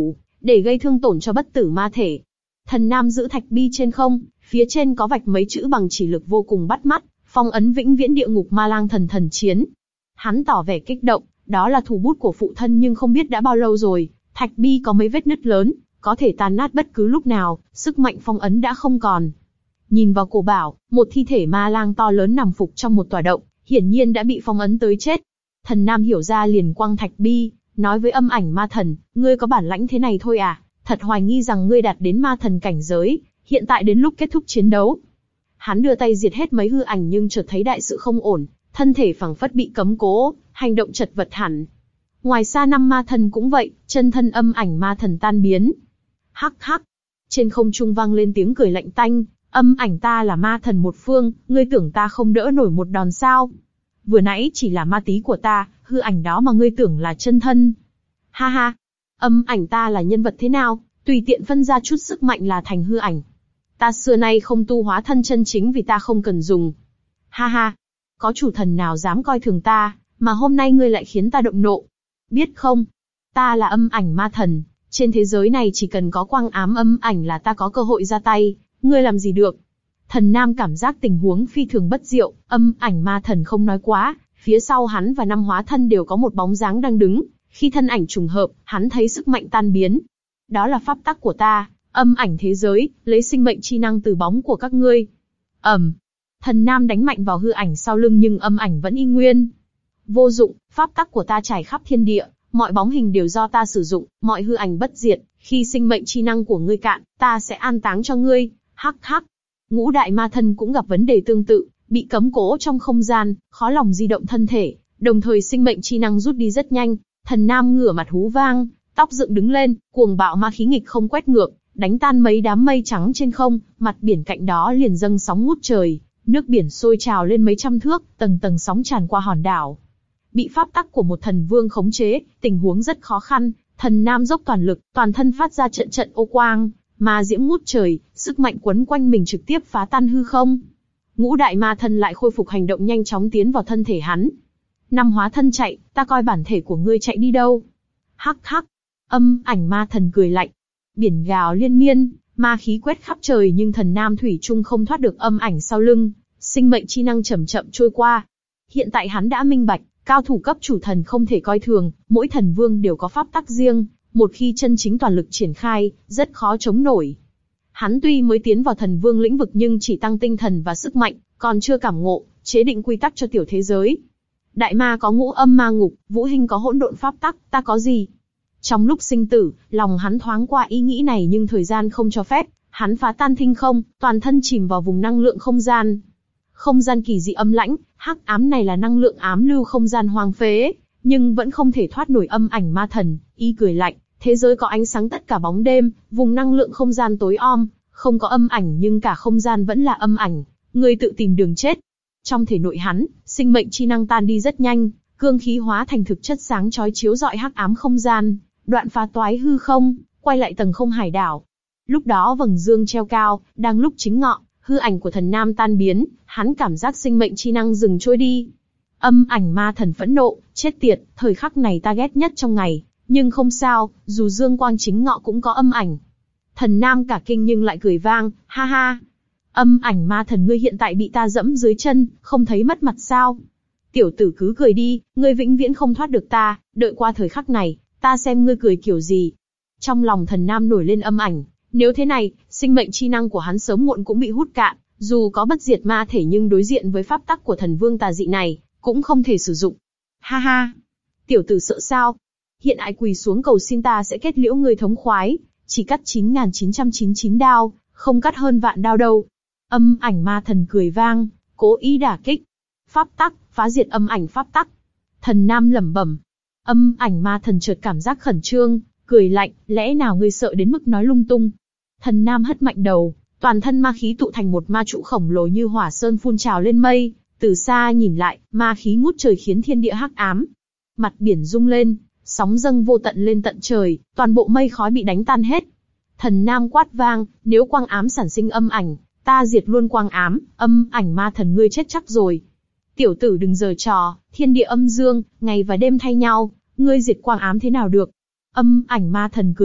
để gây thương tổn cho bất tử ma thể. Thần Nam giữ thạch bi trên không, phía trên có vạch mấy chữ bằng chỉ lực vô cùng bắt mắt, phong ấn vĩnh viễn địa ngục ma lang thần thần chiến. Hắn tỏ vẻ kích động, đó là thủ bút của phụ thân nhưng không biết đã bao lâu rồi, thạch bi có mấy vết nứt lớn, có thể tan nát bất cứ lúc nào, sức mạnh phong ấn đã không còn. Nhìn vào cổ bảo, một thi thể ma lang to lớn nằm phục trong một tòa động, hiển nhiên đã bị phong ấn tới chết. Thần Nam hiểu ra liền quăng thạch bi, nói với âm ảnh ma thần, ngươi có bản lãnh thế này thôi à, thật hoài nghi rằng ngươi đạt đến ma thần cảnh giới, hiện tại đến lúc kết thúc chiến đấu. Hắn đưa tay diệt hết mấy hư ảnh nhưng chợt thấy đại sự không ổn, thân thể phảng phất bị cấm cố, hành động chật vật hẳn. Ngoài xa năm ma thần cũng vậy, chân thân âm ảnh ma thần tan biến. Hắc hắc, trên không trung vang lên tiếng cười lạnh tanh, âm ảnh ta là ma thần một phương, ngươi tưởng ta không đỡ nổi một đòn sao? Vừa nãy chỉ là ma tí của ta, hư ảnh đó mà ngươi tưởng là chân thân. Ha ha, âm ảnh ta là nhân vật thế nào, tùy tiện phân ra chút sức mạnh là thành hư ảnh. Ta xưa nay không tu hóa thân chân chính vì ta không cần dùng. Ha ha, có chủ thần nào dám coi thường ta, mà hôm nay ngươi lại khiến ta động nộ. Biết không, ta là âm ảnh ma thần, trên thế giới này chỉ cần có quang ám âm ảnh là ta có cơ hội ra tay, ngươi làm gì được. Thần Nam cảm giác tình huống phi thường bất diệu, âm ảnh ma thần không nói quá, phía sau hắn và năm hóa thân đều có một bóng dáng đang đứng, khi thân ảnh trùng hợp, hắn thấy sức mạnh tan biến. Đó là pháp tắc của ta, âm ảnh thế giới, lấy sinh mệnh chi năng từ bóng của các ngươi. Ầm, Thần Nam đánh mạnh vào hư ảnh sau lưng nhưng âm ảnh vẫn y nguyên. Vô dụng, pháp tắc của ta trải khắp thiên địa, mọi bóng hình đều do ta sử dụng, mọi hư ảnh bất diệt, khi sinh mệnh chi năng của ngươi cạn, ta sẽ an táng cho ngươi. Hắc hắc. Ngũ đại ma thân cũng gặp vấn đề tương tự, bị cấm cố trong không gian, khó lòng di động thân thể, đồng thời sinh mệnh chi năng rút đi rất nhanh. Thần Nam ngửa mặt hú vang, tóc dựng đứng lên, cuồng bạo ma khí nghịch không quét ngược, đánh tan mấy đám mây trắng trên không, mặt biển cạnh đó liền dâng sóng ngút trời, nước biển sôi trào lên mấy trăm thước, tầng tầng sóng tràn qua hòn đảo. Bị pháp tắc của một thần vương khống chế, tình huống rất khó khăn, Thần Nam dốc toàn lực, toàn thân phát ra trận trận ô quang, ma diễm ngút trời, sức mạnh quấn quanh mình trực tiếp phá tan hư không. Ngũ đại ma thân lại khôi phục hành động nhanh chóng tiến vào thân thể hắn. Năm hóa thân chạy, ta coi bản thể của ngươi chạy đi đâu. Hắc hắc, âm ảnh ma thần cười lạnh. Biển gào liên miên, ma khí quét khắp trời nhưng Thần Nam thủy chung không thoát được âm ảnh sau lưng, sinh mệnh chi năng chậm chậm trôi qua. Hiện tại hắn đã minh bạch, cao thủ cấp chủ thần không thể coi thường, mỗi thần vương đều có pháp tắc riêng, một khi chân chính toàn lực triển khai, rất khó chống nổi. Hắn tuy mới tiến vào thần vương lĩnh vực nhưng chỉ tăng tinh thần và sức mạnh, còn chưa cảm ngộ, chế định quy tắc cho tiểu thế giới. Đại ma có ngũ âm ma ngục, vũ hình có hỗn độn pháp tắc, ta có gì? Trong lúc sinh tử, lòng hắn thoáng qua ý nghĩ này nhưng thời gian không cho phép, hắn phá tan thinh không, toàn thân chìm vào vùng năng lượng không gian. Không gian kỳ dị âm lãnh, hắc ám này là năng lượng ám lưu không gian hoang phế, nhưng vẫn không thể thoát nổi âm ảnh ma thần, y cười lạnh, thế giới có ánh sáng tất cả bóng đêm, vùng năng lượng không gian tối om, không có âm ảnh nhưng cả không gian vẫn là âm ảnh, người tự tìm đường chết. Trong thể nội hắn, sinh mệnh chi năng tan đi rất nhanh, cương khí hóa thành thực chất sáng chói chiếu rọi hắc ám không gian, đoạn phá toái hư không, quay lại tầng không hải đảo. Lúc đó vầng dương treo cao, đang lúc chính ngọ, hư ảnh của Thần Nam tan biến, hắn cảm giác sinh mệnh chi năng dừng trôi đi. Âm ảnh ma thần phẫn nộ, chết tiệt, thời khắc này ta ghét nhất trong ngày, nhưng không sao, dù dương quang chính ngọ cũng có âm ảnh. Thần Nam cả kinh nhưng lại cười vang, ha ha. Âm ảnh ma thần ngươi hiện tại bị ta dẫm dưới chân, không thấy mất mặt sao? Tiểu tử cứ cười đi, ngươi vĩnh viễn không thoát được ta, đợi qua thời khắc này, ta xem ngươi cười kiểu gì. Trong lòng Thần Nam nổi lên âm ảnh, nếu thế này, sinh mệnh chi năng của hắn sớm muộn cũng bị hút cạn, dù có bất diệt ma thể nhưng đối diện với pháp tắc của thần vương tà dị này, cũng không thể sử dụng. Ha ha, tiểu tử sợ sao? Hiện ai quỳ xuống cầu xin ta sẽ kết liễu ngươi thống khoái, chỉ cắt chín nghìn chín trăm chín mươi chín đao, không cắt hơn vạn đao đâu. Âm ảnh ma thần cười vang, cố ý đả kích. Pháp tắc, phá diệt âm ảnh pháp tắc. Thần Nam lẩm bẩm. Âm ảnh ma thần chợt cảm giác khẩn trương, cười lạnh, lẽ nào ngươi sợ đến mức nói lung tung? Thần Nam hất mạnh đầu, toàn thân ma khí tụ thành một ma trụ khổng lồ như hỏa sơn phun trào lên mây, từ xa nhìn lại, ma khí ngút trời khiến thiên địa hắc ám. Mặt biển rung lên, sóng dâng vô tận lên tận trời, toàn bộ mây khói bị đánh tan hết. Thần Nam quát vang, nếu quang ám sản sinh âm ảnh, ta diệt luôn quang ám, âm ảnh ma thần ngươi chết chắc rồi. Tiểu tử đừng giở trò, thiên địa âm dương, ngày và đêm thay nhau, ngươi diệt quang ám thế nào được? Âm ảnh ma thần cười lạnh,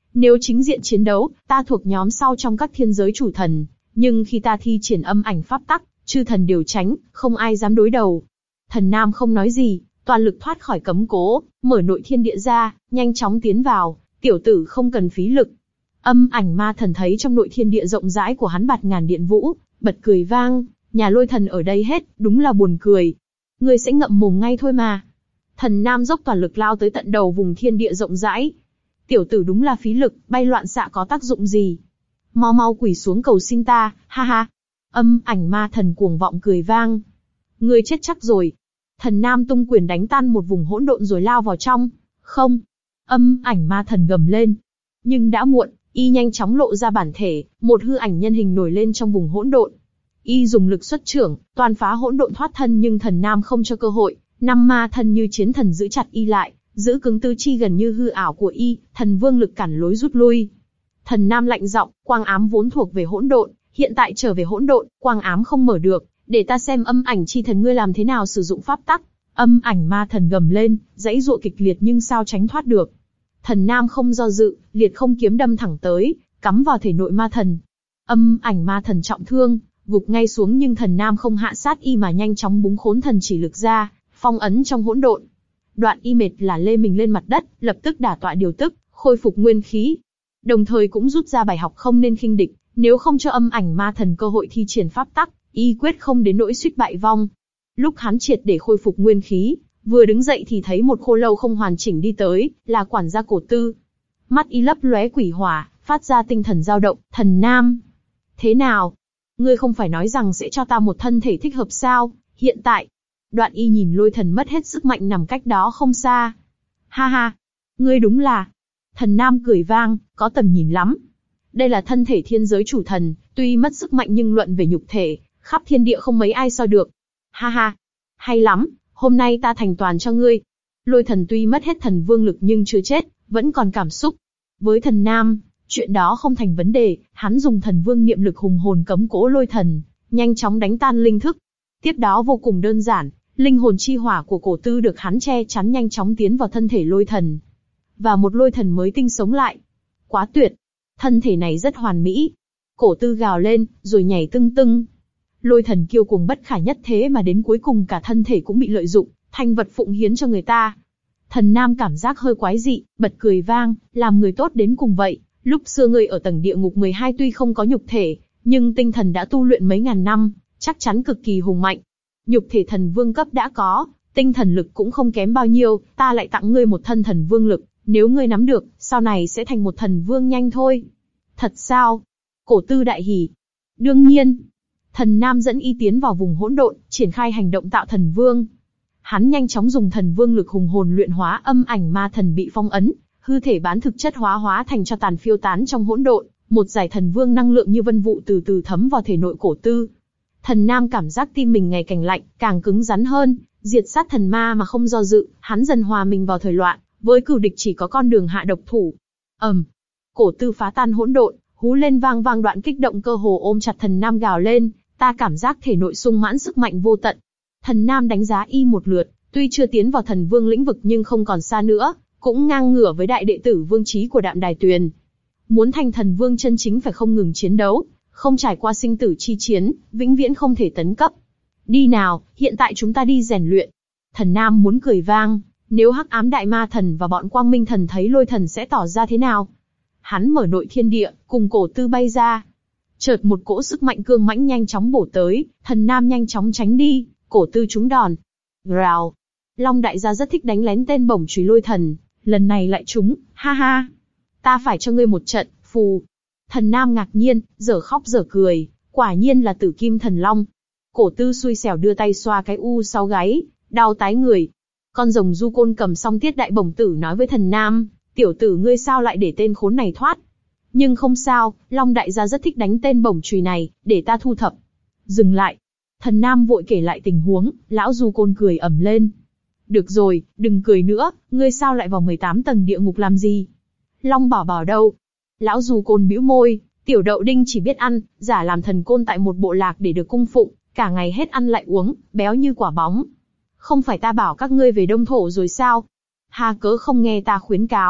Nếu chính diện chiến đấu, ta thuộc nhóm sau trong các thiên giới chủ thần, nhưng khi ta thi triển âm ảnh pháp tắc, chư thần đều tránh, không ai dám đối đầu. Thần Nam không nói gì, toàn lực thoát khỏi cấm cố, mở nội thiên địa ra, nhanh chóng tiến vào, tiểu tử không cần phí lực. Âm ảnh ma thần thấy trong nội thiên địa rộng rãi của hắn bạt ngàn điện vũ, bật cười vang, nhà lôi thần ở đây hết, đúng là buồn cười. Ngươi sẽ ngậm mồm ngay thôi mà. Thần Nam dốc toàn lực lao tới tận đầu vùng thiên địa rộng rãi. Tiểu tử đúng là phí lực, bay loạn xạ có tác dụng gì? Mau mau quỳ xuống cầu xin ta, ha ha. Âm ảnh ma thần cuồng vọng cười vang. Ngươi chết chắc rồi. Thần Nam tung quyền đánh tan một vùng hỗn độn rồi lao vào trong. Không. Âm ảnh ma thần gầm lên. Nhưng đã muộn, y nhanh chóng lộ ra bản thể, một hư ảnh nhân hình nổi lên trong vùng hỗn độn. Y dùng lực xuất trưởng, toàn phá hỗn độn thoát thân, nhưng Thần Nam không cho cơ hội, năm ma thân như chiến thần giữ chặt y lại, giữ cứng tứ chi gần như hư ảo của y, thần vương lực cản lối rút lui. Thần Nam lạnh giọng, quang ám vốn thuộc về hỗn độn, hiện tại trở về hỗn độn, quang ám không mở được, để ta xem âm ảnh chi thần ngươi làm thế nào sử dụng pháp tắc. Âm ảnh ma thần gầm lên, giãy giụa kịch liệt nhưng sao tránh thoát được. Thần Nam không do dự, liệt không kiếm đâm thẳng tới, cắm vào thể nội ma thần. Âm ảnh ma thần trọng thương, gục ngay xuống, nhưng Thần Nam không hạ sát y mà nhanh chóng búng khốn thần chỉ lực ra, phong ấn trong hỗn độn. Đoạn y mệt là lê mình lên mặt đất, lập tức đả tọa điều tức, khôi phục nguyên khí. Đồng thời cũng rút ra bài học không nên khinh địch, nếu không cho âm ảnh ma thần cơ hội thi triển pháp tắc, y quyết không đến nỗi suýt bại vong. Lúc hắn triệt để khôi phục nguyên khí, vừa đứng dậy thì thấy một khô lâu không hoàn chỉnh đi tới, là quản gia Cổ Tư. Mắt y lấp lóe quỷ hỏa, phát ra tinh thần dao động. Thần Nam, thế nào? Ngươi không phải nói rằng sẽ cho ta một thân thể thích hợp sao? Hiện tại, Đoạn y nhìn lôi thần mất hết sức mạnh nằm cách đó không xa. Ha ha, ngươi đúng là... Thần Nam cười vang, có tầm nhìn lắm. Đây là thân thể thiên giới chủ thần, tuy mất sức mạnh nhưng luận về nhục thể, khắp thiên địa không mấy ai so được. Ha ha, hay lắm, hôm nay ta thành toàn cho ngươi. Lôi thần tuy mất hết thần vương lực nhưng chưa chết, vẫn còn cảm xúc. Với Thần Nam, chuyện đó không thành vấn đề, hắn dùng thần vương niệm lực hùng hồn cấm cố lôi thần, nhanh chóng đánh tan linh thức. Tiếp đó vô cùng đơn giản, linh hồn chi hỏa của Cổ Tư được hắn che chắn nhanh chóng tiến vào thân thể lôi thần. Và một lôi thần mới tinh sống lại. Quá tuyệt! Thân thể này rất hoàn mỹ. Cổ Tư gào lên, rồi nhảy tưng tưng. Lôi thần kiêu cuồng bất khả nhất thế mà đến cuối cùng cả thân thể cũng bị lợi dụng, thành vật phụng hiến cho người ta. Thần Nam cảm giác hơi quái dị, bật cười vang, làm người tốt đến cùng vậy. Lúc xưa ngươi ở tầng địa ngục mười hai tuy không có nhục thể, nhưng tinh thần đã tu luyện mấy ngàn năm, chắc chắn cực kỳ hùng mạnh. Nhục thể thần vương cấp đã có, tinh thần lực cũng không kém bao nhiêu, ta lại tặng ngươi một thân thần vương lực, nếu ngươi nắm được, sau này sẽ thành một thần vương nhanh thôi. Thật sao? Cổ Tư đại hỉ. Đương nhiên. Thần Nam dẫn y tiến vào vùng hỗn độn, triển khai hành động tạo thần vương. Hắn nhanh chóng dùng thần vương lực hùng hồn luyện hóa âm ảnh ma thần bị phong ấn, hư thể bán thực chất hóa hóa thành cho tàn phiêu tán trong hỗn độn, một giải thần vương năng lượng như vân vụ từ từ thấm vào thể nội Cổ Tư. Thần Nam cảm giác tim mình ngày càng lạnh, càng cứng rắn hơn, diệt sát thần ma mà không do dự, hắn dần hòa mình vào thời loạn, với cửu địch chỉ có con đường hạ độc thủ. ầm, um, Cổ Tư phá tan hỗn độn, hú lên vang vang, Đoạn kích động cơ hồ ôm chặt Thần Nam gào lên, ta cảm giác thể nội sung mãn sức mạnh vô tận. Thần Nam đánh giá y một lượt, tuy chưa tiến vào thần vương lĩnh vực nhưng không còn xa nữa, cũng ngang ngửa với đại đệ tử vương trí của Đạm Đài Tuyền. Muốn thành thần vương chân chính phải không ngừng chiến đấu, không trải qua sinh tử chi chiến, vĩnh viễn không thể tấn cấp. Đi nào, hiện tại chúng ta đi rèn luyện. Thần Nam muốn cười vang, nếu Hắc Ám Đại Ma Thần và bọn Quang Minh Thần thấy lôi thần sẽ tỏ ra thế nào? Hắn mở nội thiên địa, cùng Cổ Tư bay ra. Chợt một cỗ sức mạnh cương mãnh nhanh chóng bổ tới, Thần Nam nhanh chóng tránh đi, Cổ Tư trúng đòn. Rào! Long đại gia rất thích đánh lén tên bổng chùy lôi thần, lần này lại trúng, ha ha! Ta phải cho ngươi một trận, phù! Thần Nam ngạc nhiên, dở khóc dở cười, quả nhiên là Tử Kim Thần Long. Cổ Tư xui xẻo đưa tay xoa cái u sau gáy, đau tái người. Con rồng du côn cầm xong tiết đại bổng tử nói với Thần Nam, tiểu tử ngươi sao lại để tên khốn này thoát? Nhưng không sao, Long đại gia rất thích đánh tên bổng chùy này, để ta thu thập. Dừng lại. Thần Nam vội kể lại tình huống, lão du côn cười ẩm lên. Được rồi, đừng cười nữa, ngươi sao lại vào mười tám tầng địa ngục làm gì? Long bảo bảo đâu? Lão du côn bĩu môi, tiểu đậu đinh chỉ biết ăn, giả làm thần côn tại một bộ lạc để được cung phụng, cả ngày hết ăn lại uống, béo như quả bóng. Không phải ta bảo các ngươi về Đông Thổ rồi sao? Hà cớ không nghe ta khuyến cáo,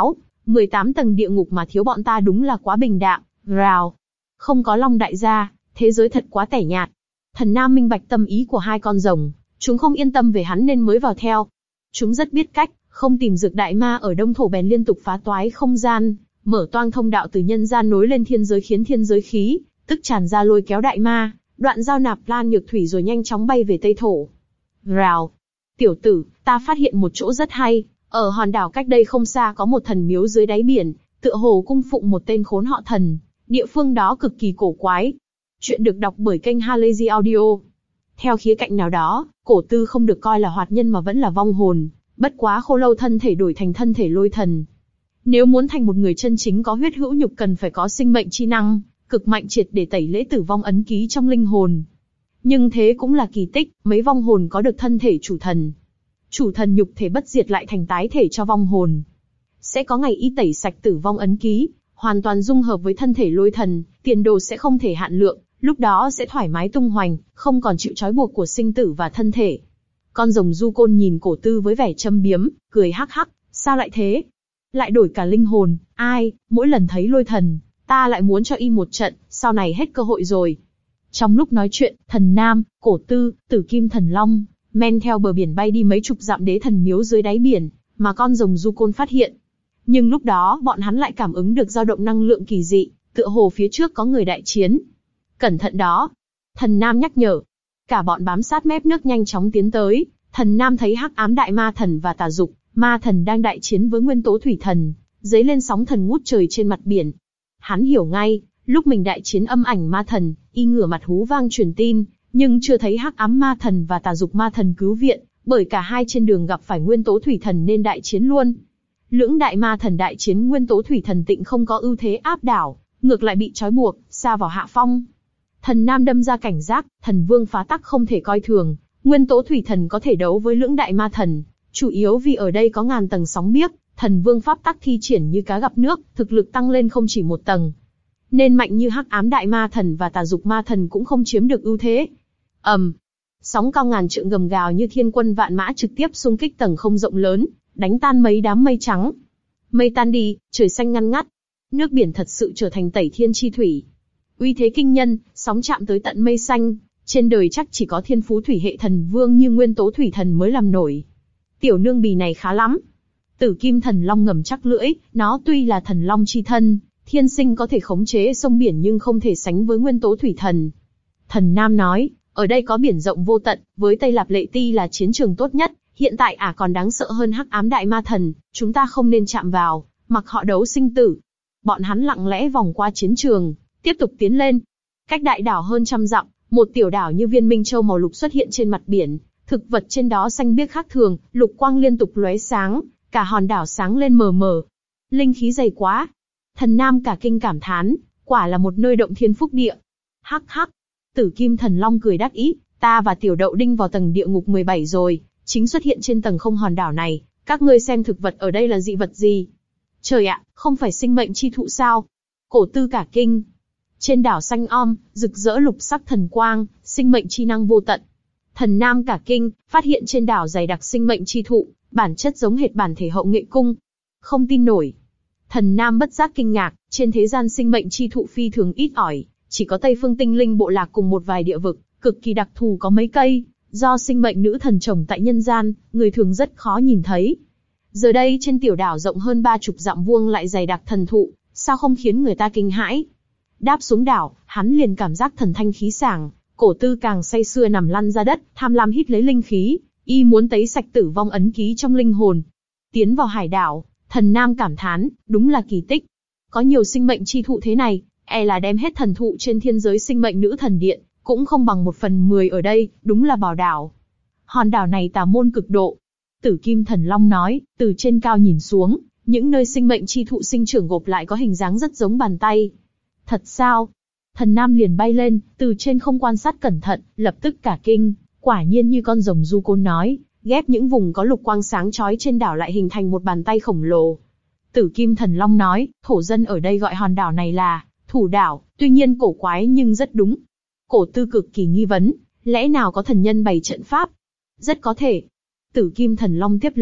mười tám tầng địa ngục mà thiếu bọn ta đúng là quá bình đạm, rào. Không có Long đại gia, thế giới thật quá tẻ nhạt. Thần Nam minh bạch tâm ý của hai con rồng, chúng không yên tâm về hắn nên mới vào theo. Chúng rất biết cách, không tìm dược đại ma ở đông thổ bèn liên tục phá toái không gian, mở toang thông đạo từ nhân gian nối lên thiên giới khiến thiên giới khí, tức tràn ra lôi kéo đại ma, đoạn giao nạp lan nhược thủy rồi nhanh chóng bay về Tây Thổ. Rào. Tiểu tử, ta phát hiện một chỗ rất hay, ở hòn đảo cách đây không xa có một thần miếu dưới đáy biển, tựa hồ cung phụng một tên khốn họ Thần, địa phương đó cực kỳ cổ quái. Chuyện được đọc bởi kênh Halazy Audio. Theo khía cạnh nào đó, Cổ Tư không được coi là hoạt nhân mà vẫn là vong hồn, bất quá khô lâu thân thể đổi thành thân thể lôi thần. Nếu muốn thành một người chân chính có huyết hữu nhục cần phải có sinh mệnh chi năng, cực mạnh triệt để tẩy lễ tử vong ấn ký trong linh hồn. Nhưng thế cũng là kỳ tích, mấy vong hồn có được thân thể chủ thần. Chủ thần nhục thể bất diệt lại thành tái thể cho vong hồn. Sẽ có ngày y tẩy sạch tử vong ấn ký, hoàn toàn dung hợp với thân thể lôi thần, tiền đồ sẽ không thể hạn lượng, lúc đó sẽ thoải mái tung hoành, không còn chịu trói buộc của sinh tử và thân thể. Con rồng du côn nhìn Cổ Tư với vẻ châm biếm, cười hắc hắc, sao lại thế? Lại đổi cả linh hồn, ai, mỗi lần thấy lôi thần, ta lại muốn cho y một trận, sau này hết cơ hội rồi. Trong lúc nói chuyện, Thần Nam, Cổ Tư, Tử Kim Thần Long, men theo bờ biển bay đi mấy chục dặm đế thần miếu dưới đáy biển, mà con rồng du côn phát hiện. Nhưng lúc đó bọn hắn lại cảm ứng được dao động năng lượng kỳ dị, tựa hồ phía trước có người đại chiến. Cẩn thận đó. Thần Nam nhắc nhở. Cả bọn bám sát mép nước nhanh chóng tiến tới, Thần Nam thấy hắc ám đại ma thần và tà dục, ma thần đang đại chiến với nguyên tố thủy thần, dấy lên sóng thần ngút trời trên mặt biển. Hắn hiểu ngay, lúc mình đại chiến âm ảnh ma thần, y ngửa mặt hú vang truyền tin, nhưng chưa thấy hắc ám ma thần và tà dục ma thần cứu viện, bởi cả hai trên đường gặp phải nguyên tố thủy thần nên đại chiến luôn. Lưỡng đại ma thần đại chiến nguyên tố thủy thần tịnh không có ưu thế áp đảo, ngược lại bị trói buộc, sa vào hạ phong. Thần Nam đâm ra cảnh giác, thần vương phá tắc không thể coi thường, nguyên tố thủy thần có thể đấu với lưỡng đại ma thần, chủ yếu vì ở đây có ngàn tầng sóng biếc, thần vương pháp tắc thi triển như cá gặp nước, thực lực tăng lên không chỉ một tầng. Nên mạnh như hắc ám đại ma thần và tà dục ma thần cũng không chiếm được ưu thế. ầm, um, sóng cao ngàn trượng gầm gào như thiên quân vạn mã trực tiếp xung kích tầng không rộng lớn, đánh tan mấy đám mây trắng. Mây tan đi, trời xanh ngăn ngắt, nước biển thật sự trở thành tẩy thiên chi thủy. Uy thế kinh nhân, sóng chạm tới tận mây xanh, trên đời chắc chỉ có thiên phú thủy hệ thần vương như nguyên tố thủy thần mới làm nổi. Tiểu nương bì này khá lắm. Tử Kim Thần Long ngầm chắc lưỡi, nó tuy là thần long chi thân, thiên sinh có thể khống chế sông biển nhưng không thể sánh với nguyên tố thủy thần. Thần Nam nói, ở đây có biển rộng vô tận, với Tây Lạp Lệ Ti là chiến trường tốt nhất, hiện tại ả à còn đáng sợ hơn hắc ám đại ma thần, chúng ta không nên chạm vào, mặc họ đấu sinh tử. Bọn hắn lặng lẽ vòng qua chiến trường, tiếp tục tiến lên. Cách đại đảo hơn trăm dặm, một tiểu đảo như viên minh châu màu lục xuất hiện trên mặt biển, thực vật trên đó xanh biếc khác thường, lục quang liên tục lóe sáng, cả hòn đảo sáng lên mờ mờ. Linh khí dày quá. Thần Nam cả kinh cảm thán, quả là một nơi động thiên phúc địa. Hắc hắc. Tử Kim Thần Long cười đắc ý, ta và tiểu đậu đinh vào tầng địa ngục mười bảy rồi, chính xuất hiện trên tầng không hòn đảo này, các ngươi xem thực vật ở đây là dị vật gì? Trời ạ, không phải sinh mệnh chi thụ sao? Cổ Tư cả kinh. Trên đảo xanh om, rực rỡ lục sắc thần quang, sinh mệnh chi năng vô tận. Thần Nam cả kinh, phát hiện trên đảo dày đặc sinh mệnh chi thụ, bản chất giống hệt bản thể hậu nghệ cung. Không tin nổi. Thần Nam bất giác kinh ngạc, trên thế gian sinh mệnh chi thụ phi thường ít ỏi, chỉ có Tây Phương Tinh Linh bộ lạc cùng một vài địa vực, cực kỳ đặc thù có mấy cây, do sinh mệnh nữ thần trồng tại nhân gian, người thường rất khó nhìn thấy. Giờ đây trên tiểu đảo rộng hơn ba chục dặm vuông lại dày đặc thần thụ, sao không khiến người ta kinh hãi? Đáp xuống đảo, hắn liền cảm giác thần thanh khí sảng, Cổ Tư càng say sưa nằm lăn ra đất, tham lam hít lấy linh khí, y muốn tấy sạch tử vong ấn ký trong linh hồn. Tiến vào hải đảo, Thần Nam cảm thán, đúng là kỳ tích. Có nhiều sinh mệnh chi thụ thế này, e là đem hết thần thụ trên thiên giới sinh mệnh nữ thần điện, cũng không bằng một phần mười ở đây, đúng là bảo đảo. Hòn đảo này tà môn cực độ. Tử Kim Thần Long nói, từ trên cao nhìn xuống, những nơi sinh mệnh chi thụ sinh trưởng gộp lại có hình dáng rất giống bàn tay. Thật sao? Thần Nam liền bay lên, từ trên không quan sát cẩn thận, lập tức cả kinh, quả nhiên như con rồng du côn nói, ghép những vùng có lục quang sáng chói trên đảo lại hình thành một bàn tay khổng lồ. Tử Kim Thần Long nói, thổ dân ở đây gọi hòn đảo này là Thủ đảo, tuy nhiên cổ quái nhưng rất đúng. Cổ Tư cực kỳ nghi vấn, lẽ nào có thần nhân bày trận pháp? Rất có thể. Tử Kim Thần Long tiếp lời,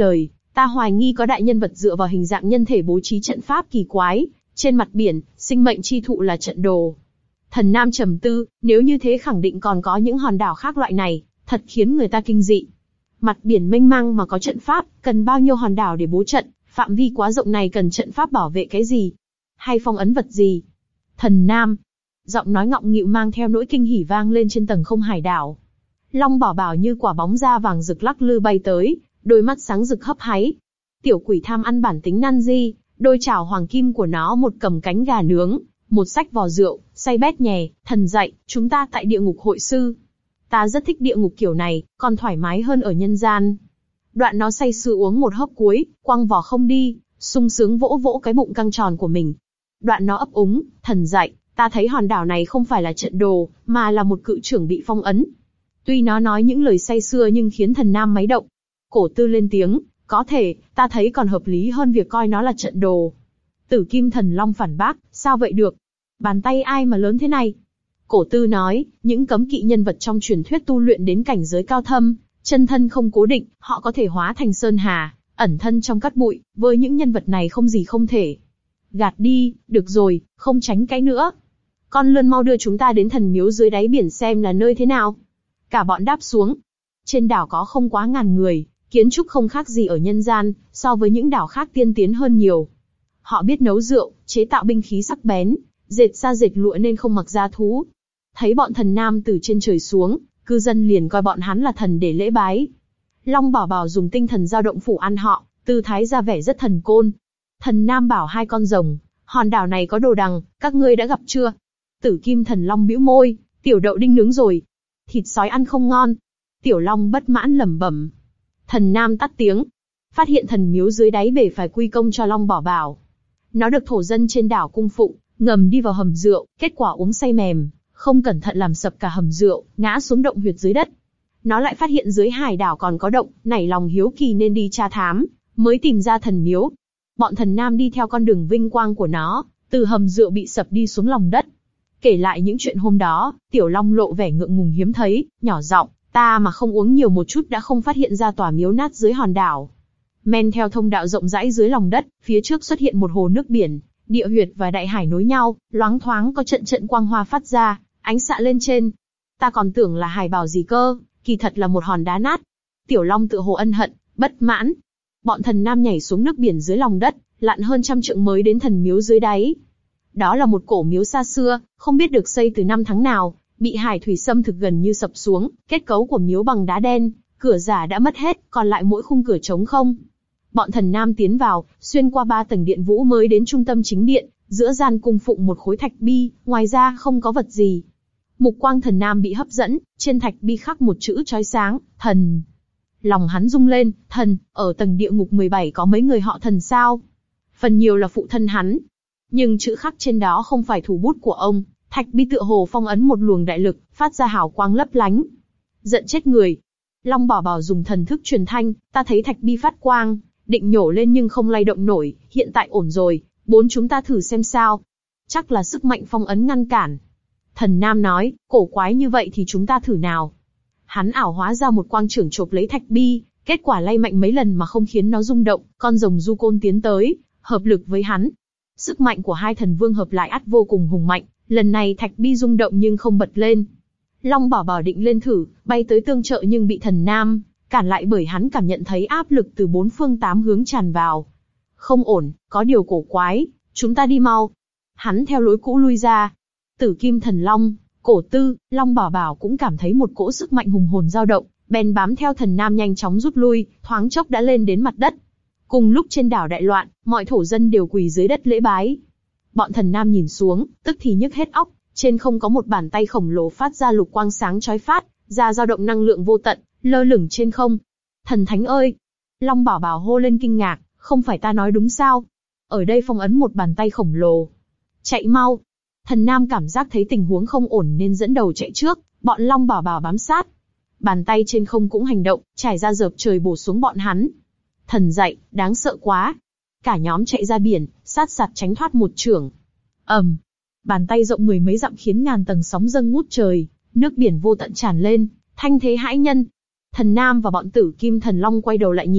Ta hoài nghi có đại nhân vật dựa vào hình dạng nhân thể bố trí trận pháp kỳ quái, trên mặt biển, sinh mệnh chi thụ là trận đồ. Thần Nam trầm tư, nếu như thế khẳng định còn có những hòn đảo khác loại này, thật khiến người ta kinh dị. Mặt biển mênh mang mà có trận pháp, cần bao nhiêu hòn đảo để bố trận, phạm vi quá rộng này cần trận pháp bảo vệ cái gì? Hay phong ấn vật gì? Thần Nam. Giọng nói ngọng nghịu mang theo nỗi kinh hỉ vang lên trên tầng không hải đảo. Long Bảo Bảo như quả bóng da vàng rực lắc lư bay tới, đôi mắt sáng rực hấp háy. Tiểu quỷ tham ăn bản tính năn di, đôi chảo hoàng kim của nó một cầm cánh gà nướng, một xách vò rượu, say bét nhè, thần dạy, chúng ta tại địa ngục hội sư. Ta rất thích địa ngục kiểu này, còn thoải mái hơn ở nhân gian. Đoạn nó say sưa uống một hớp cuối, quăng vò không đi, sung sướng vỗ vỗ cái bụng căng tròn của mình. Đoạn nó ấp úng, thần dạy, ta thấy hòn đảo này không phải là trận đồ, mà là một cự trưởng bị phong ấn. Tuy nó nói những lời say sưa nhưng khiến Thần Nam máy động. Cổ Tư lên tiếng, có thể, ta thấy còn hợp lý hơn việc coi nó là trận đồ. Tử Kim Thần Long phản bác, sao vậy được? Bàn tay ai mà lớn thế này? Cổ Tư nói, những cấm kỵ nhân vật trong truyền thuyết tu luyện đến cảnh giới cao thâm, chân thân không cố định, họ có thể hóa thành sơn hà, ẩn thân trong cát bụi, với những nhân vật này không gì không thể. Gạt đi, được rồi, không tránh cái nữa. Con lươn mau đưa chúng ta đến thần miếu dưới đáy biển xem là nơi thế nào. Cả bọn đáp xuống. Trên đảo có không quá ngàn người, kiến trúc không khác gì ở nhân gian, so với những đảo khác tiên tiến hơn nhiều. Họ biết nấu rượu, chế tạo binh khí sắc bén, dệt sa dệt lụa nên không mặc da thú. Thấy bọn Thần Nam từ trên trời xuống, cư dân liền coi bọn hắn là thần để lễ bái. Long Bảo Bảo dùng tinh thần dao động phủ ăn họ, tư thái ra vẻ rất thần côn. Thần Nam bảo hai con rồng, hòn đảo này có đồ đằng, các ngươi đã gặp chưa? Tử Kim Thần Long bĩu môi, tiểu đậu đinh nướng rồi. Thịt sói ăn không ngon. Tiểu Long bất mãn lẩm bẩm. Thần Nam tắt tiếng. Phát hiện thần miếu dưới đáy bể phải quy công cho Long Bảo Bảo. Nó được thổ dân trên đảo cung phụng, ngầm đi vào hầm rượu, kết quả uống say mềm, không cẩn thận làm sập cả hầm rượu, ngã xuống động huyệt dưới đất. Nó lại phát hiện dưới hải đảo còn có động, nảy lòng hiếu kỳ nên đi tra thám, mới tìm ra thần miếu. Bọn Thần Nam đi theo con đường vinh quang của nó, từ hầm rượu bị sập đi xuống lòng đất. Kể lại những chuyện hôm đó, Tiểu Long lộ vẻ ngượng ngùng hiếm thấy, nhỏ giọng, ta mà không uống nhiều một chút đã không phát hiện ra tòa miếu nát dưới hòn đảo. Men theo thông đạo rộng rãi dưới lòng đất, phía trước xuất hiện một hồ nước biển, địa huyệt và đại hải nối nhau, loáng thoáng có trận trận quang hoa phát ra, ánh xạ lên trên. Ta còn tưởng là hải bảo gì cơ, kỳ thật là một hòn đá nát. Tiểu Long tự hồ ân hận, bất mãn. Bọn Thần Nam nhảy xuống nước biển dưới lòng đất, lặn hơn trăm trượng mới đến thần miếu dưới đáy. Đó là một cổ miếu xa xưa, không biết được xây từ năm tháng nào, bị hải thủy xâm thực gần như sập xuống, kết cấu của miếu bằng đá đen, cửa giả đã mất hết, còn lại mỗi khung cửa trống không. Bọn Thần Nam tiến vào, xuyên qua ba tầng điện vũ mới đến trung tâm chính điện, giữa gian cung phụng một khối thạch bi, ngoài ra không có vật gì. Mục quang Thần Nam bị hấp dẫn, trên thạch bi khắc một chữ chói sáng, thần. Lòng hắn rung lên, thần, ở tầng địa ngục mười bảy có mấy người họ Thần sao? Phần nhiều là phụ thân hắn. Nhưng chữ khắc trên đó không phải thủ bút của ông, thạch bi tựa hồ phong ấn một luồng đại lực, phát ra hào quang lấp lánh. Giận chết người. Long Bảo Bảo dùng thần thức truyền thanh, ta thấy thạch bi phát quang, định nhổ lên nhưng không lay động nổi, hiện tại ổn rồi, bốn chúng ta thử xem sao. Chắc là sức mạnh phong ấn ngăn cản. Thần Nam nói, cổ quái như vậy thì chúng ta thử nào. Hắn ảo hóa ra một quang trưởng chộp lấy thạch bi, kết quả lay mạnh mấy lần mà không khiến nó rung động, con rồng du côn tiến tới, hợp lực với hắn. Sức mạnh của hai thần vương hợp lại ắt vô cùng hùng mạnh, lần này thạch bi rung động nhưng không bật lên. Long Bảo Bảo định lên thử, bay tới tương trợ nhưng bị Thần Nam cản lại bởi hắn cảm nhận thấy áp lực từ bốn phương tám hướng tràn vào. Không ổn, có điều cổ quái, chúng ta đi mau. Hắn theo lối cũ lui ra. Tử Kim Thần Long, Cổ Tư, Long Bảo Bảo cũng cảm thấy một cỗ sức mạnh hùng hồn dao động, bèn bám theo Thần Nam nhanh chóng rút lui, thoáng chốc đã lên đến mặt đất. Cùng lúc trên đảo đại loạn, mọi thổ dân đều quỳ dưới đất lễ bái. Bọn Thần Nam nhìn xuống, tức thì nhức hết óc, trên không có một bàn tay khổng lồ phát ra lục quang sáng chói phát, ra dao động năng lượng vô tận, lơ lửng trên không. Thần Thánh ơi! Long Bảo Bảo hô lên kinh ngạc, không phải ta nói đúng sao? Ở đây phong ấn một bàn tay khổng lồ. Chạy mau! Thần Nam cảm giác thấy tình huống không ổn nên dẫn đầu chạy trước, bọn Long Bảo Bảo bám sát. Bàn tay trên không cũng hành động, trải ra dợp trời bổ xuống bọn hắn. Thần dạy, đáng sợ quá. Cả nhóm chạy ra biển, sát sạt tránh thoát một chưởng. ầm, bàn tay rộng mười mấy dặm khiến ngàn tầng sóng dâng ngút trời, nước biển vô tận tràn lên, thanh thế hãi nhân. Thần Nam và bọn Tử Kim Thần Long quay đầu lại nhìn,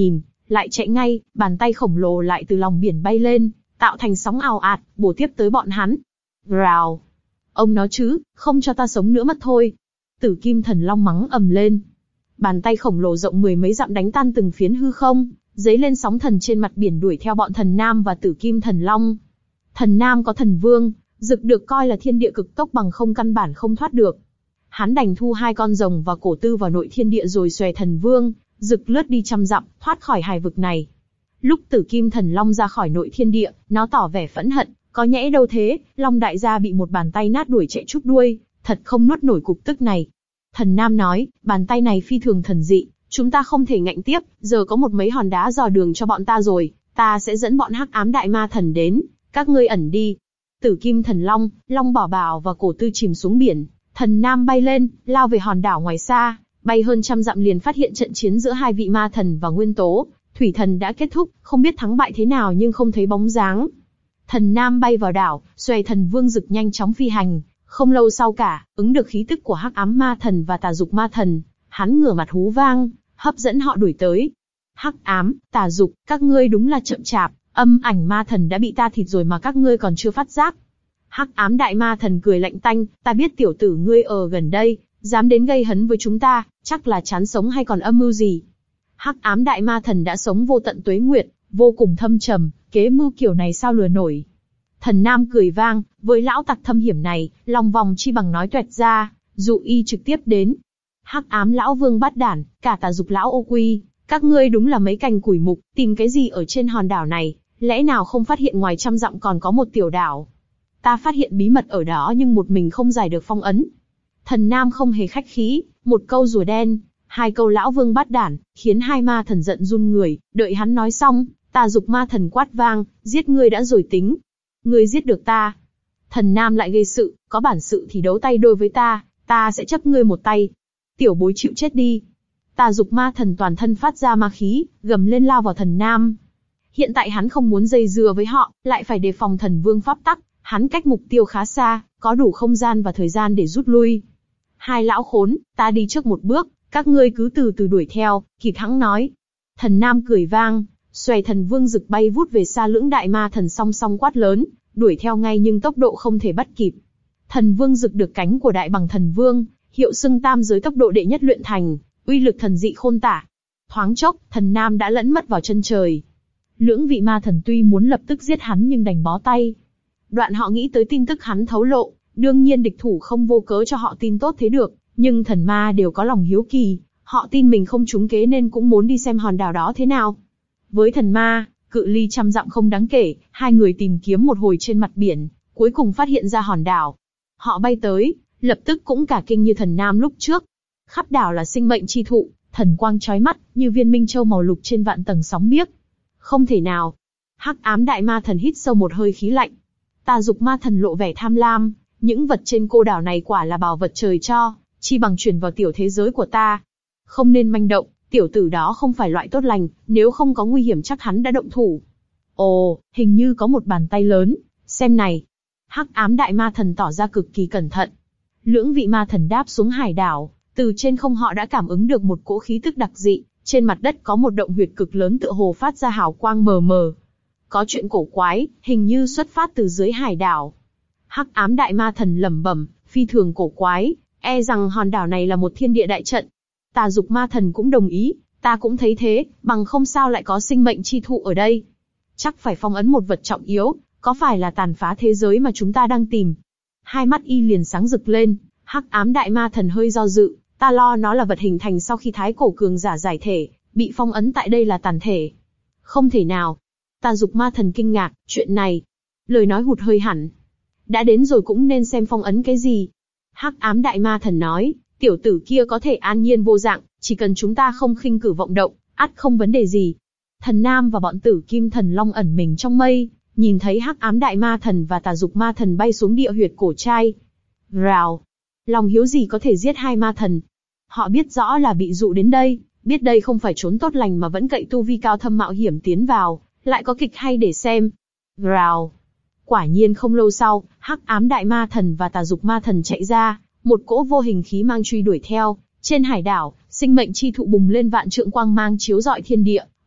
lại chạy ngay, bàn tay khổng lồ lại từ lòng biển bay lên, tạo thành sóng ào ạt, bổ tiếp tới bọn hắn. Rào! Ông nói chứ, không cho ta sống nữa mất thôi. Tử Kim Thần Long mắng ầm lên. Bàn tay khổng lồ rộng mười mấy dặm đánh tan từng phiến hư không, dấy lên sóng thần trên mặt biển đuổi theo bọn Thần Nam và Tử Kim Thần Long. Thần Nam có thần vương, Dực được coi là thiên địa cực tốc bằng không căn bản không thoát được. Hắn đành thu hai con rồng và cổ tư vào nội thiên địa rồi xòe thần vương, Dực lướt đi trăm dặm, thoát khỏi hải vực này. Lúc Tử Kim Thần Long ra khỏi nội thiên địa, nó tỏ vẻ phẫn hận, có nhẽ đâu thế, Long đại gia bị một bàn tay nát đuổi chạy chúc đuôi, thật không nuốt nổi cục tức này. Thần Nam nói, bàn tay này phi thường thần dị, chúng ta không thể ngạnh tiếp, giờ có một mấy hòn đá dò đường cho bọn ta rồi, ta sẽ dẫn bọn Hắc Ám Đại Ma Thần đến, các ngươi ẩn đi. Tử Kim Thần Long, Long Bảo Bảo và cổ tư chìm xuống biển, Thần Nam bay lên, lao về hòn đảo ngoài xa, bay hơn trăm dặm liền phát hiện trận chiến giữa hai vị ma thần và nguyên tố, thủy thần đã kết thúc, không biết thắng bại thế nào nhưng không thấy bóng dáng. Thần Nam bay vào đảo, xòe thần vương Dực nhanh chóng phi hành, không lâu sau cả, ứng được khí tức của Hắc Ám Ma Thần và Tà Dục Ma Thần, hắn ngửa mặt hú vang, hấp dẫn họ đuổi tới. Hắc Ám, Tà Dục, các ngươi đúng là chậm chạp, Âm Ảnh Ma Thần đã bị ta thịt rồi mà các ngươi còn chưa phát giác. Hắc Ám Đại Ma Thần cười lạnh tanh, ta biết tiểu tử ngươi ở gần đây, dám đến gây hấn với chúng ta, chắc là chán sống hay còn âm mưu gì. Hắc Ám Đại Ma Thần đã sống vô tận tuế nguyệt, vô cùng thâm trầm, kế mưu kiểu này sao lừa nổi. Thần Nam cười vang, với lão tặc thâm hiểm này, lòng vòng chi bằng nói toẹt ra, dụ y trực tiếp đến. Hắc Ám lão vương bát đản, cả Tà Dục lão ô quy, các ngươi đúng là mấy cành củi mục, tìm cái gì ở trên hòn đảo này, lẽ nào không phát hiện ngoài trăm dặm còn có một tiểu đảo. Ta phát hiện bí mật ở đó nhưng một mình không giải được phong ấn. Thần Nam không hề khách khí, một câu rùa đen, hai câu lão vương bát đản, khiến hai ma thần giận run người, đợi hắn nói xong, Tà Dục ma thần quát vang, giết ngươi đã rồi tính. Ngươi giết được ta. Thần Nam lại gây sự, có bản sự thì đấu tay đôi với ta, ta sẽ chấp ngươi một tay. Tiểu bối chịu chết đi. Tà Dục ma thần toàn thân phát ra ma khí, gầm lên lao vào Thần Nam. Hiện tại hắn không muốn dây dưa với họ, lại phải đề phòng thần vương pháp tắc, hắn cách mục tiêu khá xa, có đủ không gian và thời gian để rút lui. Hai lão khốn, ta đi trước một bước, các ngươi cứ từ từ đuổi theo, kịp thắng nói. Thần Nam cười vang, xòe thần vương Dực bay vút về xa, lưỡng đại ma thần song song quát lớn, đuổi theo ngay nhưng tốc độ không thể bắt kịp. Thần vương Dực được cánh của đại bằng thần vương, hiệu xưng tam giới tốc độ đệ nhất luyện thành, uy lực thần dị khôn tả. Thoáng chốc, Thần Nam đã lẫn mất vào chân trời. Lưỡng vị ma thần tuy muốn lập tức giết hắn nhưng đành bó tay. Đoạn họ nghĩ tới tin tức hắn thấu lộ, đương nhiên địch thủ không vô cớ cho họ tin tốt thế được, nhưng thần ma đều có lòng hiếu kỳ, họ tin mình không trúng kế nên cũng muốn đi xem hòn đảo đó thế nào. Với thần ma, cự ly trăm dặm không đáng kể, hai người tìm kiếm một hồi trên mặt biển, cuối cùng phát hiện ra hòn đảo. Họ bay tới, lập tức cũng cả kinh như Thần Nam lúc trước. Khắp đảo là sinh mệnh chi thụ, thần quang chói mắt, như viên minh châu màu lục trên vạn tầng sóng biếc. Không thể nào. Hắc Ám Đại Ma Thần hít sâu một hơi khí lạnh. Tà Dục Ma Thần lộ vẻ tham lam, những vật trên cô đảo này quả là bảo vật trời cho, chi bằng chuyển vào tiểu thế giới của ta. Không nên manh động, tiểu tử đó không phải loại tốt lành, nếu không có nguy hiểm chắc hắn đã động thủ. Ồ, hình như có một bàn tay lớn, xem này. Hắc Ám Đại Ma Thần tỏ ra cực kỳ cẩn thận. Lưỡng vị ma thần đáp xuống hải đảo, từ trên không họ đã cảm ứng được một cỗ khí tức đặc dị, trên mặt đất có một động huyệt cực lớn tựa hồ phát ra hào quang mờ mờ. Có chuyện cổ quái, hình như xuất phát từ dưới hải đảo. Hắc Ám Đại Ma Thần lẩm bẩm, phi thường cổ quái, e rằng hòn đảo này là một thiên địa đại trận. Tà Dục Ma Thần cũng đồng ý, ta cũng thấy thế, bằng không sao lại có sinh mệnh chi thụ ở đây. Chắc phải phong ấn một vật trọng yếu, có phải là tàn phá thế giới mà chúng ta đang tìm? Hai mắt y liền sáng rực lên, Hắc Ám Đại Ma Thần hơi do dự, ta lo nó là vật hình thành sau khi thái cổ cường giả giải thể, bị phong ấn tại đây là tàn thể. Không thể nào. Tà Dục Ma Thần kinh ngạc, chuyện này. Lời nói hụt hơi hẳn. Đã đến rồi cũng nên xem phong ấn cái gì. Hắc Ám Đại Ma Thần nói, tiểu tử kia có thể an nhiên vô dạng, chỉ cần chúng ta không khinh cử vọng động, ắt không vấn đề gì. Thần Nam và bọn Tử Kim Thần Long ẩn mình trong mây, nhìn thấy Hắc Ám Đại Ma Thần và Tà Dục Ma Thần bay xuống địa huyệt cổ trai. Rào! Lòng hiếu gì có thể giết hai ma thần. Họ biết rõ là bị dụ đến đây, biết đây không phải trốn tốt lành mà vẫn cậy tu vi cao thâm mạo hiểm tiến vào, lại có kịch hay để xem. Rào! Quả nhiên không lâu sau, Hắc Ám Đại Ma Thần và Tà Dục Ma Thần chạy ra, một cỗ vô hình khí mang truy đuổi theo. Trên hải đảo, sinh mệnh chi thụ bùng lên vạn trượng quang mang chiếu rọi thiên địa,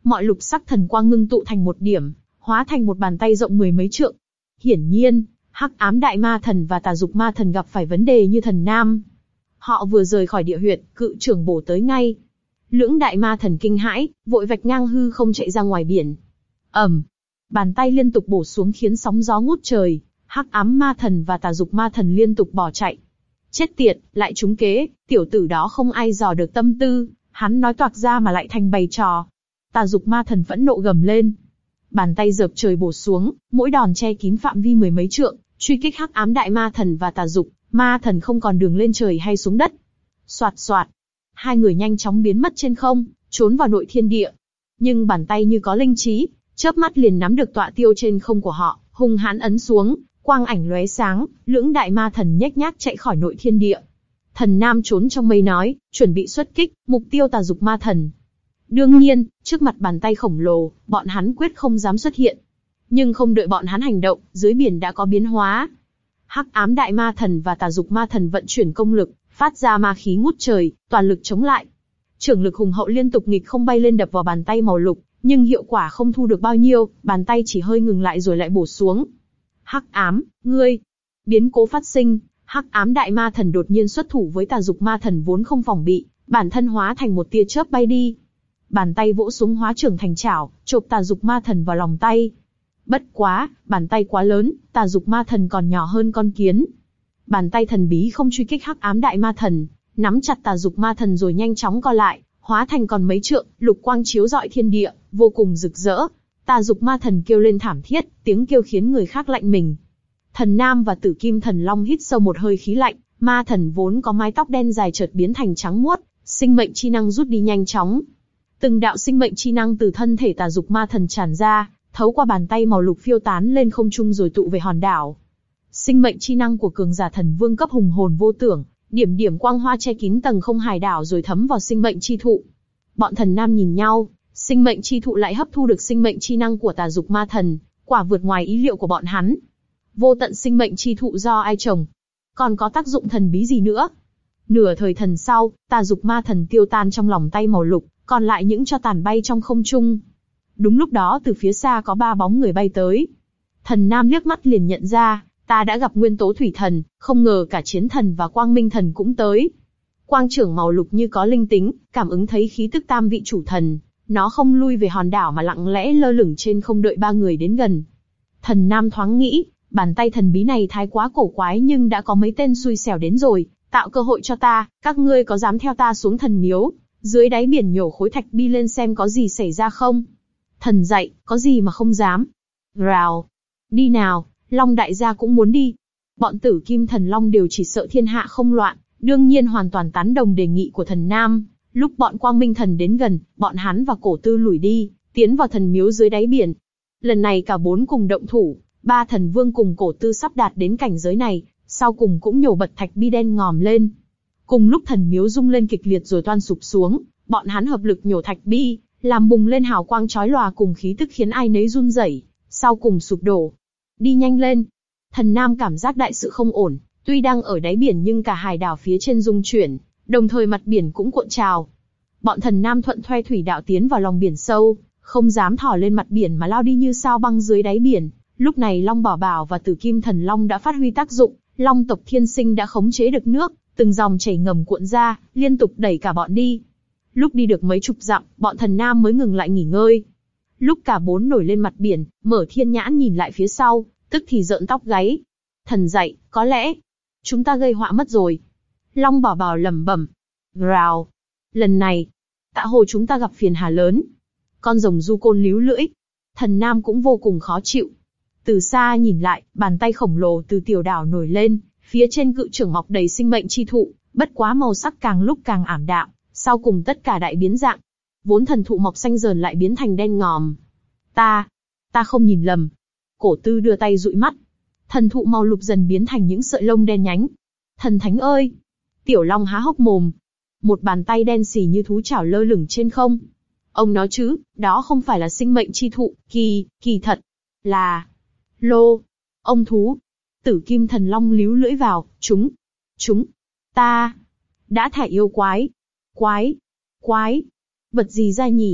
mọi lục sắc thần quang ngưng tụ thành một điểm, hóa thành một bàn tay rộng mười mấy trượng. Hiển nhiên, Hắc Ám Đại Ma Thần và Tà Dục Ma Thần gặp phải vấn đề như Thần Nam. Họ vừa rời khỏi địa huyệt, cự trưởng bổ tới ngay. Lưỡng Đại Ma Thần kinh hãi, vội vạch ngang hư không chạy ra ngoài biển. ầm, bàn tay liên tục bổ xuống khiến sóng gió ngút trời. Hắc Ám Ma Thần và Tà Dục Ma Thần liên tục bỏ chạy. Chết tiệt, lại trúng kế, tiểu tử đó không ai dò được tâm tư, hắn nói toạc ra mà lại thành bày trò. Tà Dục Ma Thần phẫn nộ gầm lên. Bàn tay dợp trời bổ xuống, mỗi đòn che kín phạm vi mười mấy trượng, truy kích Hắc Ám Đại Ma Thần và Tà Dục Ma Thần không còn đường lên trời hay xuống đất. Soạt soạt, hai người nhanh chóng biến mất trên không, trốn vào nội thiên địa. Nhưng bàn tay như có linh trí, chớp mắt liền nắm được tọa tiêu trên không của họ, hung hãn ấn xuống, quang ảnh lóe sáng, lưỡng Đại Ma Thần nhếch nhác chạy khỏi nội thiên địa. Thần Nam trốn trong mây nói, chuẩn bị xuất kích, mục tiêu Tà Dục Ma Thần. Đương nhiên, trước mặt bàn tay khổng lồ, bọn hắn quyết không dám xuất hiện. Nhưng không đợi bọn hắn hành động, dưới biển đã có biến hóa. Hắc Ám Đại Ma Thần và Tà Dục Ma Thần vận chuyển công lực, phát ra ma khí ngút trời, toàn lực chống lại. Trưởng lực hùng hậu liên tục nghịch không bay lên đập vào bàn tay màu lục, nhưng hiệu quả không thu được bao nhiêu, bàn tay chỉ hơi ngừng lại rồi lại bổ xuống. Hắc Ám, ngươi! Biến cố phát sinh, Hắc Ám Đại Ma Thần đột nhiên xuất thủ với Tà Dục Ma Thần vốn không phòng bị, bản thân hóa thành một tia chớp bay đi. Bàn tay vỗ xuống hóa trưởng thành chảo, chộp Tà Dục Ma Thần vào lòng tay. Bất quá, bàn tay quá lớn, Tà Dục Ma Thần còn nhỏ hơn con kiến. Bàn tay thần bí không truy kích Hắc Ám Đại Ma Thần, nắm chặt Tà Dục Ma Thần rồi nhanh chóng co lại, hóa thành còn mấy trượng, lục quang chiếu rọi thiên địa, vô cùng rực rỡ. Tà Dục Ma Thần kêu lên thảm thiết, tiếng kêu khiến người khác lạnh mình. Thần Nam và Tử Kim Thần Long hít sâu một hơi khí lạnh, ma thần vốn có mái tóc đen dài chợt biến thành trắng muốt, sinh mệnh chi năng rút đi nhanh chóng. Từng đạo sinh mệnh chi năng từ thân thể Tà Dục Ma Thần tràn ra, thấu qua bàn tay màu lục phiêu tán lên không trung rồi tụ về hòn đảo. Sinh mệnh chi năng của cường giả thần vương cấp hùng hồn vô tưởng, điểm điểm quang hoa che kín tầng không hải đảo rồi thấm vào sinh mệnh chi thụ. Bọn thần nam nhìn nhau, sinh mệnh chi thụ lại hấp thu được sinh mệnh chi năng của Tà Dục Ma Thần, quả vượt ngoài ý liệu của bọn hắn. Vô tận sinh mệnh chi thụ do ai trồng? Còn có tác dụng thần bí gì nữa? Nửa thời thần sau, Tà Dục Ma Thần tiêu tan trong lòng tay màu lục, còn lại những tro tàn bay trong không trung. Đúng lúc đó từ phía xa có ba bóng người bay tới. Thần Nam liếc mắt liền nhận ra, ta đã gặp Nguyên Tố Thủy Thần, không ngờ cả Chiến Thần và Quang Minh Thần cũng tới. Quang trưởng màu lục như có linh tính, cảm ứng thấy khí tức tam vị chủ thần, nó không lui về hòn đảo mà lặng lẽ lơ lửng trên không đợi ba người đến gần. Thần Nam thoáng nghĩ, bàn tay thần bí này thái quá cổ quái nhưng đã có mấy tên xui xẻo đến rồi, tạo cơ hội cho ta, các ngươi có dám theo ta xuống thần miếu, dưới đáy biển nhổ khối thạch bi lên xem có gì xảy ra không? Thần dạy, có gì mà không dám? Rào! Đi nào, Long đại gia cũng muốn đi. Bọn Tử Kim Thần Long đều chỉ sợ thiên hạ không loạn, đương nhiên hoàn toàn tán đồng đề nghị của thần Nam. Lúc bọn Quang Minh Thần đến gần, bọn hắn và Cổ Tư lùi đi, tiến vào thần miếu dưới đáy biển. Lần này cả bốn cùng động thủ, ba thần vương cùng Cổ Tư sắp đạt đến cảnh giới này, sau cùng cũng nhổ bật thạch bi đen ngòm lên. Cùng lúc thần miếu rung lên kịch liệt rồi toan sụp xuống, bọn hắn hợp lực nhổ thạch bi, làm bùng lên hào quang chói lòa cùng khí tức khiến ai nấy run rẩy, sau cùng sụp đổ. Đi nhanh lên! Thần Nam cảm giác đại sự không ổn, tuy đang ở đáy biển nhưng cả hải đảo phía trên rung chuyển, đồng thời mặt biển cũng cuộn trào. Bọn thần Nam thuận thuê thủy đạo tiến vào lòng biển sâu, không dám thò lên mặt biển mà lao đi như sao băng dưới đáy biển. Lúc này Long Bảo Bảo và Tử Kim Thần Long đã phát huy tác dụng, Long tộc thiên sinh đã khống chế được nước, từng dòng chảy ngầm cuộn ra, liên tục đẩy cả bọn đi. Lúc đi được mấy chục dặm, bọn thần Nam mới ngừng lại nghỉ ngơi. Lúc cả bốn nổi lên mặt biển, mở thiên nhãn nhìn lại phía sau, tức thì rợn tóc gáy. Thần dạy, có lẽ chúng ta gây họa mất rồi. Long Bảo Bảo lẩm bẩm. Rào. Lần này, tạ hồ chúng ta gặp phiền hà lớn. Con rồng du côn líu lưỡi. Thần Nam cũng vô cùng khó chịu. Từ xa nhìn lại, bàn tay khổng lồ từ tiểu đảo nổi lên, phía trên cự trưởng mọc đầy sinh mệnh chi thụ, bất quá màu sắc càng lúc càng ảm đạm, sau cùng tất cả đại biến dạng. Vốn thần thụ mọc xanh dờn lại biến thành đen ngòm. Ta, ta không nhìn lầm. Cổ Tư đưa tay dụi mắt. Thần thụ màu lục dần biến thành những sợi lông đen nhánh. Thần thánh ơi! Tiểu Long há hốc mồm. Một bàn tay đen xì như thú chảo lơ lửng trên không. Ông nói chứ, đó không phải là sinh mệnh chi thụ, kỳ, kỳ thật. Là... Lô! Ông thú! Tử Kim Thần Long líu lưỡi vào, chúng! Chúng! Ta! Đã thải yêu quái! Quái! Quái! Vật gì ra nhỉ?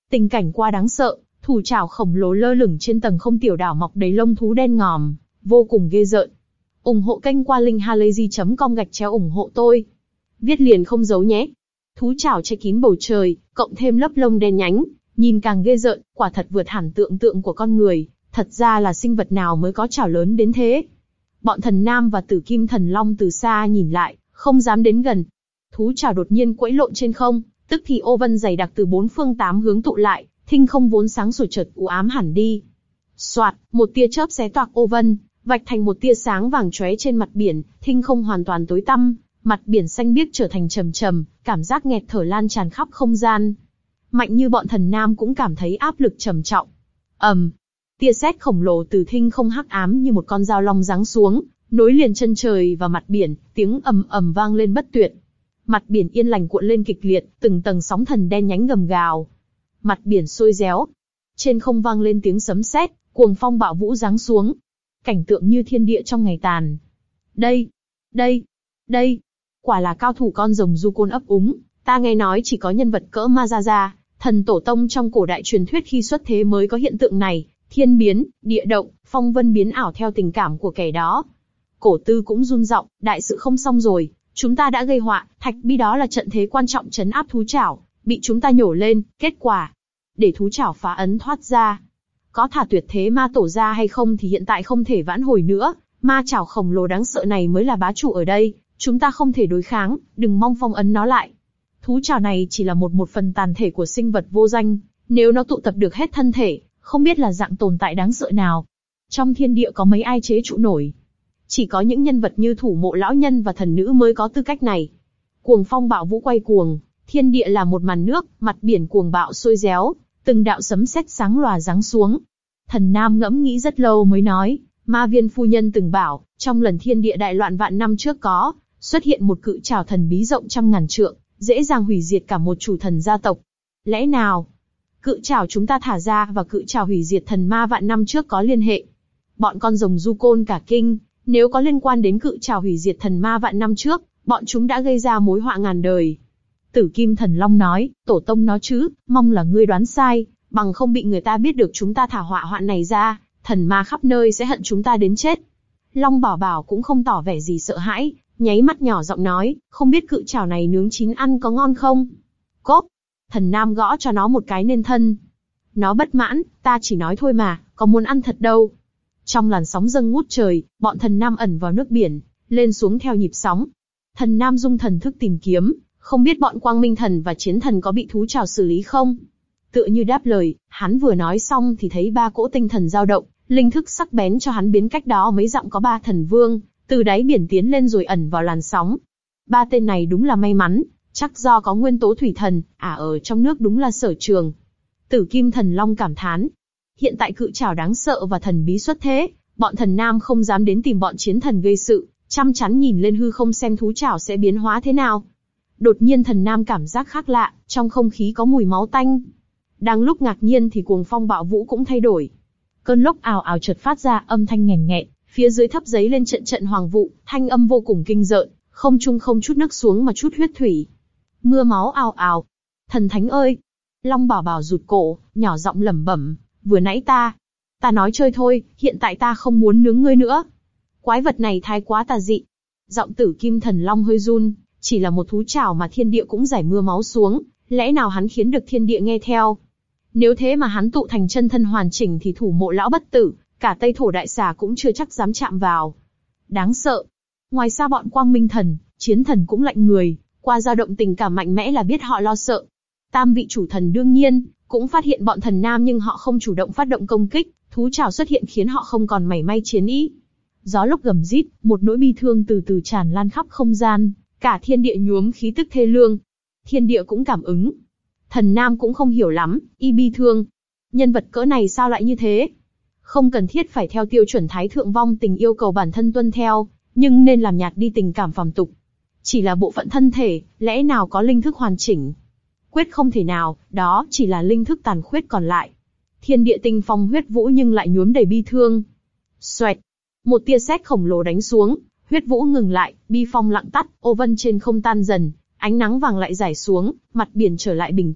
Tình cảnh quá đáng sợ, thủ trảo khổng lồ lơ lửng trên tầng không tiểu đảo mọc đầy lông thú đen ngòm, vô cùng ghê rợn. Ủng hộ kênh qua linkhalazy chấm com gạch chéo ủng hộ tôi. Viết liền không giấu nhé. Thú trảo che kín bầu trời, cộng thêm lớp lông đen nhánh, nhìn càng ghê rợn, quả thật vượt hẳn tưởng tượng của con người. Thật ra là sinh vật nào mới có trảo lớn đến thế? Bọn Thần Nam và Tử Kim Thần Long từ xa nhìn lại, không dám đến gần. Thú trảo đột nhiên quẫy lộn trên không, tức thì ô vân dày đặc từ bốn phương tám hướng tụ lại, thinh không vốn sáng sủa chợt u ám hẳn đi. Soạt, một tia chớp xé toạc ô vân, vạch thành một tia sáng vàng chóe trên mặt biển, thinh không hoàn toàn tối tăm, mặt biển xanh biếc trở thành trầm trầm, cảm giác nghẹt thở lan tràn khắp không gian. Mạnh như bọn Thần Nam cũng cảm thấy áp lực trầm trọng. ầm, um, tia sét khổng lồ từ thinh không hắc ám như một con dao long giáng xuống, nối liền chân trời và mặt biển, tiếng ầm ầm vang lên bất tuyệt. Mặt biển yên lành cuộn lên kịch liệt, từng tầng sóng thần đen nhánh gầm gào. Mặt biển sôi réo. Trên không vang lên tiếng sấm sét, cuồng phong bạo vũ giáng xuống. Cảnh tượng như thiên địa trong ngày tàn. Đây, đây, đây, quả là cao thủ con rồng du côn ấp úng. Ta nghe nói chỉ có nhân vật cỡ Mazaza, thần tổ tông trong cổ đại truyền thuyết khi xuất thế mới có hiện tượng này, thiên biến, địa động, phong vân biến ảo theo tình cảm của kẻ đó. Cổ tư cũng run giọng, đại sự không xong rồi, chúng ta đã gây họa, thạch bi đó là trận thế quan trọng trấn áp thú trảo, bị chúng ta nhổ lên, kết quả, để thú trảo phá ấn thoát ra. Có thả tuyệt thế ma tổ ra hay không thì hiện tại không thể vãn hồi nữa, ma trảo khổng lồ đáng sợ này mới là bá chủ ở đây, chúng ta không thể đối kháng, đừng mong phong ấn nó lại. Thú trảo này chỉ là một một phần tàn thể của sinh vật vô danh, nếu nó tụ tập được hết thân thể, không biết là dạng tồn tại đáng sợ nào. Trong thiên địa có mấy ai chế trụ nổi. Chỉ có những nhân vật như thủ mộ lão nhân và thần nữ mới có tư cách này. Cuồng phong bạo vũ quay cuồng, thiên địa là một màn nước, mặt biển cuồng bạo sôi réo, từng đạo sấm sét sáng lòa giáng xuống. Thần Nam ngẫm nghĩ rất lâu mới nói, Ma Viên phu nhân từng bảo, trong lần thiên địa đại loạn vạn năm trước có, xuất hiện một cự trảo thần bí rộng trăm ngàn trượng, dễ dàng hủy diệt cả một chủ thần gia tộc. Lẽ nào, cự trảo chúng ta thả ra và cự trảo hủy diệt thần ma vạn năm trước có liên hệ? Bọn con rồng du côn cả kinh, nếu có liên quan đến cự trảo hủy diệt thần ma vạn năm trước, bọn chúng đã gây ra mối họa ngàn đời. Tử Kim Thần Long nói, tổ tông nó chứ, mong là ngươi đoán sai, bằng không bị người ta biết được chúng ta thả họa hoạn này ra, thần ma khắp nơi sẽ hận chúng ta đến chết. Long Bảo Bảo cũng không tỏ vẻ gì sợ hãi, nháy mắt nhỏ giọng nói, không biết cự trảo này nướng chín ăn có ngon không? Cốp! Thần Nam gõ cho nó một cái nên thân. Nó bất mãn, ta chỉ nói thôi mà, có muốn ăn thật đâu. Trong làn sóng dâng ngút trời, bọn Thần Nam ẩn vào nước biển, lên xuống theo nhịp sóng. Thần Nam dung thần thức tìm kiếm, không biết bọn Quang Minh Thần và Chiến Thần có bị thú trảo xử lý không? Tựa như đáp lời, hắn vừa nói xong thì thấy ba cỗ tinh thần dao động, linh thức sắc bén cho hắn biến cách đó mấy dặm có ba thần vương, từ đáy biển tiến lên rồi ẩn vào làn sóng. Ba tên này đúng là may mắn, chắc do có nguyên tố thủy thần, à ở trong nước đúng là sở trường. Tử Kim Thần Long cảm thán. Hiện tại cự trảo đáng sợ và thần bí xuất thế, bọn Thần Nam không dám đến tìm bọn Chiến Thần gây sự, chăm chắn nhìn lên hư không xem thú trảo sẽ biến hóa thế nào. Đột nhiên Thần Nam cảm giác khác lạ, trong không khí có mùi máu tanh. Đang lúc ngạc nhiên thì cuồng phong bạo vũ cũng thay đổi. Cơn lốc ào ào chợt phát ra âm thanh nghèn nghẹn, phía dưới thấp giấy lên trận trận hoàng vụ, thanh âm vô cùng kinh rợn, không trung không chút nước xuống mà chút huyết thủy. Mưa máu ào ào. Thần thánh ơi! Long Bảo Bảo rụt cổ, nhỏ giọng lẩm bẩm, vừa nãy ta, ta nói chơi thôi, hiện tại ta không muốn nướng ngươi nữa. Quái vật này thái quá tà dị. Giọng Tử Kim Thần Long hơi run, chỉ là một thú trảo mà thiên địa cũng giải mưa máu xuống, lẽ nào hắn khiến được thiên địa nghe theo? Nếu thế mà hắn tụ thành chân thân hoàn chỉnh thì thủ mộ lão bất tử, cả Tây Thổ Đại Xà cũng chưa chắc dám chạm vào. Đáng sợ. Ngoài ra bọn Quang Minh Thần, Chiến Thần cũng lạnh người, qua dao động tình cảm mạnh mẽ là biết họ lo sợ. Tam vị chủ thần đương nhiên cũng phát hiện bọn Thần Nam nhưng họ không chủ động phát động công kích, thú trảo xuất hiện khiến họ không còn mảy may chiến ý. Gió lốc gầm rít, một nỗi bi thương từ từ tràn lan khắp không gian, cả thiên địa nhuốm khí tức thê lương. Thiên địa cũng cảm ứng. Thần Nam cũng không hiểu lắm, y bi thương. Nhân vật cỡ này sao lại như thế? Không cần thiết phải theo tiêu chuẩn thái thượng vong tình yêu cầu bản thân tuân theo, nhưng nên làm nhạt đi tình cảm phàm tục. Chỉ là bộ phận thân thể, lẽ nào có linh thức hoàn chỉnh? Quyết không thể nào, đó chỉ là linh thức tàn khuyết còn lại. Thiên địa tinh phong huyết vũ nhưng lại nhuốm đầy bi thương. Xoẹt, một tia sét khổng lồ đánh xuống, huyết vũ ngừng lại, bi phong lặng tắt, ô vân trên không tan dần, ánh nắng vàng lại rải xuống, mặt biển trở lại bình tĩnh,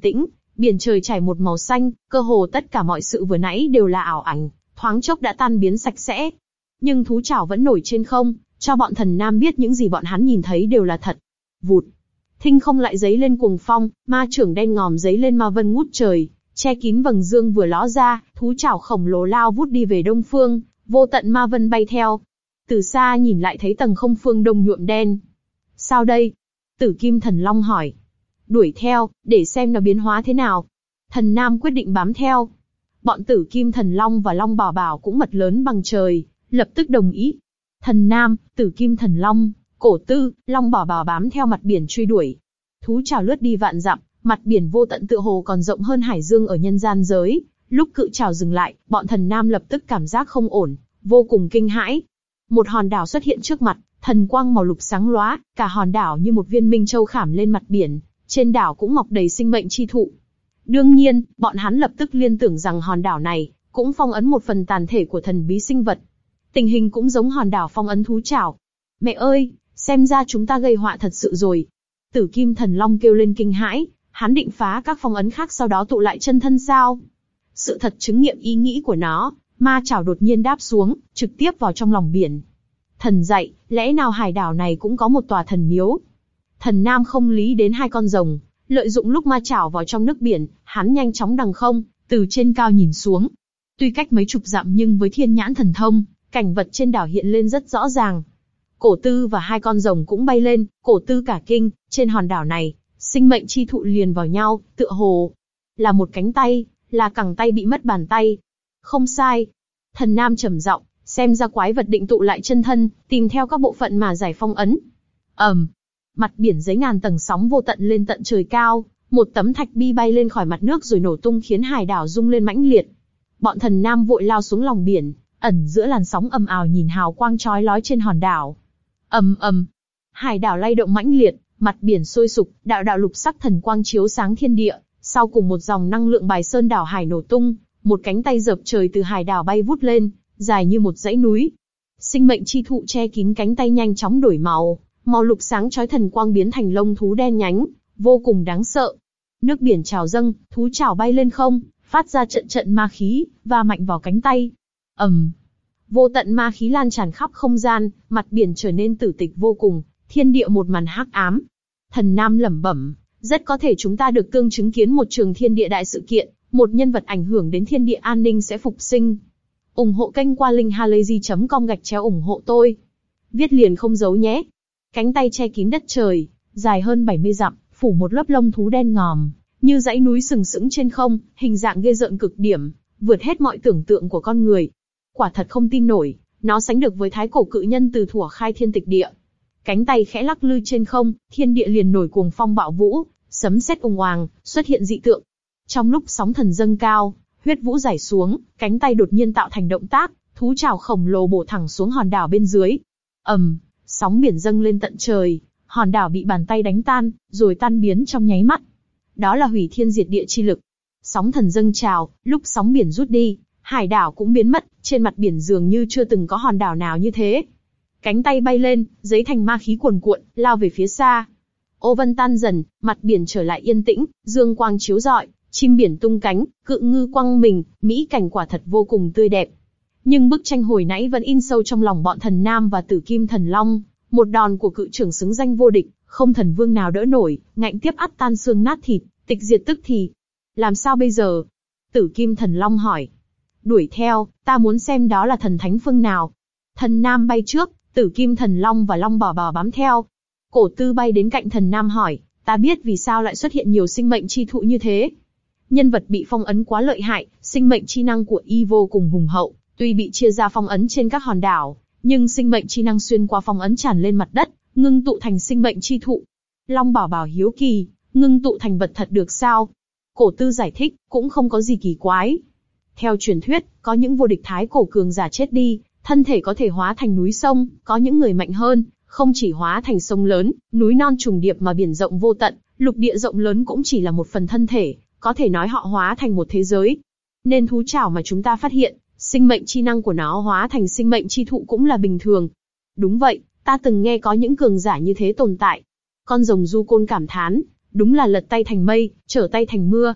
Biển trời trải một màu xanh, cơ hồ tất cả mọi sự vừa nãy đều là ảo ảnh, thoáng chốc đã tan biến sạch sẽ. Nhưng thú trảo vẫn nổi trên không, cho bọn thần nam biết những gì bọn hắn nhìn thấy đều là thật. Vụt, thinh không lại giấy lên cuồng phong, ma trưởng đen ngòm giấy lên ma vân ngút trời, che kín vầng dương vừa ló ra, thú trảo khổng lồ lao vút đi về đông phương, vô tận ma vân bay theo. Từ xa nhìn lại thấy tầng không phương đông nhuộm đen. Sao đây? Tử Kim Thần Long hỏi. Đuổi theo, để xem nó biến hóa thế nào. Thần Nam quyết định bám theo. Bọn Tử Kim Thần Long và Long Bảo Bảo cũng mật lớn bằng trời, lập tức đồng ý. Thần Nam, Tử Kim Thần Long, Cổ Tư, Long Bảo Bảo bám theo mặt biển truy đuổi. Thú trảo lướt đi vạn dặm, mặt biển vô tận tựa hồ còn rộng hơn hải dương ở nhân gian giới. Lúc cự trảo dừng lại, bọn thần Nam lập tức cảm giác không ổn, vô cùng kinh hãi. Một hòn đảo xuất hiện trước mặt, thần quang màu lục sáng lóa, cả hòn đảo như một viên minh châu khảm lên mặt biển, trên đảo cũng mọc đầy sinh mệnh chi thụ. Đương nhiên, bọn hắn lập tức liên tưởng rằng hòn đảo này cũng phong ấn một phần tàn thể của thần bí sinh vật. Tình hình cũng giống hòn đảo phong ấn thú trảo. Mẹ ơi, xem ra chúng ta gây họa thật sự rồi. Tử Kim Thần Long kêu lên kinh hãi, hắn định phá các phong ấn khác sau đó tụ lại chân thân sao? Sự thật chứng nghiệm ý nghĩ của nó, ma trảo đột nhiên đáp xuống, trực tiếp vào trong lòng biển. Thần dạy, lẽ nào hải đảo này cũng có một tòa thần miếu? Thần Nam không lý đến hai con rồng, lợi dụng lúc ma trảo vào trong nước biển, hắn nhanh chóng đằng không, từ trên cao nhìn xuống. Tuy cách mấy chục dặm nhưng với thiên nhãn thần thông, cảnh vật trên đảo hiện lên rất rõ ràng. Cổ Tư và hai con rồng cũng bay lên, Cổ Tư cả kinh, trên hòn đảo này, sinh mệnh chi thụ liền vào nhau, tựa hồ là một cánh tay, là cẳng tay bị mất bàn tay. Không sai. Thần Nam trầm giọng, xem ra quái vật định tụ lại chân thân, tìm theo các bộ phận mà giải phong ấn. ầm, um, mặt biển giấy ngàn tầng sóng vô tận lên tận trời cao, một tấm thạch bi bay lên khỏi mặt nước rồi nổ tung khiến hải đảo rung lên mãnh liệt. Bọn thần Nam vội lao xuống lòng biển, ẩn giữa làn sóng ầm ào nhìn hào quang chói lói trên hòn đảo. ầm ầm, hải đảo lay động mãnh liệt, mặt biển sôi sục, đạo đạo lục sắc thần quang chiếu sáng thiên địa. Sau cùng một dòng năng lượng bài sơn đảo hải nổ tung, một cánh tay dợp trời từ hải đảo bay vút lên, dài như một dãy núi. Sinh mệnh chi thụ che kín cánh tay nhanh chóng đổi màu, màu lục sáng chói thần quang biến thành lông thú đen nhánh, vô cùng đáng sợ. Nước biển trào dâng, thú trảo bay lên không, phát ra trận trận ma khí, va mạnh vào cánh tay. ầm, um, vô tận ma khí lan tràn khắp không gian, mặt biển trở nên tử tịch vô cùng, thiên địa một màn hắc ám. Thần Nam lẩm bẩm, rất có thể chúng ta được tương chứng kiến một trường thiên địa đại sự kiện, một nhân vật ảnh hưởng đến thiên địa an ninh sẽ phục sinh. ủng hộ kênh qua link halayzi chấm com gạch chéo ủng hộ tôi. Viết liền không giấu nhé. Cánh tay che kín đất trời, dài hơn bảy mươi dặm, phủ một lớp lông thú đen ngòm, như dãy núi sừng sững trên không, hình dạng ghê rợn cực điểm, vượt hết mọi tưởng tượng của con người. Quả thật không tin nổi, nó sánh được với thái cổ cự nhân từ thuở khai thiên tịch địa. Cánh tay khẽ lắc lư trên không, thiên địa liền nổi cuồng phong bạo vũ, sấm sét ùng oàng, xuất hiện dị tượng. Trong lúc sóng thần dâng cao, huyết vũ rải xuống, cánh tay đột nhiên tạo thành động tác, thú trảo khổng lồ bổ thẳng xuống hòn đảo bên dưới. ầm, um, sóng biển dâng lên tận trời, hòn đảo bị bàn tay đánh tan, rồi tan biến trong nháy mắt. Đó là hủy thiên diệt địa chi lực. Sóng thần dâng trào, lúc sóng biển rút đi, hải đảo cũng biến mất, trên mặt biển dường như chưa từng có hòn đảo nào như thế. Cánh tay bay lên, giấy thành ma khí cuồn cuộn, lao về phía xa. Ô vân tan dần, mặt biển trở lại yên tĩnh, dương quang chiếu rọi, chim biển tung cánh, cự ngư quăng mình, mỹ cảnh quả thật vô cùng tươi đẹp. Nhưng bức tranh hồi nãy vẫn in sâu trong lòng bọn thần Nam và Tử Kim Thần Long, một đòn của cự trưởng xứng danh vô địch, không thần vương nào đỡ nổi, ngạnh tiếp ắt tan xương nát thịt, tịch diệt tức thì. Làm sao bây giờ? Tử Kim Thần Long hỏi. Đuổi theo, ta muốn xem đó là thần thánh phương nào. Thần Nam bay trước, Tử Kim Thần Long và Long Bảo Bảo bám theo. Cổ Tư bay đến cạnh thần Nam hỏi, ta biết vì sao lại xuất hiện nhiều sinh mệnh chi thụ như thế. Nhân vật bị phong ấn quá lợi hại, sinh mệnh chi năng của y vô cùng hùng hậu, tuy bị chia ra phong ấn trên các hòn đảo, nhưng sinh mệnh chi năng xuyên qua phong ấn tràn lên mặt đất, ngưng tụ thành sinh mệnh chi thụ. Long Bảo Bảo hiếu kỳ, ngưng tụ thành vật thật được sao? Cổ Tư giải thích, cũng không có gì kỳ quái. Theo truyền thuyết, có những vô địch thái cổ cường giả chết đi, thân thể có thể hóa thành núi sông, có những người mạnh hơn, không chỉ hóa thành sông lớn, núi non trùng điệp mà biển rộng vô tận, lục địa rộng lớn cũng chỉ là một phần thân thể, có thể nói họ hóa thành một thế giới. Nên thú trảo mà chúng ta phát hiện, sinh mệnh chi năng của nó hóa thành sinh mệnh chi thụ cũng là bình thường. Đúng vậy, ta từng nghe có những cường giả như thế tồn tại. Con rồng du côn cảm thán, đúng là lật tay thành mây, trở tay thành mưa.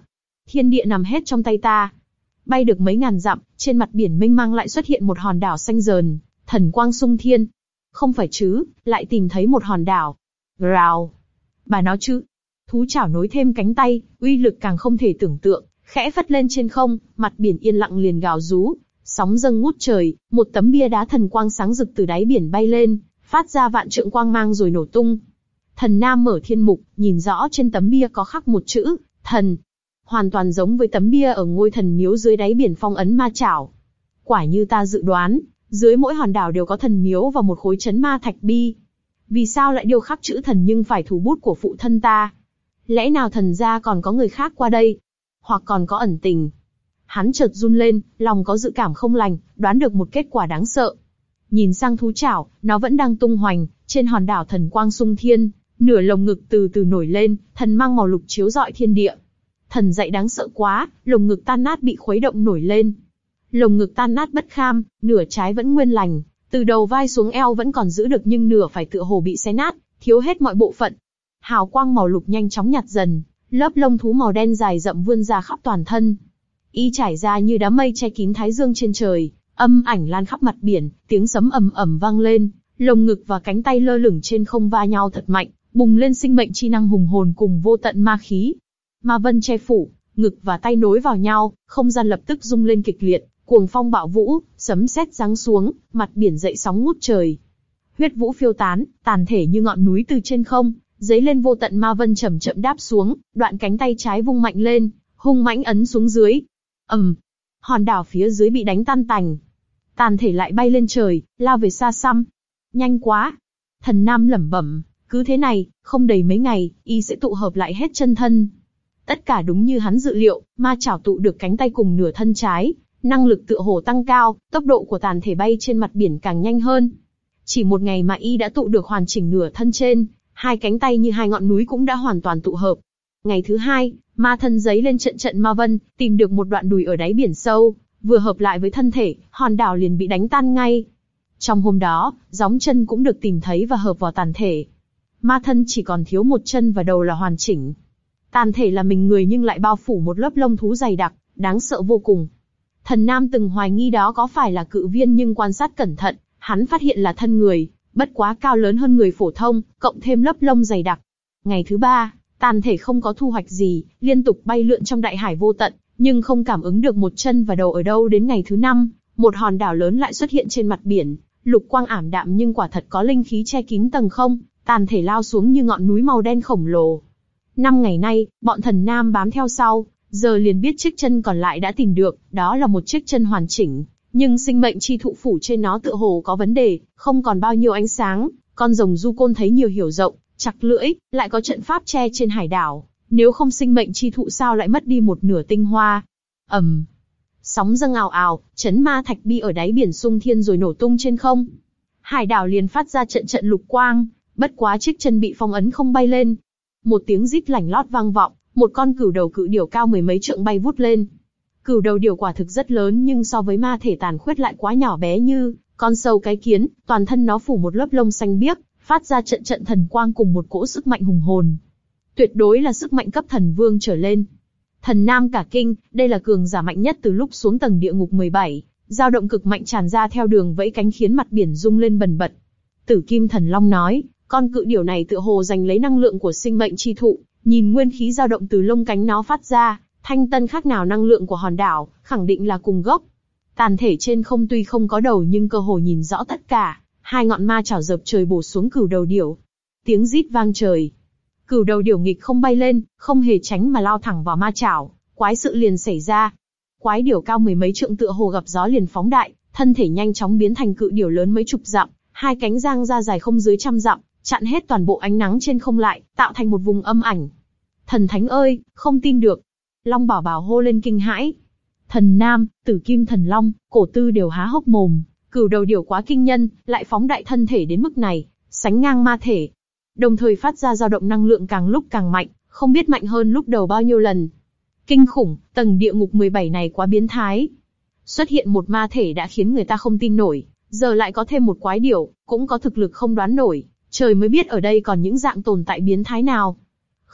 Thiên địa nằm hết trong tay ta. Bay được mấy ngàn dặm, trên mặt biển mênh mang lại xuất hiện một hòn đảo xanh rờn, thần quang sung thiên. Không phải chứ, lại tìm thấy một hòn đảo. Rào. Bà nói chứ. Thú chảo nối thêm cánh tay, uy lực càng không thể tưởng tượng, khẽ phất lên trên không, mặt biển yên lặng liền gào rú, sóng dâng ngút trời, một tấm bia đá thần quang sáng rực từ đáy biển bay lên, phát ra vạn trượng quang mang rồi nổ tung. Thần Nam mở thiên mục, nhìn rõ trên tấm bia có khắc một chữ, thần. Hoàn toàn giống với tấm bia ở ngôi thần miếu dưới đáy biển phong ấn ma chảo. Quả như ta dự đoán, dưới mỗi hòn đảo đều có thần miếu và một khối chấn ma thạch bi. Vì sao lại điêu khắc chữ thần nhưng phải thủ bút của phụ thân ta? Lẽ nào thần gia còn có người khác qua đây? Hoặc còn có ẩn tình? Hắn chợt run lên, lòng có dự cảm không lành, đoán được một kết quả đáng sợ. Nhìn sang thú chảo, nó vẫn đang tung hoành, trên hòn đảo thần quang sung thiên, nửa lồng ngực từ từ nổi lên, thần mang màu lục chiếu rọi thiên địa. Thần dậy đáng sợ quá, lồng ngực tan nát bị khuấy động nổi lên. Lồng ngực tan nát bất kham, nửa trái vẫn nguyên lành, từ đầu vai xuống eo vẫn còn giữ được nhưng nửa phải tựa hồ bị xé nát, thiếu hết mọi bộ phận. Hào quang màu lục nhanh chóng nhạt dần, lớp lông thú màu đen dài rậm vươn ra khắp toàn thân. Y trải ra như đám mây che kín thái dương trên trời, âm ảnh lan khắp mặt biển, tiếng sấm ầm ầm vang lên, lồng ngực và cánh tay lơ lửng trên không va nhau thật mạnh, bùng lên sinh mệnh chi năng hùng hồn cùng vô tận ma khí. Ma vân che phủ, ngực và tay nối vào nhau, không gian lập tức rung lên kịch liệt, cuồng phong bạo vũ, sấm sét giáng xuống, mặt biển dậy sóng ngút trời. Huyết vũ phiêu tán, tàn thể như ngọn núi từ trên không, dấy lên vô tận ma vân chậm chậm đáp xuống, đoạn cánh tay trái vung mạnh lên, hung mãnh ấn xuống dưới. ầm, um, hòn đảo phía dưới bị đánh tan tành, tàn thể lại bay lên trời, lao về xa xăm. Nhanh quá! Thần Nam lẩm bẩm, cứ thế này, không đầy mấy ngày, y sẽ tụ hợp lại hết chân thân. Tất cả đúng như hắn dự liệu, ma chảo tụ được cánh tay cùng nửa thân trái, năng lực tựa hồ tăng cao, tốc độ của tàn thể bay trên mặt biển càng nhanh hơn. Chỉ một ngày mà y đã tụ được hoàn chỉnh nửa thân trên, hai cánh tay như hai ngọn núi cũng đã hoàn toàn tụ hợp. Ngày thứ hai, ma thân giấy lên trận trận ma vân, tìm được một đoạn đùi ở đáy biển sâu, vừa hợp lại với thân thể, hòn đảo liền bị đánh tan ngay. Trong hôm đó, gióng chân cũng được tìm thấy và hợp vào tàn thể. Ma thân chỉ còn thiếu một chân và đầu là hoàn chỉnh. Tàn thể là mình người nhưng lại bao phủ một lớp lông thú dày đặc, đáng sợ vô cùng. Thần Nam từng hoài nghi đó có phải là cự viên nhưng quan sát cẩn thận, hắn phát hiện là thân người, bất quá cao lớn hơn người phổ thông, cộng thêm lớp lông dày đặc. Ngày thứ ba, tàn thể không có thu hoạch gì, liên tục bay lượn trong đại hải vô tận, nhưng không cảm ứng được một chân và đầu ở đâu. Đến ngày thứ năm, một hòn đảo lớn lại xuất hiện trên mặt biển, lục quang ảm đạm nhưng quả thật có linh khí che kín tầng không, tàn thể lao xuống như ngọn núi màu đen khổng lồ. Năm ngày nay, bọn thần Nam bám theo sau, giờ liền biết chiếc chân còn lại đã tìm được, đó là một chiếc chân hoàn chỉnh, nhưng sinh mệnh chi thụ phủ trên nó tựa hồ có vấn đề, không còn bao nhiêu ánh sáng. Con rồng du côn thấy nhiều hiểu rộng, chặt lưỡi, lại có trận pháp che trên hải đảo, nếu không sinh mệnh chi thụ sao lại mất đi một nửa tinh hoa. ầm, um, sóng dâng ào ào, chấn ma thạch bi ở đáy biển sung thiên rồi nổ tung trên không. Hải đảo liền phát ra trận trận lục quang, bất quá chiếc chân bị phong ấn không bay lên. Một tiếng rít lảnh lót vang vọng, một con cửu đầu cự điểu cao mười mấy trượng bay vút lên. Cửu đầu điểu quả thực rất lớn nhưng so với ma thể tàn khuyết lại quá nhỏ bé như con sâu cái kiến, toàn thân nó phủ một lớp lông xanh biếc, phát ra trận trận thần quang cùng một cỗ sức mạnh hùng hồn. Tuyệt đối là sức mạnh cấp thần vương trở lên. Thần Nam cả kinh, đây là cường giả mạnh nhất từ lúc xuống tầng địa ngục mười bảy, dao động cực mạnh tràn ra theo đường vẫy cánh khiến mặt biển rung lên bần bật. Tử Kim Thần Long nói, con cự điểu này tựa hồ giành lấy năng lượng của sinh mệnh chi thụ, nhìn nguyên khí dao động từ lông cánh nó phát ra, thanh tân khác nào năng lượng của hòn đảo, khẳng định là cùng gốc. Tàn thể trên không tuy không có đầu nhưng cơ hồ nhìn rõ tất cả, hai ngọn ma chảo dập trời bổ xuống cửu đầu điểu. Tiếng rít vang trời. Cửu đầu điểu nghịch không bay lên, không hề tránh mà lao thẳng vào ma chảo, quái sự liền xảy ra. Quái điểu cao mười mấy trượng tựa hồ gặp gió liền phóng đại, thân thể nhanh chóng biến thành cự điểu lớn mấy chục dặm, hai cánh giang ra dài không dưới trăm dặm, chặn hết toàn bộ ánh nắng trên không lại, tạo thành một vùng âm ảnh. Thần thánh ơi, không tin được. Long Bảo Bảo hô lên kinh hãi. Thần Nam, Tử Kim Thần Long, Cổ Tư đều há hốc mồm, cửu đầu điểu quá kinh nhân, lại phóng đại thân thể đến mức này, sánh ngang ma thể. Đồng thời phát ra dao động năng lượng càng lúc càng mạnh, không biết mạnh hơn lúc đầu bao nhiêu lần. Kinh khủng, tầng địa ngục mười bảy này quá biến thái. Xuất hiện một ma thể đã khiến người ta không tin nổi, giờ lại có thêm một quái điểu, cũng có thực lực không đoán nổi, trời mới biết ở đây còn những dạng tồn tại biến thái nào.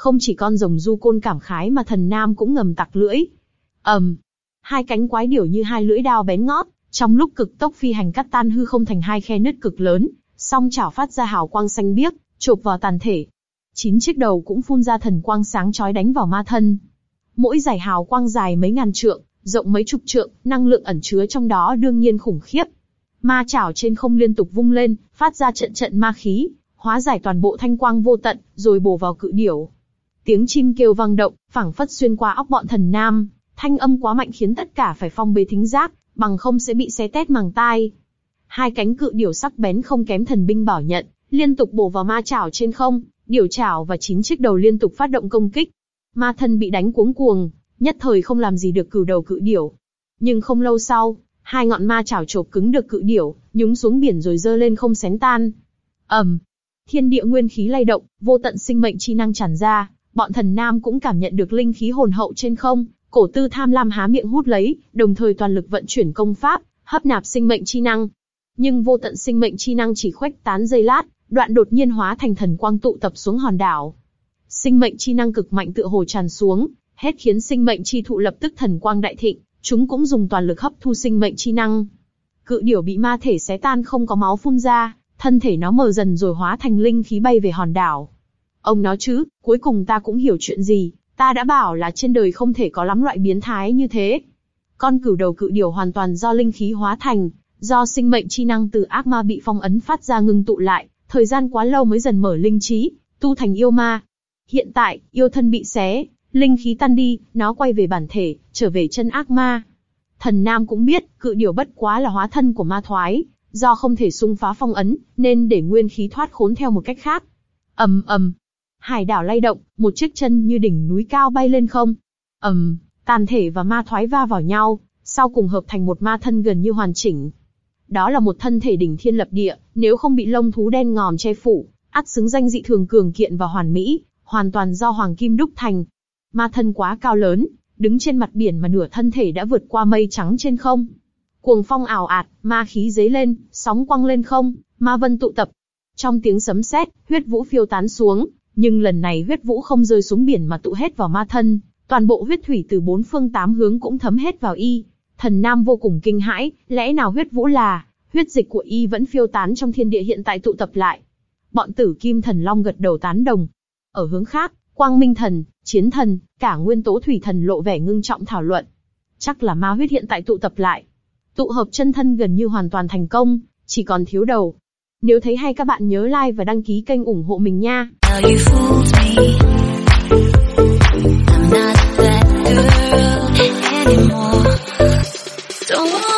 Không chỉ con rồng du côn cảm khái mà thần nam cũng ngầm tặc lưỡi. ầm, um, hai cánh quái điểu như hai lưỡi đao bén ngót, trong lúc cực tốc phi hành cắt tan hư không thành hai khe nứt cực lớn, song chảo phát ra hào quang xanh biếc, chộp vào tàn thể. Chín chiếc đầu cũng phun ra thần quang sáng chói đánh vào ma thân. Mỗi dải hào quang dài mấy ngàn trượng, rộng mấy chục trượng, năng lượng ẩn chứa trong đó đương nhiên khủng khiếp. Ma chảo trên không liên tục vung lên, phát ra trận trận ma khí, hóa giải toàn bộ thanh quang vô tận, rồi bổ vào cự điểu. Tiếng chim kêu vang động, phảng phất xuyên qua óc bọn thần nam, thanh âm quá mạnh khiến tất cả phải phong bế thính giác, bằng không sẽ bị xé tét màng tai. Hai cánh cự điểu sắc bén không kém thần binh bảo nhận, liên tục bổ vào ma chảo trên không, điểu chảo và chín chiếc đầu liên tục phát động công kích. Ma thân bị đánh cuống cuồng, nhất thời không làm gì được cửu đầu cự điểu. Nhưng không lâu sau, hai ngọn ma chảo chộp cứng được cự điểu, nhúng xuống biển rồi dơ lên không xén tan. ầm, um, thiên địa nguyên khí lay động, vô tận sinh mệnh chi năng tràn ra, bọn thần nam cũng cảm nhận được linh khí hồn hậu trên không, cổ tư tham lam há miệng hút lấy, đồng thời toàn lực vận chuyển công pháp, hấp nạp sinh mệnh chi năng. Nhưng vô tận sinh mệnh chi năng chỉ khuếch tán giây lát, đoạn đột nhiên hóa thành thần quang tụ tập xuống hòn đảo. Sinh mệnh chi năng cực mạnh tựa hồ tràn xuống, hết khiến sinh mệnh chi thụ lập tức thần quang đại thịnh, chúng cũng dùng toàn lực hấp thu sinh mệnh chi năng. Cự điểu bị ma thể xé tan không có máu phun ra, thân thể nó mờ dần rồi hóa thành linh khí bay về hòn đảo. Ông nói chứ, cuối cùng ta cũng hiểu chuyện gì, ta đã bảo là trên đời không thể có lắm loại biến thái như thế. Con cửu đầu cự điểu hoàn toàn do linh khí hóa thành, do sinh mệnh chi năng từ ác ma bị phong ấn phát ra ngưng tụ lại, thời gian quá lâu mới dần mở linh trí, tu thành yêu ma. Hiện tại, yêu thân bị xé, linh khí tan đi, nó quay về bản thể, trở về chân ác ma. Thần nam cũng biết, cự điểu bất quá là hóa thân của ma thoái, do không thể xung phá phong ấn, nên để nguyên khí thoát khốn theo một cách khác. ầm ầm, hải đảo lay động, một chiếc chân như đỉnh núi cao bay lên không. ầm, tàn thể và ma thoái va vào nhau, sau cùng hợp thành một ma thân gần như hoàn chỉnh. Đó là một thân thể đỉnh thiên lập địa, nếu không bị lông thú đen ngòm che phủ, ắt xứng danh dị thường cường kiện và hoàn mỹ, hoàn toàn do hoàng kim đúc thành. Ma thân quá cao lớn, đứng trên mặt biển mà nửa thân thể đã vượt qua mây trắng trên không. Cuồng phong ào ạt, ma khí dấy lên, sóng quăng lên không, ma vân tụ tập. Trong tiếng sấm sét, huyết vũ phiêu tán xuống, nhưng lần này huyết vũ không rơi xuống biển mà tụ hết vào ma thân, toàn bộ huyết thủy từ bốn phương tám hướng cũng thấm hết vào y. Thần nam vô cùng kinh hãi, lẽ nào huyết vũ là, huyết dịch của y vẫn phiêu tán trong thiên địa hiện tại tụ tập lại. Bọn tử kim thần long gật đầu tán đồng. Ở hướng khác, quang minh thần, chiến thần, cả nguyên tố thủy thần lộ vẻ ngưng trọng thảo luận. Chắc là ma huyết hiện tại tụ tập lại. Tụ hợp chân thân gần như hoàn toàn thành công, chỉ còn thiếu đầu. Nếu thấy hay các bạn nhớ like và đăng ký kênh ủng hộ mình nha. Don't